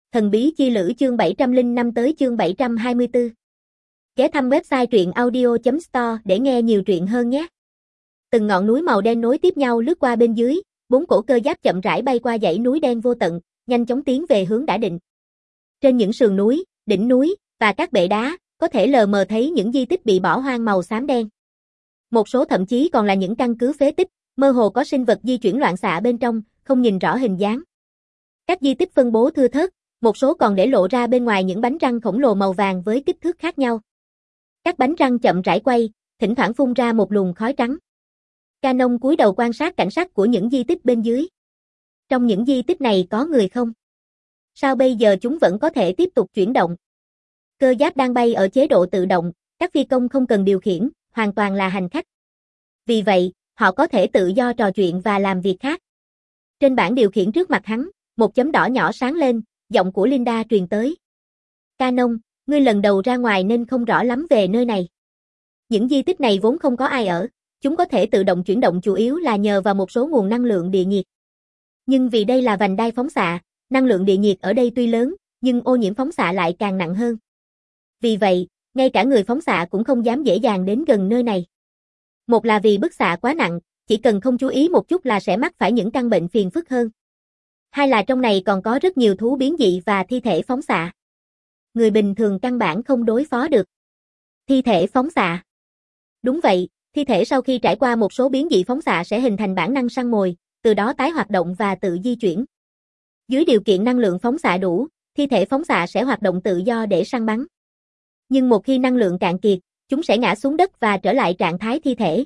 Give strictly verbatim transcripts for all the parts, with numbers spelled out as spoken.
Thần bí chi lữ chương bảy trăm lẻ năm tới chương bảy trăm hai mươi tư. Ghé thăm website truyện audio chấm store để nghe nhiều truyện hơn nhé. Từng ngọn núi màu đen nối tiếp nhau lướt qua bên dưới, bốn cổ cơ giáp chậm rãi bay qua dãy núi đen vô tận, nhanh chóng tiến về hướng đã định. Trên những sườn núi, đỉnh núi và các bệ đá, có thể lờ mờ thấy những di tích bị bỏ hoang màu xám đen. Một số thậm chí còn là những căn cứ phế tích, mơ hồ có sinh vật di chuyển loạn xạ bên trong, không nhìn rõ hình dáng. Các di tích phân bố thưa thớt, một số còn để lộ ra bên ngoài những bánh răng khổng lồ màu vàng với kích thước khác nhau. Các bánh răng chậm rãi quay, thỉnh thoảng phun ra một luồng khói trắng. Canon cúi đầu quan sát cảnh sắc của những di tích bên dưới. Trong những di tích này có người không? Sao bây giờ chúng vẫn có thể tiếp tục chuyển động? Cơ giáp đang bay ở chế độ tự động, các phi công không cần điều khiển, hoàn toàn là hành khách. Vì vậy, họ có thể tự do trò chuyện và làm việc khác. Trên bảng điều khiển trước mặt hắn, một chấm đỏ nhỏ sáng lên, giọng của Linda truyền tới. Canon, ngươi lần đầu ra ngoài nên không rõ lắm về nơi này. Những di tích này vốn không có ai ở, chúng có thể tự động chuyển động chủ yếu là nhờ vào một số nguồn năng lượng địa nhiệt. Nhưng vì đây là vành đai phóng xạ, năng lượng địa nhiệt ở đây tuy lớn, nhưng ô nhiễm phóng xạ lại càng nặng hơn. Vì vậy, ngay cả người phóng xạ cũng không dám dễ dàng đến gần nơi này. Một là vì bức xạ quá nặng, chỉ cần không chú ý một chút là sẽ mắc phải những căn bệnh phiền phức hơn. Hai là trong này còn có rất nhiều thú biến dị và thi thể phóng xạ. Người bình thường căn bản không đối phó được. Thi thể phóng xạ. Đúng vậy, thi thể sau khi trải qua một số biến dị phóng xạ sẽ hình thành bản năng săn mồi, từ đó tái hoạt động và tự di chuyển. Dưới điều kiện năng lượng phóng xạ đủ, thi thể phóng xạ sẽ hoạt động tự do để săn bắn. Nhưng một khi năng lượng cạn kiệt, chúng sẽ ngã xuống đất và trở lại trạng thái thi thể.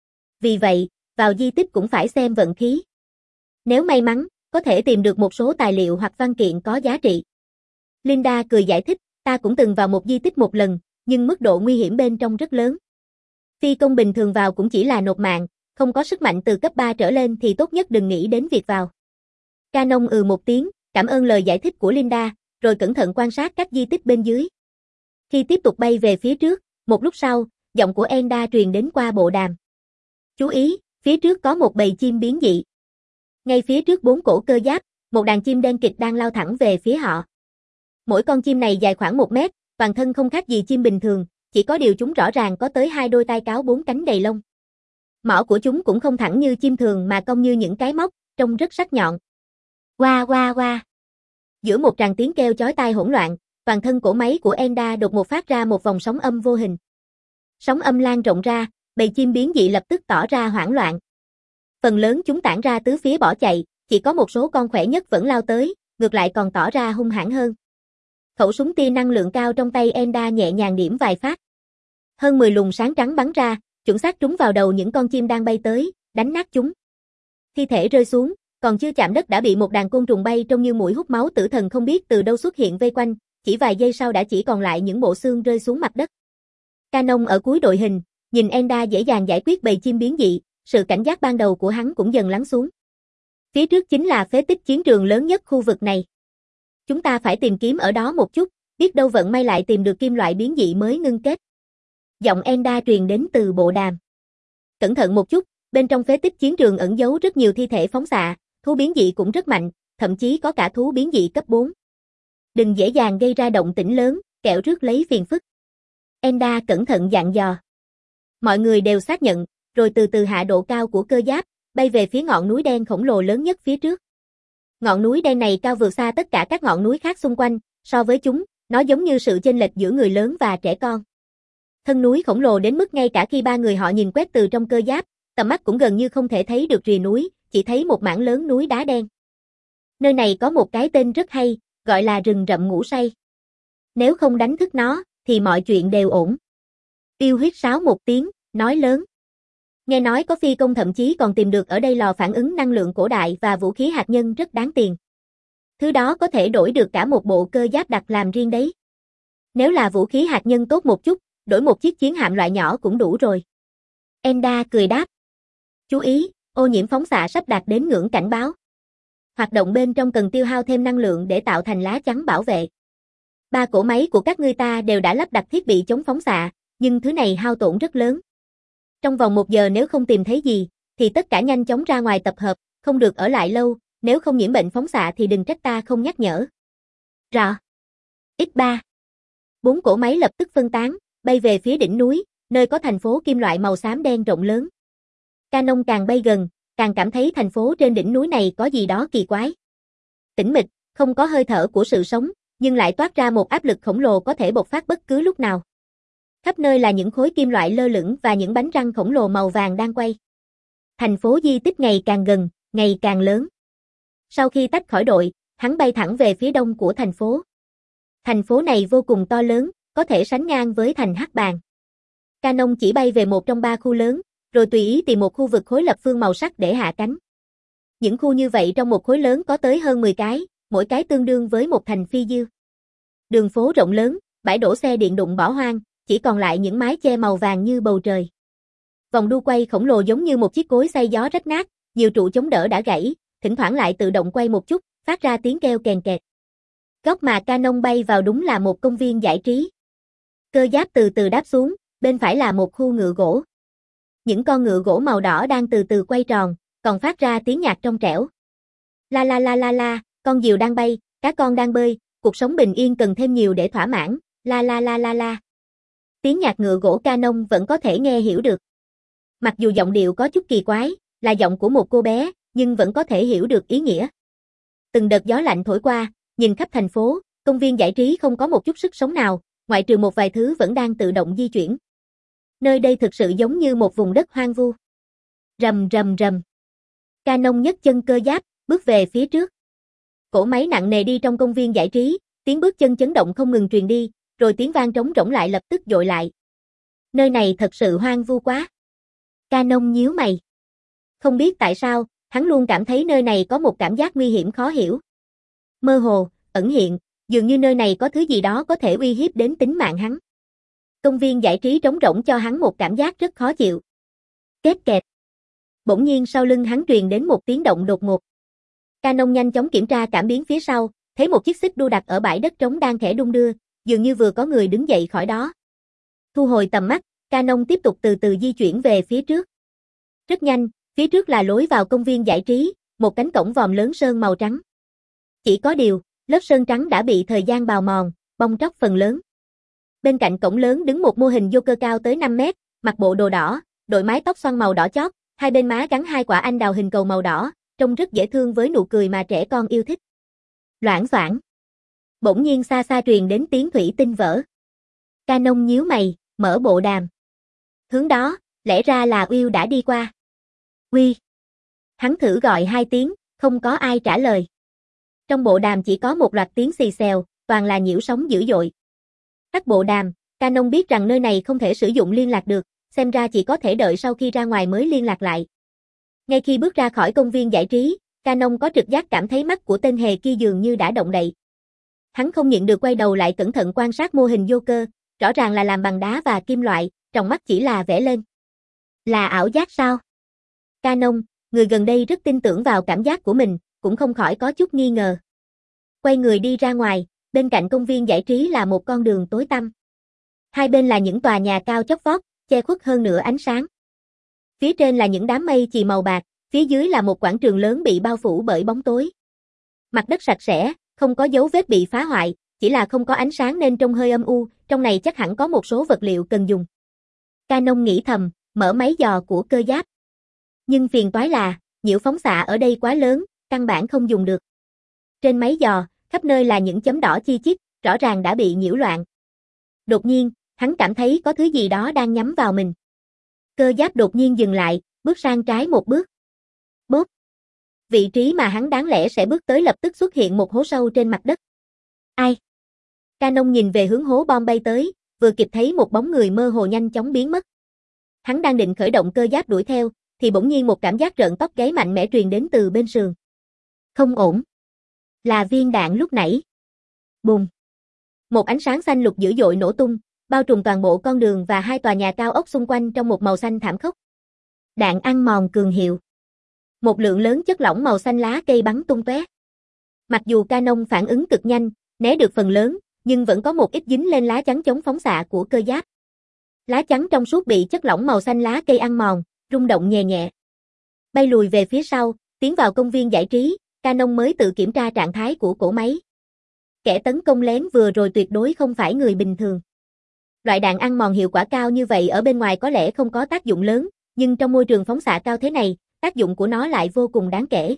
Vì vậy, vào di tích cũng phải xem vận khí. Nếu may mắn, có thể tìm được một số tài liệu hoặc văn kiện có giá trị. Linda cười giải thích, ta cũng từng vào một di tích một lần, nhưng mức độ nguy hiểm bên trong rất lớn. Phi công bình thường vào cũng chỉ là nộp mạng, không có sức mạnh từ cấp ba trở lên thì tốt nhất đừng nghĩ đến việc vào. Canon ừ một tiếng, cảm ơn lời giải thích của Linda, rồi cẩn thận quan sát các di tích bên dưới. Khi tiếp tục bay về phía trước, một lúc sau, giọng của Enda truyền đến qua bộ đàm. Chú ý, phía trước có một bầy chim biến dị. Ngay phía trước bốn cổ cơ giáp, một đàn chim đen kịt đang lao thẳng về phía họ. Mỗi con chim này dài khoảng một mét, toàn thân không khác gì chim bình thường, chỉ có điều chúng rõ ràng có tới hai đôi tai cáo bốn cánh đầy lông. Mỏ của chúng cũng không thẳng như chim thường mà cong như những cái móc, trông rất sắc nhọn. Oa oa oa. Giữa một tràng tiếng kêu chói tai hỗn loạn, toàn thân cổ máy của Enda đột ngột phát ra một vòng sóng âm vô hình. Sóng âm lan rộng ra, bầy chim biến dị lập tức tỏ ra hoảng loạn. Phần lớn chúng tản ra tứ phía bỏ chạy, chỉ có một số con khỏe nhất vẫn lao tới, ngược lại còn tỏ ra hung hãn hơn. Khẩu súng tia năng lượng cao trong tay Enda nhẹ nhàng điểm vài phát. Hơn mười luồng sáng trắng bắn ra, chuẩn xác trúng vào đầu những con chim đang bay tới, đánh nát chúng. Thi thể rơi xuống, còn chưa chạm đất đã bị một đàn côn trùng bay trông như muỗi hút máu tử thần không biết từ đâu xuất hiện vây quanh, chỉ vài giây sau đã chỉ còn lại những bộ xương rơi xuống mặt đất. Canon ở cuối đội hình, nhìn Enda dễ dàng giải quyết bầy chim biến dị, sự cảnh giác ban đầu của hắn cũng dần lắng xuống. Phía trước chính là phế tích chiến trường lớn nhất khu vực này. Chúng ta phải tìm kiếm ở đó một chút, biết đâu vận may lại tìm được kim loại biến dị mới ngưng kết. Giọng Enda truyền đến từ bộ đàm. Cẩn thận một chút, bên trong phế tích chiến trường ẩn giấu rất nhiều thi thể phóng xạ, thú biến dị cũng rất mạnh, thậm chí có cả thú biến dị cấp bốn. Đừng dễ dàng gây ra động tĩnh lớn, kẻo rước lấy phiền phức. Enda cẩn thận dặn dò. Mọi người đều xác nhận, rồi từ từ hạ độ cao của cơ giáp, bay về phía ngọn núi đen khổng lồ lớn nhất phía trước. Ngọn núi đen này cao vượt xa tất cả các ngọn núi khác xung quanh, so với chúng, nó giống như sự chênh lệch giữa người lớn và trẻ con. Thân núi khổng lồ đến mức ngay cả khi ba người họ nhìn quét từ trong cơ giáp, tầm mắt cũng gần như không thể thấy được rìa núi, chỉ thấy một mảng lớn núi đá đen. Nơi này có một cái tên rất hay, gọi là rừng rậm ngủ say. Nếu không đánh thức nó, thì mọi chuyện đều ổn. Tiêu huyết sáo một tiếng, nói lớn. Nghe nói có phi công thậm chí còn tìm được ở đây lò phản ứng năng lượng cổ đại và vũ khí hạt nhân rất đáng tiền. Thứ đó có thể đổi được cả một bộ cơ giáp đặc làm riêng đấy. Nếu là vũ khí hạt nhân tốt một chút, đổi một chiếc chiến hạm loại nhỏ cũng đủ rồi. Enda cười đáp. Chú ý, ô nhiễm phóng xạ sắp đạt đến ngưỡng cảnh báo. Hoạt động bên trong cần tiêu hao thêm năng lượng để tạo thành lá chắn bảo vệ. Ba cỗ máy của các ngươi ta đều đã lắp đặt thiết bị chống phóng xạ, nhưng thứ này hao tổn rất lớn. Trong vòng một giờ nếu không tìm thấy gì, thì tất cả nhanh chóng ra ngoài tập hợp, không được ở lại lâu, nếu không nhiễm bệnh phóng xạ thì đừng trách ta không nhắc nhở. Rọ. ích ba. Bốn cỗ máy lập tức phân tán, bay về phía đỉnh núi, nơi có thành phố kim loại màu xám đen rộng lớn. Canon càng bay gần, càng cảm thấy thành phố trên đỉnh núi này có gì đó kỳ quái. Tĩnh mịch, không có hơi thở của sự sống, nhưng lại toát ra một áp lực khổng lồ có thể bộc phát bất cứ lúc nào. Khắp nơi là những khối kim loại lơ lửng và những bánh răng khổng lồ màu vàng đang quay. Thành phố di tích ngày càng gần, ngày càng lớn. Sau khi tách khỏi đội, hắn bay thẳng về phía đông của thành phố. Thành phố này vô cùng to lớn, có thể sánh ngang với thành Hắc Bàn. Canon chỉ bay về một trong ba khu lớn, rồi tùy ý tìm một khu vực khối lập phương màu sắc để hạ cánh. Những khu như vậy trong một khối lớn có tới hơn mười cái, mỗi cái tương đương với một thành phi diêu. Đường phố rộng lớn, bãi đổ xe điện đụng bỏ hoang, chỉ còn lại những mái che màu vàng như bầu trời. Vòng đu quay khổng lồ giống như một chiếc cối xay gió rách nát, nhiều trụ chống đỡ đã gãy, thỉnh thoảng lại tự động quay một chút, phát ra tiếng kêu kèn kẹt. Góc mà Canon bay vào đúng là một công viên giải trí. Cơ giáp từ từ đáp xuống, bên phải là một khu ngựa gỗ. Những con ngựa gỗ màu đỏ đang từ từ quay tròn, còn phát ra tiếng nhạc trong trẻo. La la la la la, con diều đang bay, cá con đang bơi, cuộc sống bình yên cần thêm nhiều để thỏa mãn, la la la la la. Tiếng nhạc ngựa gỗ Canon vẫn có thể nghe hiểu được. Mặc dù giọng điệu có chút kỳ quái, là giọng của một cô bé, nhưng vẫn có thể hiểu được ý nghĩa. Từng đợt gió lạnh thổi qua, nhìn khắp thành phố, công viên giải trí không có một chút sức sống nào, ngoại trừ một vài thứ vẫn đang tự động di chuyển. Nơi đây thực sự giống như một vùng đất hoang vu. Rầm rầm rầm. Canon nhấc chân cơ giáp, bước về phía trước. Cỗ máy nặng nề đi trong công viên giải trí, tiếng bước chân chấn động không ngừng truyền đi, rồi tiếng vang trống rỗng lại lập tức dội lại. Nơi này thật sự hoang vu quá. Canon nhíu mày. Không biết tại sao, hắn luôn cảm thấy nơi này có một cảm giác nguy hiểm khó hiểu. Mơ hồ, ẩn hiện, dường như nơi này có thứ gì đó có thể uy hiếp đến tính mạng hắn. Công viên giải trí trống rỗng cho hắn một cảm giác rất khó chịu. Két kẹt. Bỗng nhiên sau lưng hắn truyền đến một tiếng động đột ngột. Canon nhanh chóng kiểm tra cảm biến phía sau, thấy một chiếc xích đu đặt ở bãi đất trống đang khẽ đung đưa, dường như vừa có người đứng dậy khỏi đó. Thu hồi tầm mắt, Canon tiếp tục từ từ di chuyển về phía trước. Rất nhanh, phía trước là lối vào công viên giải trí, một cánh cổng vòm lớn sơn màu trắng. Chỉ có điều, lớp sơn trắng đã bị thời gian bào mòn, bong tróc phần lớn. Bên cạnh cổng lớn đứng một mô hình Joker cao tới năm mét, mặc bộ đồ đỏ, đội mái tóc xoăn màu đỏ chót, hai bên má gắn hai quả anh đào hình cầu màu đỏ, trông rất dễ thương với nụ cười mà trẻ con yêu thích. Loảng xoảng. Bỗng nhiên xa xa truyền đến tiếng thủy tinh vỡ. Canon nhíu mày, mở bộ đàm. Hướng đó, lẽ ra là Will đã đi qua. Uy. Hắn thử gọi hai tiếng, không có ai trả lời. Trong bộ đàm chỉ có một loạt tiếng xì xèo, toàn là nhiễu sóng dữ dội. Tắt bộ đàm, Canon biết rằng nơi này không thể sử dụng liên lạc được, xem ra chỉ có thể đợi sau khi ra ngoài mới liên lạc lại. Ngay khi bước ra khỏi công viên giải trí, Canon có trực giác cảm thấy mắt của tên hề kia dường như đã động đậy. Hắn không nhịn được quay đầu lại cẩn thận quan sát mô hình Joker, rõ ràng là làm bằng đá và kim loại, trong mắt chỉ là vẽ lên. Là ảo giác sao? Canon, người gần đây rất tin tưởng vào cảm giác của mình, cũng không khỏi có chút nghi ngờ. Quay người đi ra ngoài, bên cạnh công viên giải trí là một con đường tối tăm. Hai bên là những tòa nhà cao chót vót, che khuất hơn nửa ánh sáng. Phía trên là những đám mây chì màu bạc, phía dưới là một quảng trường lớn bị bao phủ bởi bóng tối. Mặt đất sạch sẽ, không có dấu vết bị phá hoại, chỉ là không có ánh sáng nên trông hơi âm u, trong này chắc hẳn có một số vật liệu cần dùng. Canon nghĩ thầm, mở máy dò của cơ giáp. Nhưng phiền toái là, nhiễu phóng xạ ở đây quá lớn, căn bản không dùng được. Trên máy dò, khắp nơi là những chấm đỏ chi chít, rõ ràng đã bị nhiễu loạn. Đột nhiên, hắn cảm thấy có thứ gì đó đang nhắm vào mình. Cơ giáp đột nhiên dừng lại, bước sang trái một bước. Bốp. Vị trí mà hắn đáng lẽ sẽ bước tới lập tức xuất hiện một hố sâu trên mặt đất. Ai? Canon nhìn về hướng hố bom bay tới, vừa kịp thấy một bóng người mơ hồ nhanh chóng biến mất. Hắn đang định khởi động cơ giáp đuổi theo, thì bỗng nhiên một cảm giác rợn tóc gáy mạnh mẽ truyền đến từ bên sườn. Không ổn. Là viên đạn lúc nãy. Bùng. Một ánh sáng xanh lục dữ dội nổ tung, bao trùm toàn bộ con đường và hai tòa nhà cao ốc xung quanh trong một màu xanh thảm khốc. Đạn ăn mòn cường hiệu. Một lượng lớn chất lỏng màu xanh lá cây bắn tung tóe. Mặc dù Canon phản ứng cực nhanh, né được phần lớn, nhưng vẫn có một ít dính lên lá chắn chống phóng xạ của cơ giáp. Lá chắn trong suốt bị chất lỏng màu xanh lá cây ăn mòn, rung động nhẹ nhẹ. Bay lùi về phía sau, tiến vào công viên giải trí, Canon mới tự kiểm tra trạng thái của cỗ máy. kẻ tấn công lén vừa rồi tuyệt đối không phải người bình thường. Loại đạn ăn mòn hiệu quả cao như vậy ở bên ngoài có lẽ không có tác dụng lớn, nhưng trong môi trường phóng xạ cao thế này, tác dụng của nó lại vô cùng đáng kể.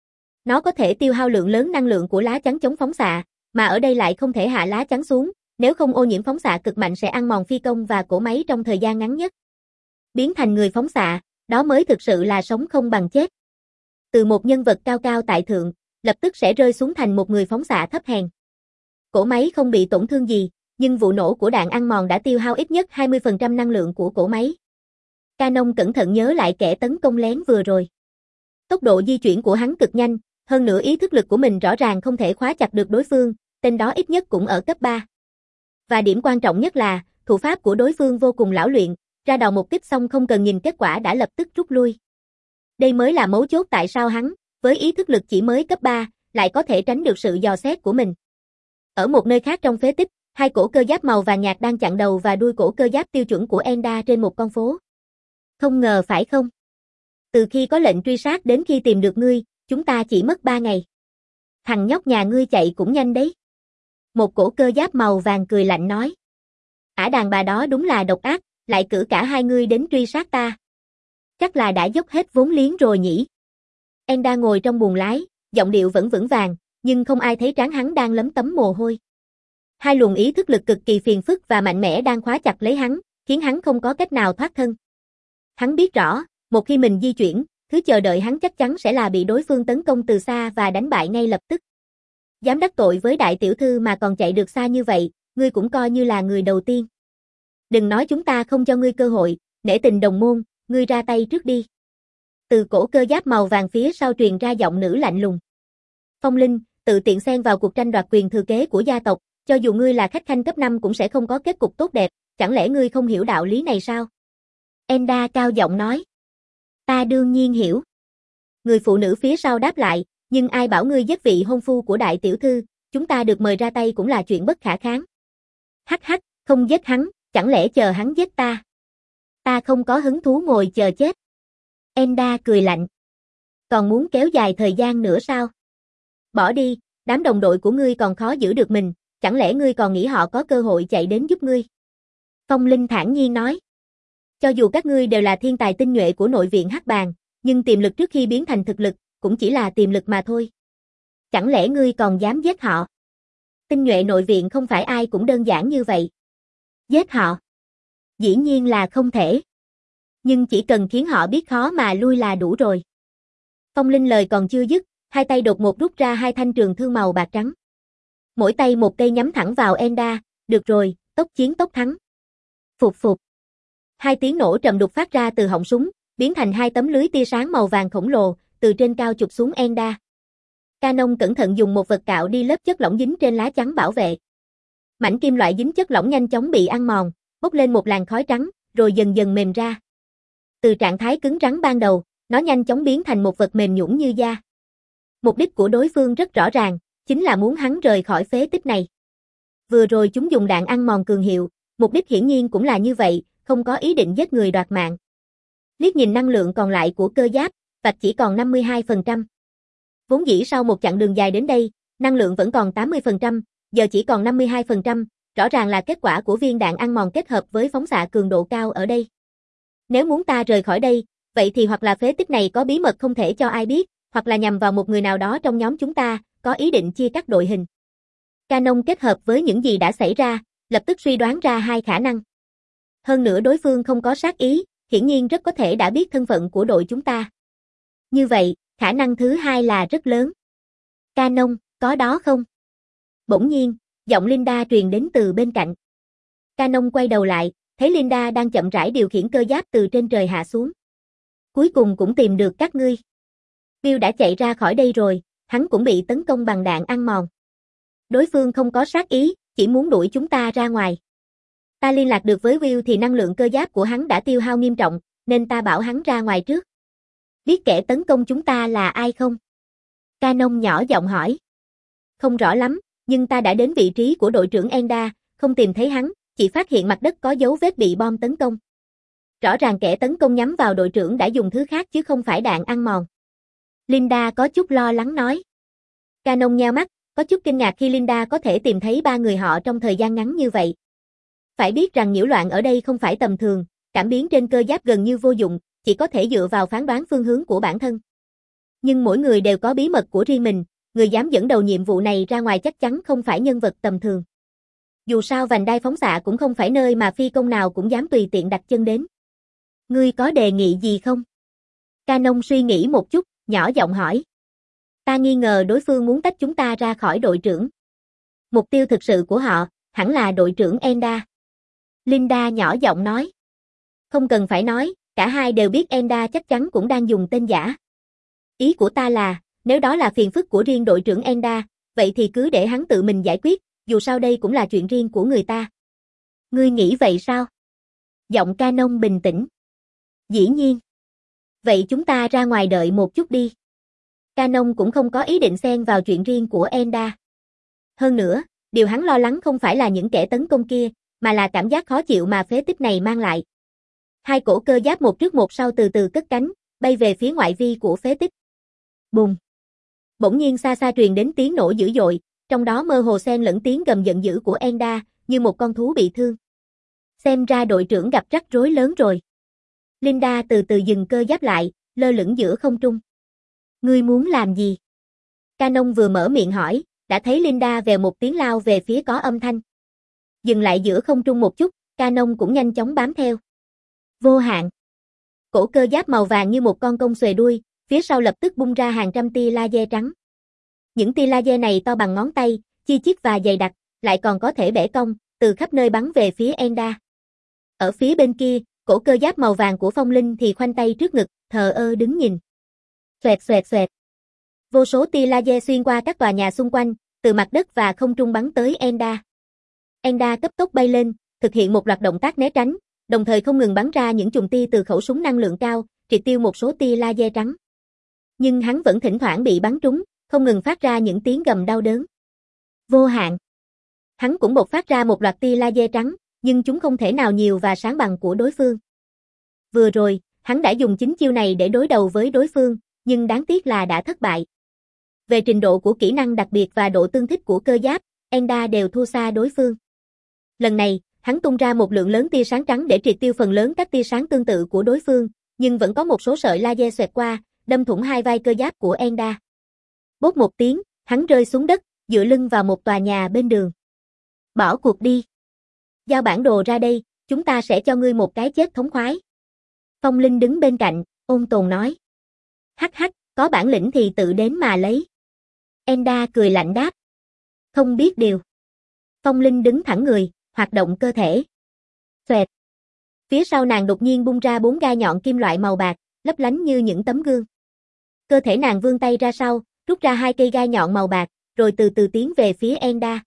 Nó có thể tiêu hao lượng lớn năng lượng của lá chắn chống phóng xạ, mà ở đây lại không thể hạ lá chắn xuống, nếu không ô nhiễm phóng xạ cực mạnh sẽ ăn mòn phi công và cỗ máy trong thời gian ngắn nhất. Biến thành người phóng xạ, đó mới thực sự là sống không bằng chết. Từ một nhân vật cao cao tại thượng, lập tức sẽ rơi xuống thành một người phóng xạ thấp hèn. Cỗ máy không bị tổn thương gì, nhưng vụ nổ của đạn ăn mòn đã tiêu hao ít nhất hai mươi phần trăm năng lượng của cỗ máy. Canon cẩn thận nhớ lại kẻ tấn công lén vừa rồi. Tốc độ di chuyển của hắn cực nhanh, hơn nữa ý thức lực của mình rõ ràng không thể khóa chặt được đối phương, tên đó ít nhất cũng ở cấp ba. Và điểm quan trọng nhất là, thủ pháp của đối phương vô cùng lão luyện, ra đầu một kích xong không cần nhìn kết quả đã lập tức rút lui. Đây mới là mấu chốt tại sao hắn, với ý thức lực chỉ mới cấp ba, lại có thể tránh được sự dò xét của mình. Ở một nơi khác trong phế tích, hai cổ cơ giáp màu vàng nhạt đang chặn đầu và đuôi cổ cơ giáp tiêu chuẩn của Enda trên một con phố. Không ngờ phải không? Từ khi có lệnh truy sát đến khi tìm được ngươi, chúng ta chỉ mất ba ngày. Thằng nhóc nhà ngươi chạy cũng nhanh đấy. Một cổ cơ giáp màu vàng cười lạnh nói. Ả đàn bà đó đúng là độc ác, lại cử cả hai ngươi đến truy sát ta. Chắc là đã dốc hết vốn liếng rồi nhỉ. Enda ngồi trong buồng lái, giọng điệu vẫn vững vàng, nhưng không ai thấy trán hắn đang lấm tấm mồ hôi. Hai luồng ý thức lực cực kỳ phiền phức và mạnh mẽ đang khóa chặt lấy hắn, khiến hắn không có cách nào thoát thân. Hắn biết rõ, một khi mình di chuyển, thứ chờ đợi hắn chắc chắn sẽ là bị đối phương tấn công từ xa và đánh bại ngay lập tức. Dám đắc tội với đại tiểu thư mà còn chạy được xa như vậy, ngươi cũng coi như là người đầu tiên. Đừng nói chúng ta không cho ngươi cơ hội, nể tình đồng môn, ngươi ra tay trước đi. Từ cổ cơ giáp màu vàng phía sau truyền ra giọng nữ lạnh lùng. Phong Linh, tự tiện xen vào cuộc tranh đoạt quyền thừa kế của gia tộc, cho dù ngươi là khách khanh cấp năm cũng sẽ không có kết cục tốt đẹp, chẳng lẽ ngươi không hiểu đạo lý này sao? Enda cao giọng nói. Ta đương nhiên hiểu. Người phụ nữ phía sau đáp lại, nhưng ai bảo ngươi giết vị hôn phu của đại tiểu thư, chúng ta được mời ra tay cũng là chuyện bất khả kháng. Hắc hắc, không giết hắn, chẳng lẽ chờ hắn giết ta? Ta không có hứng thú ngồi chờ chết. Enda cười lạnh. Còn muốn kéo dài thời gian nữa sao? Bỏ đi, đám đồng đội của ngươi còn khó giữ được mình, chẳng lẽ ngươi còn nghĩ họ có cơ hội chạy đến giúp ngươi? Phong Linh thản nhiên nói. Cho dù các ngươi đều là thiên tài tinh nhuệ của nội viện Hắc Bàng, nhưng tiềm lực trước khi biến thành thực lực, cũng chỉ là tiềm lực mà thôi. Chẳng lẽ ngươi còn dám giết họ? Tinh nhuệ nội viện không phải ai cũng đơn giản như vậy. Giết họ? Dĩ nhiên là không thể. Nhưng chỉ cần khiến họ biết khó mà lui là đủ rồi. Phong Linh lời còn chưa dứt, hai tay đột ngột rút ra hai thanh trường thương màu bạc trắng. Mỗi tay một cây nhắm thẳng vào Enda, được rồi, tốc chiến tốc thắng. Phục phục. Hai tiếng nổ trầm đục phát ra từ họng súng, biến thành hai tấm lưới tia sáng màu vàng khổng lồ, từ trên cao chụp xuống Enda. Canon cẩn thận dùng một vật cạo đi lớp chất lỏng dính trên lá chắn bảo vệ. Mảnh kim loại dính chất lỏng nhanh chóng bị ăn mòn, bốc lên một làn khói trắng, rồi dần dần mềm ra. Từ trạng thái cứng rắn ban đầu, nó nhanh chóng biến thành một vật mềm nhũn như da. Mục đích của đối phương rất rõ ràng, chính là muốn hắn rời khỏi phế tích này. Vừa rồi chúng dùng đạn ăn mòn cường hiệu, mục đích hiển nhiên cũng là như vậy, không có ý định giết người đoạt mạng. Liếc nhìn năng lượng còn lại của cơ giáp, vạch chỉ còn năm mươi hai phần trăm. Vốn dĩ sau một chặng đường dài đến đây, năng lượng vẫn còn tám mươi phần trăm, giờ chỉ còn năm mươi hai phần trăm, rõ ràng là kết quả của viên đạn ăn mòn kết hợp với phóng xạ cường độ cao ở đây. Nếu muốn ta rời khỏi đây, vậy thì hoặc là phế tích này có bí mật không thể cho ai biết, hoặc là nhằm vào một người nào đó trong nhóm chúng ta, có ý định chia cắt đội hình. Canon kết hợp với những gì đã xảy ra, lập tức suy đoán ra hai khả năng. Hơn nữa đối phương không có sát ý, hiển nhiên rất có thể đã biết thân phận của đội chúng ta. Như vậy, khả năng thứ hai là rất lớn. Canon, có đó không? Bỗng nhiên, giọng Linda truyền đến từ bên cạnh. Canon quay đầu lại, thấy Linda đang chậm rãi điều khiển cơ giáp từ trên trời hạ xuống. Cuối cùng cũng tìm được các ngươi. Bill đã chạy ra khỏi đây rồi, hắn cũng bị tấn công bằng đạn ăn mòn. Đối phương không có sát ý, chỉ muốn đuổi chúng ta ra ngoài. Ta liên lạc được với Will thì năng lượng cơ giáp của hắn đã tiêu hao nghiêm trọng, nên ta bảo hắn ra ngoài trước. Biết kẻ tấn công chúng ta là ai không? Canon nhỏ giọng hỏi. Không rõ lắm, nhưng ta đã đến vị trí của đội trưởng Enda, không tìm thấy hắn, chỉ phát hiện mặt đất có dấu vết bị bom tấn công. Rõ ràng kẻ tấn công nhắm vào đội trưởng đã dùng thứ khác chứ không phải đạn ăn mòn. Linda có chút lo lắng nói. Canon nheo mắt, có chút kinh ngạc khi Linda có thể tìm thấy ba người họ trong thời gian ngắn như vậy. Phải biết rằng nhiễu loạn ở đây không phải tầm thường, cảm biến trên cơ giáp gần như vô dụng, chỉ có thể dựa vào phán đoán phương hướng của bản thân. Nhưng mỗi người đều có bí mật của riêng mình, người dám dẫn đầu nhiệm vụ này ra ngoài chắc chắn không phải nhân vật tầm thường. Dù sao vành đai phóng xạ cũng không phải nơi mà phi công nào cũng dám tùy tiện đặt chân đến. Ngươi có đề nghị gì không? Canon suy nghĩ một chút, nhỏ giọng hỏi. Ta nghi ngờ đối phương muốn tách chúng ta ra khỏi đội trưởng. Mục tiêu thực sự của họ, hẳn là đội trưởng Enda. Linda nhỏ giọng nói. Không cần phải nói, cả hai đều biết Enda chắc chắn cũng đang dùng tên giả. Ý của ta là, nếu đó là phiền phức của riêng đội trưởng Enda, vậy thì cứ để hắn tự mình giải quyết, dù sao đây cũng là chuyện riêng của người ta. Ngươi nghĩ vậy sao? Giọng Canon bình tĩnh. Dĩ nhiên. Vậy chúng ta ra ngoài đợi một chút đi. Canon cũng không có ý định xen vào chuyện riêng của Enda. Hơn nữa, điều hắn lo lắng không phải là những kẻ tấn công kia, mà là cảm giác khó chịu mà phế tích này mang lại. Hai cổ cơ giáp một trước một sau từ từ cất cánh, bay về phía ngoại vi của phế tích. Bùng! Bỗng nhiên xa xa truyền đến tiếng nổ dữ dội, trong đó mơ hồ xen lẫn tiếng gầm giận dữ của Enda, như một con thú bị thương. Xem ra đội trưởng gặp rắc rối lớn rồi. Linda từ từ dừng cơ giáp lại, lơ lửng giữa không trung. Ngươi muốn làm gì? Canon vừa mở miệng hỏi, đã thấy Linda vèo một tiếng lao về phía có âm thanh. Dừng lại giữa không trung một chút, Canon cũng nhanh chóng bám theo. Vô hạn. Cổ cơ giáp màu vàng như một con công xuề đuôi, phía sau lập tức bung ra hàng trăm tia laser trắng. Những tia laser này to bằng ngón tay, chi chít và dày đặc, lại còn có thể bẻ cong, từ khắp nơi bắn về phía Enda. Ở phía bên kia, cổ cơ giáp màu vàng của Phong Linh thì khoanh tay trước ngực, thờ ơ đứng nhìn. Xoẹt xoẹt xoẹt. Vô số tia laser xuyên qua các tòa nhà xung quanh, từ mặt đất và không trung bắn tới Enda. Enda cấp tốc bay lên, thực hiện một loạt động tác né tránh, đồng thời không ngừng bắn ra những chùm tia từ khẩu súng năng lượng cao, triệt tiêu một số tia laser trắng. Nhưng hắn vẫn thỉnh thoảng bị bắn trúng, không ngừng phát ra những tiếng gầm đau đớn. Vô hạn. Hắn cũng bộc phát ra một loạt tia laser trắng, nhưng chúng không thể nào nhiều và sáng bằng của đối phương. Vừa rồi, hắn đã dùng chính chiêu này để đối đầu với đối phương, nhưng đáng tiếc là đã thất bại. Về trình độ của kỹ năng đặc biệt và độ tương thích của cơ giáp, Enda đều thua xa đối phương. Lần này, hắn tung ra một lượng lớn tia sáng trắng để triệt tiêu phần lớn các tia sáng tương tự của đối phương, nhưng vẫn có một số sợi laser xoẹt qua, đâm thủng hai vai cơ giáp của Enda. Bốp một tiếng, hắn rơi xuống đất, dựa lưng vào một tòa nhà bên đường. Bỏ cuộc đi. Giao bản đồ ra đây, chúng ta sẽ cho ngươi một cái chết thống khoái. Phong Linh đứng bên cạnh, ôn tồn nói. Hắc hắc, có bản lĩnh thì tự đến mà lấy. Enda cười lạnh đáp. Không biết điều. Phong Linh đứng thẳng người, hoạt động cơ thể. Xoẹt. Phía sau nàng đột nhiên bung ra bốn gai nhọn kim loại màu bạc, lấp lánh như những tấm gương. Cơ thể nàng vươn tay ra sau, rút ra hai cây gai nhọn màu bạc, rồi từ từ tiến về phía Enda.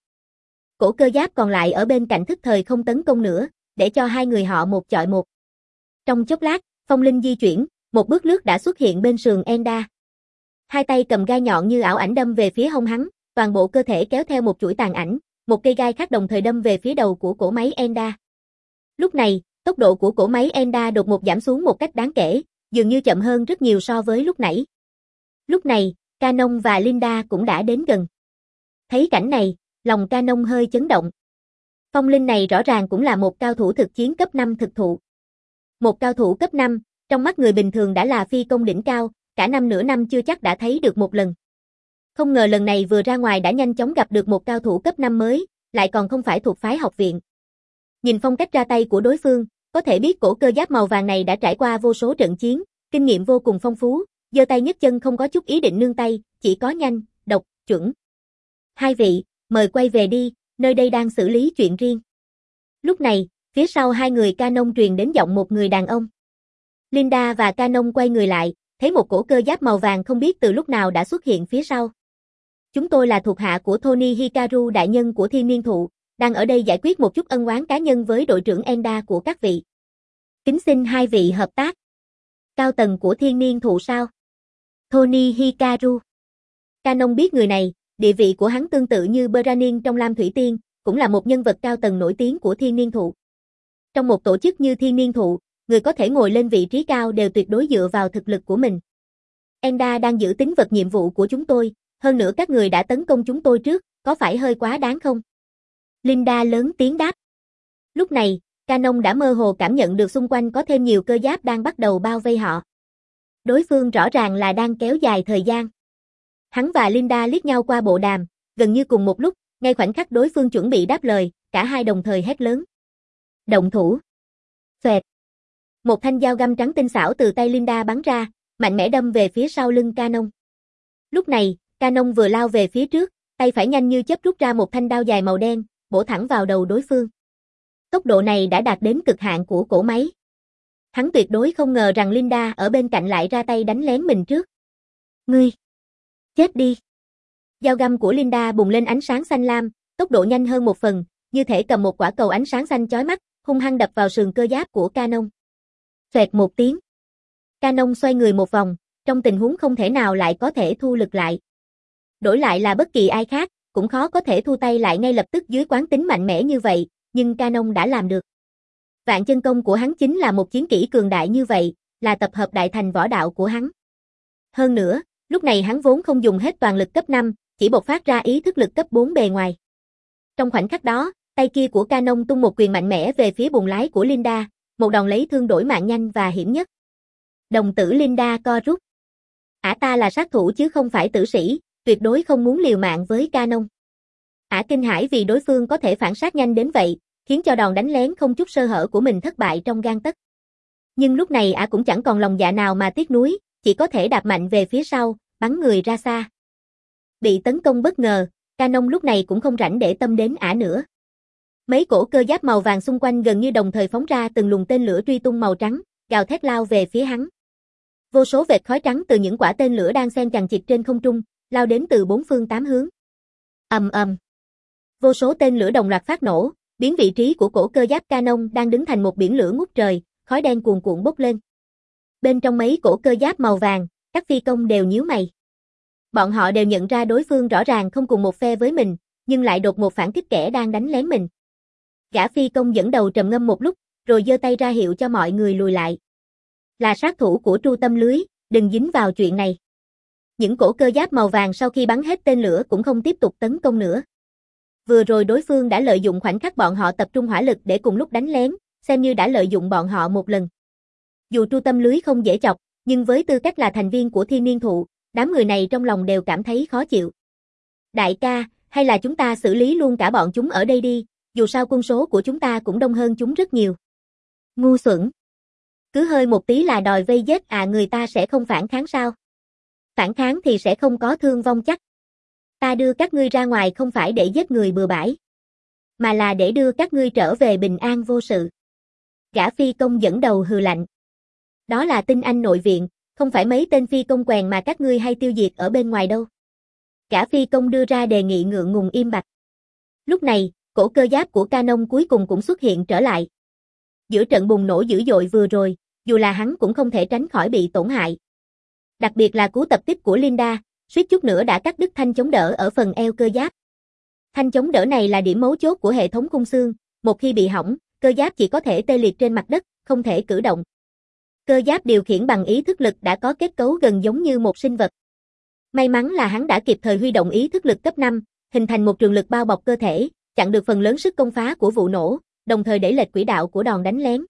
Cổ cơ giáp còn lại ở bên cạnh thức thời không tấn công nữa, để cho hai người họ một chọi một. Trong chốc lát, Phong Linh di chuyển, một bước lướt đã xuất hiện bên sườn Enda. Hai tay cầm gai nhọn như ảo ảnh đâm về phía hông hắn, toàn bộ cơ thể kéo theo một chuỗi tàn ảnh, một cây gai khác đồng thời đâm về phía đầu của cổ máy Enda. Lúc này, tốc độ của cổ máy Enda đột ngột giảm xuống một cách đáng kể, dường như chậm hơn rất nhiều so với lúc nãy. Lúc này, Canon và Linda cũng đã đến gần. Thấy cảnh này, lòng Canon hơi chấn động. Phong Linh này rõ ràng cũng là một cao thủ thực chiến cấp năm thực thụ. Một cao thủ cấp năm, trong mắt người bình thường đã là phi công đỉnh cao, cả năm nửa năm chưa chắc đã thấy được một lần. Không ngờ lần này vừa ra ngoài đã nhanh chóng gặp được một cao thủ cấp năm mới, lại còn không phải thuộc phái học viện. Nhìn phong cách ra tay của đối phương, có thể biết cổ cơ giáp màu vàng này đã trải qua vô số trận chiến, kinh nghiệm vô cùng phong phú, giơ tay nhấc chân không có chút ý định nương tay, chỉ có nhanh, độc, chuẩn. Hai vị, mời quay về đi, nơi đây đang xử lý chuyện riêng. Lúc này, phía sau hai người Canon truyền đến giọng một người đàn ông. Linda và Canon quay người lại, thấy một cổ cơ giáp màu vàng không biết từ lúc nào đã xuất hiện phía sau. Chúng tôi là thuộc hạ của Tony Hikaru đại nhân của Thiên Niên Thụ, đang ở đây giải quyết một chút ân oán cá nhân với đội trưởng Enda của các vị. Kính xin hai vị hợp tác. Cao tầng của Thiên Niên Thụ sao? Tony Hikaru. Canon biết người này, địa vị của hắn tương tự như Beranin trong Lam Thủy Tiên, cũng là một nhân vật cao tầng nổi tiếng của Thiên Niên Thụ. Trong một tổ chức như Thiên Niên Thụ, người có thể ngồi lên vị trí cao đều tuyệt đối dựa vào thực lực của mình. Enda đang giữ tín vật nhiệm vụ của chúng tôi, hơn nữa các người đã tấn công chúng tôi trước, có phải hơi quá đáng không? Linda lớn tiếng đáp. Lúc này, Canon đã mơ hồ cảm nhận được xung quanh có thêm nhiều cơ giáp đang bắt đầu bao vây họ. Đối phương rõ ràng là đang kéo dài thời gian. Hắn và Linda liếc nhau qua bộ đàm, gần như cùng một lúc, ngay khoảnh khắc đối phương chuẩn bị đáp lời, cả hai đồng thời hét lớn. Động thủ. Xoẹt. Một thanh dao găm trắng tinh xảo từ tay Linda bắn ra, mạnh mẽ đâm về phía sau lưng Canon. Lúc này, Canon vừa lao về phía trước, tay phải nhanh như chớp rút ra một thanh đao dài màu đen, bổ thẳng vào đầu đối phương. Tốc độ này đã đạt đến cực hạn của cỗ máy. Hắn tuyệt đối không ngờ rằng Linda ở bên cạnh lại ra tay đánh lén mình trước. Ngươi! Chết đi! Dao găm của Linda bùng lên ánh sáng xanh lam, tốc độ nhanh hơn một phần, như thể cầm một quả cầu ánh sáng xanh chói mắt, hung hăng đập vào sườn cơ giáp của Canon. Xoẹt một tiếng. Canon xoay người một vòng, trong tình huống không thể nào lại có thể thu lực lại. Đổi lại là bất kỳ ai khác, cũng khó có thể thu tay lại ngay lập tức dưới quán tính mạnh mẽ như vậy, nhưng Canon đã làm được. Vạn chân công của hắn chính là một chiến kỹ cường đại như vậy, là tập hợp đại thành võ đạo của hắn. Hơn nữa, lúc này hắn vốn không dùng hết toàn lực cấp năm, chỉ bộc phát ra ý thức lực cấp bốn bề ngoài. Trong khoảnh khắc đó, tay kia của Canon tung một quyền mạnh mẽ về phía bùng lái của Linda, một đòn lấy thương đổi mạng nhanh và hiểm nhất. Đồng tử Linda co rút. Ả ta là sát thủ chứ không phải tử sĩ, tuyệt đối không muốn liều mạng với Canon. Ả kinh hãi vì đối phương có thể phản sát nhanh đến vậy, khiến cho đòn đánh lén không chút sơ hở của mình thất bại trong gang tấc. Nhưng lúc này Ả cũng chẳng còn lòng dạ nào mà tiếc nuối, chỉ có thể đạp mạnh về phía sau, bắn người ra xa. Bị tấn công bất ngờ, Canon lúc này cũng không rảnh để tâm đến Ả nữa. Mấy cổ cơ giáp màu vàng xung quanh gần như đồng thời phóng ra từng luồng tên lửa truy tung màu trắng, gào thét lao về phía hắn. Vô số vệt khói trắng từ những quả tên lửa đang xen chằng chịt trên không trung, lao đến từ bốn phương tám hướng. Ầm ầm. Vô số tên lửa đồng loạt phát nổ, biến vị trí của cổ cơ giáp Canon đang đứng thành một biển lửa ngút trời, khói đen cuồn cuộn bốc lên. Bên trong mấy cổ cơ giáp màu vàng, các phi công đều nhíu mày. Bọn họ đều nhận ra đối phương rõ ràng không cùng một phe với mình, nhưng lại đột ngột phản kích kẻ đang đánh lén mình. Gã phi công dẫn đầu trầm ngâm một lúc, rồi giơ tay ra hiệu cho mọi người lùi lại. Là sát thủ của Tru Tâm Lưới, đừng dính vào chuyện này. Những cổ cơ giáp màu vàng sau khi bắn hết tên lửa cũng không tiếp tục tấn công nữa. Vừa rồi đối phương đã lợi dụng khoảnh khắc bọn họ tập trung hỏa lực để cùng lúc đánh lén, xem như đã lợi dụng bọn họ một lần. Dù Tru Tâm Lưới không dễ chọc, nhưng với tư cách là thành viên của Thiên Niên Thụ, đám người này trong lòng đều cảm thấy khó chịu. Đại ca, hay là chúng ta xử lý luôn cả bọn chúng ở đây đi, dù sao quân số của chúng ta cũng đông hơn chúng rất nhiều. Ngu xuẩn. Cứ hơi một tí là đòi vây giết à, người ta sẽ không phản kháng sao? Phản kháng thì sẽ không có thương vong chắc. Ta đưa các ngươi ra ngoài không phải để giết người bừa bãi, mà là để đưa các ngươi trở về bình an vô sự. Gã phi công dẫn đầu hừ lạnh. Đó là tinh anh nội viện, không phải mấy tên phi công quèn mà các ngươi hay tiêu diệt ở bên ngoài đâu. Gã phi công đưa ra đề nghị ngượng ngùng im bặt. Lúc này, cổ cơ giáp của Canon cuối cùng cũng xuất hiện trở lại. Giữa trận bùng nổ dữ dội vừa rồi, dù là hắn cũng không thể tránh khỏi bị tổn hại. Đặc biệt là cú tập kích của Linda, suýt chút nữa đã cắt đứt thanh chống đỡ ở phần eo cơ giáp. Thanh chống đỡ này là điểm mấu chốt của hệ thống khung xương, một khi bị hỏng, cơ giáp chỉ có thể tê liệt trên mặt đất, không thể cử động. Cơ giáp điều khiển bằng ý thức lực đã có kết cấu gần giống như một sinh vật. May mắn là hắn đã kịp thời huy động ý thức lực cấp năm, hình thành một trường lực bao bọc cơ thể, chặn được phần lớn sức công phá của vụ nổ, đồng thời đẩy lệch quỹ đạo của đòn đánh lén.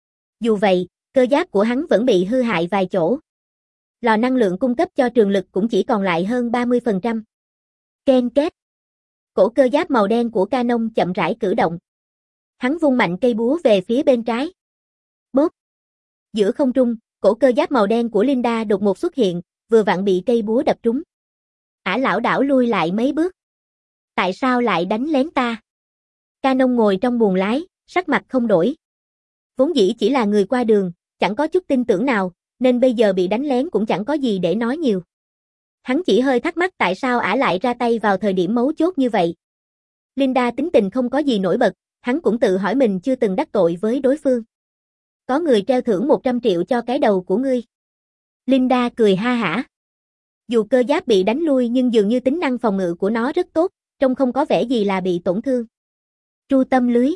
Dù vậy, cơ giáp của hắn vẫn bị hư hại vài chỗ. Lò năng lượng cung cấp cho trường lực cũng chỉ còn lại hơn ba mươi phần trăm. Ken két. Cổ cơ giáp màu đen của Canon chậm rãi cử động. Hắn vung mạnh cây búa về phía bên trái. Bốp. Giữa không trung, cổ cơ giáp màu đen của Linda đột ngột xuất hiện, vừa vặn bị cây búa đập trúng. Ả lảo đảo lui lại mấy bước. Tại sao lại đánh lén ta? Canon ngồi trong buồng lái, sắc mặt không đổi. Vốn dĩ chỉ là người qua đường, chẳng có chút tin tưởng nào, nên bây giờ bị đánh lén cũng chẳng có gì để nói nhiều. Hắn chỉ hơi thắc mắc tại sao Ả lại ra tay vào thời điểm mấu chốt như vậy. Linda tính tình không có gì nổi bật, hắn cũng tự hỏi mình chưa từng đắc tội với đối phương. Có người treo thưởng một trăm triệu cho cái đầu của ngươi. Linda cười ha hả. Dù cơ giáp bị đánh lui nhưng dường như tính năng phòng ngự của nó rất tốt, trông không có vẻ gì là bị tổn thương. Tru Tâm Lưới.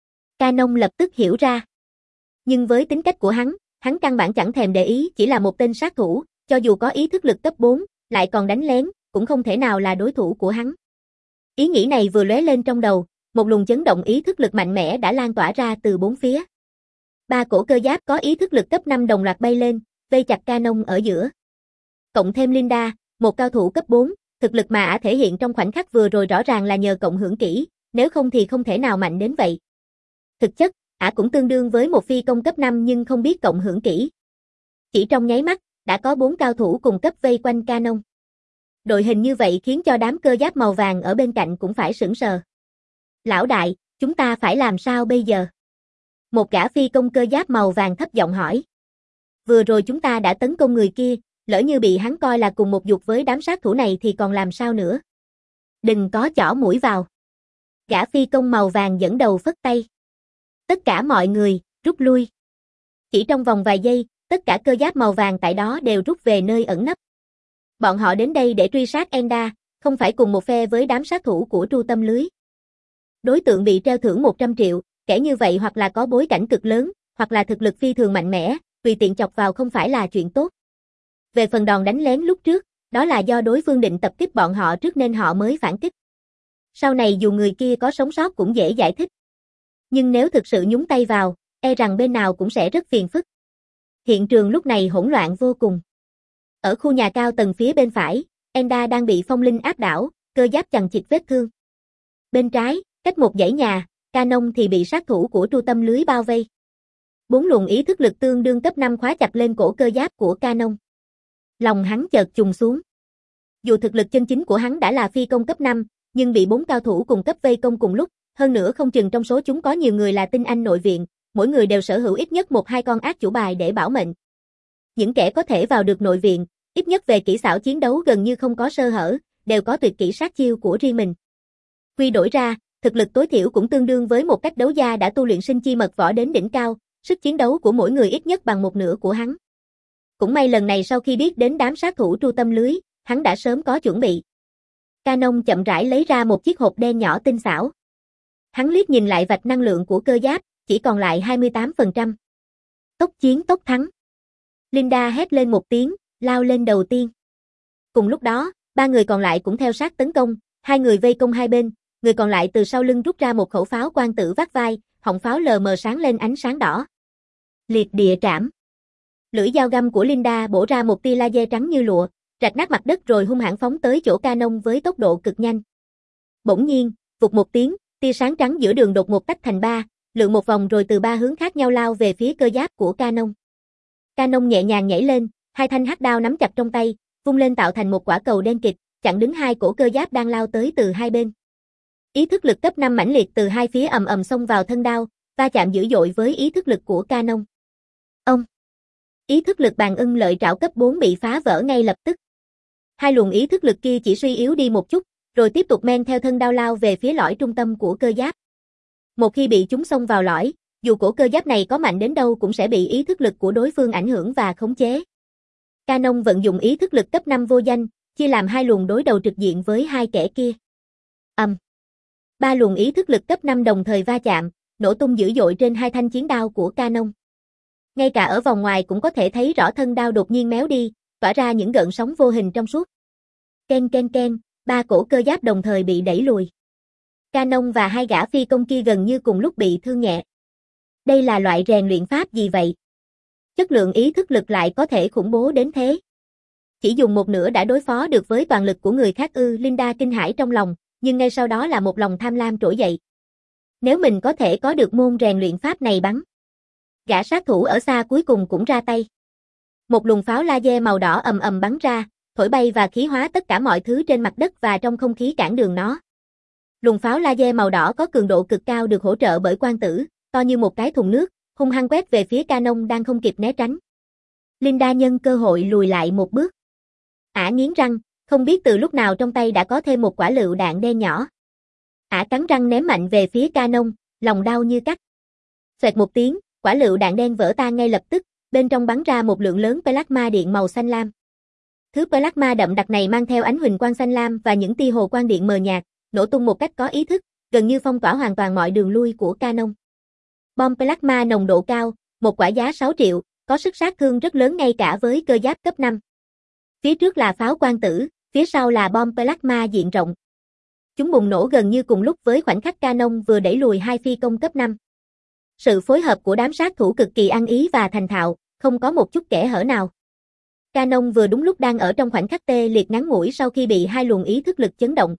Canon lập tức hiểu ra. Nhưng với tính cách của hắn, hắn căn bản chẳng thèm để ý, chỉ là một tên sát thủ, cho dù có ý thức lực cấp bốn, lại còn đánh lén, cũng không thể nào là đối thủ của hắn. Ý nghĩ này vừa lóe lên trong đầu, một luồng chấn động ý thức lực mạnh mẽ đã lan tỏa ra từ bốn phía. Ba cổ cơ giáp có ý thức lực cấp năm đồng loạt bay lên, vây chặt Canon ở giữa. Cộng thêm Linda, một cao thủ cấp bốn, thực lực mà ả thể hiện trong khoảnh khắc vừa rồi rõ ràng là nhờ cộng hưởng kỹ, nếu không thì không thể nào mạnh đến vậy. Thực chất, ả cũng tương đương với một phi công cấp năm nhưng không biết cộng hưởng kỹ. Chỉ trong nháy mắt, đã có bốn cao thủ cùng cấp vây quanh Canon. Đội hình như vậy khiến cho đám cơ giáp màu vàng ở bên cạnh cũng phải sững sờ. Lão đại, chúng ta phải làm sao bây giờ? Một gã phi công cơ giáp màu vàng thấp giọng hỏi. Vừa rồi chúng ta đã tấn công người kia, lỡ như bị hắn coi là cùng một dục với đám sát thủ này thì còn làm sao nữa? Đừng có chỏ mũi vào. Gã phi công màu vàng dẫn đầu phất tay. Tất cả mọi người, rút lui. Chỉ trong vòng vài giây, tất cả cơ giáp màu vàng tại đó đều rút về nơi ẩn nấp. Bọn họ đến đây để truy sát Enda, không phải cùng một phe với đám sát thủ của Tru Tâm Lưới. Đối tượng bị treo thưởng một trăm triệu, kẻ như vậy hoặc là có bối cảnh cực lớn, hoặc là thực lực phi thường mạnh mẽ, tùy tiện chọc vào không phải là chuyện tốt. Về phần đòn đánh lén lúc trước, đó là do đối phương định tập kích bọn họ trước nên họ mới phản kích. Sau này dù người kia có sống sót cũng dễ giải thích. Nhưng nếu thực sự nhúng tay vào, e rằng bên nào cũng sẽ rất phiền phức. Hiện trường lúc này hỗn loạn vô cùng. Ở khu nhà cao tầng phía bên phải, Enda đang bị phong linh áp đảo, cơ giáp chằng chịt vết thương. Bên trái, cách một dãy nhà, Canon thì bị sát thủ của Tru Tâm Lưới bao vây. Bốn luồng ý thức lực tương đương cấp năm khóa chặt lên cổ cơ giáp của Canon. Lòng hắn chợt trùng xuống. Dù thực lực chân chính của hắn đã là phi công cấp năm, nhưng bị bốn cao thủ cùng cấp vây công cùng lúc, hơn nữa không chừng trong số chúng có nhiều người là tinh anh nội viện, mỗi người đều sở hữu ít nhất một hai con ác chủ bài để bảo mệnh. Những kẻ có thể vào được nội viện, ít nhất về kỹ xảo chiến đấu gần như không có sơ hở, đều có tuyệt kỹ sát chiêu của riêng mình. Quy đổi ra, thực lực tối thiểu cũng tương đương với một cách đấu gia đã tu luyện sinh chi mật võ đến đỉnh cao, sức chiến đấu của mỗi người ít nhất bằng một nửa của hắn. Cũng may lần này sau khi biết đến đám sát thủ Tru Tâm Lưới, hắn đã sớm có chuẩn bị. Canon chậm rãi lấy ra một chiếc hộp đen nhỏ tinh xảo. Hắn liếc nhìn lại vạch năng lượng của cơ giáp, chỉ còn lại hai mươi tám phần trăm. Tốc chiến tốc thắng. Linda hét lên một tiếng, lao lên đầu tiên. Cùng lúc đó, ba người còn lại cũng theo sát tấn công, hai người vây công hai bên, người còn lại từ sau lưng rút ra một khẩu pháo quang tử vác vai, họng pháo lờ mờ sáng lên ánh sáng đỏ. Liệt địa trảm. Lưỡi dao găm của Linda bổ ra một tia laser trắng như lụa, rạch nát mặt đất rồi hung hãn phóng tới chỗ Canon với tốc độ cực nhanh. Bỗng nhiên, vụt một tiếng, tia sáng trắng giữa đường đột ngột tách thành ba, lượn một vòng rồi từ ba hướng khác nhau lao về phía cơ giáp của Canon. Canon nhẹ nhàng nhảy lên, hai thanh hắc đao nắm chặt trong tay, vung lên tạo thành một quả cầu đen kịt, chặn đứng hai cổ cơ giáp đang lao tới từ hai bên. Ý thức lực cấp năm mãnh liệt từ hai phía ầm ầm xông vào thân đao, va chạm dữ dội với ý thức lực của Canon. Ông! Ý thức lực bàn ưng lợi trảo cấp bốn bị phá vỡ ngay lập tức. Hai luồng ý thức lực kia chỉ suy yếu đi một chút, rồi tiếp tục men theo thân đao lao về phía lõi trung tâm của cơ giáp. Một khi bị chúng xông vào lõi, dù cổ cơ giáp này có mạnh đến đâu cũng sẽ bị ý thức lực của đối phương ảnh hưởng và khống chế. Canon vận dụng ý thức lực cấp năm vô danh, chia làm hai luồng đối đầu trực diện với hai kẻ kia. Ầm. Um. Ba luồng ý thức lực cấp năm đồng thời va chạm, nổ tung dữ dội trên hai thanh chiến đao của Canon. Ngay cả ở vòng ngoài cũng có thể thấy rõ thân đao đột nhiên méo đi, tỏa ra những gợn sóng vô hình trong suốt. Ken ken ken, ba cổ cơ giáp đồng thời bị đẩy lùi. Canon và hai gã phi công kia gần như cùng lúc bị thương nhẹ. Đây là loại rèn luyện pháp gì vậy? Chất lượng ý thức lực lại có thể khủng bố đến thế. Chỉ dùng một nửa đã đối phó được với toàn lực của người khác ư? Linda kinh hãi trong lòng, nhưng ngay sau đó là một lòng tham lam trỗi dậy. Nếu mình có thể có được môn rèn luyện pháp này bắn. Gã sát thủ ở xa cuối cùng cũng ra tay. Một luồng pháo laser màu đỏ ầm ầm bắn ra, thổi bay và khí hóa tất cả mọi thứ trên mặt đất và trong không khí cản đường nó. Luồng pháo laser màu đỏ có cường độ cực cao được hỗ trợ bởi quang tử, to như một cái thùng nước, hung hăng quét về phía Canon đang không kịp né tránh. Linda nhân cơ hội lùi lại một bước. Ả nghiến răng, không biết từ lúc nào trong tay đã có thêm một quả lựu đạn đen nhỏ. Ả cắn răng ném mạnh về phía Canon, lòng đau như cắt. Xoẹt một tiếng, quả lựu đạn đen vỡ tan ngay lập tức, bên trong bắn ra một lượng lớn plasma điện màu xanh lam. Thứ plasma đậm đặc này mang theo ánh huỳnh quang xanh lam và những tia hồ quang điện mờ nhạt, nổ tung một cách có ý thức, gần như phong tỏa hoàn toàn mọi đường lui của Canon. Bom plasma nồng độ cao, một quả giá sáu triệu, có sức sát thương rất lớn ngay cả với cơ giáp cấp năm. Phía trước là pháo quang tử, Phía sau là bom plasma diện rộng. Chúng bùng nổ gần như cùng lúc với khoảnh khắc Canon vừa đẩy lùi hai phi công cấp năm. Sự phối hợp của đám sát thủ cực kỳ ăn ý và thành thạo, không có một chút kẽ hở nào. Canon vừa đúng lúc đang ở trong khoảnh khắc tê liệt ngắn ngủi sau khi bị hai luồng ý thức lực chấn động.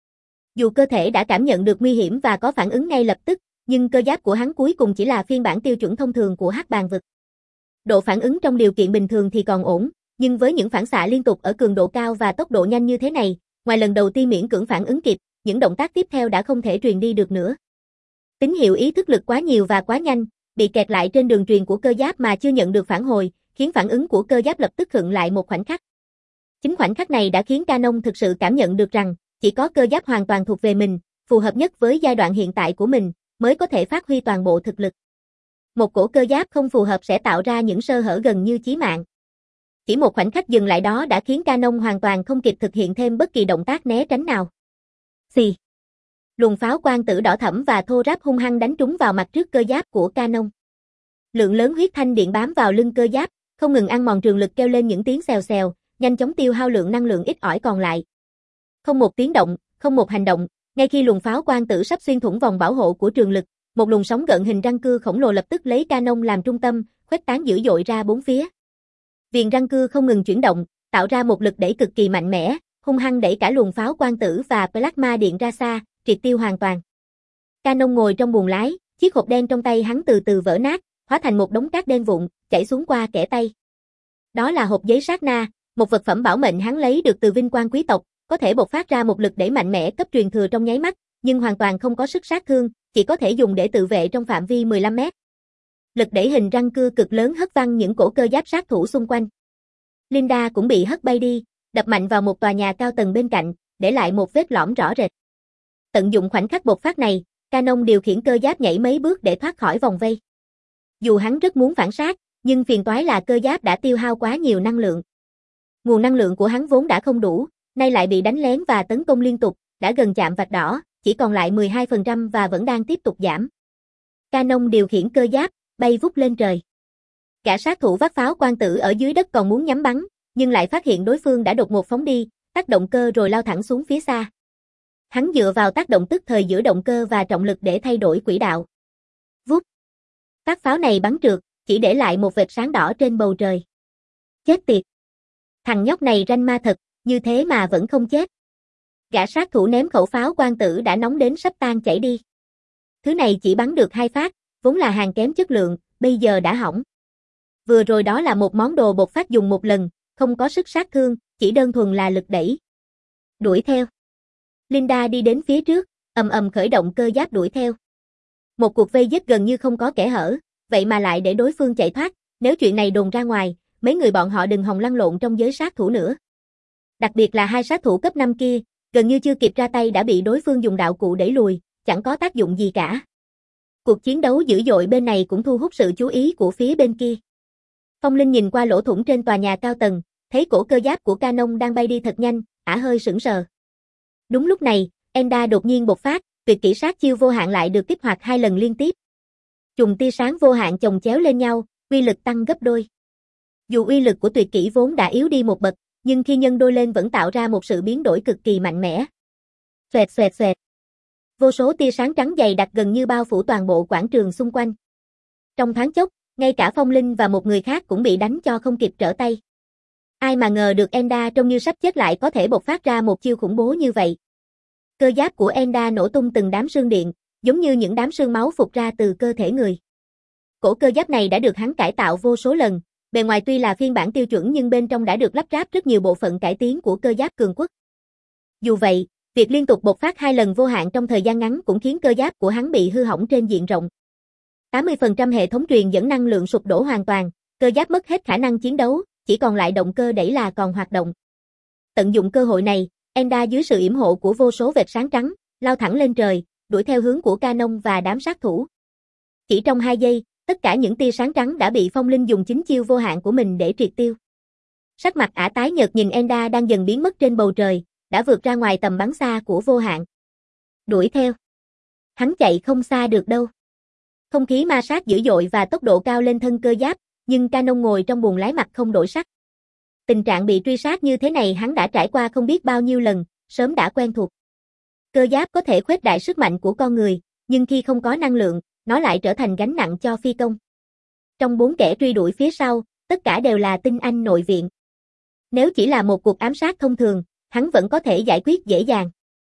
Dù cơ thể đã cảm nhận được nguy hiểm và có phản ứng ngay lập tức, nhưng cơ giáp của hắn cuối cùng chỉ là phiên bản tiêu chuẩn thông thường của hắc bàn vực. Độ phản ứng trong điều kiện bình thường thì còn ổn, nhưng với những phản xạ liên tục ở cường độ cao và tốc độ nhanh như thế này, ngoài lần đầu tiên miễn cưỡng phản ứng kịp, những động tác tiếp theo đã không thể truyền đi được nữa. Tín hiệu ý thức lực quá nhiều và quá nhanh, bị kẹt lại trên đường truyền của cơ giáp mà chưa nhận được phản hồi, khiến phản ứng của cơ giáp lập tức khựng lại một khoảnh khắc. Chính khoảnh khắc này đã khiến Canon thực sự cảm nhận được rằng, chỉ có cơ giáp hoàn toàn thuộc về mình, phù hợp nhất với giai đoạn hiện tại của mình, mới có thể phát huy toàn bộ thực lực. Một cổ cơ giáp không phù hợp sẽ tạo ra những sơ hở gần như chí mạng. Chỉ một khoảnh khắc dừng lại đó đã khiến Canon hoàn toàn không kịp thực hiện thêm bất kỳ động tác né tránh nào. Xì. Luồng pháo quang tử đỏ thẫm và thô ráp hung hăng đánh trúng vào mặt trước cơ giáp của Canon. Lượng lớn huyết thanh điện bám vào lưng cơ giáp, không ngừng ăn mòn trường lực kêu lên những tiếng xèo xèo, nhanh chóng tiêu hao lượng năng lượng ít ỏi còn lại. Không một tiếng động, không một hành động, ngay khi luồng pháo quang tử sắp xuyên thủng vòng bảo hộ của trường lực, một luồng sóng gợn hình răng cưa khổng lồ lập tức lấy Canon làm trung tâm, khuếch tán dữ dội ra bốn phía. Viền răng cưa không ngừng chuyển động, tạo ra một lực đẩy cực kỳ mạnh mẽ, hung hăng đẩy cả luồng pháo quang tử và plasma điện ra xa, triệt tiêu hoàn toàn. Canon ngồi trong buồng lái, chiếc hộp đen trong tay hắn từ từ vỡ nát, hóa thành một đống cát đen vụn, chảy xuống qua kẽ tay. Đó là hộp giấy sát na, một vật phẩm bảo mệnh hắn lấy được từ vinh quang quý tộc, có thể bộc phát ra một lực đẩy mạnh mẽ cấp truyền thừa trong nháy mắt, nhưng hoàn toàn không có sức sát thương, chỉ có thể dùng để tự vệ trong phạm vi mười lăm mét. Lực đẩy hình răng cưa cực lớn hất văng những cổ cơ giáp sát thủ xung quanh. Linda cũng bị hất bay đi, đập mạnh vào một tòa nhà cao tầng bên cạnh, để lại một vết lõm rõ rệt. Tận dụng khoảnh khắc bộc phát này, Canon điều khiển cơ giáp nhảy mấy bước để thoát khỏi vòng vây. Dù hắn rất muốn phản sát, nhưng phiền toái là cơ giáp đã tiêu hao quá nhiều năng lượng. Nguồn năng lượng của hắn vốn đã không đủ, nay lại bị đánh lén và tấn công liên tục, đã gần chạm vạch đỏ, chỉ còn lại mười hai phần trăm và vẫn đang tiếp tục giảm. Canon điều khiển cơ giáp, bay vút lên trời. Cả sát thủ vác pháo quang tử ở dưới đất còn muốn nhắm bắn, nhưng lại phát hiện đối phương đã đột ngột phóng đi, tắt động cơ rồi lao thẳng xuống phía xa. Hắn dựa vào tác động tức thời giữa động cơ và trọng lực để thay đổi quỹ đạo. Vút. Phát pháo này bắn trượt, chỉ để lại một vệt sáng đỏ trên bầu trời. Chết tiệt. Thằng nhóc này ranh ma thật, như thế mà vẫn không chết. Gã sát thủ ném khẩu pháo quang tử đã nóng đến sắp tan chảy đi. Thứ này chỉ bắn được hai phát, vốn là hàng kém chất lượng, bây giờ đã hỏng. Vừa rồi đó là một món đồ bột phát dùng một lần, không có sức sát thương, chỉ đơn thuần là lực đẩy. Đuổi theo. Linda đi đến phía trước, ầm ầm khởi động cơ giáp đuổi theo. Một cuộc vây giết gần như không có kẽ hở, vậy mà lại để đối phương chạy thoát, nếu chuyện này đồn ra ngoài, mấy người bọn họ đừng hòng lăn lộn trong giới sát thủ nữa. Đặc biệt là hai sát thủ cấp năm kia, gần như chưa kịp ra tay đã bị đối phương dùng đạo cụ đẩy lùi, chẳng có tác dụng gì cả. Cuộc chiến đấu dữ dội bên này cũng thu hút sự chú ý của phía bên kia. Phong Linh nhìn qua lỗ thủng trên tòa nhà cao tầng, thấy cổ cơ giáp của Canon đang bay đi thật nhanh, ả hơi sững sờ. Đúng lúc này, Enda đột nhiên bộc phát, tuyệt kỹ sát chiêu vô hạn lại được kích hoạt hai lần liên tiếp. Chùm tia sáng vô hạn chồng chéo lên nhau, uy lực tăng gấp đôi. Dù uy lực của tuyệt kỹ vốn đã yếu đi một bậc, nhưng khi nhân đôi lên vẫn tạo ra một sự biến đổi cực kỳ mạnh mẽ. Xoẹt xoẹt xoẹt. Vô số tia sáng trắng dày đặc gần như bao phủ toàn bộ quảng trường xung quanh. Trong thoáng chốc, ngay cả Phong Linh và một người khác cũng bị đánh cho không kịp trở tay. Ai mà ngờ được Enda trông như sắp chết lại có thể bộc phát ra một chiêu khủng bố như vậy. Cơ giáp của Enda nổ tung từng đám sương điện, giống như những đám sương máu phụt ra từ cơ thể người. Cổ cơ giáp này đã được hắn cải tạo vô số lần, bề ngoài tuy là phiên bản tiêu chuẩn nhưng bên trong đã được lắp ráp rất nhiều bộ phận cải tiến của cơ giáp cường quốc. Dù vậy, việc liên tục bộc phát hai lần vô hạn trong thời gian ngắn cũng khiến cơ giáp của hắn bị hư hỏng trên diện rộng. tám mươi phần trăm hệ thống truyền dẫn năng lượng sụp đổ hoàn toàn, cơ giáp mất hết khả năng chiến đấu, chỉ còn lại động cơ đẩy là còn hoạt động. Tận dụng cơ hội này, Enda dưới sự yểm hộ của vô số vệt sáng trắng, lao thẳng lên trời, đuổi theo hướng của Canon và đám sát thủ. Chỉ trong hai giây, tất cả những tia sáng trắng đã bị Phong Linh dùng chính chiêu vô hạn của mình để triệt tiêu. Sắc mặt ả tái nhợt nhìn Enda đang dần biến mất trên bầu trời, đã vượt ra ngoài tầm bắn xa của vô hạn. Đuổi theo. Hắn chạy không xa được đâu. Không khí ma sát dữ dội và tốc độ cao lên thân cơ giáp, nhưng Canon ngồi trong buồng lái mặt không đổi sắc. Tình trạng bị truy sát như thế này hắn đã trải qua không biết bao nhiêu lần, sớm đã quen thuộc. Cơ giáp có thể khuếch đại sức mạnh của con người, nhưng khi không có năng lượng, nó lại trở thành gánh nặng cho phi công. Trong bốn kẻ truy đuổi phía sau, tất cả đều là tinh anh nội viện. Nếu chỉ là một cuộc ám sát thông thường, hắn vẫn có thể giải quyết dễ dàng.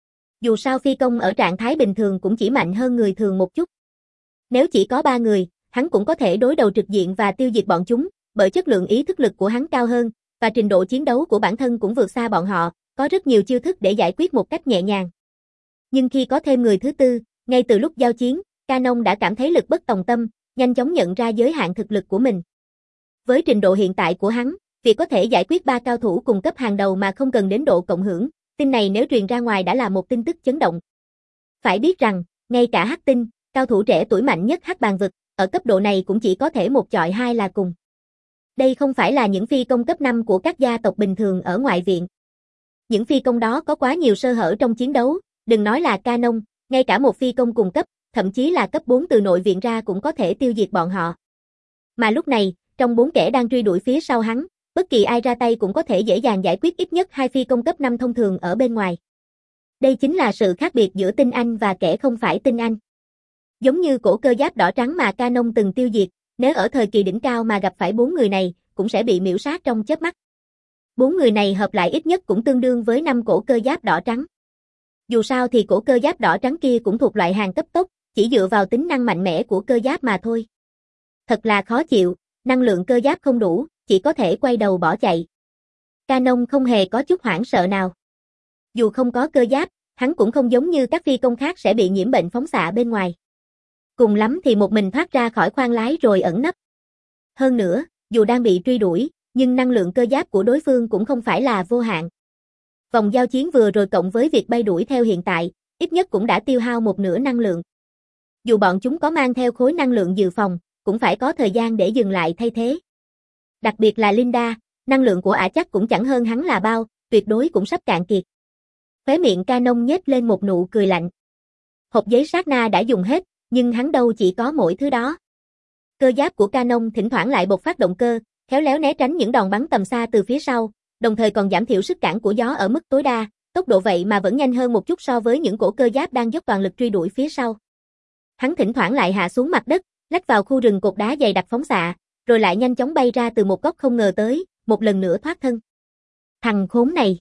Dù sao phi công ở trạng thái bình thường cũng chỉ mạnh hơn người thường một chút. Nếu chỉ có ba người, hắn cũng có thể đối đầu trực diện và tiêu diệt bọn chúng, bởi chất lượng ý thức lực của hắn cao hơn, và trình độ chiến đấu của bản thân cũng vượt xa bọn họ, có rất nhiều chiêu thức để giải quyết một cách nhẹ nhàng. Nhưng khi có thêm người thứ tư, ngay từ lúc giao chiến, Canon đã cảm thấy lực bất tòng tâm, nhanh chóng nhận ra giới hạn thực lực của mình. Với trình độ hiện tại của hắn, việc có thể giải quyết ba cao thủ cùng cấp hàng đầu mà không cần đến độ cộng hưởng, tin này nếu truyền ra ngoài đã là một tin tức chấn động. Phải biết rằng, ngay cả Hắc Tinh, cao thủ trẻ tuổi mạnh nhất Hắc Bàng vực, ở cấp độ này cũng chỉ có thể một chọi hai là cùng. Đây không phải là những phi công cấp năm của các gia tộc bình thường ở ngoại viện. Những phi công đó có quá nhiều sơ hở trong chiến đấu, đừng nói là Canon, ngay cả một phi công cùng cấp, thậm chí là cấp bốn từ nội viện ra cũng có thể tiêu diệt bọn họ. Mà lúc này, trong bốn kẻ đang truy đuổi phía sau hắn, bất kỳ ai ra tay cũng có thể dễ dàng giải quyết ít nhất hai phi công cấp năm thông thường ở bên ngoài. Đây chính là sự khác biệt giữa tinh anh và kẻ không phải tinh anh. Giống như cổ cơ giáp đỏ trắng mà Canon từng tiêu diệt, nếu ở thời kỳ đỉnh cao mà gặp phải bốn người này, cũng sẽ bị miểu sát trong chớp mắt. Bốn người này hợp lại ít nhất cũng tương đương với năm cổ cơ giáp đỏ trắng. Dù sao thì cổ cơ giáp đỏ trắng kia cũng thuộc loại hàng cấp tốc, chỉ dựa vào tính năng mạnh mẽ của cơ giáp mà thôi. Thật là khó chịu, năng lượng cơ giáp không đủ, chỉ có thể quay đầu bỏ chạy. Canon không hề có chút hoảng sợ nào. Dù không có cơ giáp, hắn cũng không giống như các phi công khác sẽ bị nhiễm bệnh phóng xạ bên ngoài. Cùng lắm thì một mình thoát ra khỏi khoang lái rồi ẩn nấp. Hơn nữa, dù đang bị truy đuổi, nhưng năng lượng cơ giáp của đối phương cũng không phải là vô hạn. Vòng giao chiến vừa rồi cộng với việc bay đuổi theo hiện tại, ít nhất cũng đã tiêu hao một nửa năng lượng. Dù bọn chúng có mang theo khối năng lượng dự phòng, cũng phải có thời gian để dừng lại thay thế. Đặc biệt là Linda, năng lượng của ả chắc cũng chẳng hơn hắn là bao, tuyệt đối cũng sắp cạn kiệt. Khóe miệng Canon nhếch lên một nụ cười lạnh. Hộp giấy sát na đã dùng hết, nhưng hắn đâu chỉ có mỗi thứ đó. Cơ giáp của Canon thỉnh thoảng lại bộc phát động cơ, khéo léo né tránh những đòn bắn tầm xa từ phía sau, đồng thời còn giảm thiểu sức cản của gió ở mức tối đa, tốc độ vậy mà vẫn nhanh hơn một chút so với những cổ cơ giáp đang dốc toàn lực truy đuổi phía sau. Hắn thỉnh thoảng lại hạ xuống mặt đất, lách vào khu rừng cột đá dày đặc phóng xạ, rồi lại nhanh chóng bay ra từ một góc không ngờ tới, một lần nữa thoát thân. Thằng khốn này!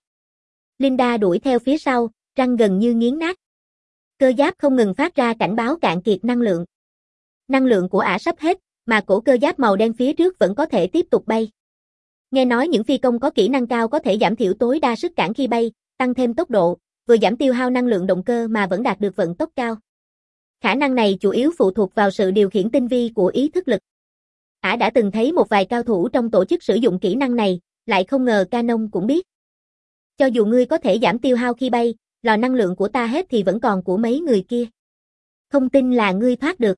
Linda đuổi theo phía sau, răng gần như nghiến nát. Cơ giáp không ngừng phát ra cảnh báo cạn kiệt năng lượng. Năng lượng của ả sắp hết, mà cổ cơ giáp màu đen phía trước vẫn có thể tiếp tục bay. Nghe nói những phi công có kỹ năng cao có thể giảm thiểu tối đa sức cản khi bay, tăng thêm tốc độ, vừa giảm tiêu hao năng lượng động cơ mà vẫn đạt được vận tốc cao. Khả năng này chủ yếu phụ thuộc vào sự điều khiển tinh vi của ý thức lực. Ả đã từng thấy một vài cao thủ trong tổ chức sử dụng kỹ năng này, lại không ngờ Canon cũng biết. Cho dù ngươi có thể giảm tiêu hao khi bay, lò năng lượng của ta hết thì vẫn còn của mấy người kia. Không tin là ngươi thoát được.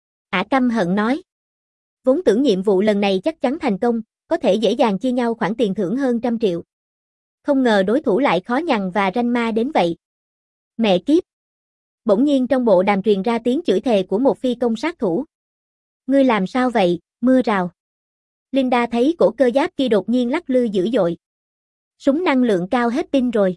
Ả căm hận nói. Vốn tưởng nhiệm vụ lần này chắc chắn thành công, có thể dễ dàng chia nhau khoản tiền thưởng hơn trăm triệu. Không ngờ đối thủ lại khó nhằn và ranh ma đến vậy. Mẹ kiếp! Bỗng nhiên trong bộ đàm truyền ra tiếng chửi thề của một phi công sát thủ. Ngươi làm sao vậy, mưa rào? Linda thấy cổ cơ giáp kia đột nhiên lắc lư dữ dội. Súng năng lượng cao hết pin rồi.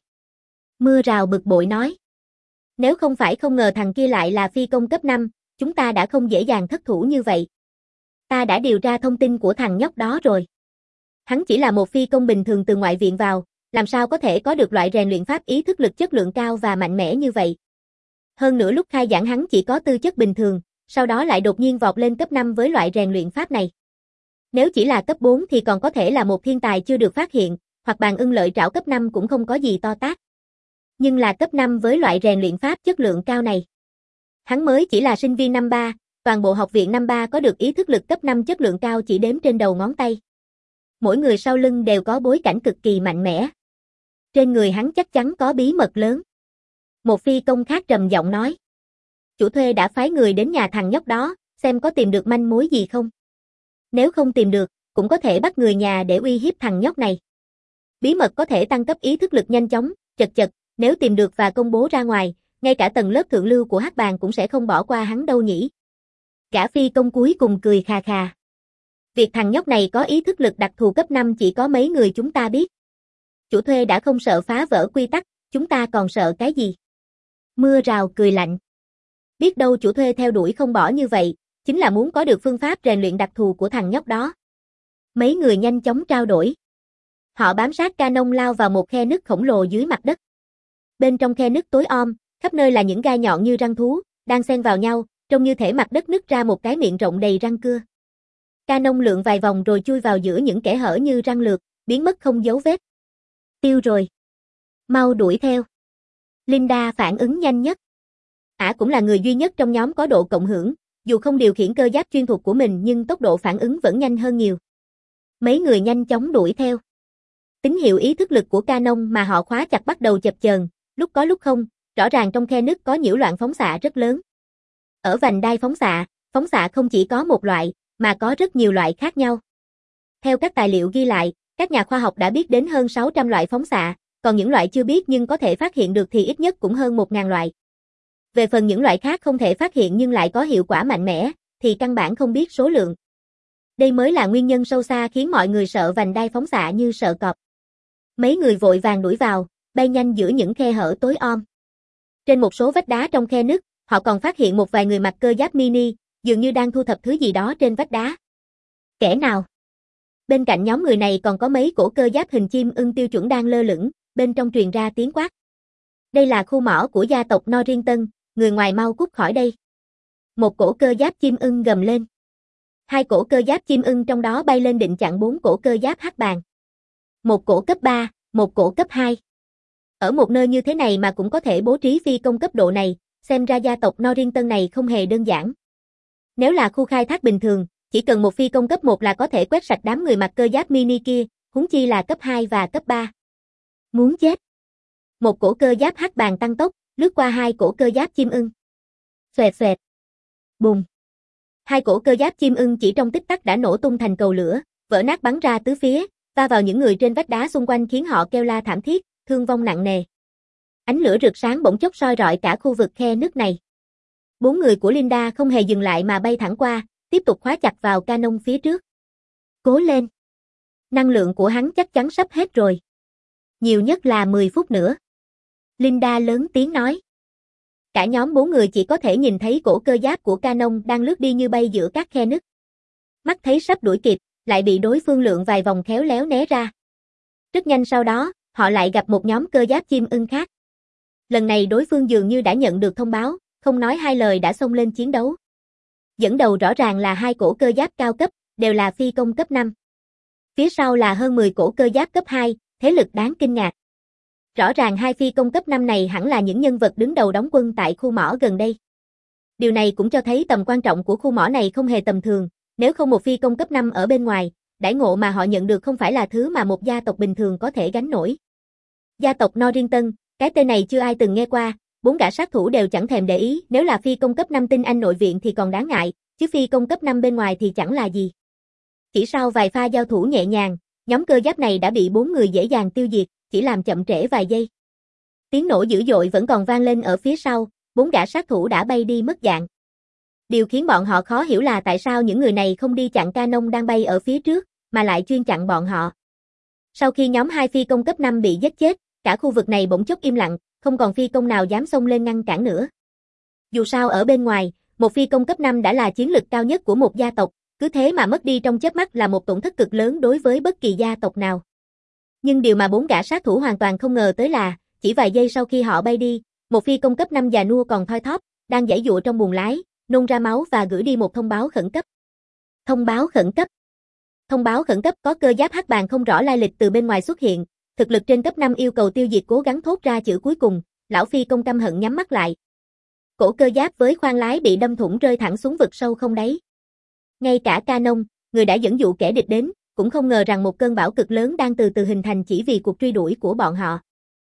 Mưa rào bực bội nói. Nếu không phải không ngờ thằng kia lại là phi công cấp năm, chúng ta đã không dễ dàng thất thủ như vậy. Ta đã điều tra thông tin của thằng nhóc đó rồi. Hắn chỉ là một phi công bình thường từ ngoại viện vào, làm sao có thể có được loại rèn luyện pháp ý thức lực chất lượng cao và mạnh mẽ như vậy. Hơn nữa lúc khai giảng hắn chỉ có tư chất bình thường, sau đó lại đột nhiên vọt lên cấp năm với loại rèn luyện pháp này. Nếu chỉ là cấp bốn thì còn có thể là một thiên tài chưa được phát hiện, hoặc bàn ưng lợi trảo cấp năm cũng không có gì to tát. Nhưng là cấp năm với loại rèn luyện pháp chất lượng cao này. Hắn mới chỉ là sinh viên năm ba, toàn bộ học viện năm ba có được ý thức lực cấp năm chất lượng cao chỉ đếm trên đầu ngón tay. Mỗi người sau lưng đều có bối cảnh cực kỳ mạnh mẽ. Trên người hắn chắc chắn có bí mật lớn. Một phi công khác trầm giọng nói. Chủ thuê đã phái người đến nhà thằng nhóc đó, xem có tìm được manh mối gì không. Nếu không tìm được, cũng có thể bắt người nhà để uy hiếp thằng nhóc này. Bí mật có thể tăng cấp ý thức lực nhanh chóng, chật chật, nếu tìm được và công bố ra ngoài, ngay cả tầng lớp thượng lưu của Hắc Bàng cũng sẽ không bỏ qua hắn đâu nhỉ. Gã phi công cuối cùng cười khà khà. Việc thằng nhóc này có ý thức lực đặc thù cấp năm chỉ có mấy người chúng ta biết. Chủ thuê đã không sợ phá vỡ quy tắc, chúng ta còn sợ cái gì? Mưa rào cười lạnh. Biết đâu chủ thuê theo đuổi không bỏ như vậy, chính là muốn có được phương pháp rèn luyện đặc thù của thằng nhóc đó. Mấy người nhanh chóng trao đổi. Họ bám sát Canon lao vào một khe nứt khổng lồ dưới mặt đất. Bên trong khe nứt tối om, khắp nơi là những gai nhọn như răng thú, đang xen vào nhau, trông như thể mặt đất nứt ra một cái miệng rộng đầy răng cưa. Canon lượn vài vòng rồi chui vào giữa những kẽ hở như răng lược, biến mất không dấu vết. Tiêu rồi. Mau đuổi theo. Linda phản ứng nhanh nhất. Ả cũng là người duy nhất trong nhóm có độ cộng hưởng, dù không điều khiển cơ giáp chuyên thuộc của mình nhưng tốc độ phản ứng vẫn nhanh hơn nhiều. Mấy người nhanh chóng đuổi theo. Tín hiệu ý thức lực của Canon mà họ khóa chặt bắt đầu chập chờn, lúc có lúc không, rõ ràng trong khe nứt có nhiễu loạn phóng xạ rất lớn. Ở vành đai phóng xạ, phóng xạ không chỉ có một loại, mà có rất nhiều loại khác nhau. Theo các tài liệu ghi lại, các nhà khoa học đã biết đến hơn sáu trăm loại phóng xạ, còn những loại chưa biết nhưng có thể phát hiện được thì ít nhất cũng hơn một nghìn loại. Về phần những loại khác không thể phát hiện nhưng lại có hiệu quả mạnh mẽ, thì căn bản không biết số lượng. Đây mới là nguyên nhân sâu xa khiến mọi người sợ vành đai phóng xạ như sợ cọp. Mấy người vội vàng đuổi vào, bay nhanh giữa những khe hở tối om. Trên một số vách đá trong khe nứt, họ còn phát hiện một vài người mặc cơ giáp mini, dường như đang thu thập thứ gì đó trên vách đá. Kẻ nào? Bên cạnh nhóm người này còn có mấy cổ cơ giáp hình chim ưng tiêu chuẩn đang lơ lửng, bên trong truyền ra tiếng quát. Đây là khu mỏ của gia tộc Norrington, người ngoài mau cút khỏi đây. Một cổ cơ giáp chim ưng gầm lên. Hai cổ cơ giáp chim ưng trong đó bay lên định chặn bốn cổ cơ giáp hắc bàng. Một cổ cấp ba, một cổ cấp hai. Ở một nơi như thế này mà cũng có thể bố trí phi công cấp độ này, xem ra gia tộc Norrington này không hề đơn giản. Nếu là khu khai thác bình thường, chỉ cần một phi công cấp một là có thể quét sạch đám người mặc cơ giáp mini kia, huống chi là cấp hai và cấp ba. Muốn chết. Một cổ cơ giáp hắc bàng tăng tốc, lướt qua hai cổ cơ giáp chim ưng. Xoẹt xoẹt. Bùm. Hai cổ cơ giáp chim ưng chỉ trong tích tắc đã nổ tung thành cầu lửa, vỡ nát bắn ra tứ phía, va vào những người trên vách đá xung quanh khiến họ kêu la thảm thiết, thương vong nặng nề. Ánh lửa rực sáng bỗng chốc soi rọi cả khu vực khe nứt này. Bốn người của Linda không hề dừng lại mà bay thẳng qua, tiếp tục khóa chặt vào Canon phía trước. Cố lên. Năng lượng của hắn chắc chắn sắp hết rồi. Nhiều nhất là mười phút nữa. Linda lớn tiếng nói. Cả nhóm bốn người chỉ có thể nhìn thấy cổ cơ giáp của Canon đang lướt đi như bay giữa các khe nứt. Mắt thấy sắp đuổi kịp, lại bị đối phương lượn vài vòng khéo léo né ra. Rất nhanh sau đó, họ lại gặp một nhóm cơ giáp chim ưng khác. Lần này đối phương dường như đã nhận được thông báo, không nói hai lời đã xông lên chiến đấu. Dẫn đầu rõ ràng là hai cổ cơ giáp cao cấp, đều là phi công cấp năm. Phía sau là hơn mười cổ cơ giáp cấp hai, thế lực đáng kinh ngạc. Rõ ràng hai phi công cấp năm này hẳn là những nhân vật đứng đầu đóng quân tại khu mỏ gần đây. Điều này cũng cho thấy tầm quan trọng của khu mỏ này không hề tầm thường, nếu không một phi công cấp năm ở bên ngoài, đãi ngộ mà họ nhận được không phải là thứ mà một gia tộc bình thường có thể gánh nổi. Gia tộc Norrington, cái tên này chưa ai từng nghe qua, bốn gã sát thủ đều chẳng thèm để ý, nếu là phi công cấp năm tinh anh nội viện thì còn đáng ngại, chứ phi công cấp năm bên ngoài thì chẳng là gì. Chỉ sau vài pha giao thủ nhẹ nhàng, nhóm cơ giáp này đã bị bốn người dễ dàng tiêu diệt, chỉ làm chậm trễ vài giây. Tiếng nổ dữ dội vẫn còn vang lên ở phía sau, bốn gã sát thủ đã bay đi mất dạng. Điều khiến bọn họ khó hiểu là tại sao những người này không đi chặn Canon đang bay ở phía trước, mà lại chuyên chặn bọn họ. Sau khi nhóm hai phi công cấp năm bị giết chết, cả khu vực này bỗng chốc im lặng, không còn phi công nào dám xông lên ngăn cản nữa. Dù sao ở bên ngoài, một phi công cấp năm đã là chiến lực cao nhất của một gia tộc, cứ thế mà mất đi trong chớp mắt là một tổn thất cực lớn đối với bất kỳ gia tộc nào. Nhưng điều mà bốn gã sát thủ hoàn toàn không ngờ tới là, chỉ vài giây sau khi họ bay đi, một phi công cấp năm già nua còn thoi thóp, đang giãy giụa trong buồng lái, nôn ra máu và gửi đi một thông báo khẩn cấp. Thông báo khẩn cấp. Thông báo khẩn cấp có cơ giáp hắc bàng không rõ lai lịch từ bên ngoài xuất hiện, thực lực trên cấp năm yêu cầu tiêu diệt cố gắng thốt ra chữ cuối cùng, lão phi công căm hận nhắm mắt lại. Cổ cơ giáp với khoang lái bị đâm thủng rơi thẳng xuống vực sâu không đáy. Ngay cả Canon, người đã dẫn dụ kẻ địch đến, cũng không ngờ rằng một cơn bão cực lớn đang từ từ hình thành chỉ vì cuộc truy đuổi của bọn họ.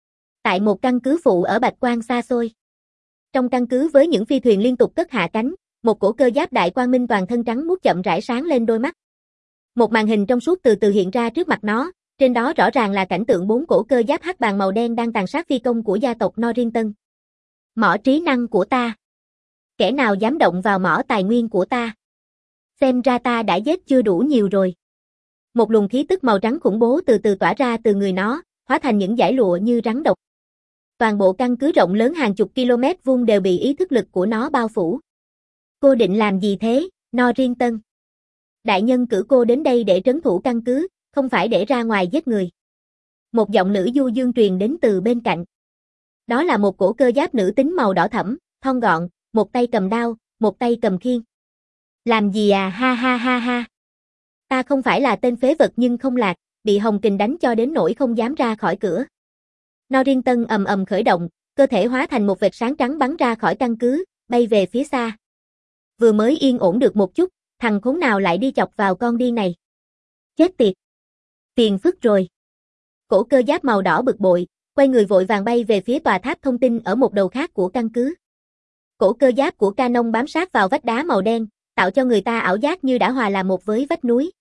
Tại một căn cứ phụ ở Bạch Quang xa xôi. Trong căn cứ với những phi thuyền liên tục cất hạ cánh, một cổ cơ giáp đại quang minh toàn thân trắng muốt chậm rãi sáng lên đôi mắt. Một màn hình trong suốt từ từ hiện ra trước mặt nó, trên đó rõ ràng là cảnh tượng bốn cổ cơ giáp hắc bàng màu đen đang tàn sát phi công của gia tộc Norrington. Mỏ trí năng của ta. Kẻ nào dám động vào mỏ tài nguyên của ta? Xem ra ta đã giết chưa đủ nhiều rồi. Một luồng khí tức màu trắng khủng bố từ từ tỏa ra từ người nó, hóa thành những dải lụa như rắn độc. Toàn bộ căn cứ rộng lớn hàng chục km vuông đều bị ý thức lực của nó bao phủ. Cô định làm gì thế, Norrington? Đại nhân cử cô đến đây để trấn thủ căn cứ, không phải để ra ngoài giết người. Một giọng nữ du dương truyền đến từ bên cạnh. Đó là một cổ cơ giáp nữ tính màu đỏ thẫm, thon gọn, một tay cầm đao, một tay cầm khiên. Làm gì à, ha ha ha ha. Ta không phải là tên phế vật nhưng không lạc, bị Hồng Kình đánh cho đến nỗi không dám ra khỏi cửa. Norrington ầm ầm khởi động, cơ thể hóa thành một vệt sáng trắng bắn ra khỏi căn cứ, bay về phía xa. Vừa mới yên ổn được một chút, thằng khốn nào lại đi chọc vào con điên này. Chết tiệt. Phiền phức rồi. Cổ cơ giáp màu đỏ bực bội, quay người vội vàng bay về phía tòa tháp thông tin ở một đầu khác của căn cứ. Cổ cơ giáp của Canon bám sát vào vách đá màu đen, tạo cho người ta ảo giác như đã hòa làm một với vách núi.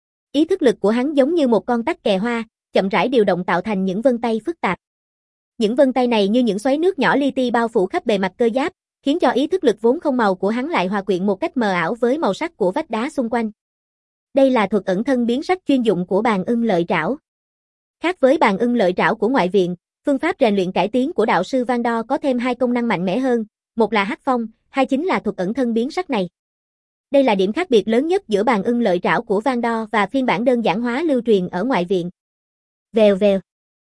Ý thức lực của hắn giống như một con tắc kè hoa, chậm rãi điều động tạo thành những vân tay phức tạp. Những vân tay này như những xoáy nước nhỏ li ti bao phủ khắp bề mặt cơ giáp, khiến cho ý thức lực vốn không màu của hắn lại hòa quyện một cách mờ ảo với màu sắc của vách đá xung quanh. Đây là thuật ẩn thân biến sắc chuyên dụng của bàn ưng lợi trảo. Khác với bàn ưng lợi trảo của ngoại viện, phương pháp rèn luyện cải tiến của đạo sư Van Dor có thêm hai công năng mạnh mẽ hơn, một là hắc phong, hai chính là thuật ẩn thân biến sắc này. Đây là điểm khác biệt lớn nhất giữa bàn ưng lợi trảo của Van Dor và phiên bản đơn giản hóa lưu truyền ở ngoại viện. Vèo vèo.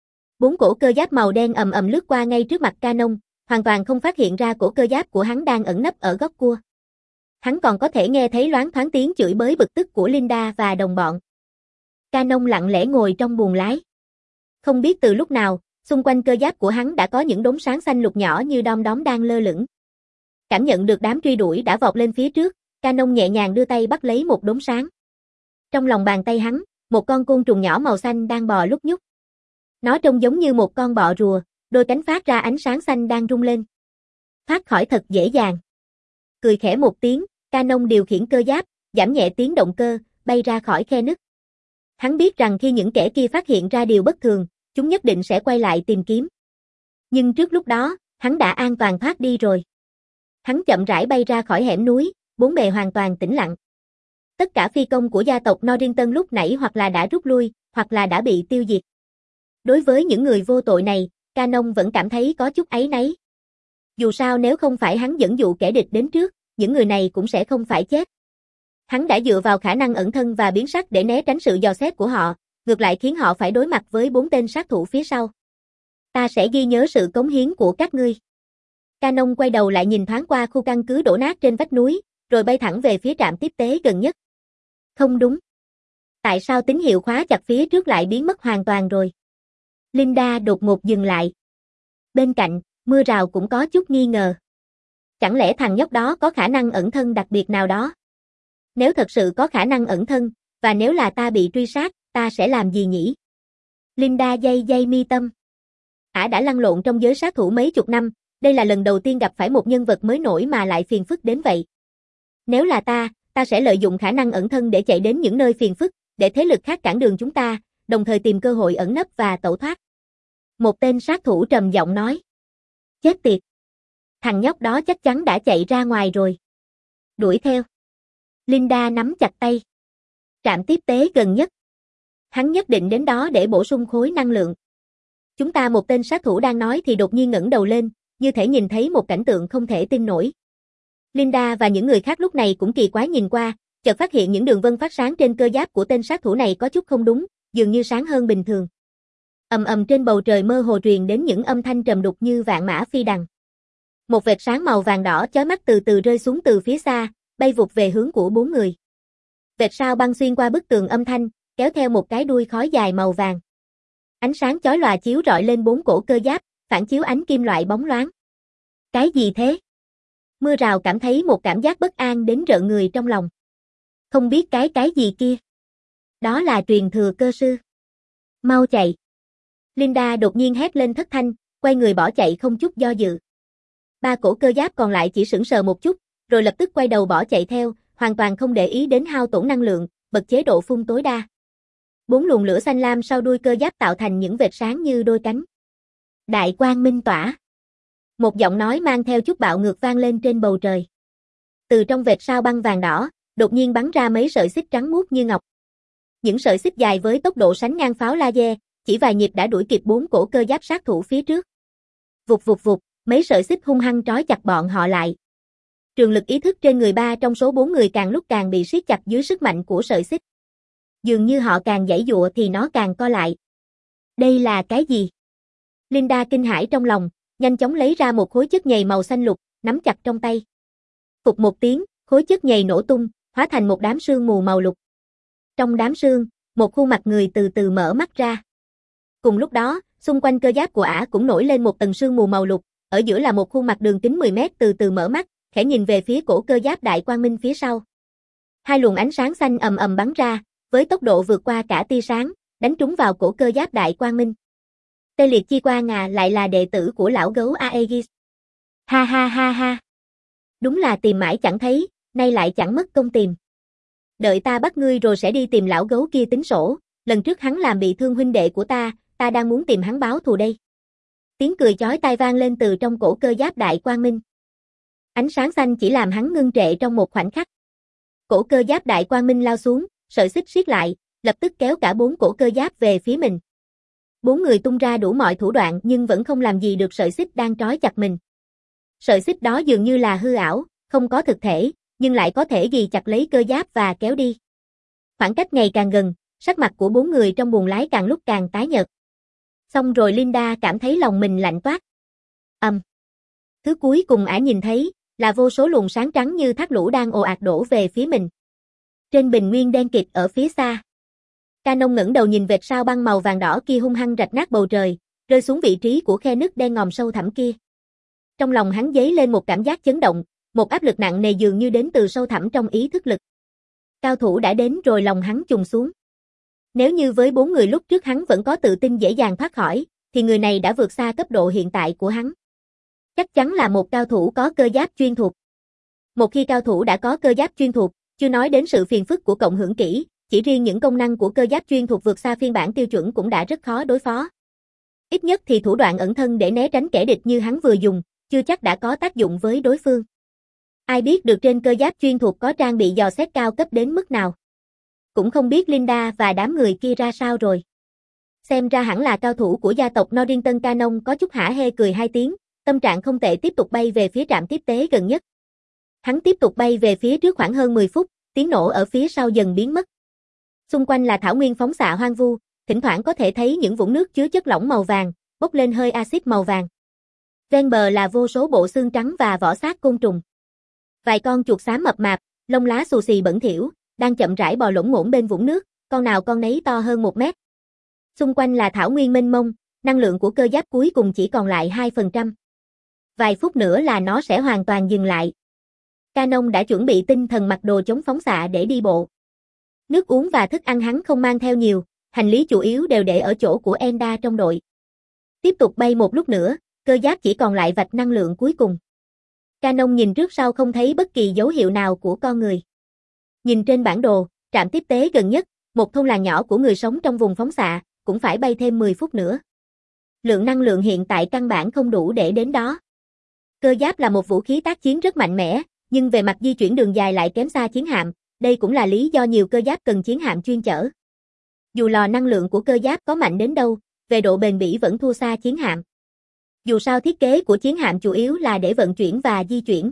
Bốn cổ cơ giáp màu đen ầm ầm lướt qua ngay trước mặt Canon, hoàn toàn không phát hiện ra cổ cơ giáp của hắn đang ẩn nấp ở góc cua. Hắn còn có thể nghe thấy loáng thoáng tiếng chửi bới bực tức của Linda và đồng bọn. Canon lặng lẽ ngồi trong buồng lái. Không biết từ lúc nào, xung quanh cơ giáp của hắn đã có những đốm sáng xanh lục nhỏ như đom đóm đang lơ lửng. Cảm nhận được đám truy đuổi đã vọt lên phía trước, Canon nhẹ nhàng đưa tay bắt lấy một đốm sáng. Trong lòng bàn tay hắn, một con côn trùng nhỏ màu xanh đang bò lúc nhúc. Nó trông giống như một con bọ rùa, đôi cánh phát ra ánh sáng xanh đang rung lên. Thoát khỏi thật dễ dàng. Cười khẽ một tiếng, Canon điều khiển cơ giáp, giảm nhẹ tiếng động cơ, bay ra khỏi khe nứt. Hắn biết rằng khi những kẻ kia phát hiện ra điều bất thường, chúng nhất định sẽ quay lại tìm kiếm. Nhưng trước lúc đó, hắn đã an toàn thoát đi rồi. Hắn chậm rãi bay ra khỏi hẻm núi, bốn bề hoàn toàn tĩnh lặng. Tất cả phi công của gia tộc Norrington lúc nãy hoặc là đã rút lui, hoặc là đã bị tiêu diệt. Đối với những người vô tội này, Canon vẫn cảm thấy có chút áy náy. Dù sao nếu không phải hắn dẫn dụ kẻ địch đến trước, những người này cũng sẽ không phải chết. Hắn đã dựa vào khả năng ẩn thân và biến sắc để né tránh sự dò xét của họ, ngược lại khiến họ phải đối mặt với bốn tên sát thủ phía sau. Ta sẽ ghi nhớ sự cống hiến của các ngươi. Canon quay đầu lại nhìn thoáng qua khu căn cứ đổ nát trên vách núi, rồi bay thẳng về phía trạm tiếp tế gần nhất. Không đúng. Tại sao tín hiệu khóa chặt phía trước lại biến mất hoàn toàn rồi? Linda đột ngột dừng lại. Bên cạnh, Mưa Rào cũng có chút nghi ngờ. Chẳng lẽ thằng nhóc đó có khả năng ẩn thân đặc biệt nào đó? Nếu thật sự có khả năng ẩn thân, và nếu là ta bị truy sát, ta sẽ làm gì nhỉ? Linda day day mi tâm. Ả đã lăn lộn trong giới sát thủ mấy chục năm, đây là lần đầu tiên gặp phải một nhân vật mới nổi mà lại phiền phức đến vậy. Nếu là ta, ta sẽ lợi dụng khả năng ẩn thân để chạy đến những nơi phiền phức, để thế lực khác cản đường chúng ta, đồng thời tìm cơ hội ẩn nấp và tẩu thoát. Một tên sát thủ trầm giọng nói. Chết tiệt. Thằng nhóc đó chắc chắn đã chạy ra ngoài rồi. Đuổi theo. Linda nắm chặt tay. Trạm tiếp tế gần nhất. Hắn nhất định đến đó để bổ sung khối năng lượng. Chúng ta một tên sát thủ đang nói thì đột nhiên ngẩng đầu lên, như thể nhìn thấy một cảnh tượng không thể tin nổi. Linda và những người khác lúc này cũng kỳ quái nhìn qua, chợt phát hiện những đường vân phát sáng trên cơ giáp của tên sát thủ này có chút không đúng, dường như sáng hơn bình thường. Ầm ầm trên bầu trời mơ hồ truyền đến những âm thanh trầm đục như vạn mã phi đằng. Một vệt sáng màu vàng đỏ chói mắt từ từ rơi xuống từ phía xa, bay vụt về hướng của bốn người. Vệt sao băng xuyên qua bức tường âm thanh, kéo theo một cái đuôi khói dài màu vàng. Ánh sáng chói lòa chiếu rọi lên bốn cổ cơ giáp, phản chiếu ánh kim loại bóng loáng. Cái gì thế? Mưa Rào cảm thấy một cảm giác bất an đến rợn người trong lòng. Không biết cái cái gì kia. Đó là truyền thừa cơ sư. Mau chạy. Linda đột nhiên hét lên thất thanh, quay người bỏ chạy không chút do dự. Ba cổ cơ giáp còn lại chỉ sững sờ một chút, rồi lập tức quay đầu bỏ chạy theo, hoàn toàn không để ý đến hao tổn năng lượng, bật chế độ phun tối đa. Bốn luồng lửa xanh lam sau đuôi cơ giáp tạo thành những vệt sáng như đôi cánh. Đại quang minh tỏa. Một giọng nói mang theo chút bạo ngược vang lên trên bầu trời. Từ trong vệt sao băng vàng đỏ, đột nhiên bắn ra mấy sợi xích trắng muốt như ngọc. Những sợi xích dài với tốc độ sánh ngang pháo laser, chỉ vài nhịp đã đuổi kịp bốn cổ cơ giáp sát thủ phía trước. Vụt vụt vụt, mấy sợi xích hung hăng trói chặt bọn họ lại. Trường lực ý thức trên người ba trong số bốn người càng lúc càng bị siết chặt dưới sức mạnh của sợi xích. Dường như họ càng giãy giụa thì nó càng co lại. Đây là cái gì? Linda kinh hãi trong lòng, nhanh chóng lấy ra một khối chất nhầy màu xanh lục, nắm chặt trong tay. Phụt một tiếng, khối chất nhầy nổ tung, hóa thành một đám sương mù màu lục. Trong đám sương, một khuôn mặt người từ từ mở mắt ra. Cùng lúc đó, xung quanh cơ giáp của ả cũng nổi lên một tầng sương mù màu lục, ở giữa là một khuôn mặt đường kính mười mét từ từ mở mắt, khẽ nhìn về phía cổ cơ giáp Đại Quang Minh phía sau. Hai luồng ánh sáng xanh ầm ầm bắn ra, với tốc độ vượt qua cả tia sáng, đánh trúng vào cổ cơ giáp Đại Quang Minh. Tê Liệt Chi Quang à, lại là đệ tử của lão gấu Aegis. Ha ha ha ha. Đúng là tìm mãi chẳng thấy, nay lại chẳng mất công tìm. Đợi ta bắt ngươi rồi sẽ đi tìm lão gấu kia tính sổ, lần trước hắn làm bị thương huynh đệ của ta, ta đang muốn tìm hắn báo thù đây. Tiếng cười chói tai vang lên từ trong cổ cơ giáp Đại Quang Minh. Ánh sáng xanh chỉ làm hắn ngưng trệ trong một khoảnh khắc. Cổ cơ giáp Đại Quang Minh lao xuống, sợi xích siết lại, lập tức kéo cả bốn cổ cơ giáp về phía mình. Bốn người tung ra đủ mọi thủ đoạn nhưng vẫn không làm gì được sợi xích đang trói chặt mình. Sợi xích đó dường như là hư ảo, không có thực thể, nhưng lại có thể ghi chặt lấy cơ giáp và kéo đi. Khoảng cách ngày càng gần, sắc mặt của bốn người trong buồng lái càng lúc càng tái nhợt. Xong rồi Linda cảm thấy lòng mình lạnh toát. Ầm. Um. Thứ cuối cùng ả nhìn thấy là vô số luồng sáng trắng như thác lũ đang ồ ạt đổ về phía mình. Trên bình nguyên đen kịt ở phía xa, Canon ngẩng đầu nhìn vệt sao băng màu vàng đỏ kia hung hăng rạch nát bầu trời, rơi xuống vị trí của khe nứt đen ngòm sâu thẳm kia. Trong lòng hắn dấy lên một cảm giác chấn động, một áp lực nặng nề dường như đến từ sâu thẳm trong ý thức lực. Cao thủ đã đến rồi, lòng hắn trùng xuống. Nếu như với bốn người lúc trước hắn vẫn có tự tin dễ dàng thoát khỏi, thì người này đã vượt xa cấp độ hiện tại của hắn. Chắc chắn là một cao thủ có cơ giáp chuyên thuộc. Một khi cao thủ đã có cơ giáp chuyên thuộc, chưa nói đến sự phiền phức của cộng hưởng kỹ, chỉ riêng những công năng của cơ giáp chuyên thuộc vượt xa phiên bản tiêu chuẩn cũng đã rất khó đối phó. Ít nhất thì thủ đoạn ẩn thân để né tránh kẻ địch như hắn vừa dùng, chưa chắc đã có tác dụng với đối phương. Ai biết được trên cơ giáp chuyên thuộc có trang bị dò xét cao cấp đến mức nào. Cũng không biết Linda và đám người kia ra sao rồi. Xem ra hẳn là cao thủ của gia tộc Norrington. Canon có chút hả hê cười hai tiếng, tâm trạng không tệ, tiếp tục bay về phía trạm tiếp tế gần nhất. Hắn tiếp tục bay về phía trước khoảng hơn mười phút, tiếng nổ ở phía sau dần biến mất. Xung quanh là thảo nguyên phóng xạ hoang vu, thỉnh thoảng có thể thấy những vũng nước chứa chất lỏng màu vàng, bốc lên hơi axit màu vàng. Ven bờ là vô số bộ xương trắng và vỏ xác côn trùng. Vài con chuột xám mập mạp, lông lá xù xì bẩn thỉu, đang chậm rãi bò lổn ngổn bên vũng nước, con nào con nấy to hơn một mét. Xung quanh là thảo nguyên mênh mông, năng lượng của cơ giáp cuối cùng chỉ còn lại hai phần trăm. Vài phút nữa là nó sẽ hoàn toàn dừng lại. Canon đã chuẩn bị tinh thần mặc đồ chống phóng xạ để đi bộ. Nước uống và thức ăn hắn không mang theo nhiều, hành lý chủ yếu đều để ở chỗ của Enda trong đội. Tiếp tục bay một lúc nữa, cơ giáp chỉ còn lại vạch năng lượng cuối cùng. Canon nhìn trước sau không thấy bất kỳ dấu hiệu nào của con người. Nhìn trên bản đồ, trạm tiếp tế gần nhất, một thôn làng nhỏ của người sống trong vùng phóng xạ, cũng phải bay thêm mười phút nữa. Lượng năng lượng hiện tại căn bản không đủ để đến đó. Cơ giáp là một vũ khí tác chiến rất mạnh mẽ, nhưng về mặt di chuyển đường dài lại kém xa chiến hạm, đây cũng là lý do nhiều cơ giáp cần chiến hạm chuyên chở. Dù lò năng lượng của cơ giáp có mạnh đến đâu, về độ bền bỉ vẫn thua xa chiến hạm. Dù sao thiết kế của chiến hạm chủ yếu là để vận chuyển và di chuyển.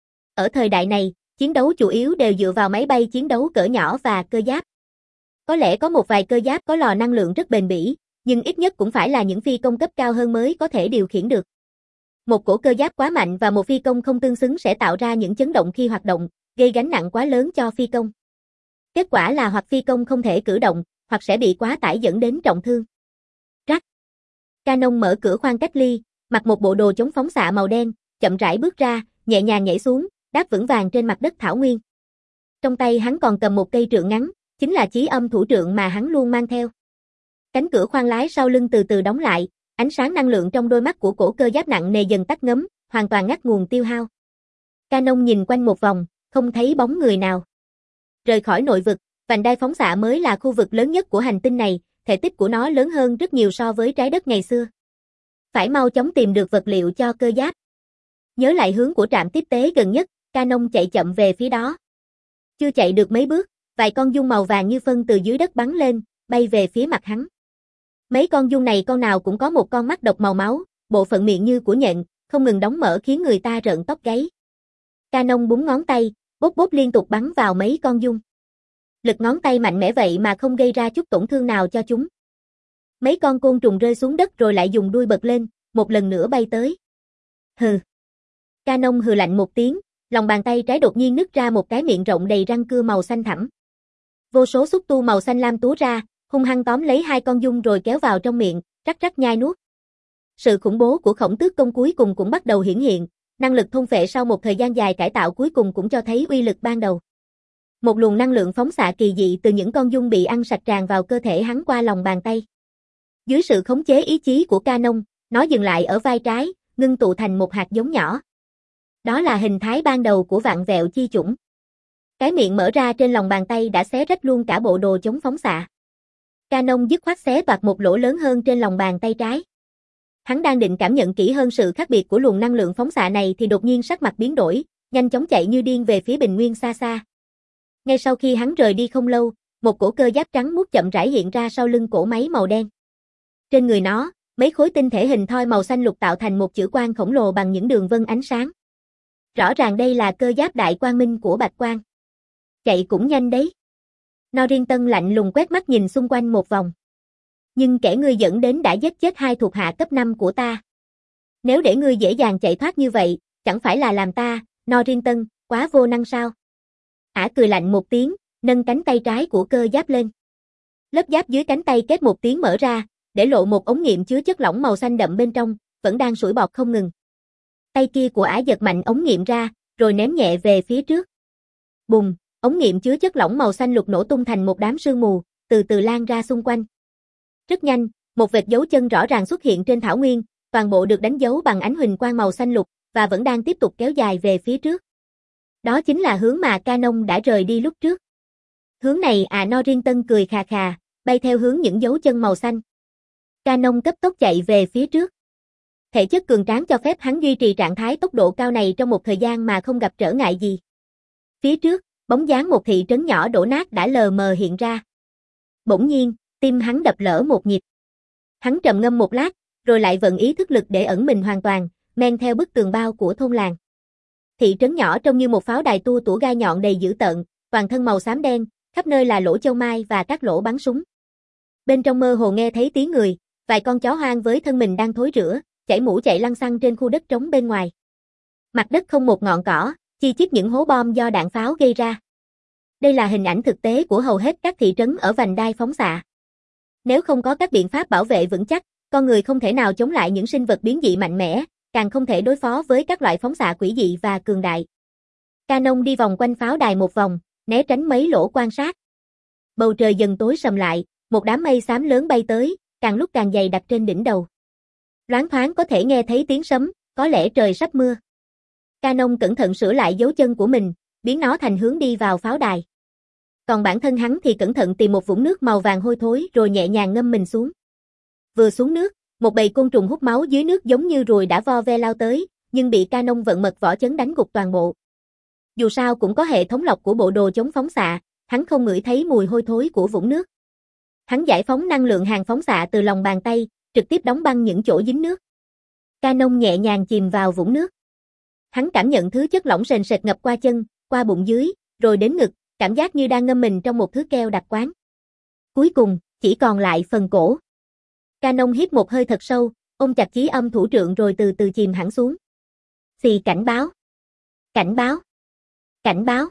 Ở thời đại này, chiến đấu chủ yếu đều dựa vào máy bay chiến đấu cỡ nhỏ và cơ giáp. Có lẽ có một vài cơ giáp có lò năng lượng rất bền bỉ, nhưng ít nhất cũng phải là những phi công cấp cao hơn mới có thể điều khiển được. Một cổ cơ giáp quá mạnh và một phi công không tương xứng sẽ tạo ra những chấn động khi hoạt động, gây gánh nặng quá lớn cho phi công. Kết quả là hoặc phi công không thể cử động, hoặc sẽ bị quá tải dẫn đến trọng thương. Rắc. Canon mở cửa khoang cách ly, mặc một bộ đồ chống phóng xạ màu đen, chậm rãi bước ra, nhẹ nhàng nhảy xuống, đáp vững vàng trên mặt đất thảo nguyên. Trong tay hắn còn cầm một cây trượng ngắn, chính là chí âm thủ trượng mà hắn luôn mang theo. Cánh cửa khoang lái sau lưng từ từ đóng lại, ánh sáng năng lượng trong đôi mắt của cổ cơ giáp nặng nề dần tắt ngấm, hoàn toàn ngắt nguồn tiêu hao. Canon nhìn quanh một vòng, không thấy bóng người nào. Rời khỏi nội vực, vành đai phóng xạ mới là khu vực lớn nhất của hành tinh này, thể tích của nó lớn hơn rất nhiều so với trái đất ngày xưa. Phải mau chóng tìm được vật liệu cho cơ giáp. Nhớ lại hướng của trạm tiếp tế gần nhất, Canon chạy chậm về phía đó. Chưa chạy được mấy bước, vài con giun màu vàng như phân từ dưới đất bắn lên, bay về phía mặt hắn. Mấy con giun này con nào cũng có một con mắt độc màu máu, bộ phận miệng như của nhện, không ngừng đóng mở khiến người ta rợn tóc gáy. Canon búng ngón tay, bốp bốp liên tục bắn vào mấy con giun. Lực ngón tay mạnh mẽ vậy mà không gây ra chút tổn thương nào cho chúng. Mấy con côn trùng rơi xuống đất rồi lại dùng đuôi bật lên, một lần nữa bay tới. Hừ. Canon hừ lạnh một tiếng, lòng bàn tay trái đột nhiên nứt ra một cái miệng rộng đầy răng cưa màu xanh thẳm. Vô số xúc tu màu xanh lam túa ra, hung hăng tóm lấy hai con giun rồi kéo vào trong miệng, rắc rắc nhai nuốt. Sự khủng bố của Khổng Tước Công cuối cùng cũng bắt đầu hiển hiện, năng lực thôn phệ sau một thời gian dài cải tạo cuối cùng cũng cho thấy uy lực ban đầu. Một luồng năng lượng phóng xạ kỳ dị từ những con giun bị ăn sạch tràn vào cơ thể hắn qua lòng bàn tay. Dưới sự khống chế ý chí của Canon, nó dừng lại ở vai trái, ngưng tụ thành một hạt giống nhỏ. Đó là hình thái ban đầu của vạn vẹo chi chủng. Cái miệng mở ra trên lòng bàn tay đã xé rách luôn cả bộ đồ chống phóng xạ. Canon dứt khoát xé toạc một lỗ lớn hơn trên lòng bàn tay trái. Hắn đang định cảm nhận kỹ hơn sự khác biệt của luồng năng lượng phóng xạ này thì đột nhiên sắc mặt biến đổi, nhanh chóng chạy như điên về phía bình nguyên xa xa. Ngay sau khi hắn rời đi không lâu, một cổ cơ giáp trắng muốt chậm rãi hiện ra sau lưng cỗ máy màu đen. Trên người nó, mấy khối tinh thể hình thoi màu xanh lục tạo thành một chữ quang khổng lồ bằng những đường vân ánh sáng. Rõ ràng đây là cơ giáp đại quang minh của Bạch Quang. Chạy cũng nhanh đấy. Norrington lạnh lùng quét mắt nhìn xung quanh một vòng. Nhưng kẻ ngươi dẫn đến đã giết chết hai thuộc hạ cấp năm của ta. Nếu để ngươi dễ dàng chạy thoát như vậy, chẳng phải là làm ta, Norrington, quá vô năng sao? Ả cười lạnh một tiếng, nâng cánh tay trái của cơ giáp lên. Lớp giáp dưới cánh tay kết một tiếng mở ra, để lộ một ống nghiệm chứa chất lỏng màu xanh đậm bên trong, vẫn đang sủi bọt không ngừng. Tay kia của Ả giật mạnh ống nghiệm ra, rồi ném nhẹ về phía trước. Bùng, ống nghiệm chứa chất lỏng màu xanh lục nổ tung thành một đám sương mù, từ từ lan ra xung quanh. Rất nhanh, một vệt dấu chân rõ ràng xuất hiện trên thảo nguyên, toàn bộ được đánh dấu bằng ánh huỳnh quang màu xanh lục, và vẫn đang tiếp tục kéo dài về phía trước. Đó chính là hướng mà Canon đã rời đi lúc trước. Hướng này à, Norrington cười khà khà, bay theo hướng những dấu chân màu xanh. Canon cấp tốc chạy về phía trước. Thể chất cường tráng cho phép hắn duy trì trạng thái tốc độ cao này trong một thời gian mà không gặp trở ngại gì. Phía trước, bóng dáng một thị trấn nhỏ đổ nát đã lờ mờ hiện ra. Bỗng nhiên, tim hắn đập lỡ một nhịp. Hắn trầm ngâm một lát, rồi lại vận ý thức lực để ẩn mình hoàn toàn, men theo bức tường bao của thôn làng. Thị trấn nhỏ trông như một pháo đài tua tủa gai nhọn đầy dữ tợn, toàn thân màu xám đen, khắp nơi là lỗ châu mai và các lỗ bắn súng. Bên trong mơ hồ nghe thấy tiếng người, vài con chó hoang với thân mình đang thối rữa, chảy mũ chạy lăng xăng trên khu đất trống bên ngoài. Mặt đất không một ngọn cỏ, chi chít những hố bom do đạn pháo gây ra. Đây là hình ảnh thực tế của hầu hết các thị trấn ở vành đai phóng xạ. Nếu không có các biện pháp bảo vệ vững chắc, con người không thể nào chống lại những sinh vật biến dị mạnh mẽ, càng không thể đối phó với các loại phóng xạ quỷ dị và cường đại. Canon đi vòng quanh pháo đài một vòng, né tránh mấy lỗ quan sát. Bầu trời dần tối sầm lại, một đám mây xám lớn bay tới, càng lúc càng dày đặc trên đỉnh đầu. Loáng thoáng có thể nghe thấy tiếng sấm, có lẽ trời sắp mưa. Canon cẩn thận sửa lại dấu chân của mình, biến nó thành hướng đi vào pháo đài. Còn bản thân hắn thì cẩn thận tìm một vũng nước màu vàng hôi thối rồi nhẹ nhàng ngâm mình xuống. Vừa xuống nước, một bầy côn trùng hút máu dưới nước giống như ruồi đã vo ve lao tới, nhưng bị Canon vận mật võ chấn đánh gục toàn bộ. Dù sao cũng có hệ thống lọc của bộ đồ chống phóng xạ, hắn không ngửi thấy mùi hôi thối của vũng nước. Hắn giải phóng năng lượng hàng phóng xạ từ lòng bàn tay, trực tiếp đóng băng những chỗ dính nước. Canon nhẹ nhàng chìm vào vũng nước. Hắn cảm nhận thứ chất lỏng sền sệt ngập qua chân, qua bụng dưới, rồi đến ngực, cảm giác như đang ngâm mình trong một thứ keo đặc quán. Cuối cùng, chỉ còn lại phần cổ. Canon hít một hơi thật sâu, ôm chặt chí âm thủ trượng rồi từ từ chìm hẳn xuống. Xì cảnh báo. Cảnh báo. Cảnh báo.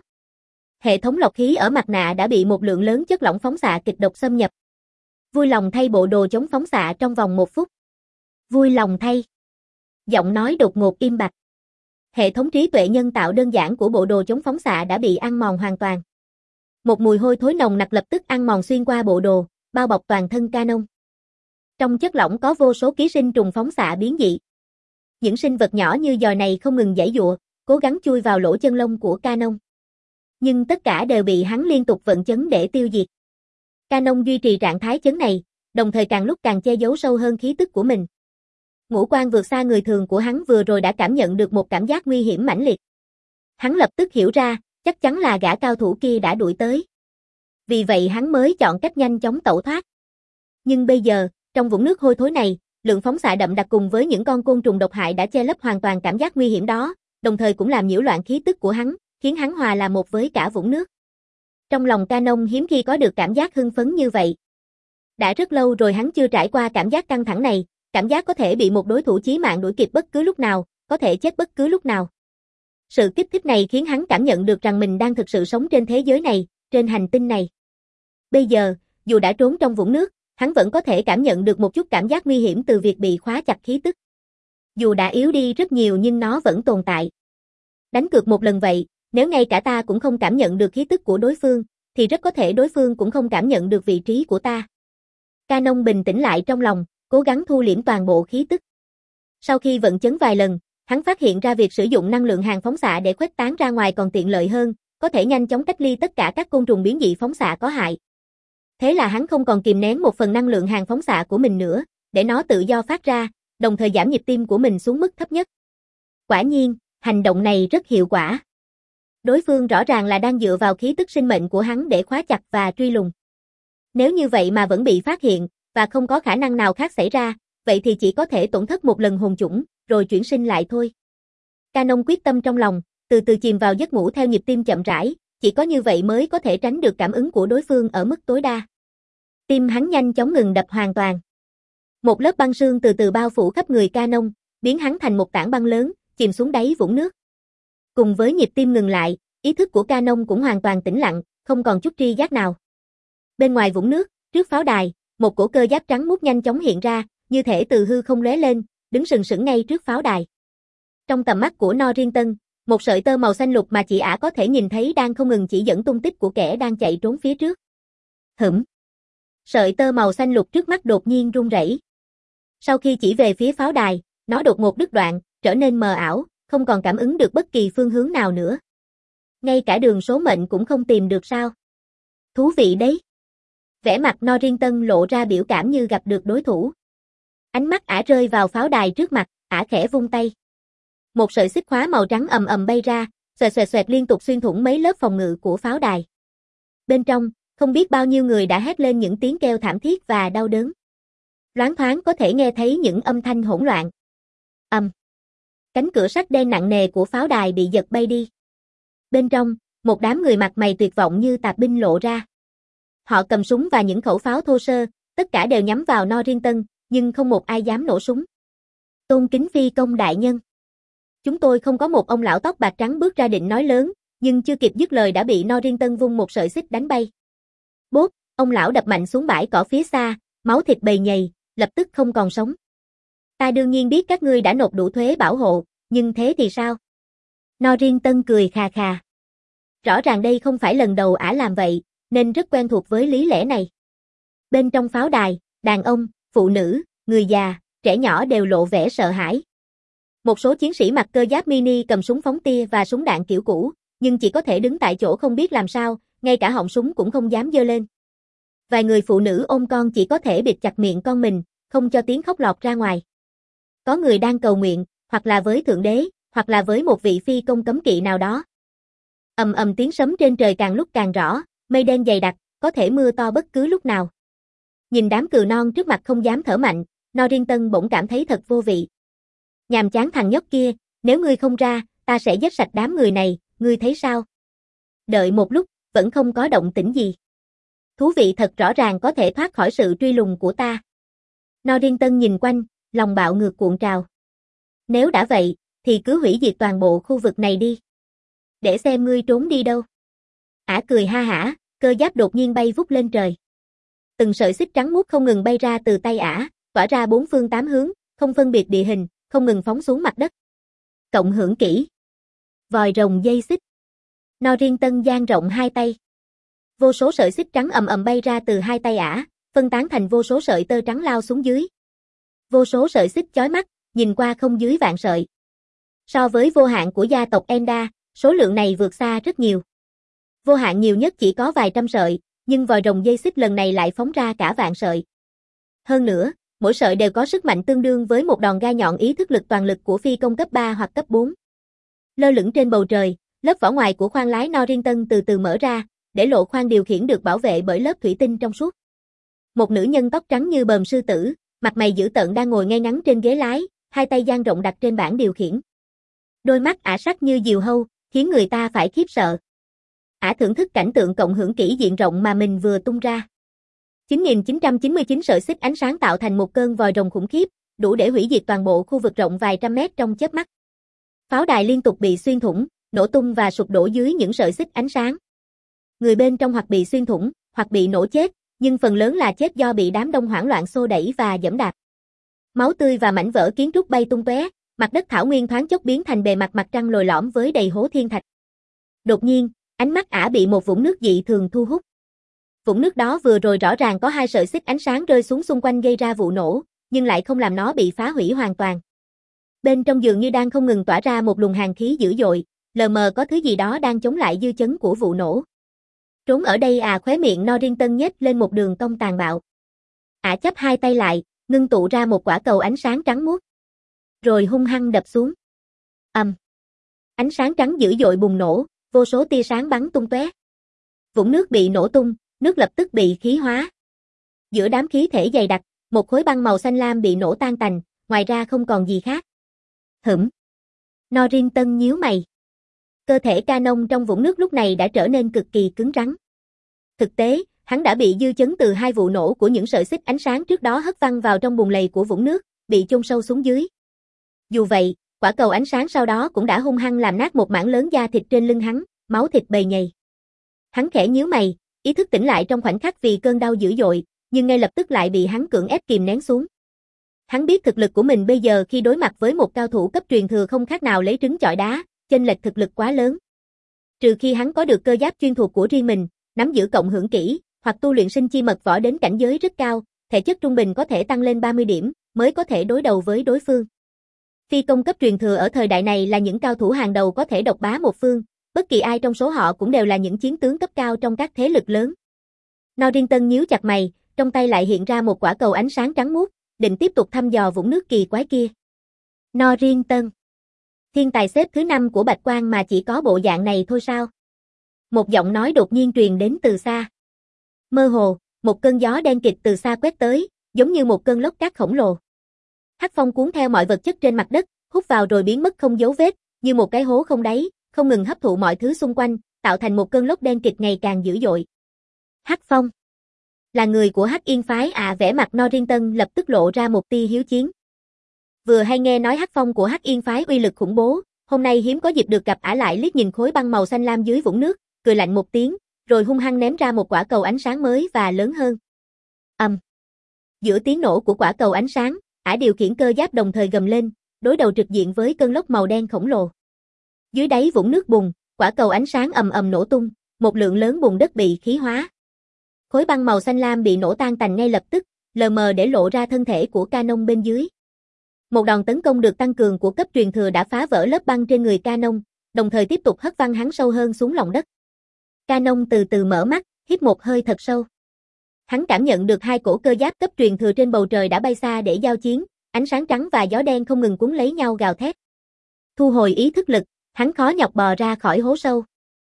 Hệ thống lọc khí ở mặt nạ đã bị một lượng lớn chất lỏng phóng xạ kịch độc xâm nhập. Vui lòng thay bộ đồ chống phóng xạ trong vòng một phút. Vui lòng thay. Giọng nói đột ngột im bặt. Hệ thống trí tuệ nhân tạo đơn giản của bộ đồ chống phóng xạ đã bị ăn mòn hoàn toàn. Một mùi hôi thối nồng nặc lập tức ăn mòn xuyên qua bộ đồ, bao bọc toàn thân Canon. Trong chất lỏng có vô số ký sinh trùng phóng xạ biến dị. Những sinh vật nhỏ như giòi này không ngừng giãy giụa, cố gắng chui vào lỗ chân lông của Canon. Nhưng tất cả đều bị hắn liên tục vận chấn để tiêu diệt. Canon duy trì trạng thái chấn này, đồng thời càng lúc càng che giấu sâu hơn khí tức của mình. Ngũ quan vượt xa người thường của hắn vừa rồi đã cảm nhận được một cảm giác nguy hiểm mãnh liệt. Hắn lập tức hiểu ra, chắc chắn là gã cao thủ kia đã đuổi tới. Vì vậy hắn mới chọn cách nhanh chóng tẩu thoát. Nhưng bây giờ, trong vũng nước hôi thối này, lượng phóng xạ đậm đặc cùng với những con côn trùng độc hại đã che lấp hoàn toàn cảm giác nguy hiểm đó, đồng thời cũng làm nhiễu loạn khí tức của hắn, khiến hắn hòa là một với cả vũng nước. Trong lòng Canon hiếm khi có được cảm giác hưng phấn như vậy. Đã rất lâu rồi hắn chưa trải qua cảm giác căng thẳng này, cảm giác có thể bị một đối thủ chí mạng đuổi kịp bất cứ lúc nào, có thể chết bất cứ lúc nào. Sự kích thích này khiến hắn cảm nhận được rằng mình đang thực sự sống trên thế giới này, trên hành tinh này. Bây giờ, dù đã trốn trong vũng nước, hắn vẫn có thể cảm nhận được một chút cảm giác nguy hiểm từ việc bị khóa chặt khí tức. Dù đã yếu đi rất nhiều nhưng nó vẫn tồn tại. Đánh cược một lần vậy, nếu ngay cả ta cũng không cảm nhận được khí tức của đối phương, thì rất có thể đối phương cũng không cảm nhận được vị trí của ta. Canon bình tĩnh lại trong lòng, cố gắng thu liễm toàn bộ khí tức. Sau khi vận chấn vài lần, hắn phát hiện ra việc sử dụng năng lượng hàng phóng xạ để khuếch tán ra ngoài còn tiện lợi hơn, có thể nhanh chóng cách ly tất cả các côn trùng biến dị phóng xạ có hại. Thế là hắn không còn kìm nén một phần năng lượng hàng phóng xạ của mình nữa, để nó tự do phát ra, đồng thời giảm nhịp tim của mình xuống mức thấp nhất. Quả nhiên, hành động này rất hiệu quả. Đối phương rõ ràng là đang dựa vào khí tức sinh mệnh của hắn để khóa chặt và truy lùng. Nếu như vậy mà vẫn bị phát hiện, và không có khả năng nào khác xảy ra, vậy thì chỉ có thể tổn thất một lần hồn chủng, rồi chuyển sinh lại thôi. Canon quyết tâm trong lòng, từ từ chìm vào giấc ngủ theo nhịp tim chậm rãi, chỉ có như vậy mới có thể tránh được cảm ứng của đối phương ở mức tối đa. Tim hắn nhanh chóng ngừng đập hoàn toàn. Một lớp băng sương từ từ bao phủ khắp người Canon, biến hắn thành một tảng băng lớn, chìm xuống đáy vũng nước. Cùng với nhịp tim ngừng lại, ý thức của Canon cũng hoàn toàn tĩnh lặng, không còn chút tri giác nào. Bên ngoài vũng nước, trước pháo đài, một cổ cơ giáp trắng muốt nhanh chóng hiện ra, như thể từ hư không lóe lên, đứng sừng sững ngay trước pháo đài. Trong tầm mắt của Norrington, một sợi tơ màu xanh lục mà chị ả có thể nhìn thấy đang không ngừng chỉ dẫn tung tích của kẻ đang chạy trốn phía trước. Hửm. Sợi tơ màu xanh lục trước mắt đột nhiên rung rẩy. Sau khi chỉ về phía pháo đài, nó đột ngột đứt đoạn, trở nên mờ ảo, không còn cảm ứng được bất kỳ phương hướng nào nữa. Ngay cả đường số mệnh cũng không tìm được sao? Thú vị đấy. Vẻ mặt Norrington lộ ra biểu cảm như gặp được đối thủ. Ánh mắt ả rơi vào pháo đài trước mặt, ả khẽ vung tay. Một sợi xích khóa màu trắng ầm ầm bay ra, xoẹt xoẹt xoẹt liên tục xuyên thủng mấy lớp phòng ngự của pháo đài. Bên trong, không biết bao nhiêu người đã hét lên những tiếng kêu thảm thiết và đau đớn. Loáng thoáng có thể nghe thấy những âm thanh hỗn loạn. Ầm. Cánh cửa sắt đen nặng nề của pháo đài bị giật bay đi. Bên trong, một đám người mặt mày tuyệt vọng như tạp binh lộ ra. Họ cầm súng và những khẩu pháo thô sơ, tất cả đều nhắm vào Norrington, nhưng không một ai dám nổ súng. Tôn kính phi công đại nhân. Chúng tôi không có một ông lão tóc bạc trắng bước ra định nói lớn, nhưng chưa kịp dứt lời đã bị Norrington vung một sợi xích đánh bay. Bốp, ông lão đập mạnh xuống bãi cỏ phía xa, máu thịt bầy nhầy, lập tức không còn sống. Ta đương nhiên biết các ngươi đã nộp đủ thuế bảo hộ, nhưng thế thì sao? Norrington cười khà khà. Rõ ràng đây không phải lần đầu ả làm vậy, nên rất quen thuộc với lý lẽ này. Bên trong pháo đài, đàn ông, phụ nữ, người già, trẻ nhỏ đều lộ vẻ sợ hãi. Một số chiến sĩ mặc cơ giáp mini cầm súng phóng tia và súng đạn kiểu cũ, nhưng chỉ có thể đứng tại chỗ không biết làm sao, ngay cả họng súng cũng không dám giơ lên. Vài người phụ nữ ôm con chỉ có thể bịt chặt miệng con mình, không cho tiếng khóc lọt ra ngoài. Có người đang cầu nguyện, hoặc là với Thượng Đế, hoặc là với một vị phi công cấm kỵ nào đó. Ầm ầm tiếng sấm trên trời càng lúc càng rõ, mây đen dày đặc, có thể mưa to bất cứ lúc nào. Nhìn đám cừu non trước mặt không dám thở mạnh, Norrington bỗng cảm thấy thật vô vị. Nhàm chán thằng nhóc kia, nếu ngươi không ra, ta sẽ giết sạch đám người này, ngươi thấy sao? Đợi một lúc, vẫn không có động tĩnh gì. Thú vị thật, rõ ràng có thể thoát khỏi sự truy lùng của ta. Norrington nhìn quanh, lòng bạo ngược cuộn trào. Nếu đã vậy, thì cứ hủy diệt toàn bộ khu vực này đi. Để xem ngươi trốn đi đâu. Ả cười ha hả, cơ giáp đột nhiên bay vút lên trời. Từng sợi xích trắng muốt không ngừng bay ra từ tay ả, tỏa ra bốn phương tám hướng, không phân biệt địa hình, không ngừng phóng xuống mặt đất. Cộng hưởng kỹ. Vòi rồng dây xích. Norrington dang rộng hai tay. Vô số sợi xích trắng ầm ầm bay ra từ hai tay ả, phân tán thành vô số sợi tơ trắng lao xuống dưới. Vô số sợi xích chói mắt, nhìn qua không dưới vạn sợi. So với vô hạn của gia tộc Enda, số lượng này vượt xa rất nhiều. Vô hạn nhiều nhất chỉ có vài trăm sợi, nhưng vòi rồng dây xích lần này lại phóng ra cả vạn sợi. Hơn nữa, mỗi sợi đều có sức mạnh tương đương với một đòn gai nhọn ý thức lực toàn lực của phi công cấp ba hoặc cấp bốn. Lơ lửng trên bầu trời, lớp vỏ ngoài của khoang lái Norrington từ từ mở ra, để lộ khoang điều khiển được bảo vệ bởi lớp thủy tinh trong suốt. Một nữ nhân tóc trắng như bờm sư tử, mặt mày dữ tợn đang ngồi ngay ngắn trên ghế lái, hai tay dang rộng đặt trên bảng điều khiển. Đôi mắt ả sắc như diều hâu, khiến người ta phải khiếp sợ. Ả thưởng thức cảnh tượng cộng hưởng kỹ diện rộng mà mình vừa tung ra. chín nghìn chín trăm chín mươi chín sợi xích ánh sáng tạo thành một cơn vòi rồng khủng khiếp, đủ để hủy diệt toàn bộ khu vực rộng vài trăm mét trong chớp mắt. Pháo đài liên tục bị xuyên thủng, nổ tung và sụp đổ dưới những sợi xích ánh sáng. Người bên trong hoặc bị xuyên thủng, hoặc bị nổ chết, nhưng phần lớn là chết do bị đám đông hoảng loạn xô đẩy và giẫm đạp. Máu tươi và mảnh vỡ kiến trúc bay tung tóe, mặt đất thảo nguyên thoáng chốc biến thành bề mặt mặt trăng lồi lõm với đầy hố thiên thạch. Đột nhiên, ánh mắt ả bị một vũng nước dị thường thu hút. Vũng nước đó vừa rồi rõ ràng có hai sợi xích ánh sáng rơi xuống xung quanh gây ra vụ nổ, nhưng lại không làm nó bị phá hủy hoàn toàn. Bên trong dường như đang không ngừng tỏa ra một luồng hàn khí dữ dội, lờ mờ có thứ gì đó đang chống lại dư chấn của vụ nổ. Trốn ở đây à, khóe miệng Norrington nhếch lên một đường cong tàn bạo. Ả chắp hai tay lại, ngưng tụ ra một quả cầu ánh sáng trắng muốt. Rồi hung hăng đập xuống. Ầm. Ánh sáng trắng dữ dội bùng nổ, vô số tia sáng bắn tung tóe. Vũng nước bị nổ tung, nước lập tức bị khí hóa. Giữa đám khí thể dày đặc, một khối băng màu xanh lam bị nổ tan tành, ngoài ra không còn gì khác. Hửm. Norrington nhíu mày. Cơ thể Canon trong vũng nước lúc này đã trở nên cực kỳ cứng rắn. Thực tế, hắn đã bị dư chấn từ hai vụ nổ của những sợi xích ánh sáng trước đó hất văng vào trong bùn lầy của vũng nước, bị chôn sâu xuống dưới. Dù vậy, quả cầu ánh sáng sau đó cũng đã hung hăng làm nát một mảng lớn da thịt trên lưng hắn, máu thịt bầy nhầy. Hắn khẽ nhíu mày, ý thức tỉnh lại trong khoảnh khắc vì cơn đau dữ dội, nhưng ngay lập tức lại bị hắn cưỡng ép kìm nén xuống. Hắn biết thực lực của mình bây giờ khi đối mặt với một cao thủ cấp truyền thừa không khác nào lấy trứng chọi đá, chênh lệch thực lực quá lớn. Trừ khi hắn có được cơ giáp chuyên thuộc của riêng mình, nắm giữ cộng hưởng kỹ, hoặc tu luyện sinh chi mật võ đến cảnh giới rất cao, thể chất trung bình có thể tăng lên ba mươi điểm, mới có thể đối đầu với đối phương. Phi công cấp truyền thừa ở thời đại này là những cao thủ hàng đầu có thể độc bá một phương, bất kỳ ai trong số họ cũng đều là những chiến tướng cấp cao trong các thế lực lớn. Norrington nhíu chặt mày, trong tay lại hiện ra một quả cầu ánh sáng trắng muốt, định tiếp tục thăm dò vũng nước kỳ quái kia. Norrington, thiên tài xếp thứ năm của Bạch Quang mà chỉ có bộ dạng này thôi sao? Một giọng nói đột nhiên truyền đến từ xa. Mơ hồ, một cơn gió đen kịt từ xa quét tới, giống như một cơn lốc cát khổng lồ. Hắc phong cuốn theo mọi vật chất trên mặt đất, hút vào rồi biến mất không dấu vết, như một cái hố không đáy, không ngừng hấp thụ mọi thứ xung quanh, tạo thành một cơn lốc đen kịt ngày càng dữ dội. Hắc phong là người của Hắc Yên phái à, vẻ mặt Norrington lập tức lộ ra một tia hiếu chiến. Vừa hay nghe nói Hắc phong của Hắc Yên phái uy lực khủng bố, hôm nay hiếm có dịp được gặp ả, lại liếc nhìn khối băng màu xanh lam dưới vũng nước, cười lạnh một tiếng, rồi hung hăng ném ra một quả cầu ánh sáng mới và lớn hơn. Ầm. Um. Giữa tiếng nổ của quả cầu ánh sáng, ả điều khiển cơ giáp đồng thời gầm lên, đối đầu trực diện với cơn lốc màu đen khổng lồ. Dưới đáy vũng nước bùn, quả cầu ánh sáng ầm ầm nổ tung, một lượng lớn bùn đất bị khí hóa. Khối băng màu xanh lam bị nổ tan tành ngay lập tức, lờ mờ để lộ ra thân thể của Canon bên dưới. Một đòn tấn công được tăng cường của cấp truyền thừa đã phá vỡ lớp băng trên người Canon, đồng thời tiếp tục hất văng hắn sâu hơn xuống lòng đất. Canon từ từ mở mắt, hít một hơi thật sâu. Hắn cảm nhận được hai cổ cơ giáp cấp truyền thừa trên bầu trời đã bay xa để giao chiến, ánh sáng trắng và gió đen không ngừng cuốn lấy nhau gào thét. Thu hồi ý thức lực, hắn khó nhọc bò ra khỏi hố sâu.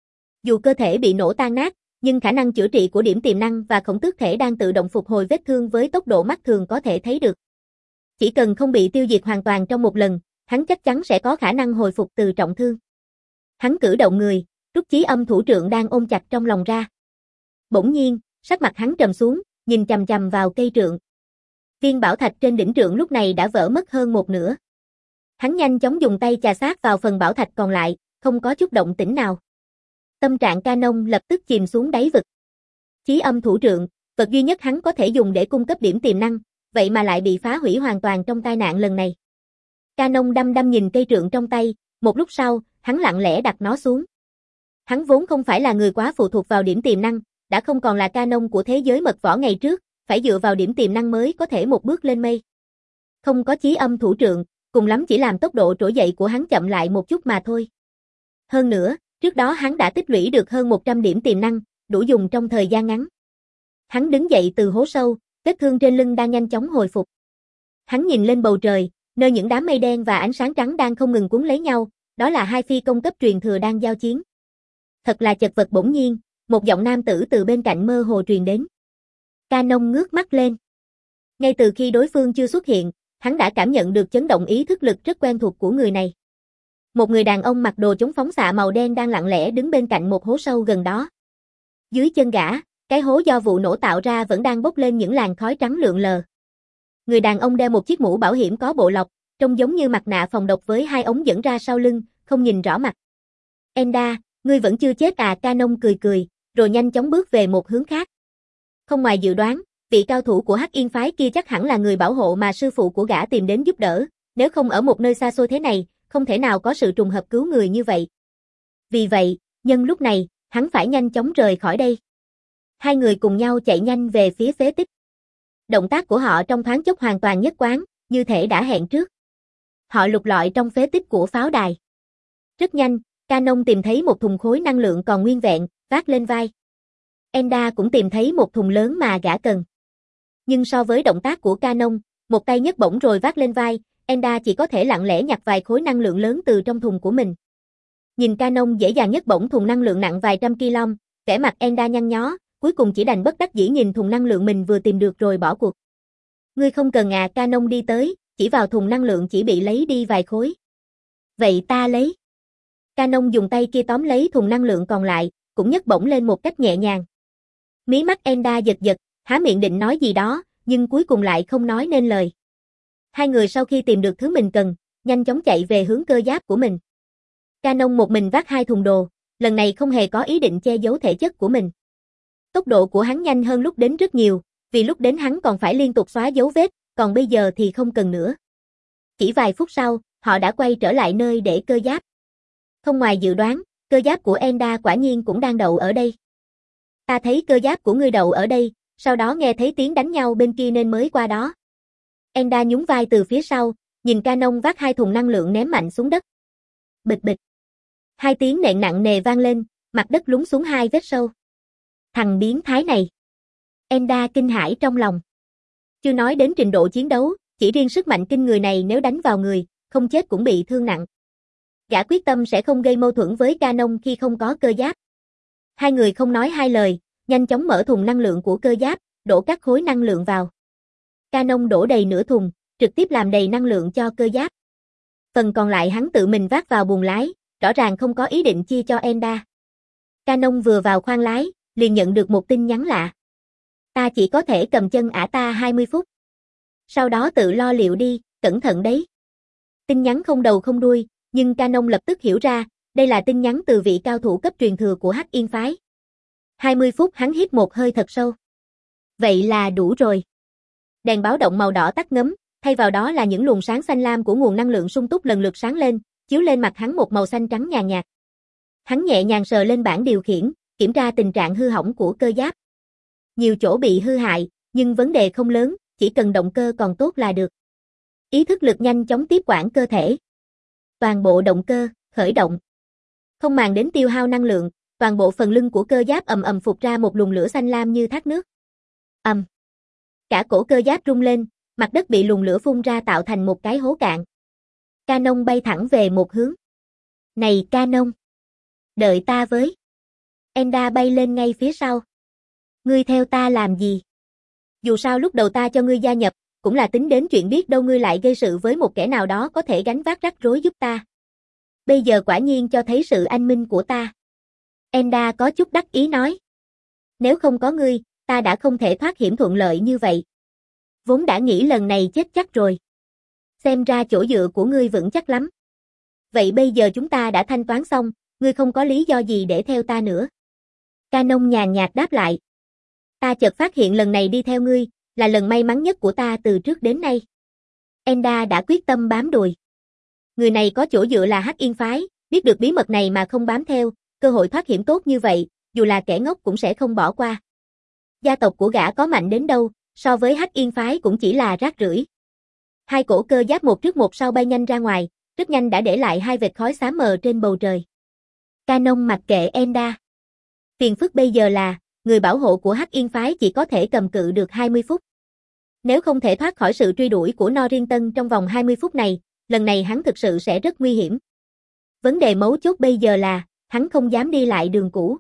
Dù cơ thể bị nổ tan nát, nhưng khả năng chữa trị của điểm tiềm năng và khổng tước thể đang tự động phục hồi vết thương với tốc độ mắt thường có thể thấy được. Chỉ cần không bị tiêu diệt hoàn toàn trong một lần, hắn chắc chắn sẽ có khả năng hồi phục từ trọng thương. Hắn cử động người, rút chí âm thủ trượng đang ôm chặt trong lòng ra. Bỗng nhiên, sắc mặt hắn trầm xuống, nhìn chằm chằm vào cây trượng. Viên bảo thạch trên đỉnh trượng lúc này đã vỡ mất hơn một nửa. Hắn nhanh chóng dùng tay chà sát vào phần bảo thạch còn lại, không có chút động tĩnh nào. Tâm trạng Canon lập tức chìm xuống đáy vực. Chí âm thủ trượng, vật duy nhất hắn có thể dùng để cung cấp điểm tiềm năng, vậy mà lại bị phá hủy hoàn toàn trong tai nạn lần này. Canon đăm đăm nhìn cây trượng trong tay, một lúc sau, hắn lặng lẽ đặt nó xuống. Hắn vốn không phải là người quá phụ thuộc vào điểm tiềm năng, đã không còn là Canon của thế giới mật võ ngày trước, phải dựa vào điểm tiềm năng mới có thể một bước lên mây. Không có chí âm thủ trượng, cùng lắm chỉ làm tốc độ trỗi dậy của hắn chậm lại một chút mà thôi. Hơn nữa, trước đó hắn đã tích lũy được hơn một trăm điểm tiềm năng, đủ dùng trong thời gian ngắn. Hắn đứng dậy từ hố sâu, vết thương trên lưng đang nhanh chóng hồi phục. Hắn nhìn lên bầu trời, nơi những đám mây đen và ánh sáng trắng đang không ngừng cuốn lấy nhau, đó là hai phi công cấp truyền thừa đang giao chiến. Thật là chật vật. Bỗng nhiên, một giọng nam tử từ bên cạnh mơ hồ truyền đến. Canon ngước mắt lên. Ngay từ khi đối phương chưa xuất hiện, hắn đã cảm nhận được chấn động ý thức lực rất quen thuộc của người này. Một người đàn ông mặc đồ chống phóng xạ màu đen đang lặng lẽ đứng bên cạnh một hố sâu gần đó. Dưới chân gã, cái hố do vụ nổ tạo ra vẫn đang bốc lên những làn khói trắng lượn lờ. Người đàn ông đeo một chiếc mũ bảo hiểm có bộ lọc, trông giống như mặt nạ phòng độc với hai ống dẫn ra sau lưng, không nhìn rõ mặt. Enda, ngươi vẫn chưa chết à? Canon cười cười, rồi nhanh chóng bước về một hướng khác. Không ngoài dự đoán, vị cao thủ của Hắc Yên phái kia chắc hẳn là người bảo hộ mà sư phụ của gã tìm đến giúp đỡ, nếu không ở một nơi xa xôi thế này, không thể nào có sự trùng hợp cứu người như vậy. Vì vậy, nhân lúc này, hắn phải nhanh chóng rời khỏi đây. Hai người cùng nhau chạy nhanh về phía phế tích. Động tác của họ trong thoáng chốc hoàn toàn nhất quán, như thể đã hẹn trước. Họ lục lọi trong phế tích của pháo đài. Rất nhanh, Canon tìm thấy một thùng khối năng lượng còn nguyên vẹn, vác lên vai. Enda cũng tìm thấy một thùng lớn mà gã cần. Nhưng so với động tác của Canon, một tay nhấc bổng rồi vác lên vai, Enda chỉ có thể lặng lẽ nhặt vài khối năng lượng lớn từ trong thùng của mình. Nhìn Canon dễ dàng nhấc bổng thùng năng lượng nặng vài trăm kg, vẻ mặt Enda nhăn nhó, cuối cùng chỉ đành bất đắc dĩ nhìn thùng năng lượng mình vừa tìm được rồi bỏ cuộc. Ngươi không cần à? Canon đi tới, chỉ vào thùng năng lượng chỉ bị lấy đi vài khối. Vậy ta lấy. Canon dùng tay kia tóm lấy thùng năng lượng còn lại, cũng nhấc bổng lên một cách nhẹ nhàng. Mí mắt Enda giật giật, há miệng định nói gì đó, nhưng cuối cùng lại không nói nên lời. Hai người sau khi tìm được thứ mình cần, nhanh chóng chạy về hướng cơ giáp của mình. Canon một mình vác hai thùng đồ, lần này không hề có ý định che giấu thể chất của mình. Tốc độ của hắn nhanh hơn lúc đến rất nhiều, vì lúc đến hắn còn phải liên tục xóa dấu vết, còn bây giờ thì không cần nữa. Chỉ vài phút sau, họ đã quay trở lại nơi để cơ giáp. Không ngoài dự đoán, cơ giáp của Enda quả nhiên cũng đang đậu ở đây. Ta thấy cơ giáp của ngươi đậu ở đây, sau đó nghe thấy tiếng đánh nhau bên kia nên mới qua đó. Enda nhún vai từ phía sau, nhìn Canon vác hai thùng năng lượng ném mạnh xuống đất. Bịch bịch. Hai tiếng nện nặng nề vang lên, mặt đất lún xuống hai vết sâu. Thằng biến thái này. Enda kinh hãi trong lòng. Chưa nói đến trình độ chiến đấu, chỉ riêng sức mạnh kinh người này nếu đánh vào người, không chết cũng bị thương nặng. Gã quyết tâm sẽ không gây mâu thuẫn với Canon khi không có cơ giáp. Hai người không nói hai lời, nhanh chóng mở thùng năng lượng của cơ giáp, đổ các khối năng lượng vào. Canon đổ đầy nửa thùng, trực tiếp làm đầy năng lượng cho cơ giáp. Phần còn lại hắn tự mình vác vào buồng lái, rõ ràng không có ý định chia cho Enda. Canon vừa vào khoang lái, liền nhận được một tin nhắn lạ. Ta chỉ có thể cầm chân ả ta hai mươi phút. Sau đó tự lo liệu đi, cẩn thận đấy. Tin nhắn không đầu không đuôi, nhưng Canon lập tức hiểu ra, đây là tin nhắn từ vị cao thủ cấp truyền thừa của Hắc Yên phái. hai mươi phút hắn hít một hơi thật sâu. Vậy là đủ rồi. Đèn báo động màu đỏ tắt ngấm, thay vào đó là những luồng sáng xanh lam của nguồn năng lượng sung túc lần lượt sáng lên, chiếu lên mặt hắn một màu xanh trắng nhàn nhạt. Hắn nhẹ nhàng sờ lên bảng điều khiển, kiểm tra tình trạng hư hỏng của cơ giáp. Nhiều chỗ bị hư hại, nhưng vấn đề không lớn, chỉ cần động cơ còn tốt là được. Ý thức lực nhanh chóng tiếp quản cơ thể. Toàn bộ động cơ, khởi động. Không màng đến tiêu hao năng lượng, toàn bộ phần lưng của cơ giáp ầm ầm phụt ra một luồng lửa xanh lam như thác nước. Ầm. Um. Cả cổ cơ giáp rung lên, mặt đất bị luồng lửa phun ra tạo thành một cái hố cạn. Canon bay thẳng về một hướng. Này Canon! Đợi ta với. Enda bay lên ngay phía sau. Ngươi theo ta làm gì? Dù sao lúc đầu ta cho ngươi gia nhập, cũng là tính đến chuyện biết đâu ngươi lại gây sự với một kẻ nào đó có thể gánh vác rắc rối giúp ta. Bây giờ quả nhiên cho thấy sự anh minh của ta. Enda có chút đắc ý nói. Nếu không có ngươi, ta đã không thể thoát hiểm thuận lợi như vậy. Vốn đã nghĩ lần này chết chắc rồi. Xem ra chỗ dựa của ngươi vững chắc lắm. Vậy bây giờ chúng ta đã thanh toán xong, ngươi không có lý do gì để theo ta nữa. Canon nhàn nhạt đáp lại. Ta chợt phát hiện lần này đi theo ngươi, là lần may mắn nhất của ta từ trước đến nay. Enda đã quyết tâm bám đuôi. Người này có chỗ dựa là Hắc Yên phái, biết được bí mật này mà không bám theo, cơ hội thoát hiểm tốt như vậy, dù là kẻ ngốc cũng sẽ không bỏ qua. Gia tộc của gã có mạnh đến đâu, so với Hắc Yên phái cũng chỉ là rác rưởi. Hai cổ cơ giáp một trước một sau bay nhanh ra ngoài, rất nhanh đã để lại hai vệt khói xám mờ trên bầu trời. Canon mặc kệ Enda. Phiền phức bây giờ là, người bảo hộ của Hắc Yên phái chỉ có thể cầm cự được hai mươi phút. Nếu không thể thoát khỏi sự truy đuổi của Norrington trong vòng hai mươi phút này, lần này hắn thực sự sẽ rất nguy hiểm. Vấn đề mấu chốt bây giờ là, hắn không dám đi lại đường cũ.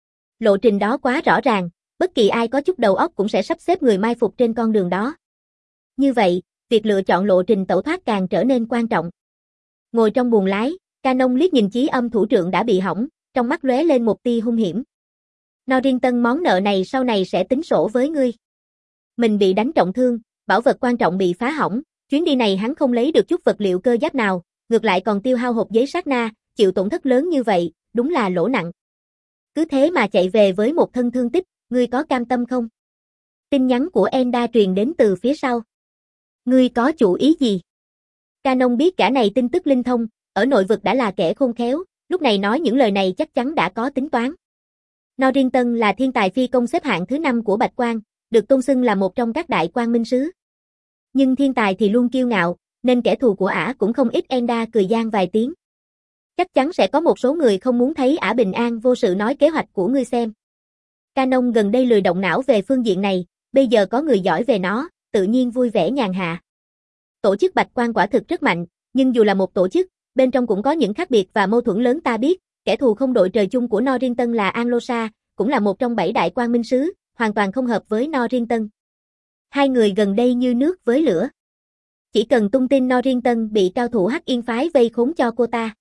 Lộ trình đó quá rõ ràng, bất kỳ ai có chút đầu óc cũng sẽ sắp xếp người mai phục trên con đường đó. Như vậy, việc lựa chọn lộ trình tẩu thoát càng trở nên quan trọng. Ngồi trong buồng lái, Canon liếc nhìn Chí Âm thủ trưởng đã bị hỏng, trong mắt lóe lên một tia hung hiểm. Norrington, món nợ này sau này sẽ tính sổ với ngươi. Mình bị đánh trọng thương, bảo vật quan trọng bị phá hỏng, chuyến đi này hắn không lấy được chút vật liệu cơ giáp nào, ngược lại còn tiêu hao hộp giấy sát na, chịu tổn thất lớn như vậy, đúng là lỗ nặng. Cứ thế mà chạy về với một thân thương tích, ngươi có cam tâm không? Tin nhắn của Enda truyền đến từ phía sau. Ngươi có chủ ý gì? Canon biết cả này tin tức linh thông, ở nội vực đã là kẻ khôn khéo, lúc này nói những lời này chắc chắn đã có tính toán. Norrington là thiên tài phi công xếp hạng thứ năm của Bạch Quang, được tôn xưng là một trong các đại quang minh sứ. Nhưng thiên tài thì luôn kiêu ngạo, nên kẻ thù của ả cũng không ít. Enda cười gian vài tiếng. Chắc chắn sẽ có một số người không muốn thấy ả bình an vô sự, nói kế hoạch của ngươi xem. Canon gần đây lười động não về phương diện này, bây giờ có người giỏi về nó, tự nhiên vui vẻ nhàn hạ. Tổ chức Bạch Quang quả thực rất mạnh, nhưng dù là một tổ chức, bên trong cũng có những khác biệt và mâu thuẫn lớn. Ta biết, kẻ thù không đội trời chung của Norrington là Anglosa, cũng là một trong bảy đại quang minh sứ, hoàn toàn không hợp với Norrington. Hai người gần đây như nước với lửa. Chỉ cần tung tin Norrington bị cao thủ Hắc Yên phái vây khốn cho cô ta.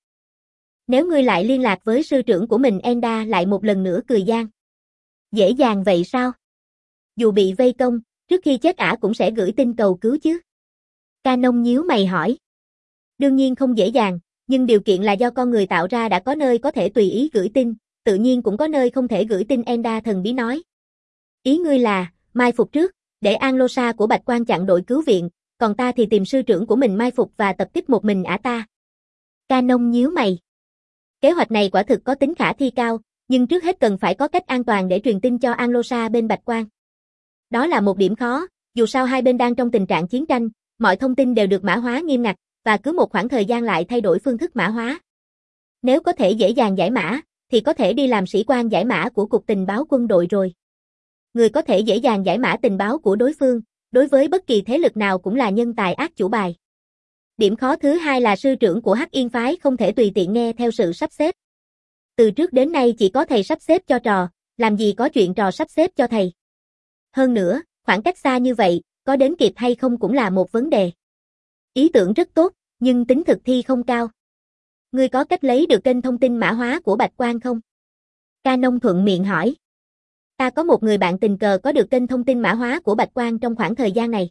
Nếu ngươi lại liên lạc với sư trưởng của mình. Enda lại một lần nữa cười gian. Dễ dàng vậy sao? Dù bị vây công, trước khi chết ả cũng sẽ gửi tin cầu cứu chứ. Canon nhíu mày hỏi. Đương nhiên không dễ dàng, nhưng điều kiện là do con người tạo ra. Đã có nơi có thể tùy ý gửi tin, tự nhiên cũng có nơi không thể gửi tin. Enda thần bí nói. Ý ngươi là, mai phục trước, để Anglosa của Bạch Quang chặn đội cứu viện, còn ta thì tìm sư trưởng của mình mai phục và tập kích một mình ả ta. Canon nhíu mày. Kế hoạch này quả thực có tính khả thi cao, nhưng trước hết cần phải có cách an toàn để truyền tin cho Anglosa bên Bạch Quang. Đó là một điểm khó, dù sao hai bên đang trong tình trạng chiến tranh, mọi thông tin đều được mã hóa nghiêm ngặt, và cứ một khoảng thời gian lại thay đổi phương thức mã hóa. Nếu có thể dễ dàng giải mã, thì có thể đi làm sĩ quan giải mã của Cục Tình báo quân đội rồi. Người có thể dễ dàng giải mã tình báo của đối phương, đối với bất kỳ thế lực nào cũng là nhân tài ác chủ bài. Điểm khó thứ hai là sư trưởng của Hắc Yên phái không thể tùy tiện nghe theo sự sắp xếp. Từ trước đến nay chỉ có thầy sắp xếp cho trò, làm gì có chuyện trò sắp xếp cho thầy. Hơn nữa, khoảng cách xa như vậy, có đến kịp hay không cũng là một vấn đề. Ý tưởng rất tốt, nhưng tính thực thi không cao. Ngươi có cách lấy được kênh thông tin mã hóa của Bạch Quang không? Canon thuận miệng hỏi. Ta có một người bạn tình cờ có được kênh thông tin mã hóa của Bạch Quang trong khoảng thời gian này.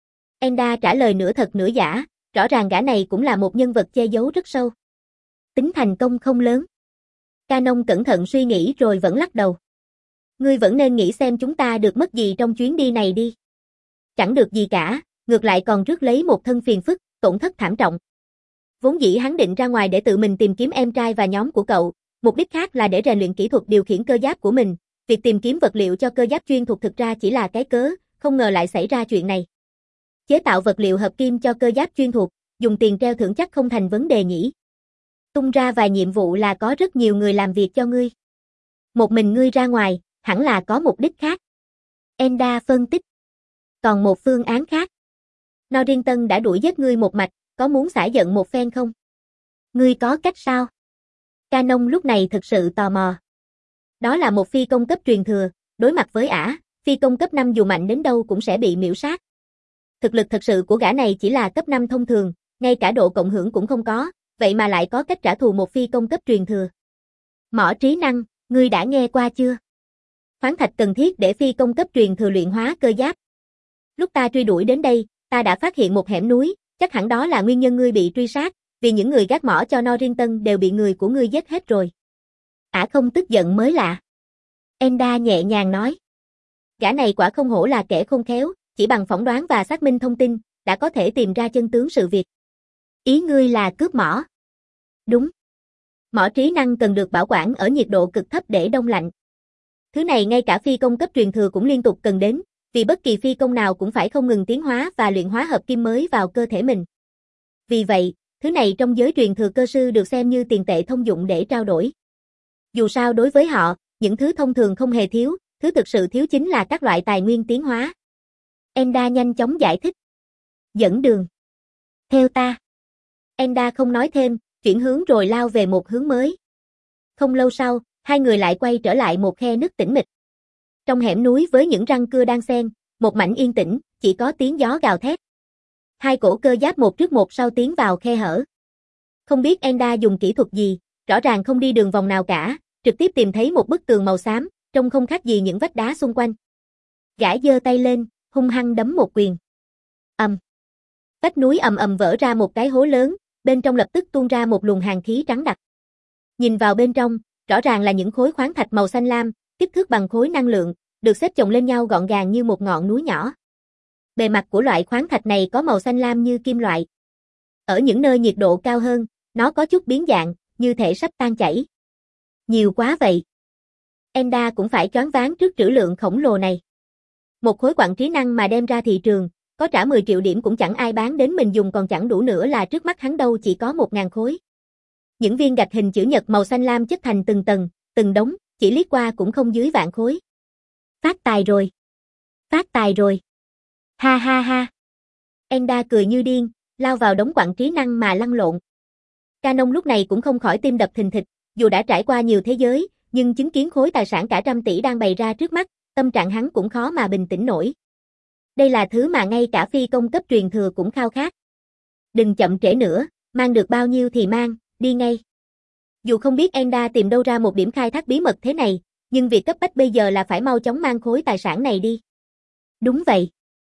Enda trả lời nửa thật nửa giả, rõ ràng gã này cũng là một nhân vật che giấu rất sâu. Tính thành công không lớn. Canon cẩn thận suy nghĩ rồi vẫn lắc đầu. Ngươi vẫn nên nghĩ xem chúng ta được mất gì trong chuyến đi này đi. Chẳng được gì cả, ngược lại còn rước lấy một thân phiền phức, tổn thất thảm trọng. Vốn dĩ hắn định ra ngoài để tự mình tìm kiếm em trai và nhóm của cậu, mục đích khác là để rèn luyện kỹ thuật điều khiển cơ giáp của mình. Việc tìm kiếm vật liệu cho cơ giáp chuyên thuộc thực ra chỉ là cái cớ, không ngờ lại xảy ra chuyện này. Chế tạo vật liệu hợp kim cho cơ giáp chuyên thuộc, dùng tiền treo thưởng chắc không thành vấn đề nhỉ. Tung ra vài nhiệm vụ là có rất nhiều người làm việc cho ngươi. Một mình ngươi ra ngoài, hẳn là có mục đích khác. Enda phân tích. Còn một phương án khác. Norrington đã đuổi giết ngươi một mạch, có muốn xả giận một phen không? Ngươi có cách sao? Canon lúc này thực sự tò mò. Đó là một phi công cấp truyền thừa, đối mặt với ả, phi công cấp năm dù mạnh đến đâu cũng sẽ bị miễu sát. Thực lực thật sự của gã này chỉ là cấp năm thông thường, ngay cả độ cộng hưởng cũng không có, vậy mà lại có cách trả thù một phi công cấp truyền thừa. Mỏ trí năng, ngươi đã nghe qua chưa? Khoáng thạch cần thiết để phi công cấp truyền thừa luyện hóa cơ giáp. Lúc ta truy đuổi đến đây, ta đã phát hiện một hẻm núi, chắc hẳn đó là nguyên nhân ngươi bị truy sát, vì những người gác mỏ cho Norrington đều bị người của ngươi giết hết rồi. Ả không tức giận mới lạ. Enda nhẹ nhàng nói. Gã này quả không hổ là kẻ khôn khéo, chỉ bằng phỏng đoán và xác minh thông tin, đã có thể tìm ra chân tướng sự việc. Ý ngươi là cướp mỏ? Đúng. Mỏ trí năng cần được bảo quản ở nhiệt độ cực thấp để đông lạnh. Thứ này ngay cả phi công cấp truyền thừa cũng liên tục cần đến, vì bất kỳ phi công nào cũng phải không ngừng tiến hóa và luyện hóa hợp kim mới vào cơ thể mình. Vì vậy, thứ này trong giới truyền thừa cơ sư được xem như tiền tệ thông dụng để trao đổi. Dù sao đối với họ, những thứ thông thường không hề thiếu, thứ thực sự thiếu chính là các loại tài nguyên tiến hóa. Enda nhanh chóng giải thích. Dẫn đường. Theo ta. Enda không nói thêm, chuyển hướng rồi lao về một hướng mới. Không lâu sau, hai người lại quay trở lại một khe nứt tĩnh mịch. Trong hẻm núi với những răng cưa đan xen, một mảnh yên tĩnh, chỉ có tiếng gió gào thét. Hai cổ cơ giáp một trước một sau tiến vào khe hở. Không biết Enda dùng kỹ thuật gì, rõ ràng không đi đường vòng nào cả, trực tiếp tìm thấy một bức tường màu xám, trông không khác gì những vách đá xung quanh. Gã giơ tay lên, hung hăng đấm một quyền. Ầm. Vách núi ầm ầm vỡ ra một cái hố lớn, bên trong lập tức tuôn ra một luồng hàn khí trắng đặc. Nhìn vào bên trong, rõ ràng là những khối khoáng thạch màu xanh lam, kích thước bằng khối năng lượng, được xếp chồng lên nhau gọn gàng như một ngọn núi nhỏ. Bề mặt của loại khoáng thạch này có màu xanh lam như kim loại. Ở những nơi nhiệt độ cao hơn, nó có chút biến dạng, như thể sắp tan chảy. Nhiều quá vậy. Enda cũng phải choáng váng trước trữ lượng khổng lồ này. Một khối quặng trí năng mà đem ra thị trường, có trả mười triệu điểm cũng chẳng ai bán đến mình dùng, còn chẳng đủ nữa là trước mắt hắn đâu chỉ có một ngàn khối. Những viên gạch hình chữ nhật màu xanh lam chất thành từng tầng, từng đống, chỉ liếc qua cũng không dưới vạn khối. Phát tài rồi. Phát tài rồi. Ha ha ha. Enda cười như điên, lao vào đống quặng trí năng mà lăn lộn. Canon lúc này cũng không khỏi tim đập thình thịch, dù đã trải qua nhiều thế giới, nhưng chứng kiến khối tài sản cả trăm tỷ đang bày ra trước mắt, tâm trạng hắn cũng khó mà bình tĩnh nổi. Đây là thứ mà ngay cả phi công cấp truyền thừa cũng khao khát. Đừng chậm trễ nữa, mang được bao nhiêu thì mang, đi ngay. Dù không biết Enda tìm đâu ra một điểm khai thác bí mật thế này, nhưng việc cấp bách bây giờ là phải mau chóng mang khối tài sản này đi. Đúng vậy.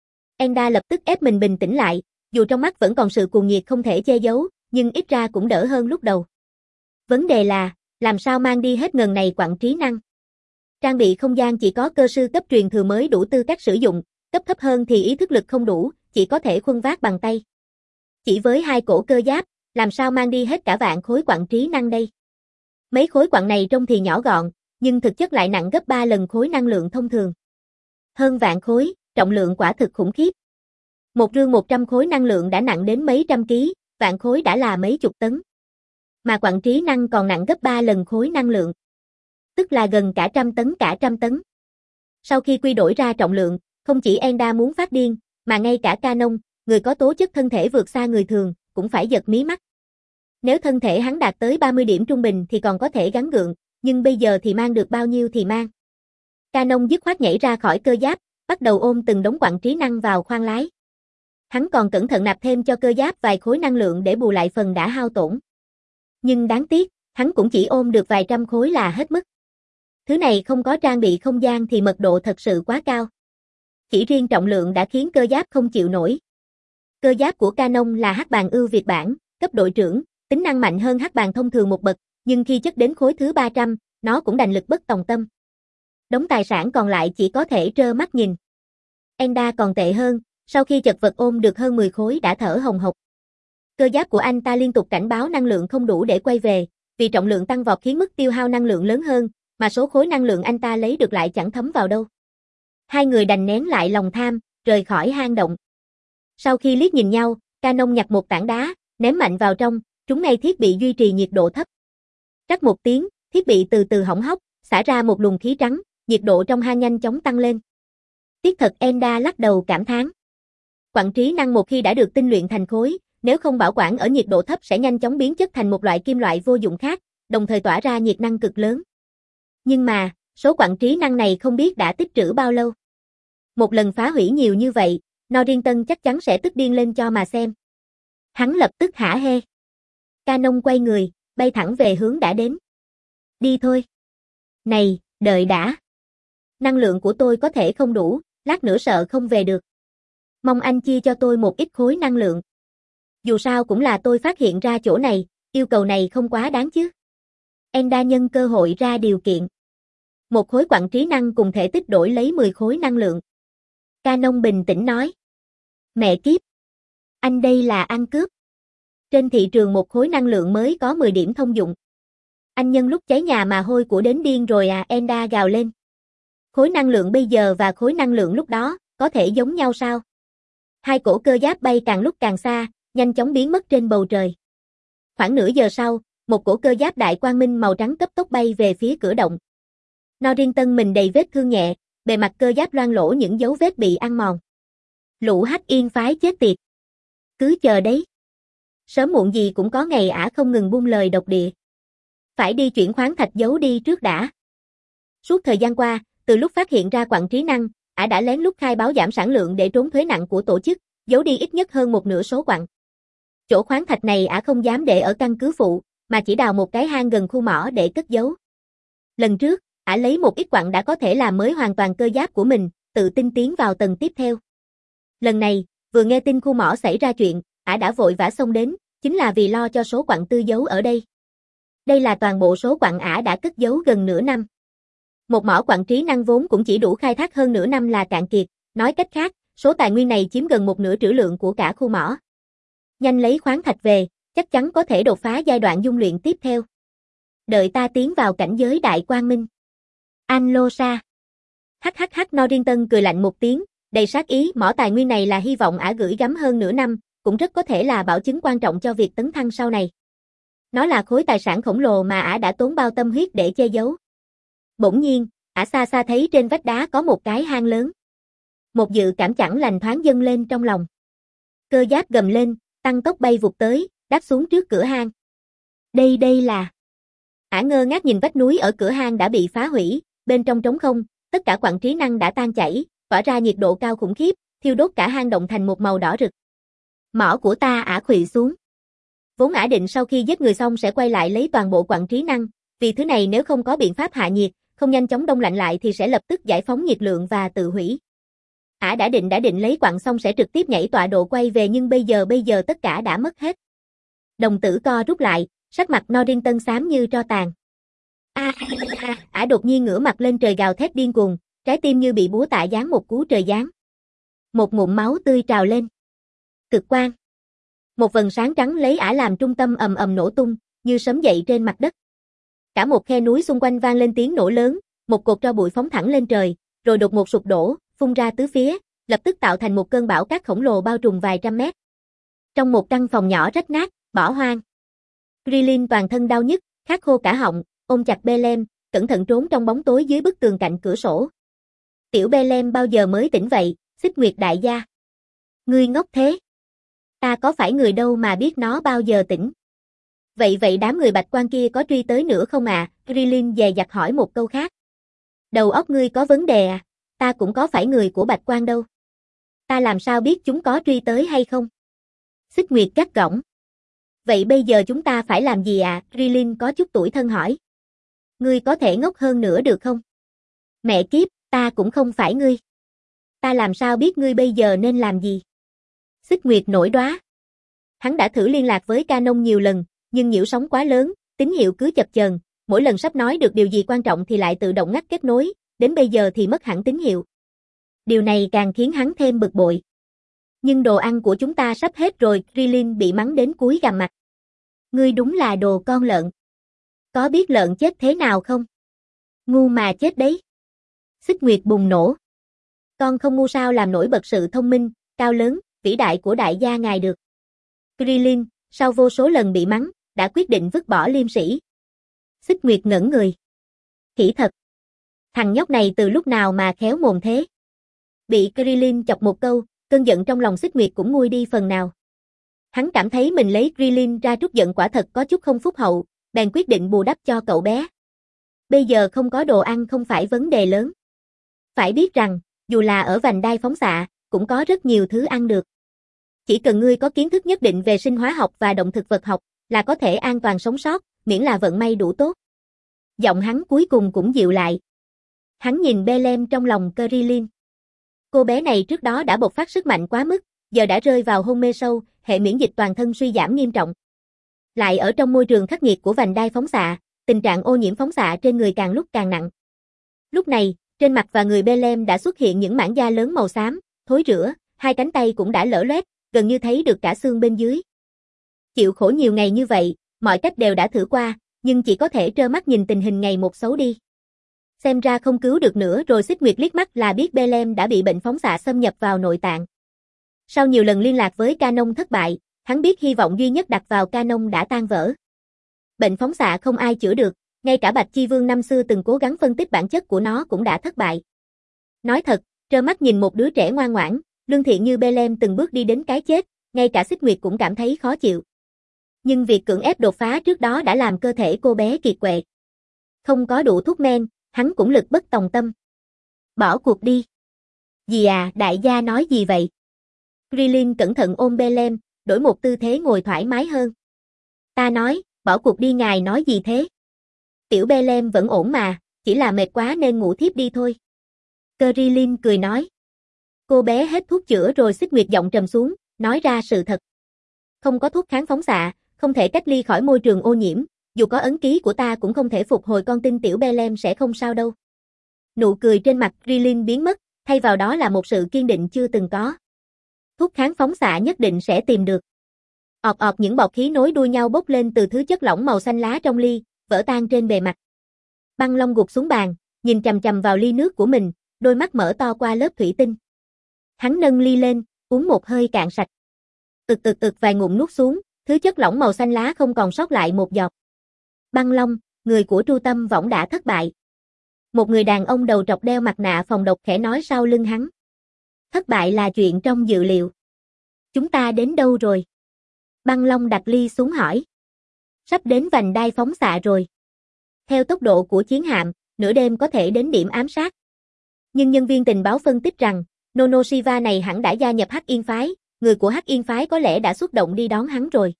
Enda lập tức ép mình bình tĩnh lại, dù trong mắt vẫn còn sự cuồng nhiệt không thể che giấu, nhưng ít ra cũng đỡ hơn lúc đầu. Vấn đề là, làm sao mang đi hết ngần này quặng trí năng. Trang bị không gian chỉ có cơ sư cấp truyền thừa mới đủ tư cách sử dụng, cấp thấp hơn thì ý thức lực không đủ, chỉ có thể khuân vác bằng tay. Chỉ với hai cổ cơ giáp, làm sao mang đi hết cả vạn khối quặng trí năng đây? Mấy khối quặng này trông thì nhỏ gọn, nhưng thực chất lại nặng gấp ba lần khối năng lượng thông thường. Hơn vạn khối, trọng lượng quả thực khủng khiếp. Một rương một trăm khối năng lượng đã nặng đến mấy trăm ký, vạn khối đã là mấy chục tấn. Mà quặng trí năng còn nặng gấp ba lần khối năng lượng. Tức là gần cả trăm tấn cả trăm tấn. Sau khi quy đổi ra trọng lượng, không chỉ Enda muốn phát điên, mà ngay cả Canon, người có tố chất thân thể vượt xa người thường, cũng phải giật mí mắt. Nếu thân thể hắn đạt tới ba mươi điểm trung bình thì còn có thể gắng gượng, nhưng bây giờ thì mang được bao nhiêu thì mang. Canon dứt khoát nhảy ra khỏi cơ giáp, bắt đầu ôm từng đống quặng trí năng vào khoang lái. Hắn còn cẩn thận nạp thêm cho cơ giáp vài khối năng lượng để bù lại phần đã hao tổn. Nhưng đáng tiếc, hắn cũng chỉ ôm được vài trăm khối là hết mức. Thứ này không có trang bị không gian thì mật độ thật sự quá cao. Chỉ riêng trọng lượng đã khiến cơ giáp không chịu nổi. Cơ giáp của Canon là hắc bàn ưu việt bản, cấp đội trưởng, tính năng mạnh hơn hắc bàn thông thường một bậc, nhưng khi chất đến khối thứ ba trăm, nó cũng đành lực bất tòng tâm. Đống tài sản còn lại chỉ có thể trơ mắt nhìn. Enda còn tệ hơn, sau khi chật vật ôm được hơn mười khối đã thở hồng hộc. Cơ giáp của anh ta liên tục cảnh báo năng lượng không đủ để quay về, vì trọng lượng tăng vọt khiến mức tiêu hao năng lượng lớn hơn, mà số khối năng lượng anh ta lấy được lại chẳng thấm vào đâu. Hai người đành nén lại lòng tham, rời khỏi hang động. Sau khi liếc nhìn nhau, Canon nhặt một tảng đá, ném mạnh vào trong, trúng ngay thiết bị duy trì nhiệt độ thấp. Rắc một tiếng, thiết bị từ từ hỏng hóc, xả ra một luồng khí trắng, nhiệt độ trong hang nhanh chóng tăng lên. Tiếc thật, Enda lắc đầu cảm thán. Quặng trí năng một khi đã được tinh luyện thành khối, nếu không bảo quản ở nhiệt độ thấp sẽ nhanh chóng biến chất thành một loại kim loại vô dụng khác, đồng thời tỏa ra nhiệt năng cực lớn. Nhưng mà, số quặng trí năng này không biết đã tích trữ bao lâu. Một lần phá hủy nhiều như vậy, Norrington chắc chắn sẽ tức điên lên cho mà xem. Hắn lập tức hả hê. Canon quay người, bay thẳng về hướng đã đến. Đi thôi. Này, đợi đã. Năng lượng của tôi có thể không đủ, lát nữa sợ không về được. Mong anh chia cho tôi một ít khối năng lượng. Dù sao cũng là tôi phát hiện ra chỗ này, yêu cầu này không quá đáng chứ. Enda nhân cơ hội ra điều kiện. Một khối quặng trí năng cùng thể tích đổi lấy mười khối năng lượng. Canon bình tĩnh nói. Mẹ kiếp. Anh đây là ăn cướp. Trên thị trường một khối năng lượng mới có mười điểm thông dụng. Anh nhân lúc cháy nhà mà hôi của đến điên rồi à, Enda gào lên. Khối năng lượng bây giờ và khối năng lượng lúc đó, có thể giống nhau sao? Hai cổ cơ giáp bay càng lúc càng xa, nhanh chóng biến mất trên bầu trời. Khoảng nửa giờ sau, một cổ cơ giáp đại quang minh màu trắng cấp tốc bay về phía cửa động. Norrington mình đầy vết thương nhẹ, bề mặt cơ giáp loang lỗ những dấu vết bị ăn mòn. Lũ hắc yên phái chết tiệt. Cứ chờ đấy. Sớm muộn gì cũng có ngày ả không ngừng buông lời độc địa. Phải đi chuyển khoáng thạch giấu đi trước đã. Suốt thời gian qua, từ lúc phát hiện ra quặng trí năng, ả đã lén lút khai báo giảm sản lượng để trốn thuế nặng của tổ chức, giấu đi ít nhất hơn một nửa số quặng. Chỗ khoáng thạch này ả không dám để ở căn cứ phụ, mà chỉ đào một cái hang gần khu mỏ để cất giấu. Lần trước, ả lấy một ít quặng đã có thể làm mới hoàn toàn cơ giáp của mình, tự tin tiến vào tầng tiếp theo. Lần này, vừa nghe tin khu mỏ xảy ra chuyện, ả đã vội vã xông đến, chính là vì lo cho số quặng tư giấu ở đây. Đây là toàn bộ số quặng ả đã cất giấu gần nửa năm. Một mỏ quặng trí năng vốn cũng chỉ đủ khai thác hơn nửa năm là cạn kiệt, nói cách khác, số tài nguyên này chiếm gần một nửa trữ lượng của cả khu mỏ. Nhanh lấy khoáng thạch về, chắc chắn có thể đột phá giai đoạn dung luyện tiếp theo. Đợi ta tiến vào cảnh giới đại quang minh. Anh Lô Sa. Hắc hắc hắc Norrington cười lạnh một tiếng, đầy sát ý, mỏ tài nguyên này là hy vọng ả gửi gắm hơn nửa năm, cũng rất có thể là bảo chứng quan trọng cho việc tấn thăng sau này. Nó là khối tài sản khổng lồ mà ả đã tốn bao tâm huyết để che giấu. Bỗng nhiên, ả xa xa thấy trên vách đá có một cái hang lớn. Một dự cảm chẳng lành thoáng dâng lên trong lòng. Cơ giáp gầm lên, tăng tốc bay vụt tới, đáp xuống trước cửa hang. Đây đây là... Ả ngơ ngác nhìn vách núi ở cửa hang đã bị phá hủy, bên trong trống không, tất cả quặng trí năng đã tan chảy, tỏa ra nhiệt độ cao khủng khiếp, thiêu đốt cả hang động thành một màu đỏ rực. Mỏ của ta ả khuỵu xuống. Vốn ả định sau khi giết người xong sẽ quay lại lấy toàn bộ quặng trí năng, vì thứ này nếu không có biện pháp hạ nhiệt, không nhanh chóng đông lạnh lại thì sẽ lập tức giải phóng nhiệt lượng và tự hủy. Ả đã định đã định lấy quặng xong sẽ trực tiếp nhảy tọa độ quay về nhưng bây giờ bây giờ tất cả đã mất hết. Đồng tử co rút lại, sắc mặt Norrington xám như tro tàn. A a ả đột nhiên ngửa mặt lên trời gào thét điên cuồng, trái tim như bị búa tạ giáng một cú trời giáng. Một ngụm máu tươi trào lên. Cực quang. Một vầng sáng trắng lấy ả làm trung tâm ầm ầm nổ tung, như sấm dậy trên mặt đất. Cả một khe núi xung quanh vang lên tiếng nổ lớn, một cột tro bụi phóng thẳng lên trời, rồi đột ngột sụp đổ, phun ra tứ phía, lập tức tạo thành một cơn bão cát khổng lồ bao trùm vài trăm mét. Trong một căn phòng nhỏ rách nát, bỏ hoang. Krillin toàn thân đau nhức, khát khô cả họng, ôm chặt Belem, cẩn thận trốn trong bóng tối dưới bức tường cạnh cửa sổ. Tiểu Belem bao giờ mới tỉnh vậy, Xích Nguyệt đại gia. Ngươi ngốc thế. Ta có phải người đâu mà biết nó bao giờ tỉnh. Vậy vậy đám người Bạch Quan kia có truy tới nữa không à? Krillin dè dặt hỏi một câu khác. Đầu óc ngươi có vấn đề à? Ta cũng có phải người của Bạch Quan đâu. Ta làm sao biết chúng có truy tới hay không? Xích Nguyệt gắt gỏng. Vậy bây giờ chúng ta phải làm gì à? Krillin có chút tủi thân hỏi. Ngươi có thể ngốc hơn nữa được không? Mẹ kiếp, ta cũng không phải ngươi. Ta làm sao biết ngươi bây giờ nên làm gì? Xích Nguyệt nổi đoá. Hắn đã thử liên lạc với Canon nhiều lần, nhưng nhiễu sóng quá lớn, tín hiệu cứ chập chờn, mỗi lần sắp nói được điều gì quan trọng thì lại tự động ngắt kết nối, đến bây giờ thì mất hẳn tín hiệu. Điều này càng khiến hắn thêm bực bội. Nhưng đồ ăn của chúng ta sắp hết rồi, Krillin bị mắng đến cúi gằm mặt. Ngươi đúng là đồ con lợn. Có biết lợn chết thế nào không? Ngu mà chết đấy. Xích Nguyệt bùng nổ. Con không ngu sao làm nổi bật sự thông minh, cao lớn, vĩ đại của đại gia ngài được. Krillin, sau vô số lần bị mắng, đã quyết định vứt bỏ liêm sĩ. Xích Nguyệt ngẩn người. Khỉ thật. Thằng nhóc này từ lúc nào mà khéo mồm thế? Bị Krillin chọc một câu, cơn giận trong lòng Xích Nguyệt cũng nguôi đi phần nào. Hắn cảm thấy mình lấy Krillin ra trút giận quả thật có chút không phúc hậu, bèn quyết định bù đắp cho cậu bé. Bây giờ không có đồ ăn không phải vấn đề lớn. Phải biết rằng, dù là ở vành đai phóng xạ, cũng có rất nhiều thứ ăn được. Chỉ cần ngươi có kiến thức nhất định về sinh hóa học và động thực vật học, là có thể an toàn sống sót, miễn là vận may đủ tốt. Giọng hắn cuối cùng cũng dịu lại. Hắn nhìn Belem trong lòng Krillin. Cô bé này trước đó đã bộc phát sức mạnh quá mức, giờ đã rơi vào hôn mê sâu, hệ miễn dịch toàn thân suy giảm nghiêm trọng. Lại ở trong môi trường khắc nghiệt của vành đai phóng xạ, tình trạng ô nhiễm phóng xạ trên người càng lúc càng nặng. Lúc này, trên mặt và người Belem đã xuất hiện những mảng da lớn màu xám, thối rữa, hai cánh tay cũng đã lở loét, gần như thấy được cả xương bên dưới. Chịu khổ nhiều ngày như vậy, mọi cách đều đã thử qua, nhưng chỉ có thể trơ mắt nhìn tình hình ngày một xấu đi. Xem ra không cứu được nữa rồi. Xích Nguyệt liếc mắt là biết Belem đã bị bệnh phóng xạ xâm nhập vào nội tạng. Sau nhiều lần liên lạc với Canon thất bại, hắn biết hy vọng duy nhất đặt vào Canon đã tan vỡ. Bệnh phóng xạ không ai chữa được, ngay cả Bạch Chi Vương năm xưa từng cố gắng phân tích bản chất của nó cũng đã thất bại. Nói thật, trơ mắt nhìn một đứa trẻ ngoan ngoãn, lương thiện như Belem từng bước đi đến cái chết, ngay cả Xích Nguyệt cũng cảm thấy khó chịu. Nhưng việc cưỡng ép đột phá trước đó đã làm cơ thể cô bé kiệt quệ. Không có đủ thuốc men, hắn cũng lực bất tòng tâm. Bỏ cuộc đi. Dì à, đại gia nói gì vậy? Krillin cẩn thận ôm Belem, đổi một tư thế ngồi thoải mái hơn. Ta nói, bỏ cuộc đi, ngài nói gì thế? Tiểu Belem vẫn ổn mà, chỉ là mệt quá nên ngủ thiếp đi thôi. Krillin cười nói. Cô bé hết thuốc chữa rồi xích nguyệt giọng trầm xuống, nói ra sự thật. Không có thuốc kháng phóng xạ, không thể cách ly khỏi môi trường ô nhiễm, dù có ấn ký của ta cũng không thể phục hồi, con tin tiểu Belem sẽ không sao đâu. Nụ cười trên mặt Krillin biến mất, thay vào đó là một sự kiên định chưa từng có. Thuốc kháng phóng xạ nhất định sẽ tìm được. Ọt ọt, những bọt khí nối đuôi nhau bốc lên từ thứ chất lỏng màu xanh lá trong ly, vỡ tan trên bề mặt. Băng Long gục xuống bàn, nhìn chằm chằm vào ly nước của mình, đôi mắt mở to qua lớp thủy tinh. Hắn nâng ly lên, uống một hơi cạn sạch. Ực ực ực vài ngụm nuốt xuống, thứ chất lỏng màu xanh lá không còn sót lại một giọt. Băng Long, người của Tru Tâm Võng đã thất bại. Một người đàn ông đầu trọc đeo mặt nạ phòng độc khẽ nói sau lưng hắn. Thất bại là chuyện trong dự liệu. Chúng ta đến đâu rồi? Băng Long đặt ly xuống hỏi. Sắp đến vành đai phóng xạ rồi. Theo tốc độ của chiến hạm, nửa đêm có thể đến điểm ám sát. Nhưng nhân viên tình báo phân tích rằng, Nonoshiva này hẳn đã gia nhập Hắc Yên phái, người của Hắc Yên phái có lẽ đã xuất động đi đón hắn rồi.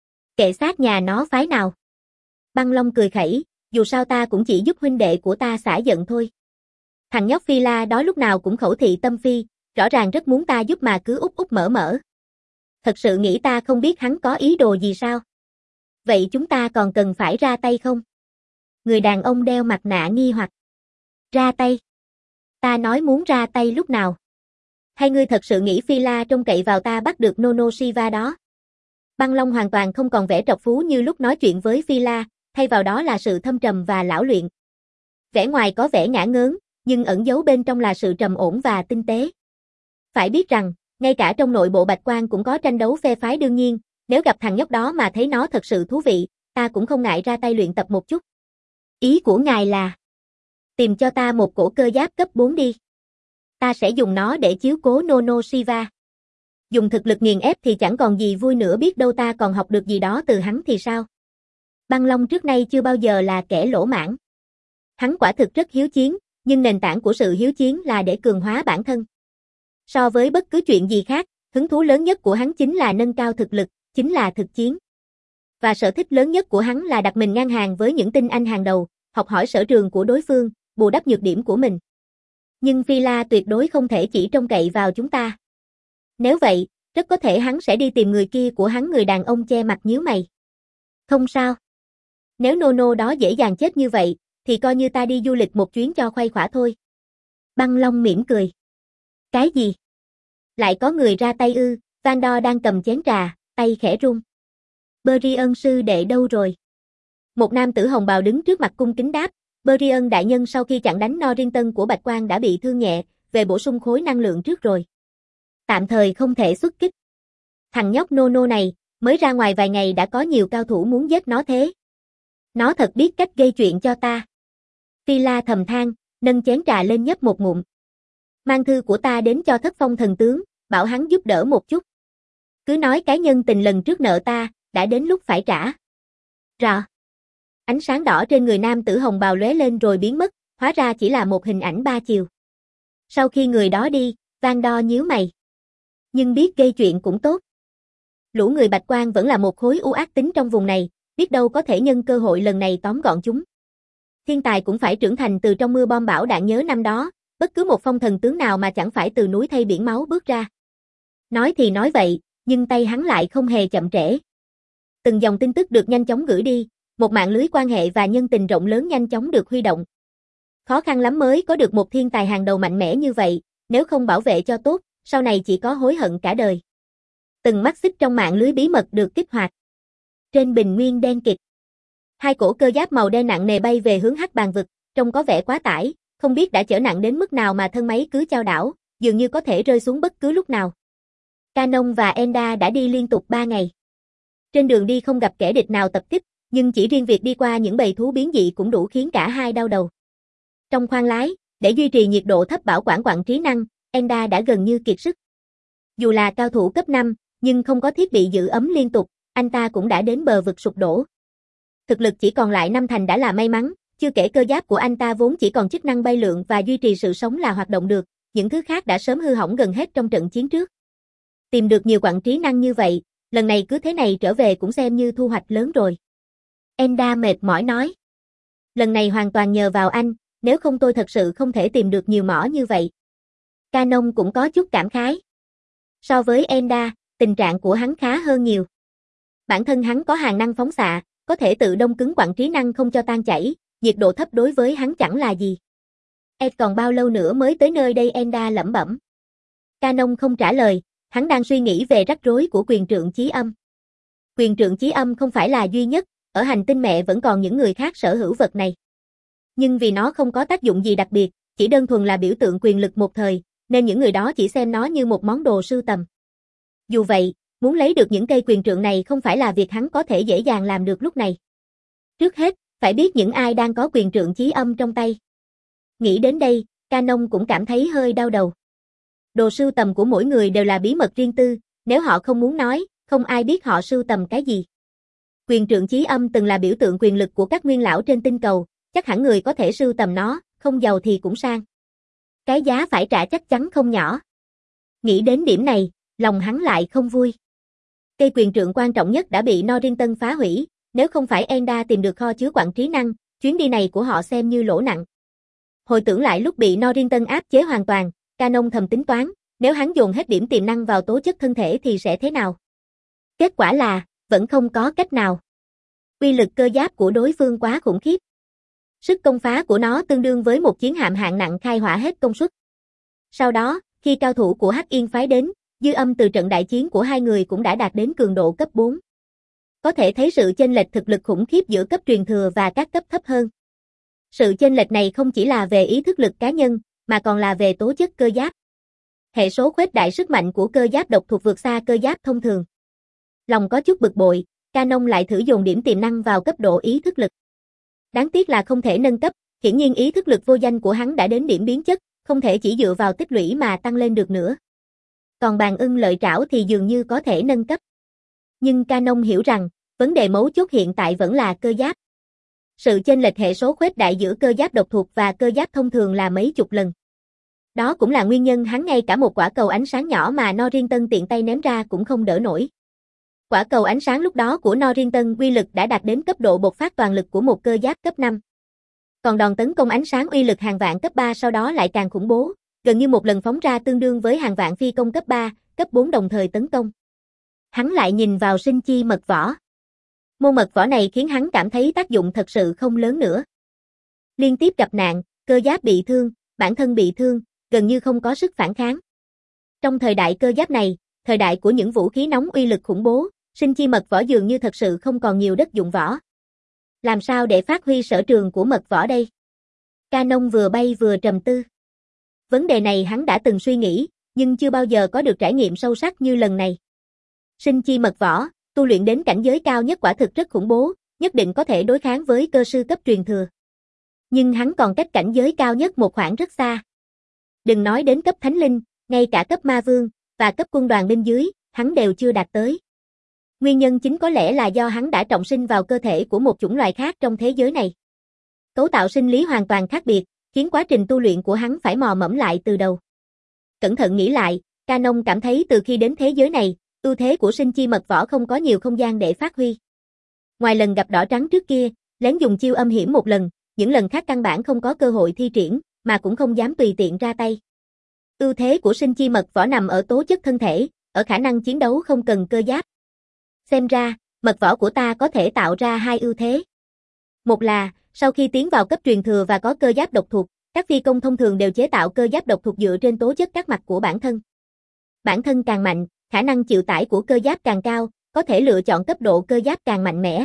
Kệ sát nhà nó phái nào. Băng Long cười khẩy, dù sao ta cũng chỉ giúp huynh đệ của ta xả giận thôi. Thằng nhóc Phi La đó lúc nào cũng khẩu thị tâm phi, rõ ràng rất muốn ta giúp mà cứ úp úp mở mở. Thật sự nghĩ ta không biết hắn có ý đồ gì sao? Vậy chúng ta còn cần phải ra tay không? Người đàn ông đeo mặt nạ nghi hoặc. Ra tay? Ta nói muốn ra tay lúc nào? Hay ngươi thật sự nghĩ Phi La trông cậy vào ta bắt được Nonoshiva đó? Băng Long hoàn toàn không còn vẻ trọc phú như lúc nói chuyện với Phi La, thay vào đó là sự thâm trầm và lão luyện. Vẻ ngoài có vẻ ngả ngớn, nhưng ẩn giấu bên trong là sự trầm ổn và tinh tế. Phải biết rằng, ngay cả trong nội bộ Bạch Quan cũng có tranh đấu phe phái, đương nhiên, nếu gặp thằng nhóc đó mà thấy nó thật sự thú vị, ta cũng không ngại ra tay luyện tập một chút. Ý của ngài là tìm cho ta một cổ cơ giáp cấp bốn đi. Ta sẽ dùng nó để chiếu cố Nonoshiva. Dùng thực lực nghiền ép thì chẳng còn gì vui nữa, biết đâu ta còn học được gì đó từ hắn thì sao. Băng Long trước nay chưa bao giờ là kẻ lỗ mãng. Hắn quả thực rất hiếu chiến, nhưng nền tảng của sự hiếu chiến là để cường hóa bản thân. So với bất cứ chuyện gì khác, hứng thú lớn nhất của hắn chính là nâng cao thực lực, chính là thực chiến. Và sở thích lớn nhất của hắn là đặt mình ngang hàng với những tinh anh hàng đầu, học hỏi sở trường của đối phương, bù đắp nhược điểm của mình. Nhưng Phi La tuyệt đối không thể chỉ trông cậy vào chúng ta. Nếu vậy, rất có thể hắn sẽ đi tìm người kia của hắn. Người đàn ông che mặt nhíu mày. Không sao. Nếu Nono đó dễ dàng chết như vậy, thì coi như ta đi du lịch một chuyến cho khuây khỏa thôi. Băng Long mỉm cười. Cái gì? Lại có người ra tay ư? Vandor đang cầm chén trà, tay khẽ run. Brian sư đệ đâu rồi? Một nam tử hồng bào đứng trước mặt cung kính đáp. Brian đại nhân sau khi chặn đánh Norrington của Bạch Quan đã bị thương nhẹ, về bổ sung khối năng lượng trước rồi. Tạm thời không thể xuất kích. Thằng nhóc Nono này, mới ra ngoài vài ngày đã có nhiều cao thủ muốn giết nó thế. Nó thật biết cách gây chuyện cho ta. Phi La thầm than, nâng chén trà lên nhấp một ngụm. Mang thư của ta đến cho Thất Phong thần tướng, bảo hắn giúp đỡ một chút. Cứ nói cái nhân tình lần trước nợ ta, đã đến lúc phải trả. Rọ. Ánh sáng đỏ trên người nam tử hồng bào lóe lên rồi biến mất, hóa ra chỉ là một hình ảnh ba chiều. Sau khi người đó đi, Vandor nhíu mày. Nhưng biết gây chuyện cũng tốt. Lũ người Bạch Quan vẫn là một khối u ác tính trong vùng này, biết đâu có thể nhân cơ hội lần này tóm gọn chúng. Thiên tài cũng phải trưởng thành từ trong mưa bom bão đạn, nhớ năm đó, bất cứ một phong thần tướng nào mà chẳng phải từ núi thây biển máu bước ra. Nói thì nói vậy, nhưng tay hắn lại không hề chậm trễ. Từng dòng tin tức được nhanh chóng gửi đi, một mạng lưới quan hệ và nhân tình rộng lớn nhanh chóng được huy động. Khó khăn lắm mới có được một thiên tài hàng đầu mạnh mẽ như vậy, nếu không bảo vệ cho tốt, sau này chỉ có hối hận cả đời. Từng mắt xích trong mạng lưới bí mật được kích hoạt. Trên bình nguyên đen kịt, hai cổ cơ giáp màu đen nặng nề bay về hướng Hắc Bàn vực, trông có vẻ quá tải, không biết đã chở nặng đến mức nào mà thân máy cứ chao đảo, dường như có thể rơi xuống bất cứ lúc nào. Canon và Enda đã đi liên tục ba ngày. Trên đường đi không gặp kẻ địch nào tập kích, nhưng chỉ riêng việc đi qua những bầy thú biến dị cũng đủ khiến cả hai đau đầu. Trong khoang lái, để duy trì nhiệt độ thấp bảo quản quặng trí năng, Enda đã gần như kiệt sức. Dù là cao thủ cấp năm, nhưng không có thiết bị giữ ấm liên tục, anh ta cũng đã đến bờ vực sụp đổ. Thực lực chỉ còn lại năm thành đã là may mắn, chưa kể cơ giáp của anh ta vốn chỉ còn chức năng bay lượn và duy trì sự sống là hoạt động được, những thứ khác đã sớm hư hỏng gần hết trong trận chiến trước. Tìm được nhiều quặng trí năng như vậy, lần này cứ thế này trở về cũng xem như thu hoạch lớn rồi. Enda mệt mỏi nói. Lần này hoàn toàn nhờ vào anh, nếu không tôi thật sự không thể tìm được nhiều mỏ như vậy. Canon cũng có chút cảm khái. So với Enda, tình trạng của hắn khá hơn nhiều. Bản thân hắn có hàn năng phóng xạ, có thể tự đông cứng quặng trí năng không cho tan chảy, nhiệt độ thấp đối với hắn chẳng là gì. Ed còn bao lâu nữa mới tới nơi đây, Enda lẩm bẩm. Canon không trả lời, hắn đang suy nghĩ về rắc rối của quyền trượng chí âm. Quyền trượng chí âm không phải là duy nhất, ở hành tinh mẹ vẫn còn những người khác sở hữu vật này. Nhưng vì nó không có tác dụng gì đặc biệt, chỉ đơn thuần là biểu tượng quyền lực một thời, nên những người đó chỉ xem nó như một món đồ sưu tầm. Dù vậy, muốn lấy được những cây quyền trượng này không phải là việc hắn có thể dễ dàng làm được lúc này. Trước hết, phải biết những ai đang có quyền trượng chí âm trong tay. Nghĩ đến đây, Canon cũng cảm thấy hơi đau đầu. Đồ sưu tầm của mỗi người đều là bí mật riêng tư, nếu họ không muốn nói, không ai biết họ sưu tầm cái gì. Quyền trượng chí âm từng là biểu tượng quyền lực của các nguyên lão trên tinh cầu, chắc hẳn người có thể sưu tầm nó, không giàu thì cũng sang. Cái giá phải trả chắc chắn không nhỏ. Nghĩ đến điểm này, lòng hắn lại không vui. Cây quyền trượng quan trọng nhất đã bị Norrington phá hủy, nếu không phải Enda tìm được kho chứa quặng trí năng, chuyến đi này của họ xem như lỗ nặng. Hồi tưởng lại lúc bị Norrington áp chế hoàn toàn, Canon thầm tính toán, nếu hắn dồn hết điểm tiềm năng vào tố chất thân thể thì sẽ thế nào? Kết quả là, vẫn không có cách nào. Uy lực cơ giáp của đối phương quá khủng khiếp. Sức công phá của nó tương đương với một chiến hạm hạng nặng khai hỏa hết công suất. Sau đó, khi cao thủ của Hắc Yên phái đến, dư âm từ trận đại chiến của hai người cũng đã đạt đến cường độ cấp bốn. Có thể thấy sự chênh lệch thực lực khủng khiếp giữa cấp truyền thừa và các cấp thấp hơn. Sự chênh lệch này không chỉ là về ý thức lực cá nhân, mà còn là về tố chất cơ giáp. Hệ số khuếch đại sức mạnh của cơ giáp độc thuộc vượt xa cơ giáp thông thường. Lòng có chút bực bội, Canon lại thử dồn điểm tiềm năng vào cấp độ ý thức lực. Đáng tiếc là không thể nâng cấp, hiển nhiên ý thức lực vô danh của hắn đã đến điểm biến chất, không thể chỉ dựa vào tích lũy mà tăng lên được nữa. Còn bàn ưng lợi trảo thì dường như có thể nâng cấp. Nhưng Canon hiểu rằng, vấn đề mấu chốt hiện tại vẫn là cơ giáp. Sự chênh lệch hệ số khuếch đại giữa cơ giáp độc thuộc và cơ giáp thông thường là mấy chục lần. Đó cũng là nguyên nhân hắn ngay cả một quả cầu ánh sáng nhỏ mà Norrington tiện tay ném ra cũng không đỡ nổi. Quả cầu ánh sáng lúc đó của Norrington uy lực đã đạt đến cấp độ bộc phát toàn lực của một cơ giáp cấp năm. Còn đòn tấn công ánh sáng uy lực hàng vạn cấp ba sau đó lại càng khủng bố, gần như một lần phóng ra tương đương với hàng vạn phi công cấp ba, cấp bốn đồng thời tấn công. Hắn lại nhìn vào sinh chi mật võ. Môn mật võ này khiến hắn cảm thấy tác dụng thật sự không lớn nữa. Liên tiếp gặp nạn, cơ giáp bị thương, bản thân bị thương, gần như không có sức phản kháng. Trong thời đại cơ giáp này, thời đại của những vũ khí nóng uy lực khủng bố, sinh chi mật võ dường như thật sự không còn nhiều đất dụng võ. Làm sao để phát huy sở trường của mật võ đây? Canon vừa bay vừa trầm tư. Vấn đề này hắn đã từng suy nghĩ, nhưng chưa bao giờ có được trải nghiệm sâu sắc như lần này. Sinh chi mật võ, tu luyện đến cảnh giới cao nhất quả thực rất khủng bố, nhất định có thể đối kháng với cơ sư cấp truyền thừa. Nhưng hắn còn cách cảnh giới cao nhất một khoảng rất xa. Đừng nói đến cấp thánh linh, ngay cả cấp ma vương, và cấp quân đoàn bên dưới, hắn đều chưa đạt tới. Nguyên nhân chính có lẽ là do hắn đã trọng sinh vào cơ thể của một chủng loài khác trong thế giới này. Cấu tạo sinh lý hoàn toàn khác biệt, khiến quá trình tu luyện của hắn phải mò mẫm lại từ đầu. Cẩn thận nghĩ lại, Canon cảm thấy từ khi đến thế giới này, ưu thế của sinh chi mật võ không có nhiều không gian để phát huy. Ngoài lần gặp đỏ trắng trước kia, lén dùng chiêu âm hiểm một lần, những lần khác căn bản không có cơ hội thi triển, mà cũng không dám tùy tiện ra tay. Ưu thế của sinh chi mật võ nằm ở tố chất thân thể, ở khả năng chiến đấu không cần cơ giáp. Xem ra, mật võ của ta có thể tạo ra hai ưu thế. Một là, sau khi tiến vào cấp truyền thừa và có cơ giáp độc thuộc, các phi công thông thường đều chế tạo cơ giáp độc thuộc dựa trên tố chất các mặt của bản thân. Bản thân càng mạnh, khả năng chịu tải của cơ giáp càng cao, có thể lựa chọn cấp độ cơ giáp càng mạnh mẽ.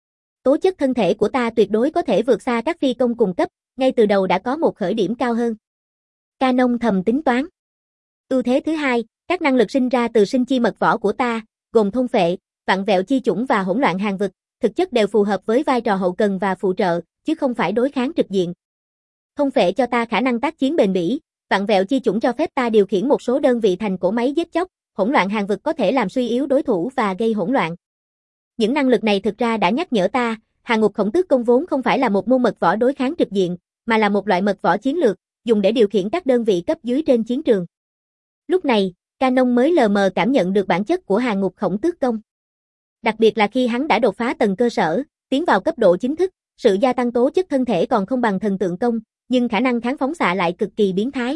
Tố chất thân thể của ta tuyệt đối có thể vượt xa các phi công cùng cấp, ngay từ đầu đã có một khởi điểm cao hơn. Canon thầm tính toán. Ưu thế thứ hai, các năng lực sinh ra từ sinh chi mật võ của ta, gồm thôn phệ, vặn vẹo chi chủng và hỗn loạn hàng vực, thực chất đều phù hợp với vai trò hậu cần và phụ trợ, chứ không phải đối kháng trực diện. Thôn phệ cho ta khả năng tác chiến bền bỉ, vặn vẹo chi chủng cho phép ta điều khiển một số đơn vị thành cỗ máy giết chóc, hỗn loạn hàng vực có thể làm suy yếu đối thủ và gây hỗn loạn. Những năng lực này thực ra đã nhắc nhở ta, Hàng Ngục Khổng Tước Công vốn không phải là một môn mật võ đối kháng trực diện, mà là một loại mật võ chiến lược, dùng để điều khiển các đơn vị cấp dưới trên chiến trường. Lúc này, Canon mới lờ mờ cảm nhận được bản chất của Hàng Ngục Khổng Tước Công. Đặc biệt là khi hắn đã đột phá tầng cơ sở, tiến vào cấp độ chính thức, sự gia tăng tố chất thân thể còn không bằng thần tượng công, nhưng khả năng kháng phóng xạ lại cực kỳ biến thái.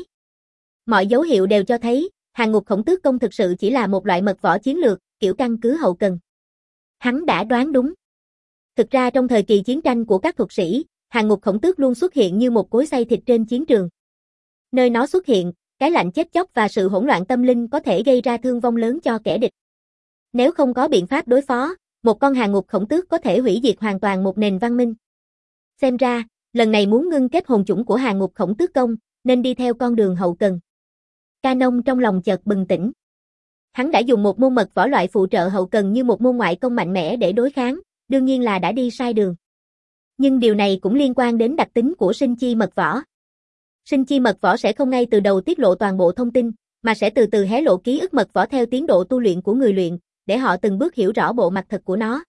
Mọi dấu hiệu đều cho thấy, Hàng Ngục Khổng Tước Công thực sự chỉ là một loại mật võ chiến lược, kiểu căn cứ hậu cần. Hắn đã đoán đúng. Thực ra trong thời kỳ chiến tranh của các thuật sĩ, Hàng Ngục Khổng Tước luôn xuất hiện như một cối xay thịt trên chiến trường. Nơi nó xuất hiện, cái lạnh chết chóc và sự hỗn loạn tâm linh có thể gây ra thương vong lớn cho kẻ địch. Nếu không có biện pháp đối phó, một con Hàng Ngục Khổng Tước có thể hủy diệt hoàn toàn một nền văn minh. Xem ra, lần này muốn ngưng kết hồn chủng của Hàng Ngục Khổng Tước Công, nên đi theo con đường hậu cần. Canon trong lòng chợt bừng tỉnh. Hắn đã dùng một môn mật võ loại phụ trợ hậu cần như một môn ngoại công mạnh mẽ để đối kháng, đương nhiên là đã đi sai đường. Nhưng điều này cũng liên quan đến đặc tính của sinh chi mật võ. Sinh chi mật võ sẽ không ngay từ đầu tiết lộ toàn bộ thông tin, mà sẽ từ từ hé lộ ký ức mật võ theo tiến độ tu luyện của người luyện, để họ từng bước hiểu rõ bộ mặt thật của nó.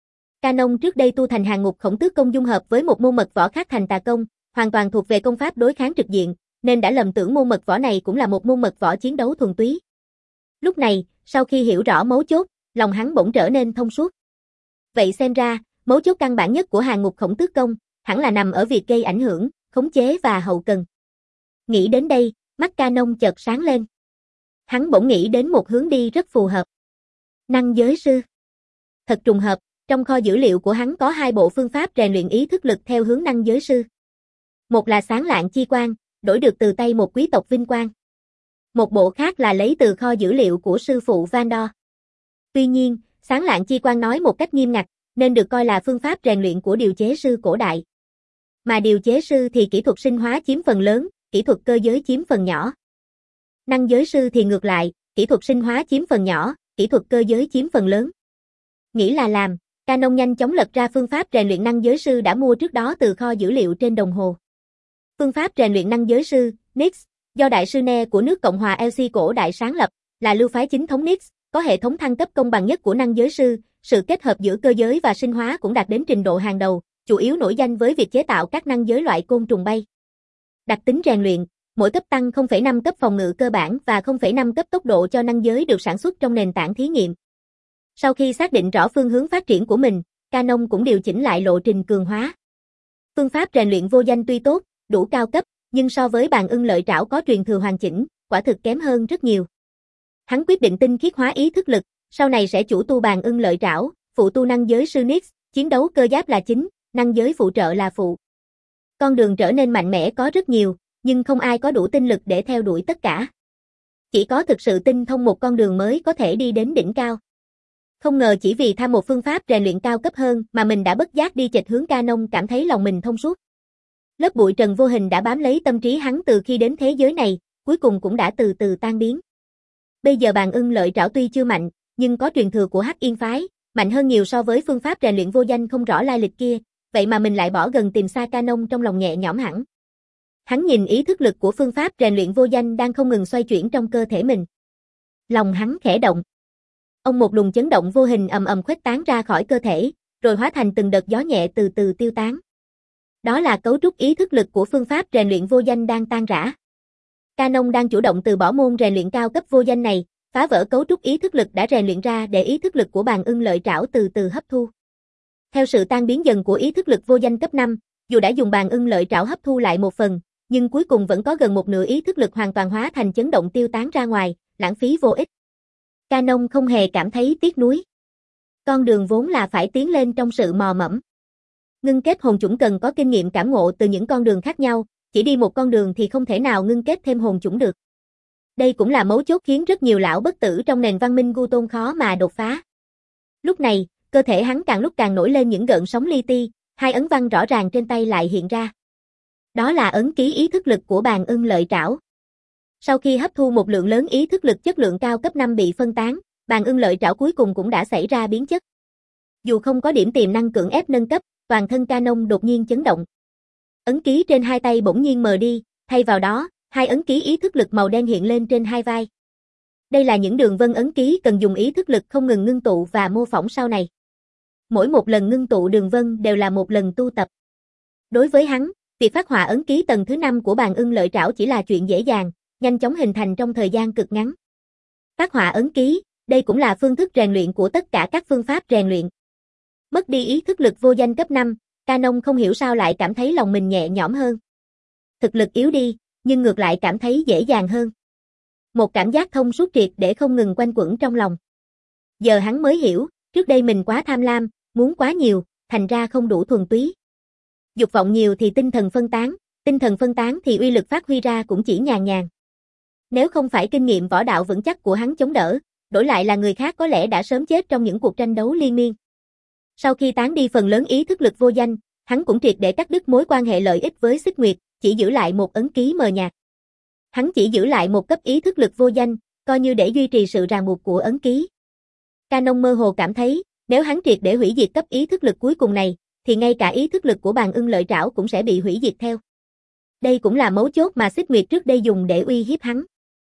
Canon trước đây tu thành Hàng Ngục Khổng Tước Công dung hợp với một môn mật võ khác thành Tà Công, hoàn toàn thuộc về công pháp đối kháng trực diện, nên đã lầm tưởng môn mật võ này cũng là một môn mật võ chiến đấu thuần túy. Lúc này, sau khi hiểu rõ mấu chốt, lòng hắn bỗng trở nên thông suốt. Vậy xem ra, mấu chốt căn bản nhất của Hàng Ngục Khổng Tước Công, hẳn là nằm ở việc gây ảnh hưởng, khống chế và hậu cần. Nghĩ đến đây, mắt Canon chợt sáng lên. Hắn bỗng nghĩ đến một hướng đi rất phù hợp. Năng giới sư. Thật trùng hợp, trong kho dữ liệu của hắn có hai bộ phương pháp rèn luyện ý thức lực theo hướng năng giới sư. Một là Sáng Lạng Chi Quan, đổi được từ tay một quý tộc vinh quang. Một bộ khác là lấy từ kho dữ liệu của sư phụ Vandor. Tuy nhiên, Sáng Lạng Chi Quan nói một cách nghiêm ngặt, nên được coi là phương pháp rèn luyện của điều chế sư cổ đại. Mà điều chế sư thì kỹ thuật sinh hóa chiếm phần lớn, kỹ thuật cơ giới chiếm phần nhỏ. Năng giới sư thì ngược lại, kỹ thuật sinh hóa chiếm phần nhỏ, kỹ thuật cơ giới chiếm phần lớn. Nghĩ là làm, Canon nhanh chóng lật ra phương pháp rèn luyện năng giới sư đã mua trước đó từ kho dữ liệu trên đồng hồ. Phương pháp rèn luyện năng giới sư, Nyx, do Đại sư Ne của nước Cộng hòa Elsi cổ đại sáng lập, là lưu phái chính thống Nyx, có hệ thống thăng cấp công bằng nhất của năng giới sư, sự kết hợp giữa cơ giới và sinh hóa cũng đạt đến trình độ hàng đầu, chủ yếu nổi danh với việc chế tạo các năng giới loại côn trùng bay. Đặc tính rèn luyện, mỗi cấp tăng không phẩy năm cấp phòng ngự cơ bản và không phẩy năm cấp tốc độ cho năng giới được sản xuất trong nền tảng thí nghiệm. Sau khi xác định rõ phương hướng phát triển của mình, Canon cũng điều chỉnh lại lộ trình cường hóa. Phương pháp rèn luyện vô danh tuy tốt, đủ cao cấp, nhưng so với Bàn Ưng Lợi Trảo có truyền thừa hoàn chỉnh, quả thực kém hơn rất nhiều. Hắn quyết định tinh khiết hóa ý thức lực, sau này sẽ chủ tu Bàn Ưng Lợi Trảo, phụ tu năng giới sư Nyx, chiến đấu cơ giáp là chính, năng giới phụ trợ là phụ. Con đường trở nên mạnh mẽ có rất nhiều, nhưng không ai có đủ tinh lực để theo đuổi tất cả. Chỉ có thực sự tinh thông một con đường mới có thể đi đến đỉnh cao. Không ngờ chỉ vì tham một phương pháp rèn luyện cao cấp hơn mà mình đã bất giác đi chệch hướng Canon cảm thấy lòng mình thông suốt. Lớp bụi trần vô hình đã bám lấy tâm trí hắn từ khi đến thế giới này, cuối cùng cũng đã từ từ tan biến. Bây giờ Bàn Ưng Lợi Trảo tuy chưa mạnh, nhưng có truyền thừa của Hắc Yên phái, mạnh hơn nhiều so với phương pháp rèn luyện vô danh không rõ lai lịch kia, vậy mà mình lại bỏ gần tìm xa Canon trong lòng nhẹ nhõm hẳn. Hắn nhìn ý thức lực của phương pháp rèn luyện vô danh đang không ngừng xoay chuyển trong cơ thể mình. Lòng hắn khẽ động. Ông một luồng chấn động vô hình ầm ầm khuếch tán ra khỏi cơ thể, rồi hóa thành từng đợt gió nhẹ từ từ tiêu tán. Đó là cấu trúc ý thức lực của phương pháp rèn luyện vô danh đang tan rã. Canon đang chủ động từ bỏ môn rèn luyện cao cấp vô danh này, phá vỡ cấu trúc ý thức lực đã rèn luyện ra để ý thức lực của Bàn Ưng Lợi Trảo từ từ hấp thu. Theo sự tan biến dần của ý thức lực vô danh cấp năm, dù đã dùng Bàn Ưng Lợi Trảo hấp thu lại một phần, nhưng cuối cùng vẫn có gần một nửa ý thức lực hoàn toàn hóa thành chấn động tiêu tán ra ngoài, lãng phí vô ích. Canon không hề cảm thấy tiếc nuối. Con đường vốn là phải tiến lên trong sự mò mẫm. Ngưng kết hồn chủng cần có kinh nghiệm cảm ngộ từ những con đường khác nhau, chỉ đi một con đường thì không thể nào ngưng kết thêm hồn chủng được. Đây cũng là mấu chốt khiến rất nhiều lão bất tử trong nền văn minh Gu Tôn khó mà đột phá. Lúc này, cơ thể hắn càng lúc càng nổi lên những gợn sóng li ti, hai ấn văn rõ ràng trên tay lại hiện ra. Đó là ấn ký ý thức lực của Bàn Ưng Lợi Trảo. Sau khi hấp thu một lượng lớn ý thức lực chất lượng cao cấp năm bị phân tán, Bàn Ưng Lợi Trảo cuối cùng cũng đã xảy ra biến chất. Dù không có điểm tiềm năng cưỡng ép nâng cấp, toàn thân Canon đột nhiên chấn động. Ấn ký trên hai tay bỗng nhiên mờ đi, thay vào đó, hai ấn ký ý thức lực màu đen hiện lên trên hai vai. Đây là những đường vân ấn ký cần dùng ý thức lực không ngừng ngưng tụ và mô phỏng sau này. Mỗi một lần ngưng tụ đường vân đều là một lần tu tập. Đối với hắn, việc phát họa ấn ký tầng thứ năm của bàn ưng lợi trảo chỉ là chuyện dễ dàng, nhanh chóng hình thành trong thời gian cực ngắn. Phát họa ấn ký, đây cũng là phương thức rèn luyện của tất cả các phương pháp rèn luyện. Mất đi ý thức lực vô danh cấp năm, Canon không hiểu sao lại cảm thấy lòng mình nhẹ nhõm hơn. Thực lực yếu đi, nhưng ngược lại cảm thấy dễ dàng hơn. Một cảm giác thông suốt triệt để không ngừng quanh quẩn trong lòng. Giờ hắn mới hiểu, trước đây mình quá tham lam, muốn quá nhiều, thành ra không đủ thuần túy. Dục vọng nhiều thì tinh thần phân tán, tinh thần phân tán thì uy lực phát huy ra cũng chỉ nhàn nhàn. Nếu không phải kinh nghiệm võ đạo vững chắc của hắn chống đỡ, đổi lại là người khác có lẽ đã sớm chết trong những cuộc tranh đấu liên miên. Sau khi tán đi phần lớn ý thức lực vô danh, hắn cũng triệt để cắt đứt mối quan hệ lợi ích với Xích Nguyệt, chỉ giữ lại một ấn ký mờ nhạt. Hắn chỉ giữ lại một cấp ý thức lực vô danh, coi như để duy trì sự ràng buộc của ấn ký. Canon mơ hồ cảm thấy, nếu hắn triệt để hủy diệt cấp ý thức lực cuối cùng này, thì ngay cả ý thức lực của bàn ưng lợi trảo cũng sẽ bị hủy diệt theo. Đây cũng là mấu chốt mà Xích Nguyệt trước đây dùng để uy hiếp hắn.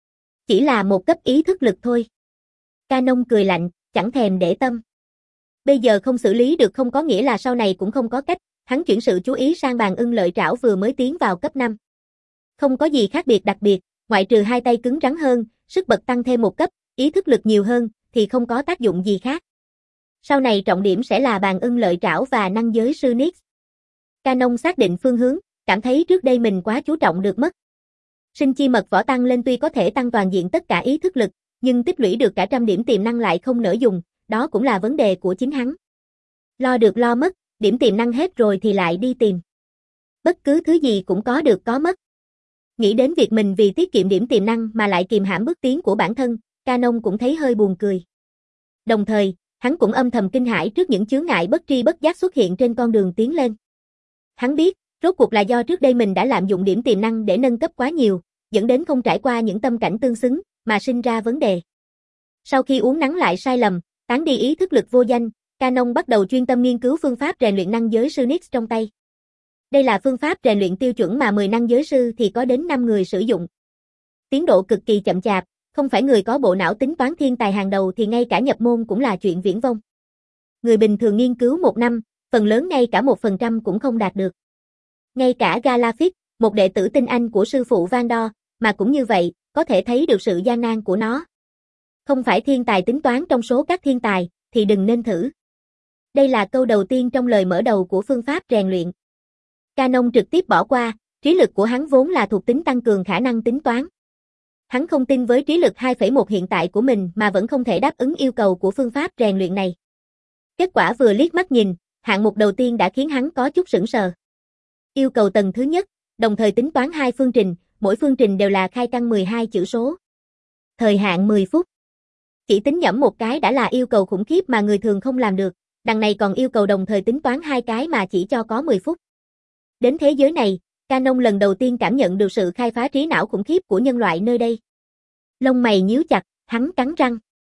Chỉ là một cấp ý thức lực thôi. Canon cười lạnh, chẳng thèm để tâm. Bây giờ không xử lý được không có nghĩa là sau này cũng không có cách, hắn chuyển sự chú ý sang bàn ưng lợi trảo vừa mới tiến vào cấp năm. Không có gì khác biệt đặc biệt, ngoại trừ hai tay cứng rắn hơn, sức bật tăng thêm một cấp, ý thức lực nhiều hơn, thì không có tác dụng gì khác. Sau này trọng điểm sẽ là bàn ưng lợi trảo và năng giới sư Nix. Canon xác định phương hướng, cảm thấy trước đây mình quá chú trọng được mất. Sinh chi mật võ tăng lên tuy có thể tăng toàn diện tất cả ý thức lực, nhưng tích lũy được cả trăm điểm tiềm năng lại không nỡ dùng, đó cũng là vấn đề của chính hắn. Lo được lo mất, điểm tiềm năng hết rồi thì lại đi tìm. Bất cứ thứ gì cũng có được có mất. Nghĩ đến việc mình vì tiết kiệm điểm tiềm năng mà lại kìm hãm bước tiến của bản thân, Canon cũng thấy hơi buồn cười. Đồng thời, hắn cũng âm thầm kinh hãi trước những chướng ngại bất tri bất giác xuất hiện trên con đường tiến lên. Hắn biết, rốt cuộc là do trước đây mình đã lạm dụng điểm tiềm năng để nâng cấp quá nhiều, dẫn đến không trải qua những tâm cảnh tương xứng, mà sinh ra vấn đề. Sau khi uốn nắn lại sai lầm, tán đi ý thức lực vô danh, Canon bắt đầu chuyên tâm nghiên cứu phương pháp rèn luyện năng giới sư Nix trong tay. Đây là phương pháp rèn luyện tiêu chuẩn mà mười năng giới sư thì có đến năm người sử dụng. Tiến độ cực kỳ chậm chạp, không phải người có bộ não tính toán thiên tài hàng đầu thì ngay cả nhập môn cũng là chuyện viển vông. Người bình thường nghiên cứu một năm, phần lớn ngay cả một phần trăm cũng không đạt được. Ngay cả Galafix, một đệ tử tinh anh của sư phụ Van Đo, mà cũng như vậy, có thể thấy được sự gian nan của nó. Không phải thiên tài tính toán trong số các thiên tài, thì đừng nên thử. Đây là câu đầu tiên trong lời mở đầu của phương pháp rèn luyện. Canon trực tiếp bỏ qua, trí lực của hắn vốn là thuộc tính tăng cường khả năng tính toán. Hắn không tin với trí lực hai phẩy một hiện tại của mình mà vẫn không thể đáp ứng yêu cầu của phương pháp rèn luyện này. Kết quả vừa liếc mắt nhìn, hạng mục đầu tiên đã khiến hắn có chút sững sờ. Yêu cầu tầng thứ nhất, đồng thời tính toán hai phương trình, mỗi phương trình đều là khai căn mười hai chữ số. Thời hạn mười phút. Chỉ tính nhẩm một cái đã là yêu cầu khủng khiếp mà người thường không làm được, đằng này còn yêu cầu đồng thời tính toán hai cái mà chỉ cho có mười phút. Đến thế giới này, Canon lần đầu tiên cảm nhận được sự khai phá trí não khủng khiếp của nhân loại nơi đây. Lông mày nhíu chặt, hắn cắn răng.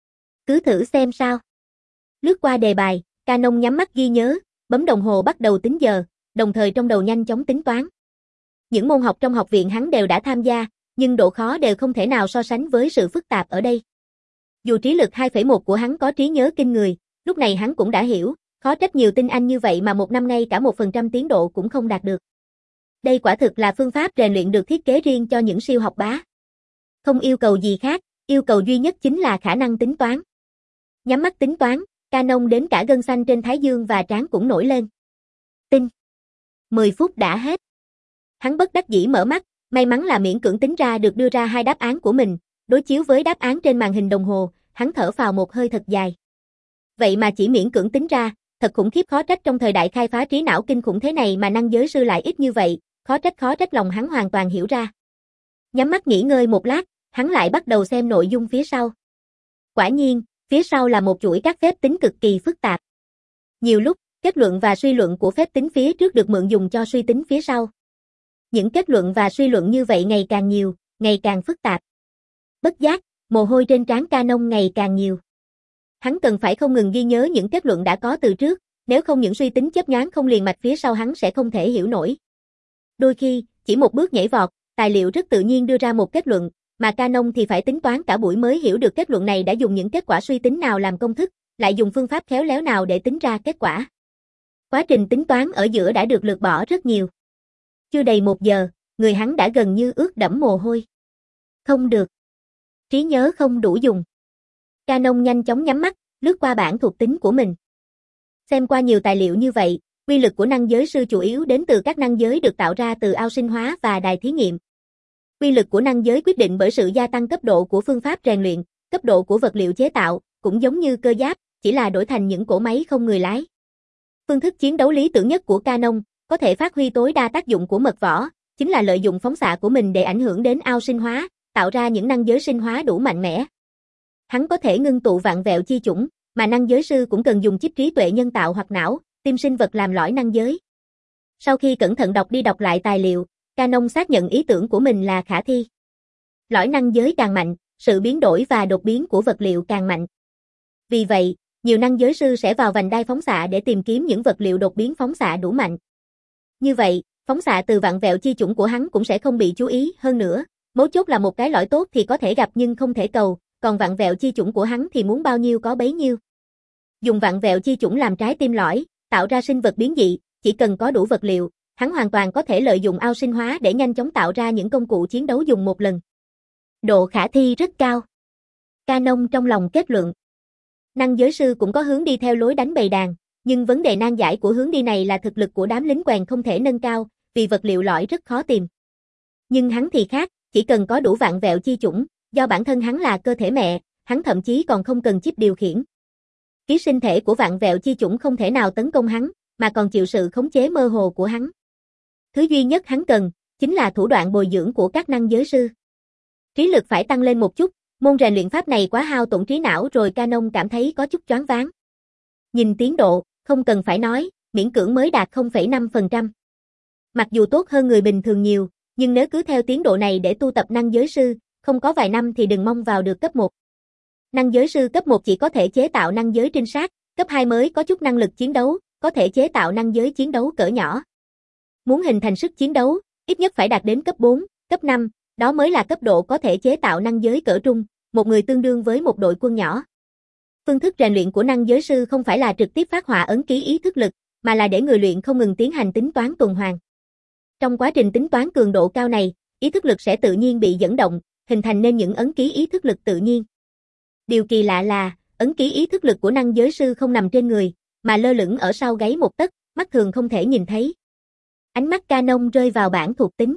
Cứ thử xem sao. Lướt qua đề bài, Canon nhắm mắt ghi nhớ, bấm đồng hồ bắt đầu tính giờ, đồng thời trong đầu nhanh chóng tính toán. Những môn học trong học viện hắn đều đã tham gia, nhưng độ khó đều không thể nào so sánh với sự phức tạp ở đây. Dù trí lực hai phẩy một của hắn có trí nhớ kinh người, lúc này hắn cũng đã hiểu, khó trách nhiều tinh anh như vậy mà một năm ngay cả một phần trăm tiến độ cũng không đạt được. Đây quả thực là phương pháp rèn luyện được thiết kế riêng cho những siêu học bá. Không yêu cầu gì khác, yêu cầu duy nhất chính là khả năng tính toán. Nhắm mắt tính toán, Canon đến cả gân xanh trên thái dương và trán cũng nổi lên. Tinh. mười phút đã hết. Hắn bất đắc dĩ mở mắt, may mắn là miễn cưỡng tính ra được đưa ra hai đáp án của mình, đối chiếu với đáp án trên màn hình đồng hồ, hắn thở phào một hơi thật dài. Vậy mà chỉ miễn cưỡng tính ra, thật khủng khiếp, khó trách trong thời đại khai phá trí não kinh khủng thế này mà năng giới sư lại ít như vậy, khó trách khó trách lòng hắn hoàn toàn hiểu ra. Nhắm mắt nghỉ ngơi một lát, hắn lại bắt đầu xem nội dung phía sau. Quả nhiên, phía sau là một chuỗi các phép tính cực kỳ phức tạp. Nhiều lúc, kết luận và suy luận của phép tính phía trước được mượn dùng cho suy tính phía sau. Những kết luận và suy luận như vậy ngày càng nhiều, ngày càng phức tạp. Bất giác, mồ hôi trên trán Canon ngày càng nhiều. Hắn cần phải không ngừng ghi nhớ những kết luận đã có từ trước, nếu không những suy tính chớp nhoáng không liền mạch phía sau hắn sẽ không thể hiểu nổi. Đôi khi, chỉ một bước nhảy vọt, tài liệu rất tự nhiên đưa ra một kết luận, mà Canon thì phải tính toán cả buổi mới hiểu được kết luận này đã dùng những kết quả suy tính nào làm công thức, lại dùng phương pháp khéo léo nào để tính ra kết quả. Quá trình tính toán ở giữa đã được lược bỏ rất nhiều. Chưa đầy một giờ, người hắn đã gần như ướt đẫm mồ hôi. Không được. Trí nhớ không đủ dùng. Canon nhanh chóng nhắm mắt, lướt qua bảng thuộc tính của mình. Xem qua nhiều tài liệu như vậy, quy lực của năng giới sư chủ yếu đến từ các năng giới được tạo ra từ ao sinh hóa và đài thí nghiệm. Quy lực của năng giới quyết định bởi sự gia tăng cấp độ của phương pháp rèn luyện, cấp độ của vật liệu chế tạo, cũng giống như cơ giáp, chỉ là đổi thành những cỗ máy không người lái. Phương thức chiến đấu lý tưởng nhất của Canon, có thể phát huy tối đa tác dụng của mật võ, chính là lợi dụng phóng xạ của mình để ảnh hưởng đến ao sinh hóa, tạo ra những năng giới sinh hóa đủ mạnh mẽ. Hắn có thể ngưng tụ vạn vẹo chi chủng, mà năng giới sư cũng cần dùng chip trí tuệ nhân tạo hoặc não, tim sinh vật làm lõi năng giới. Sau khi cẩn thận đọc đi đọc lại tài liệu, Canon xác nhận ý tưởng của mình là khả thi. Lõi năng giới càng mạnh, sự biến đổi và đột biến của vật liệu càng mạnh. Vì vậy, nhiều năng giới sư sẽ vào vành đai phóng xạ để tìm kiếm những vật liệu đột biến phóng xạ đủ mạnh. Như vậy, phóng xạ từ vạn vẹo chi chủng của hắn cũng sẽ không bị chú ý hơn nữa. Mấu chốt là một cái lõi tốt thì có thể gặp nhưng không thể cầu, còn vạn vẹo chi chủng của hắn thì muốn bao nhiêu có bấy nhiêu. Dùng vạn vẹo chi chủng làm trái tim lõi, tạo ra sinh vật biến dị, chỉ cần có đủ vật liệu, hắn hoàn toàn có thể lợi dụng ao sinh hóa để nhanh chóng tạo ra những công cụ chiến đấu dùng một lần. Độ khả thi rất cao. Canon trong lòng kết luận. Năng giới sư cũng có hướng đi theo lối đánh bầy đàn, nhưng vấn đề nan giải của hướng đi này là thực lực của đám lính quèn không thể nâng cao, vì vật liệu lõi rất khó tìm. Nhưng hắn thì khác, chỉ cần có đủ vạn vẹo chi chủng, do bản thân hắn là cơ thể mẹ, hắn thậm chí còn không cần chip điều khiển. Ký sinh thể của vạn vẹo chi chủng không thể nào tấn công hắn, mà còn chịu sự khống chế mơ hồ của hắn. Thứ duy nhất hắn cần, chính là thủ đoạn bồi dưỡng của các năng giới sư. Trí lực phải tăng lên một chút, môn rèn luyện pháp này quá hao tổn trí não rồi Canon cảm thấy có chút choáng váng. Nhìn tiến độ, không cần phải nói, miễn cưỡng mới đạt không phẩy năm phần trăm. Mặc dù tốt hơn người bình thường nhiều, nhưng nếu cứ theo tiến độ này để tu tập năng giới sư, không có vài năm thì đừng mong vào được cấp một. Năng giới sư cấp một chỉ có thể chế tạo năng giới trinh sát, cấp hai mới có chút năng lực chiến đấu, có thể chế tạo năng giới chiến đấu cỡ nhỏ. Muốn hình thành sức chiến đấu, ít nhất phải đạt đến cấp bốn, cấp năm, đó mới là cấp độ có thể chế tạo năng giới cỡ trung, một người tương đương với một đội quân nhỏ. Phương thức rèn luyện của năng giới sư không phải là trực tiếp phát họa ấn ký ý thức lực, mà là để người luyện không ngừng tiến hành tính toán tuần hoàn. Trong quá trình tính toán cường độ cao này, ý thức lực sẽ tự nhiên bị dẫn động, hình thành nên những ấn ký ý thức lực tự nhiên. Điều kỳ lạ là, ấn ký ý thức lực của năng giới sư không nằm trên người, mà lơ lửng ở sau gáy một tấc, mắt thường không thể nhìn thấy. Ánh mắt Canon rơi vào bảng thuộc tính.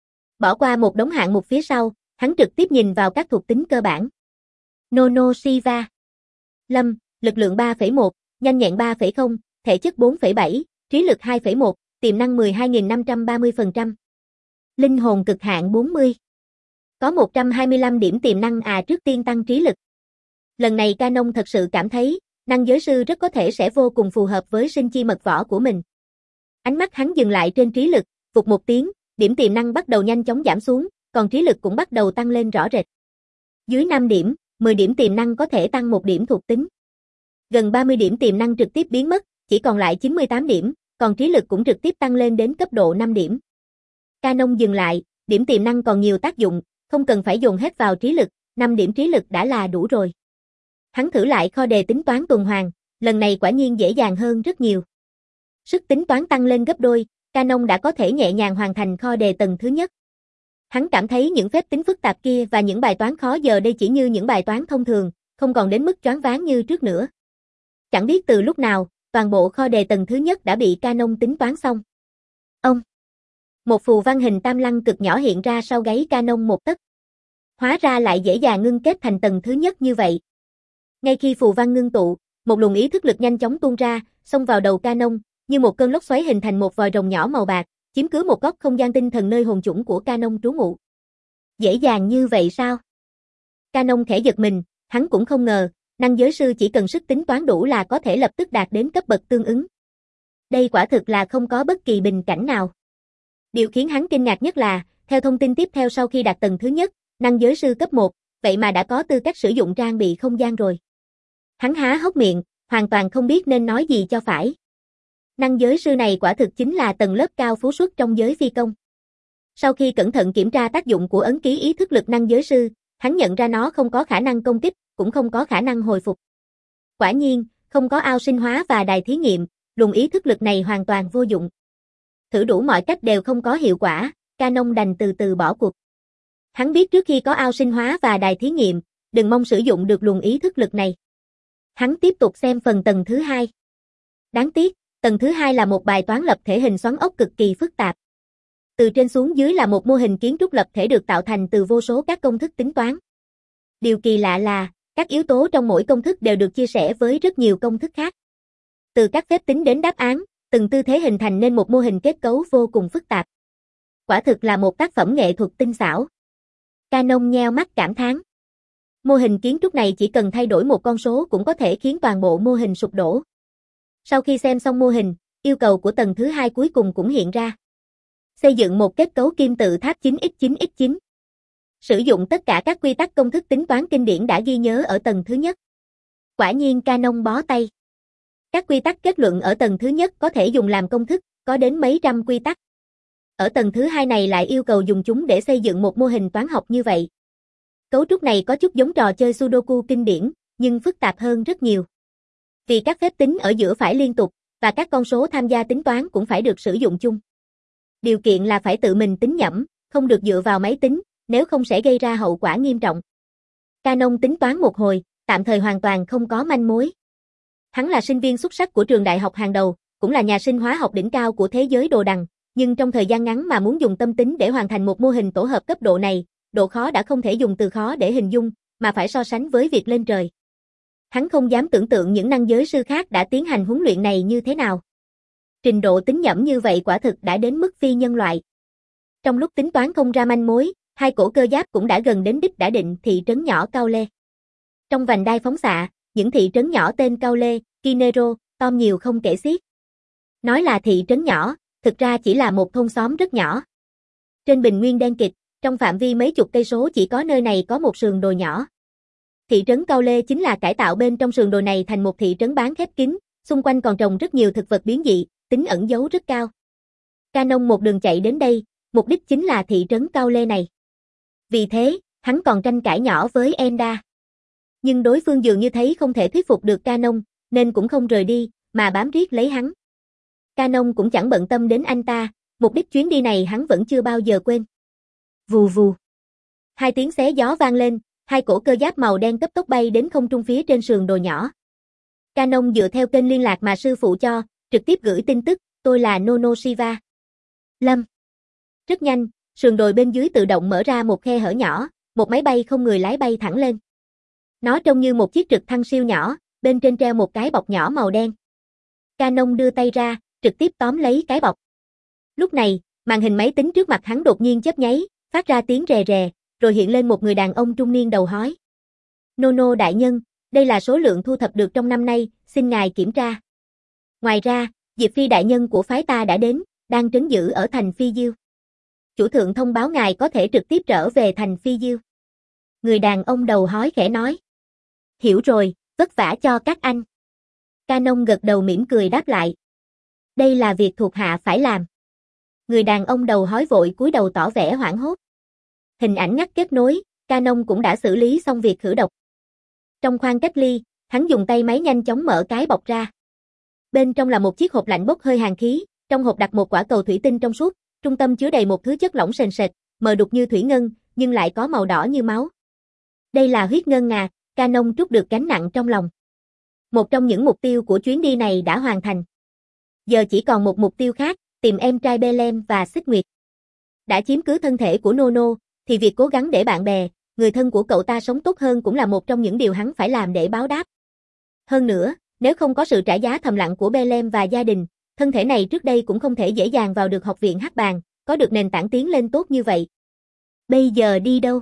Bỏ qua một đống hạng mục phía sau, hắn trực tiếp nhìn vào các thuộc tính cơ bản. Nono Siva. Lâm, lực lượng ba phẩy một, nhanh nhẹn ba phẩy không, thể chất bốn phẩy bảy, trí lực hai phẩy một, tiềm năng mười hai nghìn năm trăm ba mươi phần trăm. Linh hồn cực hạn bốn mươi. Có một trăm hai mươi lăm điểm tiềm năng à trước tiên tăng trí lực. Lần này Canon thật sự cảm thấy, năng giới sư rất có thể sẽ vô cùng phù hợp với sinh chi mật võ của mình. Ánh mắt hắn dừng lại trên trí lực, vụt một tiếng, điểm tiềm năng bắt đầu nhanh chóng giảm xuống, còn trí lực cũng bắt đầu tăng lên rõ rệt. Dưới năm điểm, mười điểm tiềm năng có thể tăng một điểm thuộc tính. Gần ba mươi điểm tiềm năng trực tiếp biến mất, chỉ còn lại chín mươi tám điểm, còn trí lực cũng trực tiếp tăng lên đến cấp độ năm điểm. Canon dừng lại, điểm tiềm năng còn nhiều tác dụng, không cần phải dồn hết vào trí lực, năm điểm trí lực đã là đủ rồi. Hắn thử lại kho đề tính toán tuần hoàn, lần này quả nhiên dễ dàng hơn rất nhiều. Sức tính toán tăng lên gấp đôi, Canon đã có thể nhẹ nhàng hoàn thành kho đề tầng thứ nhất. Hắn cảm thấy những phép tính phức tạp kia và những bài toán khó giờ đây chỉ như những bài toán thông thường, không còn đến mức choáng váng như trước nữa. Chẳng biết từ lúc nào, toàn bộ kho đề tầng thứ nhất đã bị Canon tính toán xong. Ông. Một phù văn hình tam lăng cực nhỏ hiện ra sau gáy Canon một tấc. Hóa ra lại dễ dàng ngưng kết thành tầng thứ nhất như vậy. Ngay khi phù văn ngưng tụ, một luồng ý thức lực nhanh chóng tuôn ra, xông vào đầu Canon, như một cơn lốc xoáy hình thành một vòi rồng nhỏ màu bạc, chiếm cứ một góc không gian tinh thần nơi hồn chủng của Canon trú ngụ. Dễ dàng như vậy sao? Canon khẽ giật mình, hắn cũng không ngờ, năng giới sư chỉ cần sức tính toán đủ là có thể lập tức đạt đến cấp bậc tương ứng. Đây quả thực là không có bất kỳ bình cảnh nào. Điều khiến hắn kinh ngạc nhất là, theo thông tin tiếp theo sau khi đạt tầng thứ nhất, năng giới sư cấp một, vậy mà đã có tư cách sử dụng trang bị không gian rồi. Hắn há hốc miệng, hoàn toàn không biết nên nói gì cho phải. Năng giới sư này quả thực chính là tầng lớp cao phú xuất trong giới phi công. Sau khi cẩn thận kiểm tra tác dụng của ấn ký ý thức lực năng giới sư, hắn nhận ra nó không có khả năng công kích, cũng không có khả năng hồi phục. Quả nhiên, không có ao sinh hóa và đài thí nghiệm, luồng ý thức lực này hoàn toàn vô dụng. Thử đủ mọi cách đều không có hiệu quả, Canon đành từ từ bỏ cuộc. Hắn biết trước khi có ao sinh hóa và đài thí nghiệm, đừng mong sử dụng được luồng ý thức lực này. Hắn tiếp tục xem phần tầng thứ hai. Đáng tiếc, tầng thứ hai là một bài toán lập thể hình xoắn ốc cực kỳ phức tạp. Từ trên xuống dưới là một mô hình kiến trúc lập thể được tạo thành từ vô số các công thức tính toán. Điều kỳ lạ là, các yếu tố trong mỗi công thức đều được chia sẻ với rất nhiều công thức khác. Từ các phép tính đến đáp án, từng tư thế hình thành nên một mô hình kết cấu vô cùng phức tạp. Quả thực là một tác phẩm nghệ thuật tinh xảo. Canon nheo mắt cảm thán. Mô hình kiến trúc này chỉ cần thay đổi một con số cũng có thể khiến toàn bộ mô hình sụp đổ. Sau khi xem xong mô hình, yêu cầu của tầng thứ hai cuối cùng cũng hiện ra. Xây dựng một kết cấu kim tự tháp chín nhân chín nhân chín. Sử dụng tất cả các quy tắc công thức tính toán kinh điển đã ghi nhớ ở tầng thứ nhất. Quả nhiên Canon bó tay. Các quy tắc kết luận ở tầng thứ nhất có thể dùng làm công thức, có đến mấy trăm quy tắc. Ở tầng thứ hai này lại yêu cầu dùng chúng để xây dựng một mô hình toán học như vậy. Cấu trúc này có chút giống trò chơi Sudoku kinh điển, nhưng phức tạp hơn rất nhiều. Vì các phép tính ở giữa phải liên tục, và các con số tham gia tính toán cũng phải được sử dụng chung. Điều kiện là phải tự mình tính nhẩm, không được dựa vào máy tính, nếu không sẽ gây ra hậu quả nghiêm trọng. Canon tính toán một hồi, tạm thời hoàn toàn không có manh mối. Hắn là sinh viên xuất sắc của trường đại học hàng đầu, cũng là nhà sinh hóa học đỉnh cao của thế giới đồ đằng, nhưng trong thời gian ngắn mà muốn dùng tâm tính để hoàn thành một mô hình tổ hợp cấp độ này, độ khó đã không thể dùng từ khó để hình dung, mà phải so sánh với việc lên trời. Hắn không dám tưởng tượng những năng giới sư khác đã tiến hành huấn luyện này như thế nào. Trình độ tính nhẩm như vậy quả thực đã đến mức phi nhân loại. Trong lúc tính toán không ra manh mối, hai cổ cơ giáp cũng đã gần đến đích đã định thị trấn nhỏ Cao Lê. Trong vành đai phóng xạ, những thị trấn nhỏ tên Cao Lê, Kinero, Tom nhiều không kể xiết. Nói là thị trấn nhỏ, thực ra chỉ là một thôn xóm rất nhỏ. Trên bình nguyên đen kịt, trong phạm vi mấy chục cây số chỉ có nơi này có một sườn đồi nhỏ. Thị trấn Cao Lê chính là cải tạo bên trong sườn đồi này thành một thị trấn bán khép kín, xung quanh còn trồng rất nhiều thực vật biến dị, tính ẩn giấu rất cao. Canon một đường chạy đến đây, mục đích chính là thị trấn Cao Lê này. Vì thế, hắn còn tranh cãi nhỏ với Enda. Nhưng đối phương dường như thấy không thể thuyết phục được Canon, nên cũng không rời đi, mà bám riết lấy hắn. Canon cũng chẳng bận tâm đến anh ta, mục đích chuyến đi này hắn vẫn chưa bao giờ quên. Vù vù. Hai tiếng xé gió vang lên, hai cổ cơ giáp màu đen cấp tốc bay đến không trung phía trên sườn đồi nhỏ. Canon dựa theo kênh liên lạc mà sư phụ cho, trực tiếp gửi tin tức, tôi là Nono Shiva. Lâm. Rất nhanh, sườn đồi bên dưới tự động mở ra một khe hở nhỏ, một máy bay không người lái bay thẳng lên. Nó trông như một chiếc trực thăng siêu nhỏ, bên trên treo một cái bọc nhỏ màu đen. Canon đưa tay ra, trực tiếp tóm lấy cái bọc. Lúc này, màn hình máy tính trước mặt hắn đột nhiên chớp nháy, phát ra tiếng rè rè, rồi hiện lên một người đàn ông trung niên đầu hói. Nono đại nhân, đây là số lượng thu thập được trong năm nay, xin ngài kiểm tra. Ngoài ra, Diệp Phi đại nhân của phái ta đã đến, đang trấn giữ ở thành Phi Diêu. Chủ thượng thông báo ngài có thể trực tiếp trở về thành Phi Diêu. Người đàn ông đầu hói khẽ nói. Hiểu rồi, vất vả cho các anh. Canon gật đầu mỉm cười đáp lại. Đây là việc thuộc hạ phải làm. Người đàn ông đầu hói vội cúi đầu tỏ vẻ hoảng hốt. Hình ảnh ngắt kết nối, Canon cũng đã xử lý xong việc khử độc. Trong khoang cách ly, hắn dùng tay máy nhanh chóng mở cái bọc ra. Bên trong là một chiếc hộp lạnh bốc hơi hàn khí, trong hộp đặt một quả cầu thủy tinh trong suốt, trung tâm chứa đầy một thứ chất lỏng sền sệt, mờ đục như thủy ngân, nhưng lại có màu đỏ như máu. Đây là huyết ngân à, Canon trút được gánh nặng trong lòng. Một trong những mục tiêu của chuyến đi này đã hoàn thành. Giờ chỉ còn một mục tiêu khác, tìm em trai Belem và Xích Nguyệt. Đã chiếm cứ thân thể của Nono, thì việc cố gắng để bạn bè, người thân của cậu ta sống tốt hơn cũng là một trong những điều hắn phải làm để báo đáp. Hơn nữa, nếu không có sự trả giá thầm lặng của Belem và gia đình, thân thể này trước đây cũng không thể dễ dàng vào được học viện Hắc Bàng, có được nền tảng tiến lên tốt như vậy. Bây giờ đi đâu?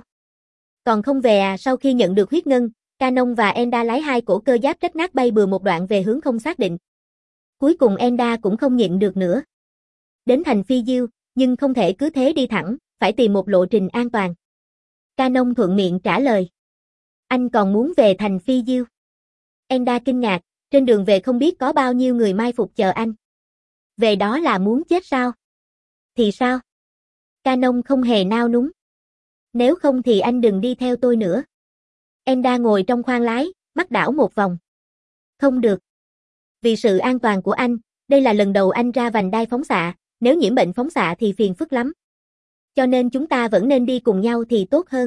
Còn không về à? Sau khi nhận được huyết ngân, Canon và Enda lái hai cổ cơ giáp rách nát bay bừa một đoạn về hướng không xác định. Cuối cùng Enda cũng không nhịn được nữa. Đến thành Phi Diêu, nhưng không thể cứ thế đi thẳng, phải tìm một lộ trình an toàn. Canon thuận miệng trả lời. Anh còn muốn về thành Phi Diêu? Enda kinh ngạc, trên đường về không biết có bao nhiêu người mai phục chờ anh. Về đó là muốn chết sao? Thì sao? Canon không hề nao núng. Nếu không thì anh đừng đi theo tôi nữa. Enda ngồi trong khoang lái, mắt đảo một vòng. Không được. Vì sự an toàn của anh, đây là lần đầu anh ra vành đai phóng xạ, nếu nhiễm bệnh phóng xạ thì phiền phức lắm. Cho nên chúng ta vẫn nên đi cùng nhau thì tốt hơn.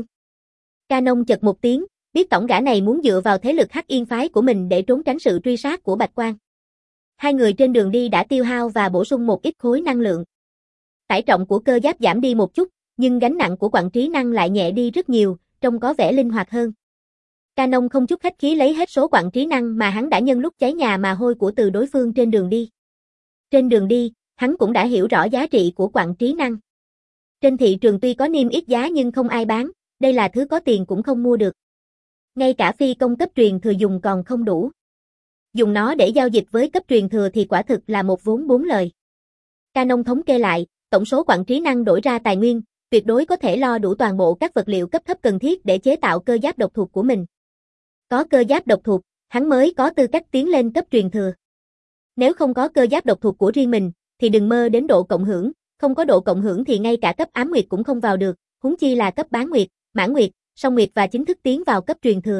Canon chật một tiếng, biết tổng gã này muốn dựa vào thế lực Hắc Yên phái của mình để trốn tránh sự truy sát của Bạch Quang. Hai người trên đường đi đã tiêu hao và bổ sung một ít khối năng lượng. Tải trọng của cơ giáp giảm đi một chút, nhưng gánh nặng của quặng trí năng lại nhẹ đi rất nhiều, trông có vẻ linh hoạt hơn. Canon không chút khách khí lấy hết số quặng trí năng mà hắn đã nhân lúc cháy nhà mà hôi của từ đối phương trên đường đi. Trên đường đi, hắn cũng đã hiểu rõ giá trị của quặng trí năng. Trên thị trường tuy có niêm yết giá nhưng không ai bán, đây là thứ có tiền cũng không mua được. Ngay cả phi công cấp truyền thừa dùng còn không đủ. Dùng nó để giao dịch với cấp truyền thừa thì quả thực là một vốn bốn lời. Canon thống kê lại, tổng số quặng trí năng đổi ra tài nguyên, tuyệt đối có thể lo đủ toàn bộ các vật liệu cấp thấp cần thiết để chế tạo cơ giáp độc thuộc của mình. Có cơ giáp độc thuộc, hắn mới có tư cách tiến lên cấp truyền thừa. Nếu không có cơ giáp độc thuộc của riêng mình, thì đừng mơ đến độ cộng hưởng, không có độ cộng hưởng thì ngay cả cấp ám nguyệt cũng không vào được, huống chi là cấp bán nguyệt, mãn nguyệt, song nguyệt và chính thức tiến vào cấp truyền thừa.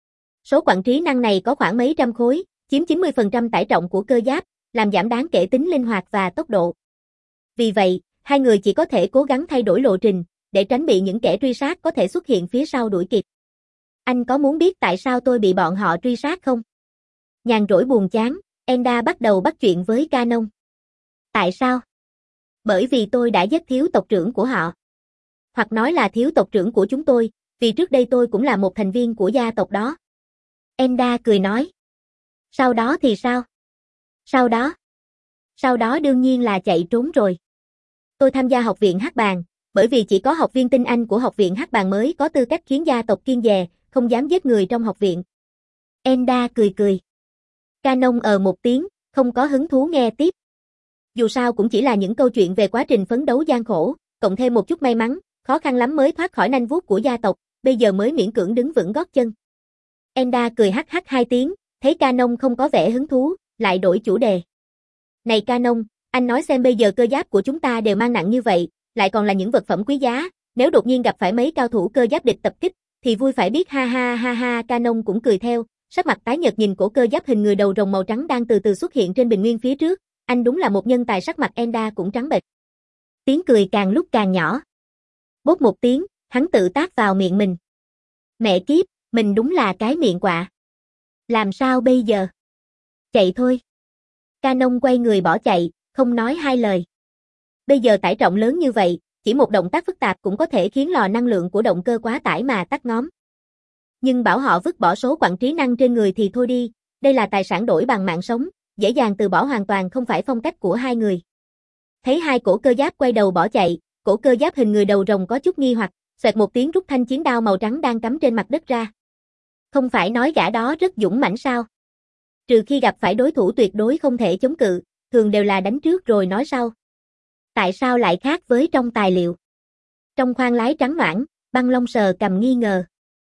Số quặng trí năng này có khoảng mấy trăm khối, chiếm chín mươi phần trăm tải trọng của cơ giáp, làm giảm đáng kể tính linh hoạt và tốc độ. Vì vậy, hai người chỉ có thể cố gắng thay đổi lộ trình, để tránh bị những kẻ truy sát có thể xuất hiện phía sau đuổi kịp. Anh có muốn biết tại sao tôi bị bọn họ truy sát không? Nhàn rỗi buồn chán, Enda bắt đầu bắt chuyện với Canon. Tại sao? Bởi vì tôi đã giết thiếu tộc trưởng của họ. Hoặc nói là thiếu tộc trưởng của chúng tôi, vì trước đây tôi cũng là một thành viên của gia tộc đó. Enda cười nói. Sau đó thì sao? Sau đó? Sau đó đương nhiên là chạy trốn rồi. Tôi tham gia học viện Hắc Bàng, bởi vì chỉ có học viên tinh anh của học viện Hắc Bàng mới có tư cách khiến gia tộc kiêng dè, không dám giết người trong học viện. Enda cười cười. Canon ờ một tiếng, không có hứng thú nghe tiếp. Dù sao cũng chỉ là những câu chuyện về quá trình phấn đấu gian khổ, cộng thêm một chút may mắn, khó khăn lắm mới thoát khỏi nanh vuốt của gia tộc, bây giờ mới miễn cưỡng đứng vững gót chân. Enda cười hắc hắc hai tiếng, thấy Canon không có vẻ hứng thú, lại đổi chủ đề. Này Canon, anh nói xem bây giờ cơ giáp của chúng ta đều mang nặng như vậy, lại còn là những vật phẩm quý giá, nếu đột nhiên gặp phải mấy cao thủ cơ giáp địch tập kích, thì vui phải biết ha ha ha ha. Canon cũng cười theo, sắc mặt tái nhợt nhìn cổ cơ giáp hình người đầu rồng màu trắng đang từ từ xuất hiện trên bình nguyên phía trước, anh đúng là một nhân tài. Sắc mặt Enda cũng trắng bệch. Tiếng cười càng lúc càng nhỏ. Bốp một tiếng, hắn tự tát vào miệng mình. Mẹ kiếp, mình đúng là cái miệng quạ. Làm sao bây giờ? Chạy thôi. Canon quay người bỏ chạy, không nói hai lời. Bây giờ tải trọng lớn như vậy, chỉ một động tác phức tạp cũng có thể khiến lò năng lượng của động cơ quá tải mà tắt ngóm. Nhưng bảo họ vứt bỏ số quặng trí năng trên người thì thôi đi, đây là tài sản đổi bằng mạng sống, dễ dàng từ bỏ hoàn toàn không phải phong cách của hai người. Thấy hai cổ cơ giáp quay đầu bỏ chạy, cổ cơ giáp hình người đầu rồng có chút nghi hoặc, xoẹt một tiếng rút thanh chiến đao màu trắng đang cắm trên mặt đất ra. Không phải nói gã đó rất dũng mãnh sao? Trừ khi gặp phải đối thủ tuyệt đối không thể chống cự, thường đều là đánh trước rồi nói sau. Tại sao lại khác với trong tài liệu? Trong khoang lái trắng noãn, Băng Long sờ cầm nghi ngờ.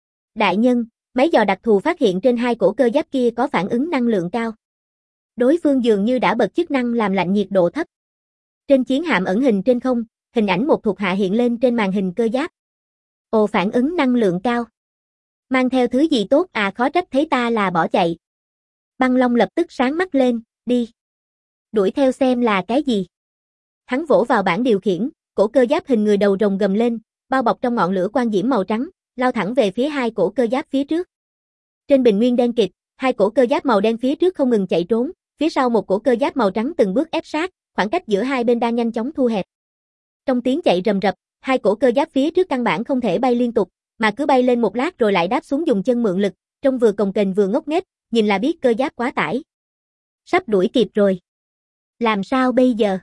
Đại nhân, máy dò đặc thù phát hiện trên hai cổ cơ giáp kia có phản ứng năng lượng cao. Đối phương dường như đã bật chức năng làm lạnh nhiệt độ thấp. Trên chiến hạm ẩn hình trên không, hình ảnh một thuộc hạ hiện lên trên màn hình cơ giáp. Ồ, phản ứng năng lượng cao. Mang theo thứ gì tốt à, khó trách thấy ta là bỏ chạy. Băng Long lập tức sáng mắt lên, đi. Đuổi theo xem là cái gì. Hắn vỗ vào bảng điều khiển, cổ cơ giáp hình người đầu rồng gầm lên, bao bọc trong ngọn lửa quang diễm màu trắng, lao thẳng về phía hai cổ cơ giáp phía trước. Trên bình nguyên đen kịt, hai cổ cơ giáp màu đen phía trước không ngừng chạy trốn, phía sau một cổ cơ giáp màu trắng từng bước ép sát, khoảng cách giữa hai bên đang nhanh chóng thu hẹp. Trong tiếng chạy rầm rập, hai cổ cơ giáp phía trước căn bản không thể bay liên tục, mà cứ bay lên một lát rồi lại đáp xuống dùng chân mượn lực, trông vừa cồng kềnh vừa ngốc nghếch, nhìn là biết cơ giáp quá tải. Sắp đuổi kịp rồi. Làm sao bây giờ?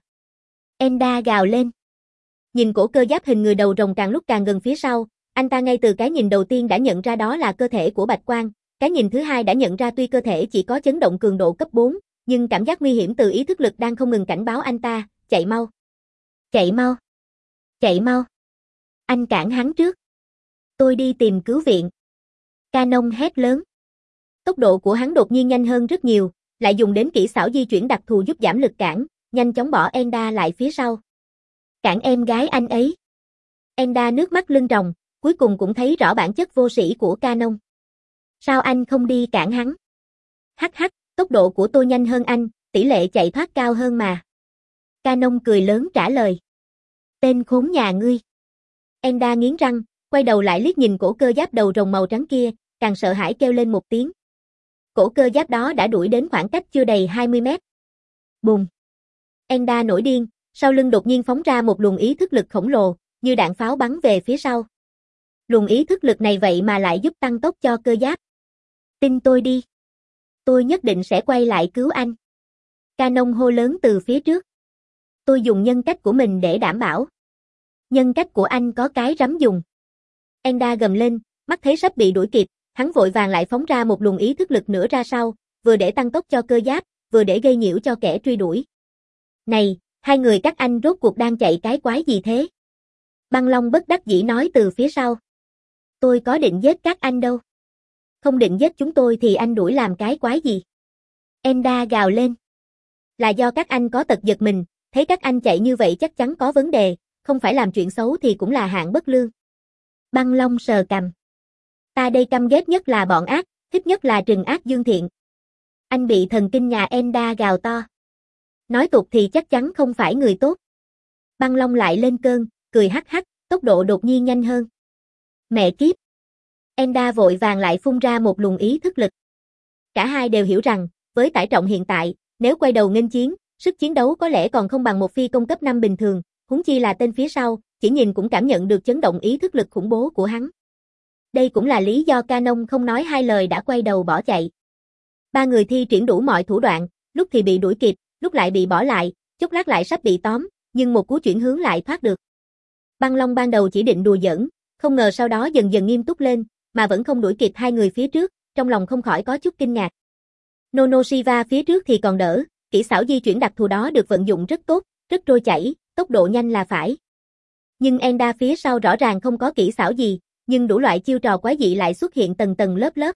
Enda gào lên. Nhìn cổ cơ giáp hình người đầu rồng càng lúc càng gần phía sau, anh ta ngay từ cái nhìn đầu tiên đã nhận ra đó là cơ thể của Bạch Quang, cái nhìn thứ hai đã nhận ra tuy cơ thể chỉ có chấn động cường độ cấp bốn, nhưng cảm giác nguy hiểm từ ý thức lực đang không ngừng cảnh báo anh ta, chạy mau. Chạy mau. Chạy mau. Anh cản hắn trước. Tôi đi tìm cứu viện. Canon hét lớn. Tốc độ của hắn đột nhiên nhanh hơn rất nhiều, lại dùng đến kỹ xảo di chuyển đặc thù giúp giảm lực cản, nhanh chóng bỏ Enda lại phía sau. Cản em gái anh ấy. Enda nước mắt lưng tròng, cuối cùng cũng thấy rõ bản chất vô sĩ của Canon. Sao anh không đi cản hắn? Hắc hắc, tốc độ của tôi nhanh hơn anh, tỷ lệ chạy thoát cao hơn mà. Canon cười lớn trả lời. Tên khốn nhà ngươi. Enda nghiến răng, quay đầu lại liếc nhìn cổ cơ giáp đầu rồng màu trắng kia, càng sợ hãi kêu lên một tiếng. Cổ cơ giáp đó đã đuổi đến khoảng cách chưa đầy hai mươi mét. Bùm. Enda nổi điên, sau lưng đột nhiên phóng ra một luồng ý thức lực khổng lồ, như đạn pháo bắn về phía sau. Luồng ý thức lực này vậy mà lại giúp tăng tốc cho cơ giáp. Tin tôi đi. Tôi nhất định sẽ quay lại cứu anh. Canon hô lớn từ phía trước. Tôi dùng nhân cách của mình để đảm bảo. Nhân cách của anh có cái rắm dùng. Enda gầm lên, mắt thấy sắp bị đuổi kịp, hắn vội vàng lại phóng ra một luồng ý thức lực nữa ra sau, vừa để tăng tốc cho cơ giáp, vừa để gây nhiễu cho kẻ truy đuổi. Này, hai người các anh rốt cuộc đang chạy cái quái gì thế? Băng Long bất đắc dĩ nói từ phía sau. Tôi có định giết các anh đâu. Không định giết chúng tôi thì anh đuổi làm cái quái gì? Enda gào lên. Là do các anh có tật giật mình, thấy các anh chạy như vậy chắc chắn có vấn đề, không phải làm chuyện xấu thì cũng là hạng bất lương. Băng Long sờ cằm. Ta đây căm ghét nhất là bọn ác, thích nhất là trừng ác dương thiện. Anh bị thần kinh nhà Enda gào to. Nói tục thì chắc chắn không phải người tốt. Băng Long lại lên cơn, cười hắc hắc, tốc độ đột nhiên nhanh hơn. Mẹ kiếp. Enda vội vàng lại phun ra một luồng ý thức lực. Cả hai đều hiểu rằng, với tải trọng hiện tại, nếu quay đầu nghênh chiến, sức chiến đấu có lẽ còn không bằng một phi công cấp năm bình thường, huống chi là tên phía sau, chỉ nhìn cũng cảm nhận được chấn động ý thức lực khủng bố của hắn. Đây cũng là lý do Canon không nói hai lời đã quay đầu bỏ chạy. Ba người thi triển đủ mọi thủ đoạn, lúc thì bị đuổi kịp, lúc lại bị bỏ lại, chốc lát lại sắp bị tóm, nhưng một cú chuyển hướng lại thoát được. Băng Long ban đầu chỉ định đùa giỡn, không ngờ sau đó dần dần nghiêm túc lên, mà vẫn không đuổi kịp hai người phía trước, trong lòng không khỏi có chút kinh ngạc. Nonoshiva phía trước thì còn đỡ, kỹ xảo di chuyển đặc thù đó được vận dụng rất tốt, rất trôi chảy, tốc độ nhanh là phải. Nhưng Enda phía sau rõ ràng không có kỹ xảo gì, nhưng đủ loại chiêu trò quái dị lại xuất hiện tầng tầng lớp lớp.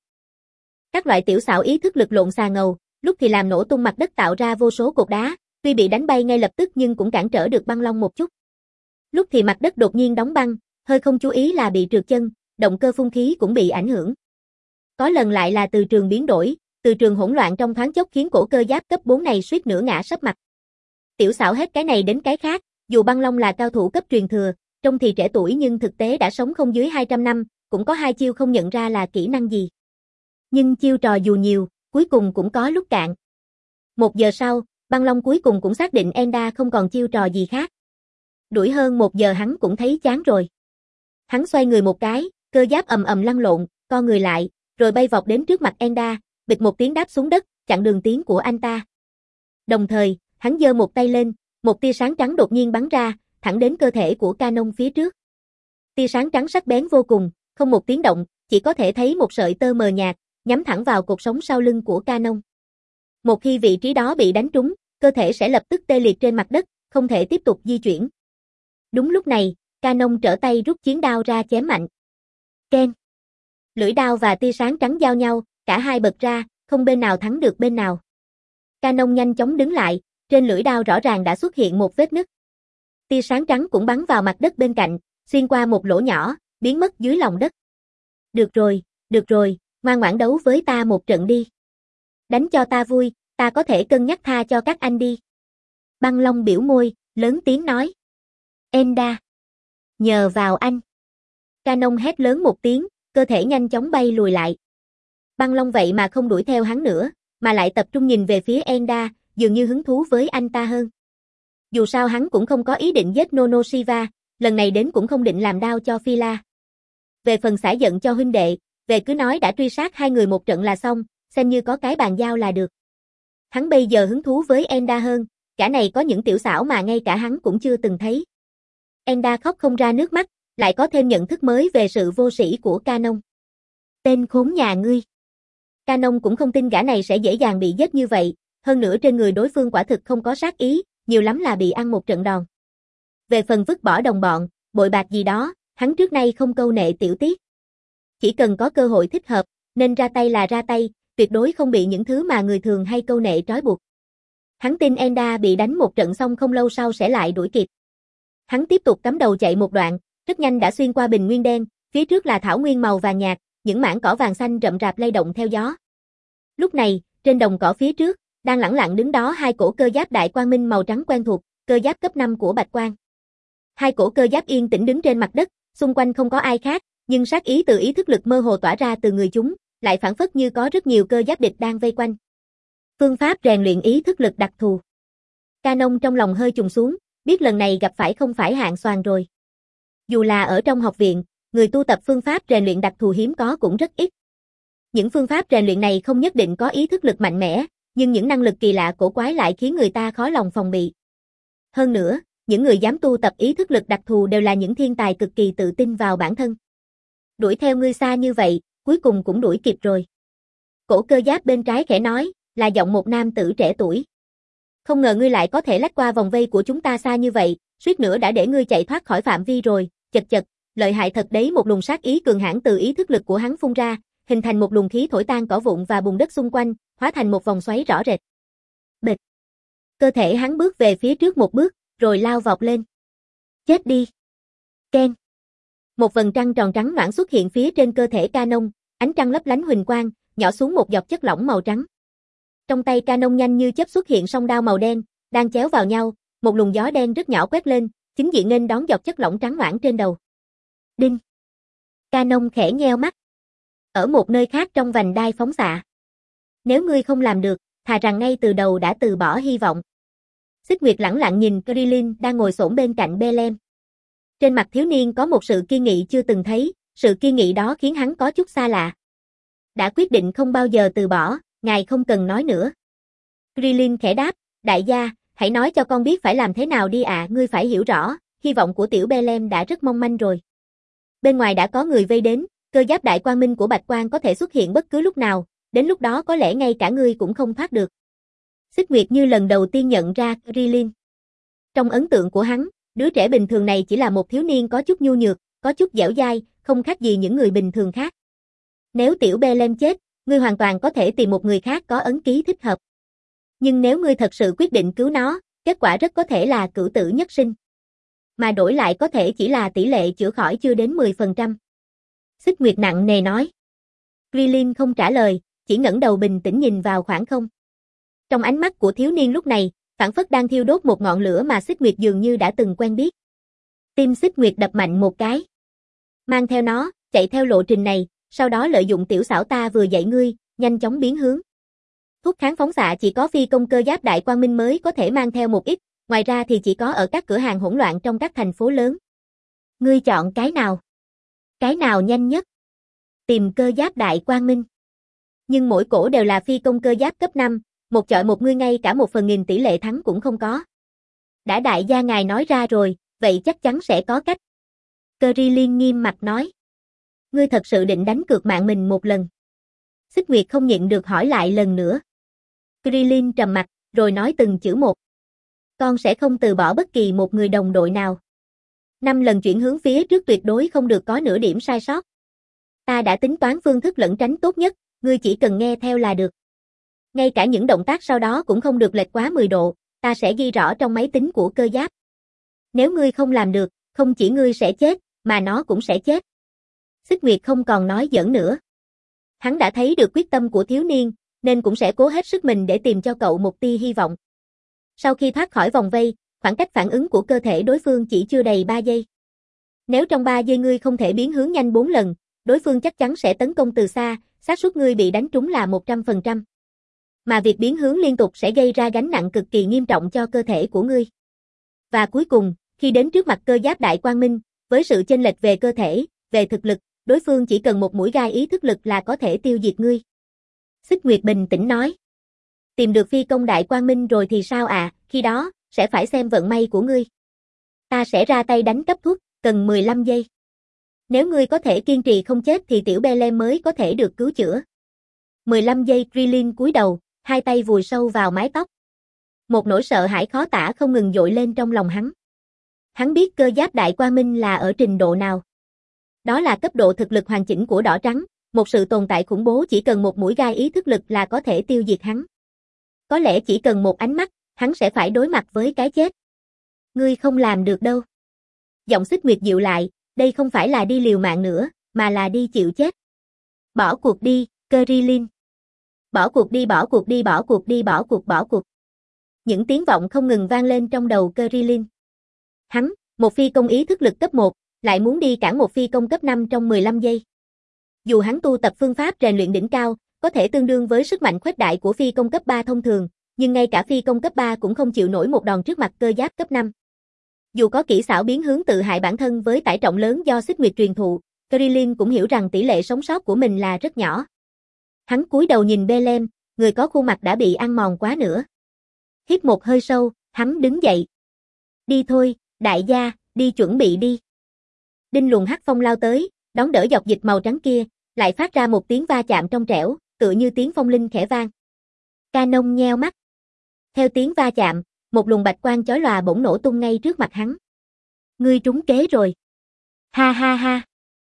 Các loại tiểu xảo ý thức lực lộn xà ngầu, lúc thì làm nổ tung mặt đất tạo ra vô số cột đá, tuy bị đánh bay ngay lập tức nhưng cũng cản trở được Băng Long một chút. Lúc thì mặt đất đột nhiên đóng băng, hơi không chú ý là bị trượt chân, động cơ phun khí cũng bị ảnh hưởng. Có lần lại là từ trường biến đổi, từ trường hỗn loạn trong thoáng chốc khiến cổ cơ giáp cấp bốn này suýt nửa ngã sấp mặt. Tiểu xảo hết cái này đến cái khác, dù Băng Long là cao thủ cấp truyền thừa, trông thì trẻ tuổi nhưng thực tế đã sống không dưới hai trăm năm, cũng có hai chiêu không nhận ra là kỹ năng gì. Nhưng chiêu trò dù nhiều, cuối cùng cũng có lúc cạn. Một giờ sau, Băng Long cuối cùng cũng xác định Enda không còn chiêu trò gì khác. Đuổi hơn một giờ hắn cũng thấy chán rồi. Hắn xoay người một cái, cơ giáp ầm ầm lăn lộn, co người lại, rồi bay vọt đến trước mặt Enda, bịch một tiếng đáp xuống đất, chặn đường tiến của anh ta. Đồng thời, hắn giơ một tay lên, một tia sáng trắng đột nhiên bắn ra, thẳng đến cơ thể của Canon phía trước. Tia sáng trắng sắc bén vô cùng, không một tiếng động, chỉ có thể thấy một sợi tơ mờ nhạt, nhắm thẳng vào cột sống sau lưng của Canon. Một khi vị trí đó bị đánh trúng, cơ thể sẽ lập tức tê liệt trên mặt đất, không thể tiếp tục di chuyển. Đúng lúc này, Canon trở tay rút chiến đao ra chém mạnh. Keng. Lưỡi đao và tia sáng trắng giao nhau, cả hai bật ra, không bên nào thắng được bên nào. Canon nhanh chóng đứng lại, trên lưỡi đao rõ ràng đã xuất hiện một vết nứt. Tia sáng trắng cũng bắn vào mặt đất bên cạnh, xuyên qua một lỗ nhỏ, biến mất dưới lòng đất. Được rồi, được rồi, ngoan ngoãn đấu với ta một trận đi. Đánh cho ta vui, ta có thể cân nhắc tha cho các anh đi. Băng Long biểu môi, lớn tiếng nói. Enda. Nhờ vào anh. Canon hét lớn một tiếng, cơ thể nhanh chóng bay lùi lại. Băng Long vậy mà không đuổi theo hắn nữa, mà lại tập trung nhìn về phía Enda, dường như hứng thú với anh ta hơn. Dù sao hắn cũng không có ý định giết Nonoshiva, lần này đến cũng không định làm đau cho Phila. Về phần xả giận cho huynh đệ, về cứ nói đã truy sát hai người một trận là xong, xem như có cái bàn giao là được. Hắn bây giờ hứng thú với Enda hơn, cả này có những tiểu xảo mà ngay cả hắn cũng chưa từng thấy. Enda khóc không ra nước mắt, lại có thêm nhận thức mới về sự vô sĩ của Canon. Tên khốn nhà ngươi. Canon cũng không tin gã này sẽ dễ dàng bị giết như vậy, hơn nữa trên người đối phương quả thực không có sát ý, nhiều lắm là bị ăn một trận đòn. Về phần vứt bỏ đồng bọn, bội bạc gì đó, hắn trước nay không câu nệ tiểu tiết. Chỉ cần có cơ hội thích hợp, nên ra tay là ra tay, tuyệt đối không bị những thứ mà người thường hay câu nệ trói buộc. Hắn tin Enda bị đánh một trận xong không lâu sau sẽ lại đuổi kịp. Hắn tiếp tục cắm đầu chạy một đoạn, rất nhanh đã xuyên qua bình nguyên đen, phía trước là thảo nguyên màu vàng nhạt, những mảng cỏ vàng xanh rậm rạp lay động theo gió. Lúc này, Trên đồng cỏ phía trước, đang lẳng lặng đứng đó hai cổ cơ giáp đại quang minh màu trắng quen thuộc, cơ giáp cấp năm của Bạch Quang. Hai cổ cơ giáp yên tĩnh đứng trên mặt đất, xung quanh không có ai khác, nhưng sát ý từ ý thức lực mơ hồ tỏa ra từ người chúng, lại phản phất như có rất nhiều cơ giáp địch đang vây quanh. Phương pháp rèn luyện ý thức lực đặc thù. Canon trong lòng hơi trùng xuống, biết lần này gặp phải không phải hạng xoàn rồi. Dù là ở trong học viện, người tu tập phương pháp rèn luyện đặc thù hiếm có cũng rất ít. Những phương pháp rèn luyện này không nhất định có ý thức lực mạnh mẽ, nhưng những năng lực kỳ lạ cổ quái lại khiến người ta khó lòng phòng bị. Hơn nữa, những người dám tu tập ý thức lực đặc thù đều là những thiên tài cực kỳ tự tin vào bản thân. Đuổi theo ngươi xa như vậy, cuối cùng cũng đuổi kịp rồi. Cổ cơ giáp bên trái khẽ nói, là giọng một nam tử trẻ tuổi. Không ngờ ngươi lại có thể lách qua vòng vây của chúng ta xa như vậy, suýt nữa đã để ngươi chạy thoát khỏi phạm vi rồi, chật chật, lợi hại thật đấy. Một luồng sát ý cường hãn từ ý thức lực của hắn phun ra, hình thành một luồng khí thổi tan cỏ vụn và bùn đất xung quanh, hóa thành một vòng xoáy rõ rệt. Bịch. Cơ thể hắn bước về phía trước một bước, rồi lao vọt lên. Chết đi. Ken. Một vầng trăng tròn trắng noãn xuất hiện phía trên cơ thể Canon, ánh trăng lấp lánh huỳnh quang, nhỏ xuống một giọt chất lỏng màu trắng. Trong tay Canon nhanh như chớp xuất hiện song đao màu đen, đang chéo vào nhau, một luồng gió đen rất nhỏ quét lên, chính diện nghênh đón giọt chất lỏng trắng noãn trên đầu. Đinh. Canon khẽ nheo mắt. Ở một nơi khác trong vành đai phóng xạ. Nếu ngươi không làm được, thà rằng ngay từ đầu đã từ bỏ hy vọng. Xích Nguyệt lẳng lặng nhìn Krillin đang ngồi xổm bên cạnh Belem. Trên mặt thiếu niên có một sự kiên nghị chưa từng thấy, sự kiên nghị đó khiến hắn có chút xa lạ. Đã quyết định không bao giờ từ bỏ, ngài không cần nói nữa. Krillin khẽ đáp, đại gia, hãy nói cho con biết phải làm thế nào đi ạ. À, ngươi phải hiểu rõ, hy vọng của tiểu Belem đã rất mong manh rồi. Bên ngoài đã có người vây đến, cơ giáp đại quang minh của Bạch Quang có thể xuất hiện bất cứ lúc nào, đến lúc đó có lẽ ngay cả ngươi cũng không thoát được. Xích Nguyệt như lần đầu tiên nhận ra Krillin. Trong ấn tượng của hắn, đứa trẻ bình thường này chỉ là một thiếu niên có chút nhu nhược, có chút dẻo dai, không khác gì những người bình thường khác. Nếu tiểu Belem chết, ngươi hoàn toàn có thể tìm một người khác có ấn ký thích hợp. Nhưng nếu ngươi thật sự quyết định cứu nó, kết quả rất có thể là cửu tử nhất sinh. Mà đổi lại có thể chỉ là tỷ lệ chữa khỏi chưa đến mười phần trăm. Xích Nguyệt nặng nề nói. Krillin không trả lời, chỉ ngẩng đầu bình tĩnh nhìn vào khoảng không. Trong ánh mắt của thiếu niên lúc này, phảng phất đang thiêu đốt một ngọn lửa mà Xích Nguyệt dường như đã từng quen biết. Tim Xích Nguyệt đập mạnh một cái. Mang theo nó, chạy theo lộ trình này, sau đó lợi dụng tiểu xảo ta vừa dạy ngươi, nhanh chóng biến hướng. Thuốc kháng phóng xạ chỉ có phi công cơ giáp đại quang minh mới có thể mang theo một ít, ngoài ra thì chỉ có ở các cửa hàng hỗn loạn trong các thành phố lớn. Ngươi chọn cái nào? Cái nào nhanh nhất? Tìm cơ giáp đại quang minh. Nhưng mỗi cổ đều là phi công cơ giáp cấp năm, một chọi một ngươi ngay cả một phần nghìn tỷ lệ thắng cũng không có. Đã đại gia ngài nói ra rồi, vậy chắc chắn sẽ có cách. Krillin nghiêm mặt nói. Ngươi thật sự định đánh cược mạng mình một lần. Xích Nguyệt không nhịn được hỏi lại lần nữa. Krillin trầm mặt, rồi nói từng chữ một. Con sẽ không từ bỏ bất kỳ một người đồng đội nào. Năm lần chuyển hướng phía trước tuyệt đối không được có nửa điểm sai sót. Ta đã tính toán phương thức lẩn tránh tốt nhất, ngươi chỉ cần nghe theo là được. Ngay cả những động tác sau đó cũng không được lệch quá mười độ, ta sẽ ghi rõ trong máy tính của cơ giáp. Nếu ngươi không làm được, không chỉ ngươi sẽ chết, mà nó cũng sẽ chết. Xích Nguyệt không còn nói giỡn nữa. Hắn đã thấy được quyết tâm của thiếu niên, nên cũng sẽ cố hết sức mình để tìm cho cậu một tia hy vọng. Sau khi thoát khỏi vòng vây, khoảng cách phản ứng của cơ thể đối phương chỉ chưa đầy ba giây. Nếu trong ba giây ngươi không thể biến hướng nhanh bốn lần, đối phương chắc chắn sẽ tấn công từ xa, xác suất ngươi bị đánh trúng là một trăm phần trăm. Mà việc biến hướng liên tục sẽ gây ra gánh nặng cực kỳ nghiêm trọng cho cơ thể của ngươi. Và cuối cùng, khi đến trước mặt cơ giáp đại quang minh, với sự chênh lệch về cơ thể, về thực lực, đối phương chỉ cần một mũi gai ý thức lực là có thể tiêu diệt ngươi. Xích Nguyệt bình tĩnh nói. Tìm được phi công đại quang minh rồi thì sao à, khi đó, sẽ phải xem vận may của ngươi. Ta sẽ ra tay đánh cấp thuốc, cần mười lăm giây. Nếu ngươi có thể kiên trì không chết thì tiểu Belem mới có thể được cứu chữa. mười lăm giây. Krillin cúi đầu, hai tay vùi sâu vào mái tóc. Một nỗi sợ hãi khó tả không ngừng dội lên trong lòng hắn. Hắn biết cơ giáp đại quang minh là ở trình độ nào. Đó là cấp độ thực lực hoàn chỉnh của đỏ trắng, một sự tồn tại khủng bố chỉ cần một mũi gai ý thức lực là có thể tiêu diệt hắn. Có lẽ chỉ cần một ánh mắt, hắn sẽ phải đối mặt với cái chết. Ngươi không làm được đâu. Giọng Xích Nguyệt dịu lại, đây không phải là đi liều mạng nữa, mà là đi chịu chết. Bỏ cuộc đi, Krillin. Bỏ cuộc đi, bỏ cuộc đi, bỏ cuộc đi, bỏ cuộc, bỏ cuộc. Những tiếng vọng không ngừng vang lên trong đầu Krillin. Hắn, một phi công ý thức lực cấp một, lại muốn đi cản một phi công cấp năm trong mười lăm giây. Dù hắn tu tập phương pháp rèn luyện đỉnh cao, có thể tương đương với sức mạnh khuếch đại của phi công cấp ba thông thường, nhưng ngay cả phi công cấp ba cũng không chịu nổi một đòn trước mặt cơ giáp cấp năm. Dù có kỹ xảo biến hướng tự hại bản thân với tải trọng lớn do xích nguyệt truyền thụ, Krillin cũng hiểu rằng tỷ lệ sống sót của mình là rất nhỏ. Hắn cúi đầu nhìn Belem, người có khuôn mặt đã bị ăn mòn quá nữa. Hít một hơi sâu, hắn đứng dậy. Đi thôi, đại gia, đi chuẩn bị đi. Đinh luồng hắc phong lao tới, đón đỡ dọc dịch màu trắng kia, lại phát ra một tiếng va chạm trong trẻo, tựa như tiếng phong linh khẽ vang. Canon nheo mắt. Theo tiếng va chạm, một luồng bạch quang chói lòa bỗng nổ tung ngay trước mặt hắn. Ngươi trúng kế rồi. Ha ha ha.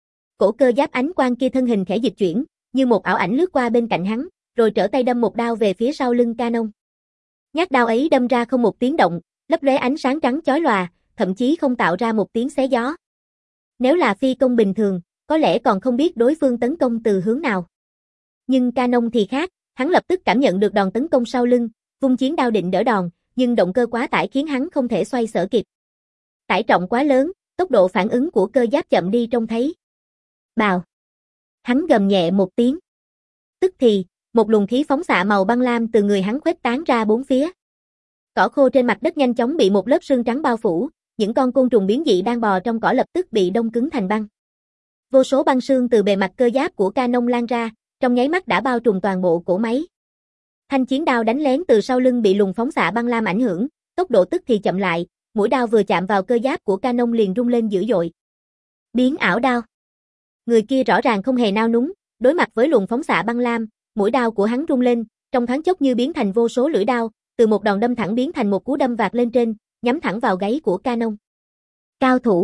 Cổ cơ giáp ánh quang kia thân hình khẽ dịch chuyển, như một ảo ảnh lướt qua bên cạnh hắn, rồi trở tay đâm một đao về phía sau lưng Canon. Nhát đao ấy đâm ra không một tiếng động, lấp lóe ánh sáng trắng chói lòa, thậm chí không tạo ra một tiếng xé gió. Nếu là phi công bình thường, có lẽ còn không biết đối phương tấn công từ hướng nào. Nhưng Canon thì khác, hắn lập tức cảm nhận được đòn tấn công sau lưng, vung chiến đao định đỡ đòn, nhưng động cơ quá tải khiến hắn không thể xoay sở kịp. Tải trọng quá lớn, tốc độ phản ứng của cơ giáp chậm đi trông thấy. Bào. Hắn gầm nhẹ một tiếng. Tức thì, một luồng khí phóng xạ màu băng lam từ người hắn khuếch tán ra bốn phía. Cỏ khô trên mặt đất nhanh chóng bị một lớp sương trắng bao phủ, những con côn trùng biến dị đang bò trong cỏ lập tức bị đông cứng thành băng. Vô số băng sương từ bề mặt cơ giáp của Canon lan ra, trong nháy mắt đã bao trùm toàn bộ cổ máy. Thanh chiến đao đánh lén từ sau lưng bị luồng phóng xạ băng lam ảnh hưởng, tốc độ tức thì chậm lại, mũi đao vừa chạm vào cơ giáp của Canon liền rung lên dữ dội. Biến ảo đao. Người kia rõ ràng không hề nao núng, đối mặt với luồng phóng xạ băng lam, mũi đao của hắn rung lên, trong thoáng chốc như biến thành vô số lưỡi đao, từ một đòn đâm thẳng biến thành một cú đâm vạt lên trên, nhắm thẳng vào gáy của Canon. Cao thủ.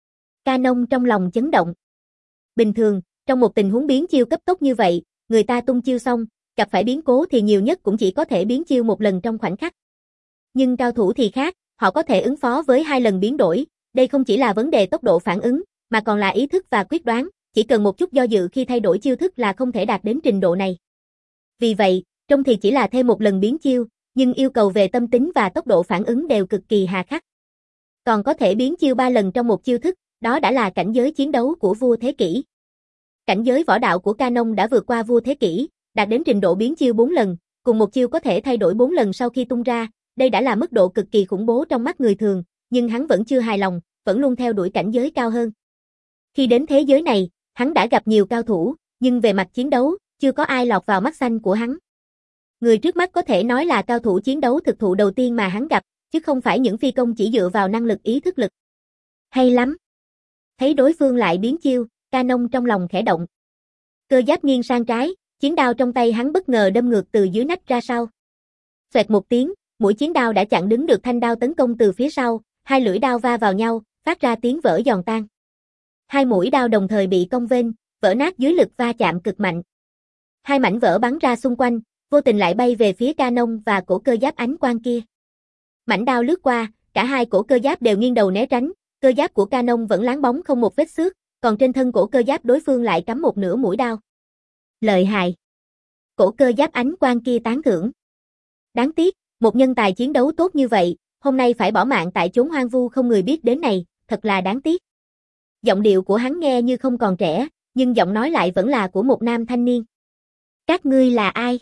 Canon trong lòng chấn động. Bình thường, trong một tình huống biến chiêu cấp tốc như vậy, người ta tung chiêu xong, gặp phải biến cố thì nhiều nhất cũng chỉ có thể biến chiêu một lần trong khoảnh khắc. Nhưng cao thủ thì khác, họ có thể ứng phó với hai lần biến đổi, đây không chỉ là vấn đề tốc độ phản ứng, mà còn là ý thức và quyết đoán, chỉ cần một chút do dự khi thay đổi chiêu thức là không thể đạt đến trình độ này. Vì vậy, trông thì chỉ là thêm một lần biến chiêu, nhưng yêu cầu về tâm tính và tốc độ phản ứng đều cực kỳ hà khắc. Còn có thể biến chiêu ba lần trong một chiêu thức, đó đã là cảnh giới chiến đấu của vua thế kỷ. Cảnh giới võ đạo của Canon đã vượt qua vua thế kỷ, đạt đến trình độ biến chiêu bốn lần, cùng một chiêu có thể thay đổi bốn lần sau khi tung ra, đây đã là mức độ cực kỳ khủng bố trong mắt người thường, nhưng hắn vẫn chưa hài lòng, vẫn luôn theo đuổi cảnh giới cao hơn. Khi đến thế giới này, hắn đã gặp nhiều cao thủ, nhưng về mặt chiến đấu, chưa có ai lọt vào mắt xanh của hắn. Người trước mắt có thể nói là cao thủ chiến đấu thực thụ đầu tiên mà hắn gặp, chứ không phải những phi công chỉ dựa vào năng lực ý thức lực. Hay lắm. Thấy đối phương lại biến chiêu, Canon trong lòng khẽ động. Cơ giáp nghiêng sang trái, chiến đao trong tay hắn bất ngờ đâm ngược từ dưới nách ra sau. Xoẹt một tiếng, mũi chiến đao đã chặn đứng được thanh đao tấn công từ phía sau, hai lưỡi đao va vào nhau, phát ra tiếng vỡ giòn tan. Hai mũi đao đồng thời bị cong vênh, vỡ nát dưới lực va chạm cực mạnh. Hai mảnh vỡ bắn ra xung quanh, vô tình lại bay về phía Canon và cổ cơ giáp ánh quang kia. Mảnh đao lướt qua, cả hai cổ cơ giáp đều nghiêng đầu né tránh, cơ giáp của Canon vẫn láng bóng không một vết xước, còn trên thân cổ cơ giáp đối phương lại cắm một nửa mũi đao. Lợi hại. Cổ cơ giáp ánh quang kia tán thưởng. Đáng tiếc, một nhân tài chiến đấu tốt như vậy, hôm nay phải bỏ mạng tại chốn hoang vu không người biết đến này, thật là đáng tiếc. Giọng điệu của hắn nghe như không còn trẻ, nhưng giọng nói lại vẫn là của một nam thanh niên. Các ngươi là ai?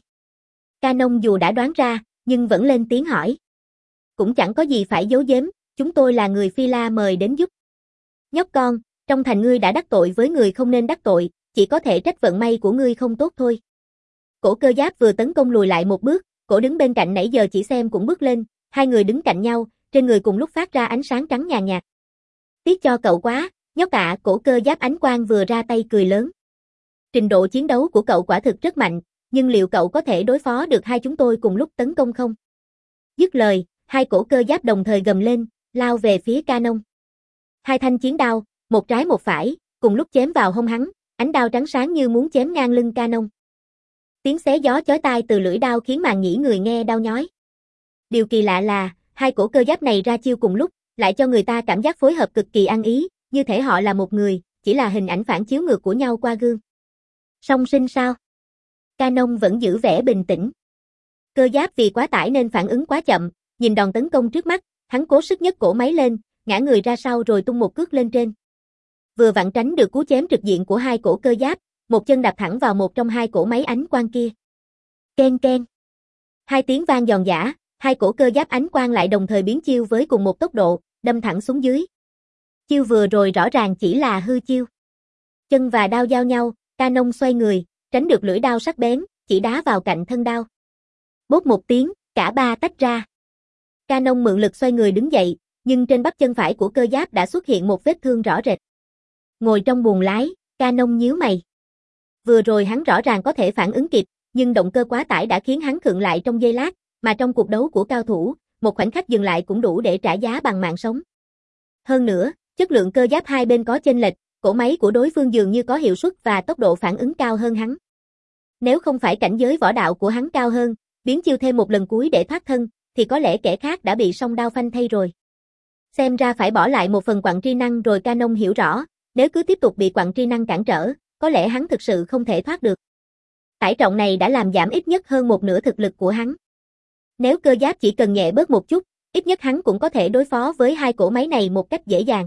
Canon dù đã đoán ra, nhưng vẫn lên tiếng hỏi. Cũng chẳng có gì phải giấu giếm, chúng tôi là người Phi La mời đến giúp. Nhóc con, trong thành ngươi đã đắc tội với người không nên đắc tội, chỉ có thể trách vận may của ngươi không tốt thôi. Cổ cơ giáp vừa tấn công lùi lại một bước, cổ đứng bên cạnh nãy giờ chỉ xem cũng bước lên, hai người đứng cạnh nhau, trên người cùng lúc phát ra ánh sáng trắng nhàn nhạt. Tiếc cho cậu quá, nhóc ạ, cổ cơ giáp ánh quang vừa ra tay cười lớn. Trình độ chiến đấu của cậu quả thực rất mạnh, nhưng liệu cậu có thể đối phó được hai chúng tôi cùng lúc tấn công không? Dứt lời, hai cổ cơ giáp đồng thời gầm lên, lao về phía Canon. Hai thanh chiến đao, một trái một phải, cùng lúc chém vào hông hắn, ánh đao trắng sáng như muốn chém ngang lưng Canon. Tiếng xé gió chói tai từ lưỡi đao khiến màng nhĩ người nghe đau nhói. Điều kỳ lạ là, hai cổ cơ giáp này ra chiêu cùng lúc, lại cho người ta cảm giác phối hợp cực kỳ ăn ý, như thể họ là một người, chỉ là hình ảnh phản chiếu ngược của nhau qua gương. Song sinh sao? Canon vẫn giữ vẻ bình tĩnh. Cơ giáp vì quá tải nên phản ứng quá chậm, nhìn đòn tấn công trước mắt, hắn cố sức nhấc cổ máy lên, ngã người ra sau rồi tung một cước lên trên. Vừa vặn tránh được cú chém trực diện của hai cổ cơ giáp, một chân đạp thẳng vào một trong hai cổ máy ánh quang kia. Ken ken. Hai tiếng vang giòn giã, hai cổ cơ giáp ánh quang lại đồng thời biến chiêu với cùng một tốc độ, đâm thẳng xuống dưới. Chiêu vừa rồi rõ ràng chỉ là hư chiêu. Chân và đao giao nhau, Canon xoay người, tránh được lưỡi đao sắc bén, chỉ đá vào cạnh thân đao. Bốp một tiếng, cả ba tách ra. Canon mượn lực xoay người đứng dậy, nhưng trên bắp chân phải của cơ giáp đã xuất hiện một vết thương rõ rệt. Ngồi trong buồng lái, Canon nhíu mày. Vừa rồi hắn rõ ràng có thể phản ứng kịp, nhưng động cơ quá tải đã khiến hắn khựng lại trong giây lát, mà trong cuộc đấu của cao thủ, một khoảnh khắc dừng lại cũng đủ để trả giá bằng mạng sống. Hơn nữa, chất lượng cơ giáp hai bên có chênh lệch, cổ máy của đối phương dường như có hiệu suất và tốc độ phản ứng cao hơn hắn. Nếu không phải cảnh giới võ đạo của hắn cao hơn, biến chiêu thêm một lần cuối để thoát thân, thì có lẽ kẻ khác đã bị song đao phanh thay rồi. Xem ra phải bỏ lại một phần quặng tri năng rồi. Canon hiểu rõ, nếu cứ tiếp tục bị quặng tri năng cản trở, có lẽ hắn thực sự không thể thoát được. Tải trọng này đã làm giảm ít nhất hơn một nửa thực lực của hắn. Nếu cơ giáp chỉ cần nhẹ bớt một chút, ít nhất hắn cũng có thể đối phó với hai cỗ máy này một cách dễ dàng.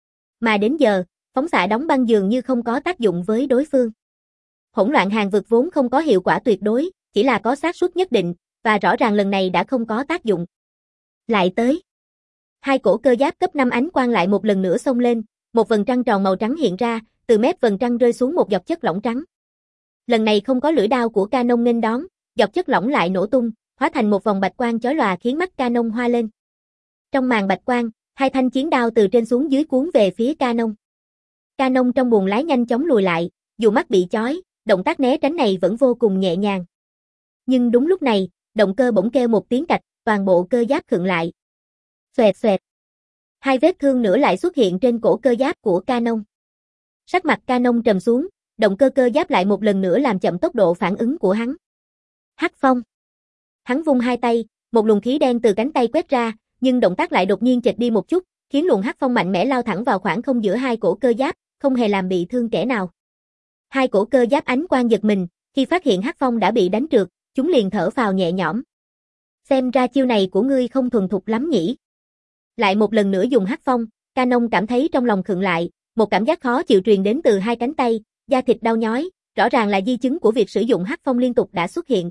Mà đến giờ, phóng xạ đóng băng dường như không có tác dụng với đối phương. Hỗn loạn hàng vực vốn không có hiệu quả tuyệt đối, chỉ là có xác suất nhất định, và rõ ràng lần này đã không có tác dụng. Lại tới. Hai cổ cơ giáp cấp năm ánh quang lại một lần nữa xông lên, một vầng trăng tròn màu trắng hiện ra, từ mép vầng trăng rơi xuống một giọt chất lỏng trắng. Lần này không có lưỡi đao của Canon nghênh đón, giọt chất lỏng lại nổ tung, hóa thành một vòng bạch quang chói lòa khiến mắt Canon hoa lên. Trong màn bạch quang, hai thanh chiến đao từ trên xuống dưới cuốn về phía Canon. Canon trong buồng lái nhanh chóng lùi lại, dù mắt bị chói, động tác né tránh này vẫn vô cùng nhẹ nhàng. Nhưng đúng lúc này, động cơ bỗng kêu một tiếng cạch, toàn bộ cơ giáp khựng lại. Xoẹt xoẹt. Hai vết thương nữa lại xuất hiện trên cổ cơ giáp của Canon. Sắc mặt Canon trầm xuống, động cơ cơ giáp lại một lần nữa làm chậm tốc độ phản ứng của hắn. Hắc phong. Hắn vung hai tay, một luồng khí đen từ cánh tay quét ra, nhưng động tác lại đột nhiên chệch đi một chút, khiến luồng hắc phong mạnh mẽ lao thẳng vào khoảng không giữa hai cổ cơ giáp, không hề làm bị thương kẻ nào. Hai cổ cơ giáp ánh quang giật mình, khi phát hiện hắc phong đã bị đánh trượt, chúng liền thở phào nhẹ nhõm. Xem ra chiêu này của ngươi không thuần thục lắm nhỉ. Lại một lần nữa dùng hắc phong, Canon cảm thấy trong lòng khựng lại, một cảm giác khó chịu truyền đến từ hai cánh tay, da thịt đau nhói, rõ ràng là di chứng của việc sử dụng hắc phong liên tục đã xuất hiện.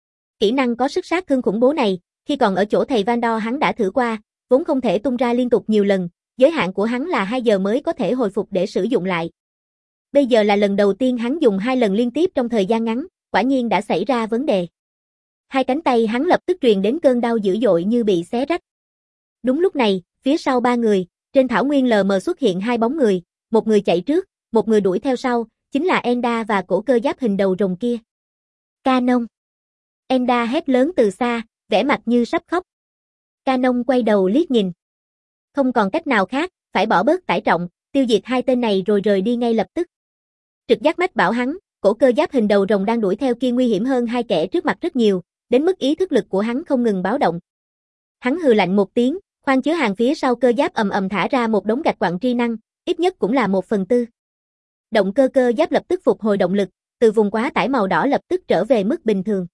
Kỹ năng có sức sát thương khủng bố này, khi còn ở chỗ thầy Van Dor hắn đã thử qua, vốn không thể tung ra liên tục nhiều lần, giới hạn của hắn là hai giờ mới có thể hồi phục để sử dụng lại. Bây giờ là lần đầu tiên hắn dùng hai lần liên tiếp trong thời gian ngắn, quả nhiên đã xảy ra vấn đề. Hai cánh tay hắn lập tức truyền đến cơn đau dữ dội như bị xé rách. Đúng lúc này, phía sau ba người, trên thảo nguyên lờ mờ xuất hiện hai bóng người, một người chạy trước, một người đuổi theo sau, chính là Enda và cổ cơ giáp hình đầu rồng kia. Canon. Enda hét lớn từ xa, vẻ mặt như sắp khóc. Canon quay đầu liếc nhìn. Không còn cách nào khác, phải bỏ bớt tải trọng, tiêu diệt hai tên này rồi rời đi ngay lập tức. Trực giác mách bảo hắn, cổ cơ giáp hình đầu rồng đang đuổi theo kia nguy hiểm hơn hai kẻ trước mặt rất nhiều, đến mức ý thức lực của hắn không ngừng báo động. Hắn hừ lạnh một tiếng, khoang chứa hàng phía sau cơ giáp ầm ầm thả ra một đống gạch quặng tri năng, ít nhất cũng là một phần tư. Động cơ cơ giáp lập tức phục hồi động lực, từ vùng quá tải màu đỏ lập tức trở về mức bình thường.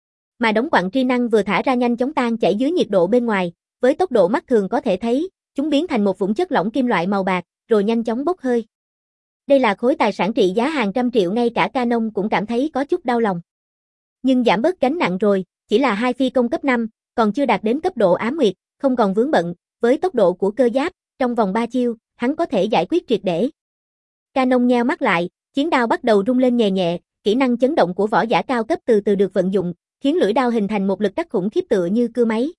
Mà đống quặng tri năng vừa thả ra nhanh chóng tan chảy dưới nhiệt độ bên ngoài, với tốc độ mắt thường có thể thấy, chúng biến thành một vũng chất lỏng kim loại màu bạc, rồi nhanh chóng bốc hơi. Đây là khối tài sản trị giá hàng trăm triệu, ngay cả Canon cũng cảm thấy có chút đau lòng. Nhưng giảm bớt gánh nặng rồi, chỉ là hai phi công cấp năm, còn chưa đạt đến cấp độ ám nguyệt, không còn vướng bận, với tốc độ của cơ giáp, trong vòng ba chiêu, hắn có thể giải quyết triệt để. Canon nheo mắt lại, chiến đao bắt đầu rung lên nhẹ nhẹ, kỹ năng chấn động của võ giả cao cấp từ từ được vận dụng, khiến lưỡi đao hình thành một lực cắt khủng khiếp tựa như cưa máy.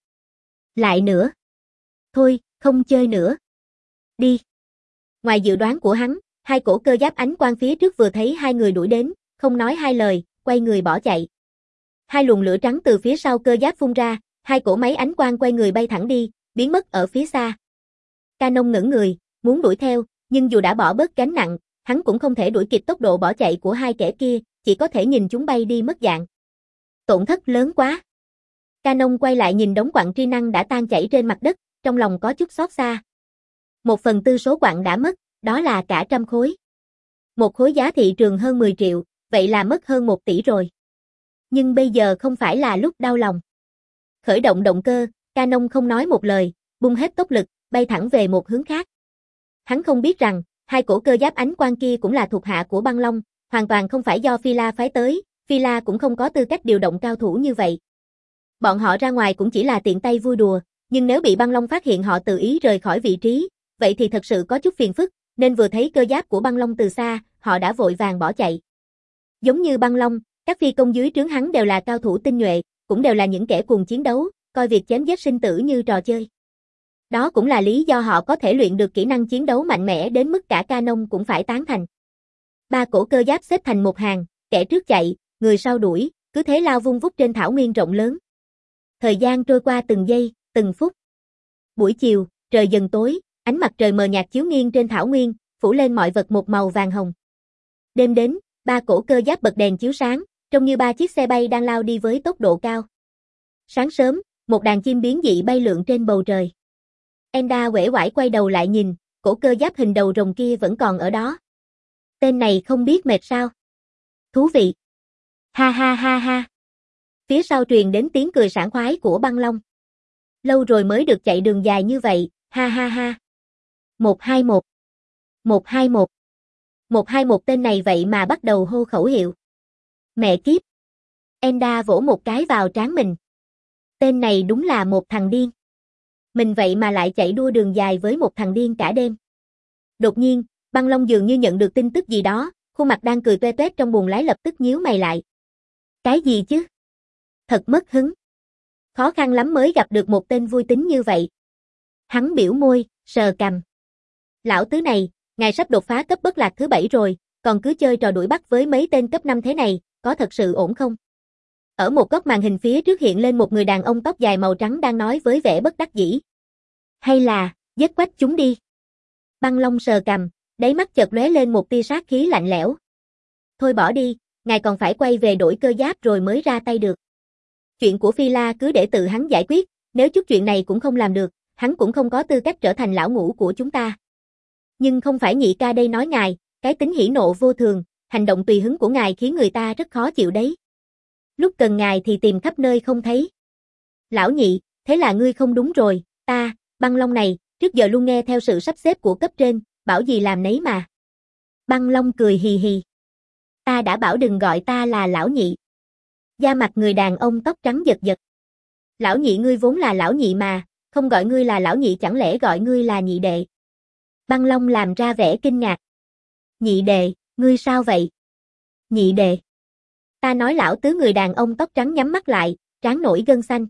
Lại nữa. Thôi, không chơi nữa. Đi. Ngoài dự đoán của hắn, hai cổ cơ giáp ánh quang phía trước vừa thấy hai người đuổi đến, không nói hai lời, quay người bỏ chạy. Hai luồng lửa trắng từ phía sau cơ giáp phun ra, hai cổ máy ánh quang quay người bay thẳng đi, biến mất ở phía xa. Canon ngẩng người, muốn đuổi theo, nhưng dù đã bỏ bớt gánh nặng, hắn cũng không thể đuổi kịp tốc độ bỏ chạy của hai kẻ kia, chỉ có thể nhìn chúng bay đi mất dạng. Tổn thất lớn quá. Canon quay lại nhìn đống quặng tri năng đã tan chảy trên mặt đất, trong lòng có chút xót xa. Một phần tư số quặng đã mất, đó là cả trăm khối. Một khối giá thị trường hơn mười triệu, vậy là mất hơn một tỷ rồi. Nhưng bây giờ không phải là lúc đau lòng. Khởi động động cơ, Canon không nói một lời, bung hết tốc lực, bay thẳng về một hướng khác. Hắn không biết rằng, hai cổ cơ giáp ánh quang kia cũng là thuộc hạ của Băng Long, hoàn toàn không phải do Phi La phái tới, Phi La cũng không có tư cách điều động cao thủ như vậy. Bọn họ ra ngoài cũng chỉ là tiện tay vui đùa, nhưng nếu bị Băng Long phát hiện họ tự ý rời khỏi vị trí, vậy thì thật sự có chút phiền phức, nên vừa thấy cơ giáp của Băng Long từ xa, họ đã vội vàng bỏ chạy. Giống như Băng Long, các phi công dưới trướng hắn đều là cao thủ tinh nhuệ, cũng đều là những kẻ cùng chiến đấu, coi việc chém giết sinh tử như trò chơi. Đó cũng là lý do họ có thể luyện được kỹ năng chiến đấu mạnh mẽ đến mức cả Canon cũng phải tán thành. Ba cổ cơ giáp xếp thành một hàng, kẻ trước chạy, người sau đuổi, cứ thế lao vung vút trên thảo nguyên rộng lớn. Thời gian trôi qua từng giây, từng phút. Buổi chiều, trời dần tối, ánh mặt trời mờ nhạt chiếu nghiêng trên thảo nguyên, phủ lên mọi vật một màu vàng hồng. Đêm đến, ba cổ cơ giáp bật đèn chiếu sáng, trông như ba chiếc xe bay đang lao đi với tốc độ cao. Sáng sớm, một đàn chim biến dị bay lượn trên bầu trời. Enda uể oải quay đầu lại nhìn, cổ cơ giáp hình đầu rồng kia vẫn còn ở đó. Tên này không biết mệt sao? Thú vị. Ha ha ha ha. Phía sau truyền đến tiếng cười sảng khoái của Băng Long. Lâu rồi mới được chạy đường dài như vậy, ha ha ha. một hai một. một hai một. một hai một tên này vậy mà bắt đầu hô khẩu hiệu. Mẹ kiếp. Enda vỗ một cái vào trán mình. Tên này đúng là một thằng điên. Mình vậy mà lại chạy đua đường dài với một thằng điên cả đêm. Đột nhiên, Băng Long dường như nhận được tin tức gì đó, khuôn mặt đang cười toe toét trong buồng lái lập tức nhíu mày lại. Cái gì chứ? Thật mất hứng. Khó khăn lắm mới gặp được một tên vui tính như vậy. Hắn biểu môi, sờ cằm. Lão tứ này, ngài sắp đột phá cấp bất lạc thứ bảy rồi, còn cứ chơi trò đuổi bắt với mấy tên cấp năm thế này, có thật sự ổn không? Ở một góc màn hình phía trước hiện lên một người đàn ông tóc dài màu trắng đang nói với vẻ bất đắc dĩ. Hay là, giết quách chúng đi. Băng Long sờ cằm, đáy mắt chợt lóe lên một tia sát khí lạnh lẽo. Thôi bỏ đi, ngài còn phải quay về đổi cơ giáp rồi mới ra tay được. Chuyện của Phi La cứ để tự hắn giải quyết, nếu chút chuyện này cũng không làm được, hắn cũng không có tư cách trở thành lão ngũ của chúng ta. Nhưng không phải nhị ca đây nói ngài, cái tính hỉ nộ vô thường, hành động tùy hứng của ngài khiến người ta rất khó chịu đấy. Lúc cần ngài thì tìm khắp nơi không thấy. Lão nhị, thế là ngươi không đúng rồi, ta, Băng Long này, trước giờ luôn nghe theo sự sắp xếp của cấp trên, bảo gì làm nấy mà. Băng Long cười hì hì. Ta đã bảo đừng gọi ta là lão nhị. Da mặt người đàn ông tóc trắng giật giật. Lão nhị ngươi vốn là lão nhị mà, không gọi ngươi là lão nhị chẳng lẽ gọi ngươi là nhị đệ. Băng Long làm ra vẻ kinh ngạc. Nhị đệ, ngươi sao vậy? Nhị đệ. Ta nói lão tứ người đàn ông tóc trắng nhắm mắt lại, trán nổi gân xanh.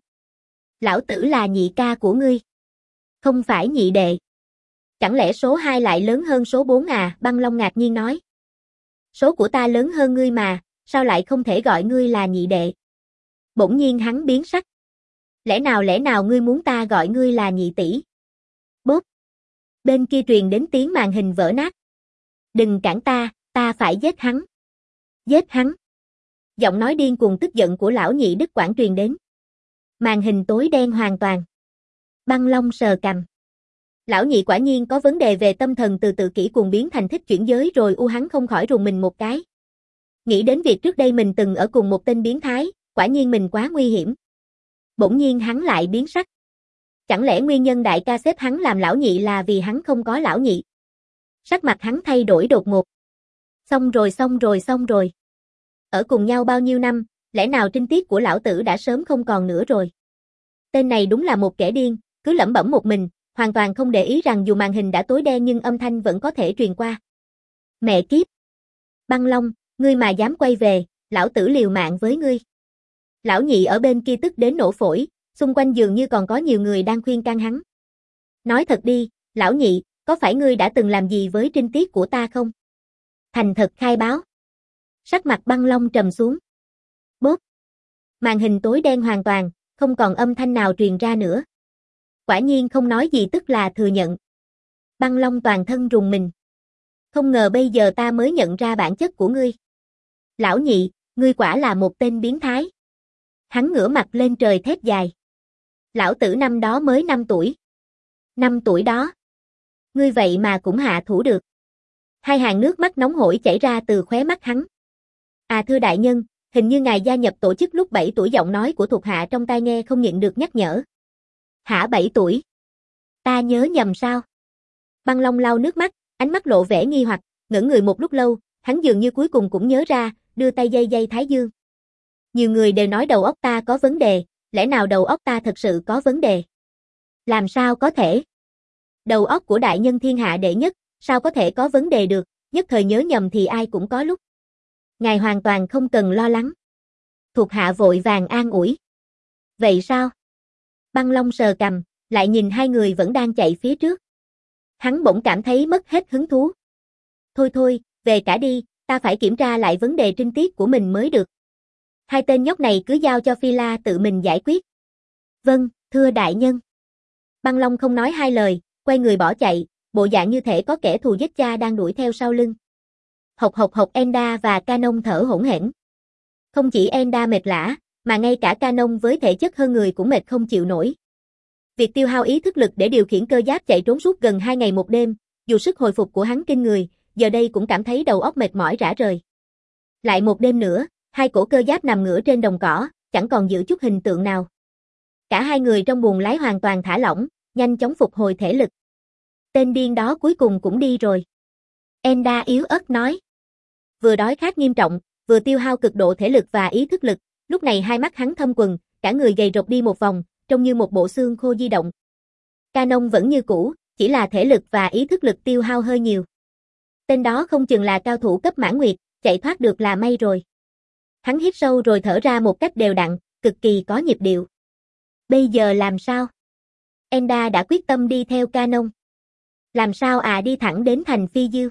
Lão tử là nhị ca của ngươi. Không phải nhị đệ. Chẳng lẽ số hai lại lớn hơn số bốn à? Băng Long ngạc nhiên nói. Số của ta lớn hơn ngươi mà, sao lại không thể gọi ngươi là nhị đệ? Bỗng nhiên hắn biến sắc. Lẽ nào lẽ nào ngươi muốn ta gọi ngươi là nhị tỷ? Bốp. Bên kia truyền đến tiếng màn hình vỡ nát. Đừng cản ta, ta phải giết hắn. Giết hắn. Giọng nói điên cuồng tức giận của lão nhị Đức Quảng truyền đến. Màn hình tối đen hoàn toàn. Băng Long sờ cằm. Lão nhị quả nhiên có vấn đề về tâm thần, từ tự kỷ cuồng biến thành thích chuyển giới rồi. U hắn không khỏi rùng mình một cái. Nghĩ đến việc trước đây mình từng ở cùng một tên biến thái, quả nhiên mình quá nguy hiểm. Bỗng nhiên hắn lại biến sắc. Chẳng lẽ nguyên nhân đại ca xếp hắn làm lão nhị là vì hắn không có lão nhị? Sắc mặt hắn thay đổi đột ngột. Xong rồi xong rồi xong rồi. Ở cùng nhau bao nhiêu năm, lẽ nào trinh tiết của lão tử đã sớm không còn nữa rồi? Tên này đúng là một kẻ điên, cứ lẩm bẩm một mình, hoàn toàn không để ý rằng dù màn hình đã tối đen nhưng âm thanh vẫn có thể truyền qua. Mẹ kiếp! Băng Long, ngươi mà dám quay về, lão tử liều mạng với ngươi. Lão nhị ở bên kia tức đến nổ phổi, xung quanh dường như còn có nhiều người đang khuyên can hắn. Nói thật đi, lão nhị, có phải ngươi đã từng làm gì với trinh tiết của ta không? Thành thật khai báo. Sắc mặt Băng Long trầm xuống. Bốp. Màn hình tối đen hoàn toàn, không còn âm thanh nào truyền ra nữa. Quả nhiên không nói gì tức là thừa nhận. Băng Long toàn thân rùng mình. Không ngờ bây giờ ta mới nhận ra bản chất của ngươi. Lão nhị, ngươi quả là một tên biến thái. Hắn ngửa mặt lên trời thét dài. Lão tử năm đó mới năm tuổi. Năm tuổi đó. Ngươi vậy mà cũng hạ thủ được. Hai hàng nước mắt nóng hổi chảy ra từ khóe mắt hắn. À thưa đại nhân, hình như ngài gia nhập tổ chức lúc bảy tuổi, giọng nói của thuộc hạ trong tai nghe không nhịn được nhắc nhở. Hả, bảy tuổi? Ta nhớ nhầm sao? Băng Long lau nước mắt, ánh mắt lộ vẻ nghi hoặc, ngẩn người một lúc lâu, hắn dường như cuối cùng cũng nhớ ra, đưa tay dây dây thái dương. Nhiều người đều nói đầu óc ta có vấn đề, lẽ nào đầu óc ta thật sự có vấn đề? Làm sao có thể? Đầu óc của đại nhân thiên hạ đệ nhất, sao có thể có vấn đề được, nhất thời nhớ nhầm thì ai cũng có lúc. Ngài hoàn toàn không cần lo lắng. Thuộc hạ vội vàng an ủi. Vậy sao? Băng Long sờ cằm, lại nhìn hai người vẫn đang chạy phía trước. Hắn bỗng cảm thấy mất hết hứng thú. Thôi thôi, về cả đi, ta phải kiểm tra lại vấn đề trinh tiết của mình mới được. Hai tên nhóc này cứ giao cho Phi La tự mình giải quyết. Vâng, thưa đại nhân. Băng Long không nói hai lời, quay người bỏ chạy, bộ dạng như thể có kẻ thù giết cha đang đuổi theo sau lưng. Hộc hộc hộc, Enda và Canon thở hổn hển. Không chỉ Enda mệt lả, mà ngay cả Canon với thể chất hơn người cũng mệt không chịu nổi. Việc tiêu hao ý thức lực để điều khiển cơ giáp chạy trốn suốt gần hai ngày một đêm, dù sức hồi phục của hắn kinh người, giờ đây cũng cảm thấy đầu óc mệt mỏi rã rời. Lại một đêm nữa, hai cổ cơ giáp nằm ngửa trên đồng cỏ, chẳng còn giữ chút hình tượng nào. Cả hai người trong buồng lái hoàn toàn thả lỏng, nhanh chóng phục hồi thể lực. Tên điên đó cuối cùng cũng đi rồi. Enda yếu ớt nói. Vừa đói khát nghiêm trọng, vừa tiêu hao cực độ thể lực và ý thức lực, lúc này hai mắt hắn thâm quầng, cả người gầy rộc đi một vòng, trông như một bộ xương khô di động. Canon vẫn như cũ, chỉ là thể lực và ý thức lực tiêu hao hơi nhiều. Tên đó không chừng là cao thủ cấp mãn nguyệt, chạy thoát được là may rồi. Hắn hít sâu rồi thở ra một cách đều đặn, cực kỳ có nhịp điệu. Bây giờ làm sao? Enda đã quyết tâm đi theo Canon. Làm sao à, đi thẳng đến thành Phi Diêu.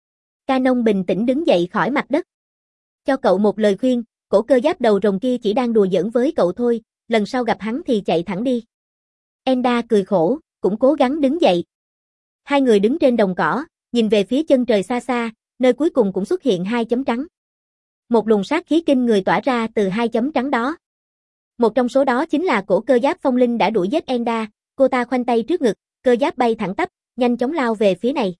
Canon bình tĩnh đứng dậy khỏi mặt đất. Cho cậu một lời khuyên, cổ cơ giáp đầu rồng kia chỉ đang đùa giỡn với cậu thôi, lần sau gặp hắn thì chạy thẳng đi. Enda cười khổ, cũng cố gắng đứng dậy. Hai người đứng trên đồng cỏ, nhìn về phía chân trời xa xa, nơi cuối cùng cũng xuất hiện hai chấm trắng. Một luồng sát khí kinh người tỏa ra từ hai chấm trắng đó. Một trong số đó chính là cổ cơ giáp phong linh đã đuổi giết Enda, cô ta khoanh tay trước ngực, cơ giáp bay thẳng tắp, nhanh chóng lao về phía này.